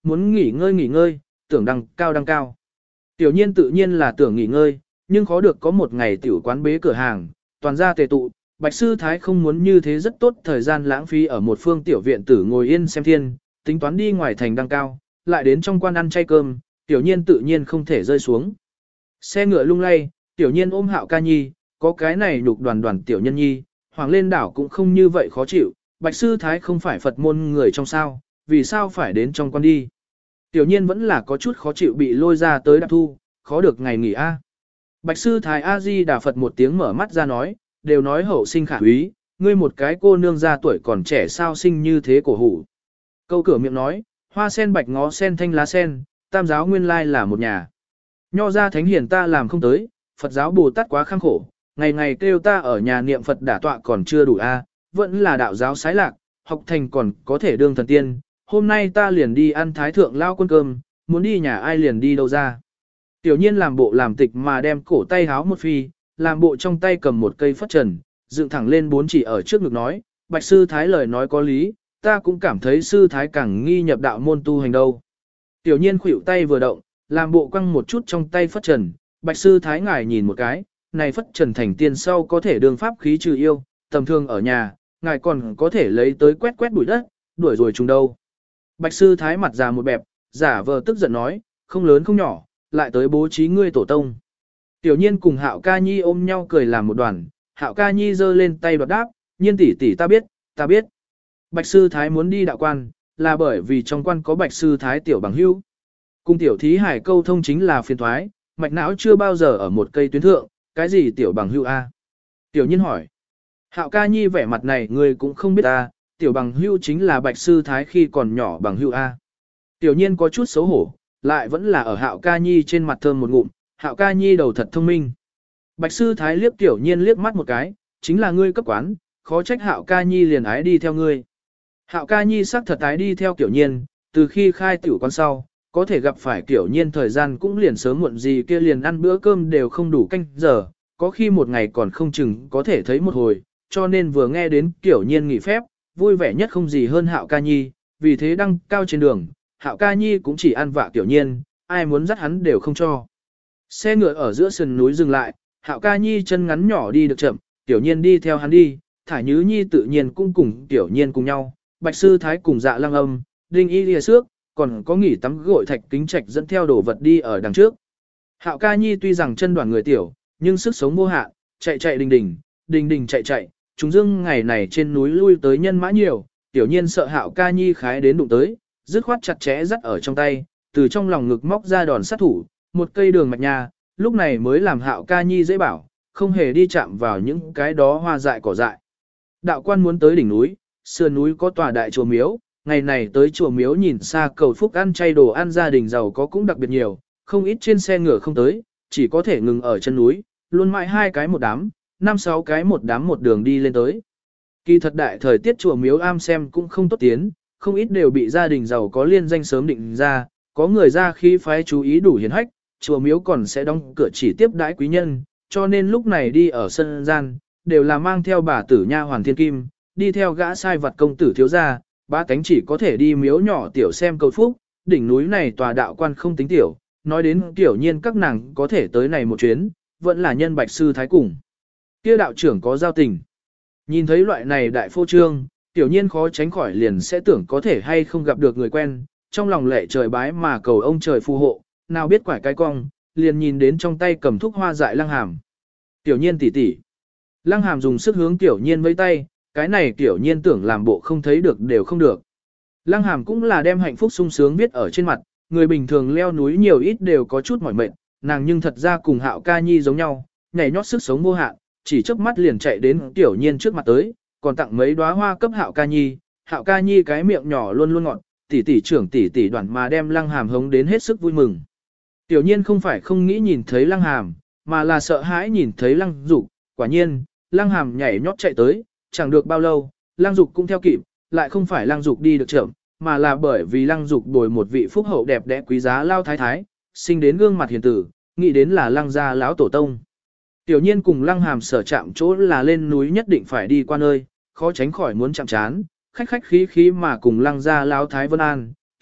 muốn nghỉ ngơi, tưởng đăng cao. Tiểu nhiên tự nhiên là tưởng nghỉ ngơi, nhưng khó được có một ngày tiểu quán bế cửa hàng, toàn gia tề tụ, Bạch Sư Thái không muốn như thế rất tốt thời gian lãng phí ở một phương tiểu viện tử ngồi yên xem thiên, tính toán đi ngoài thành đăng cao, lại đến trong quan ăn chay cơm, tiểu nhiên tự nhiên không thể rơi xuống. Xe ngựa lung lay, tiểu nhiên ôm Hạo Ca Nhi, có cái này nhục đoàn tiểu nhân nhi, hoàng lên đảo cũng không như vậy khó chịu, Bạch Sư Thái không phải Phật môn người trong sao, vì sao phải đến trong quan đi. Tiểu nhiên vẫn là có chút khó chịu bị lôi ra tới đạp thu, khó được ngày nghỉ a. Bạch Sư Thái A-di Đà Phật một tiếng mở mắt ra nói, đều nói hậu sinh khả úy, ngươi một cái cô nương ra tuổi còn trẻ sao sinh như thế cổ hủ. Câu cửa miệng nói, hoa sen bạch ngó sen thanh lá sen, tam giáo nguyên lai là một nhà. Nho ra thánh hiền ta làm không tới, Phật giáo Bồ Tát quá kham khổ, ngày ngày kêu ta ở nhà niệm Phật đả tọa còn chưa đủ a, vẫn là đạo giáo sái lạc, học thành còn có thể đương thần tiên, hôm nay ta liền đi ăn thái thượng lao quân cơm, muốn đi nhà ai liền đi đâu ra. Tiểu nhiên làm bộ làm tịch mà đem cổ tay háo một phi, làm bộ trong tay cầm một cây phất trần, dựng thẳng lên bốn chỉ ở trước ngực nói, Bạch Sư Thái lời nói có lý, ta cũng cảm thấy Sư Thái càng nghi nhập đạo môn tu hành đâu. Tiểu nhiên khuỷu tay vừa động, làm bộ quăng một chút trong tay phất trần, Bạch Sư Thái ngài nhìn một cái, này phất trần thành tiên sau có thể đường pháp khí trừ yêu, tầm thường ở nhà, ngài còn có thể lấy tới quét bụi đất, đuổi rồi chúng đâu. Bạch Sư Thái mặt già một bẹp, giả vờ tức giận nói, không lớn không nhỏ, lại tới bố trí ngươi tổ tông. Tiểu nhiên cùng Hạo Ca Nhi ôm nhau cười làm một đoàn, Hạo Ca Nhi giơ lên tay đoạt đáp, nhiên tỷ tỷ ta biết. Bạch Sư Thái muốn đi đạo quan, là bởi vì trong quan có Bạch Sư Thái tiểu bằng hữu. Cùng tiểu thí hải câu thông chính là phiền thoái, mạch não chưa bao giờ ở một cây tuyến thượng, cái gì tiểu bằng hữu a? Tiểu nhiên hỏi. Hạo Ca Nhi vẻ mặt này người cũng không biết a, tiểu bằng hữu chính là Bạch Sư Thái khi còn nhỏ bằng hữu a. Tiểu nhiên có chút xấu hổ, lại vẫn là ở Hạo Ca Nhi trên mặt thơm một ngụm, Hạo Ca Nhi đầu thật thông minh. Bạch Sư Thái liếc Tiểu nhiên liếc mắt một cái, chính là ngươi cấp quán, khó trách Hạo Ca Nhi liền ái đi theo ngươi. Hạo Ca Nhi sắc thật ái đi theo Tiểu nhiên, từ khi khai tiểu quán sau, có thể gặp phải Tiểu nhiên thời gian cũng liền sớm muộn gì kia liền ăn bữa cơm đều không đủ canh giờ, có khi một ngày còn không chừng có thể thấy một hồi, cho nên vừa nghe đến Tiểu nhiên nghỉ phép, vui vẻ nhất không gì hơn Hạo Ca Nhi, vì thế đăng cao trên đường, Hạo Ca Nhi cũng chỉ ăn vạ Tiểu nhiên, ai muốn dắt hắn đều không cho. Xe ngựa ở giữa sườn núi dừng lại, Hạo Ca Nhi chân ngắn nhỏ đi được chậm, Tiểu nhiên đi theo hắn đi, Thả Nhứ Nhi tự nhiên cũng cùng Tiểu nhiên cùng nhau, Bạch Sư Thái cùng Dạ Lăng Âm, Đinh Y Lìa Xước, còn có nghỉ tắm gội Thạch Kính Trạch dẫn theo đồ vật đi ở đằng trước. Hạo Ca Nhi tuy rằng chân đoàn người tiểu, nhưng sức sống vô hạn, chạy đình đình chạy, chúng dương ngày này trên núi lui tới nhân mã nhiều, Tiểu nhiên sợ Hạo Ca Nhi khái đến đụng tới, dứt khoát chặt chẽ dắt ở trong tay, từ trong lòng ngực móc ra đòn sát thủ, một cây đường mạch nha, lúc này mới làm Hạo Ca Nhi dễ bảo, không hề đi chạm vào những cái đó hoa dại cỏ dại. Đạo quan muốn tới đỉnh núi, sườn núi có tòa đại chùa miếu, ngày này tới chùa miếu nhìn xa cầu phúc ăn chay đồ ăn gia đình giàu có cũng đặc biệt nhiều, không ít trên xe ngựa không tới, chỉ có thể ngừng ở chân núi, luôn mãi 2 cái một đám, 5-6 cái một đám một đường đi lên tới. Kỳ thật đại thời tiết chùa miếu am xem cũng không tốt tiến, không ít đều bị gia đình giàu có liên danh sớm định ra, có người ra khi phái chú ý đủ hiền hách, chùa miếu còn sẽ đóng cửa chỉ tiếp đãi quý nhân, cho nên lúc này đi ở sân gian, đều là mang theo bà tử nha hoàn thiên kim, đi theo gã sai vật công tử thiếu gia, ba cánh chỉ có thể đi miếu nhỏ tiểu xem cầu phúc, đỉnh núi này tòa đạo quan không tính tiểu, nói đến Tiểu nhiên các nàng có thể tới này một chuyến, vẫn là nhân Bạch Sư Thái cùng. Kia đạo trưởng có giao tình. Nhìn thấy loại này đại phô trương, Tiểu nhiên khó tránh khỏi liền sẽ tưởng có thể hay không gặp được người quen, trong lòng lệ trời bái mà cầu ông trời phù hộ, nào biết quải cái cong, liền nhìn đến trong tay cầm thúc hoa dại Lăng Hàm. Tiểu nhiên tỷ tỷ. Lăng Hàm dùng sức hướng Tiểu nhiên với tay, cái này Tiểu nhiên tưởng làm bộ không thấy được đều không được. Lăng Hàm cũng là đem hạnh phúc sung sướng viết ở trên mặt, người bình thường leo núi nhiều ít đều có chút mỏi mệt, nàng nhưng thật ra cùng Hạo Ca Nhi giống nhau, nhảy nhót sức sống vô hạn, chỉ chớp mắt liền chạy đến Tiểu nhiên trước mặt tới, còn tặng mấy đóa hoa cấp Hạo Ca Nhi. Hạo Ca Nhi cái miệng nhỏ luôn luôn ngọt, tỷ tỷ trưởng tỷ tỷ đoàn mà đem Lăng Hàm hống đến hết sức vui mừng. Tiểu nhiên không phải không nghĩ nhìn thấy Lăng Hàm, mà là sợ hãi nhìn thấy Lăng Dục. Quả nhiên, Lăng Hàm nhảy nhót chạy tới, chẳng được bao lâu, Lăng Dục cũng theo kịp, lại không phải Lăng Dục đi được chậm, mà là bởi vì Lăng Dục bồi một vị phúc hậu đẹp đẽ quý giá lao thái thái, sinh đến gương mặt hiền tử, nghĩ đến là Lăng gia lão tổ tông. Tiểu nhiên cùng Lăng Hàm sở chạm chỗ là lên núi nhất định phải đi qua nơi, khó tránh khỏi muốn chạm chán, khách khí mà cùng Lăng gia lão thái vân an,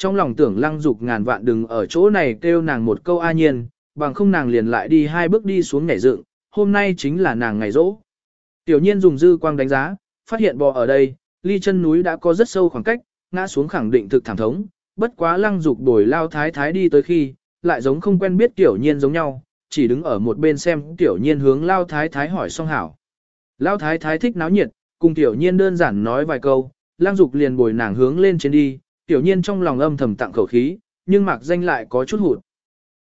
trong lòng tưởng Lăng Dục ngàn vạn đừng ở chỗ này kêu nàng một câu a nhiên, bằng không nàng liền lại đi 2 bước đi xuống nhảy dựng, hôm nay chính là nàng ngày rỗ. Tiểu nhiên dùng dư quang đánh giá, phát hiện bò ở đây, ly chân núi đã có rất sâu khoảng cách, ngã xuống khẳng định thực thảm thống, bất quá Lăng Dục đổi lao thái thái đi tới khi, lại giống không quen biết Tiểu nhiên giống nhau, chỉ đứng ở một bên xem Tiểu nhiên hướng lao thái thái hỏi xong hảo. Lao thái thái thích náo nhiệt, cùng Tiểu nhiên đơn giản nói vài câu, Lăng Dục liền bồi nàng hướng lên trên đi, Tiểu nhiên trong lòng âm thầm tặng khẩu khí, nhưng mạc danh lại có chút hụt.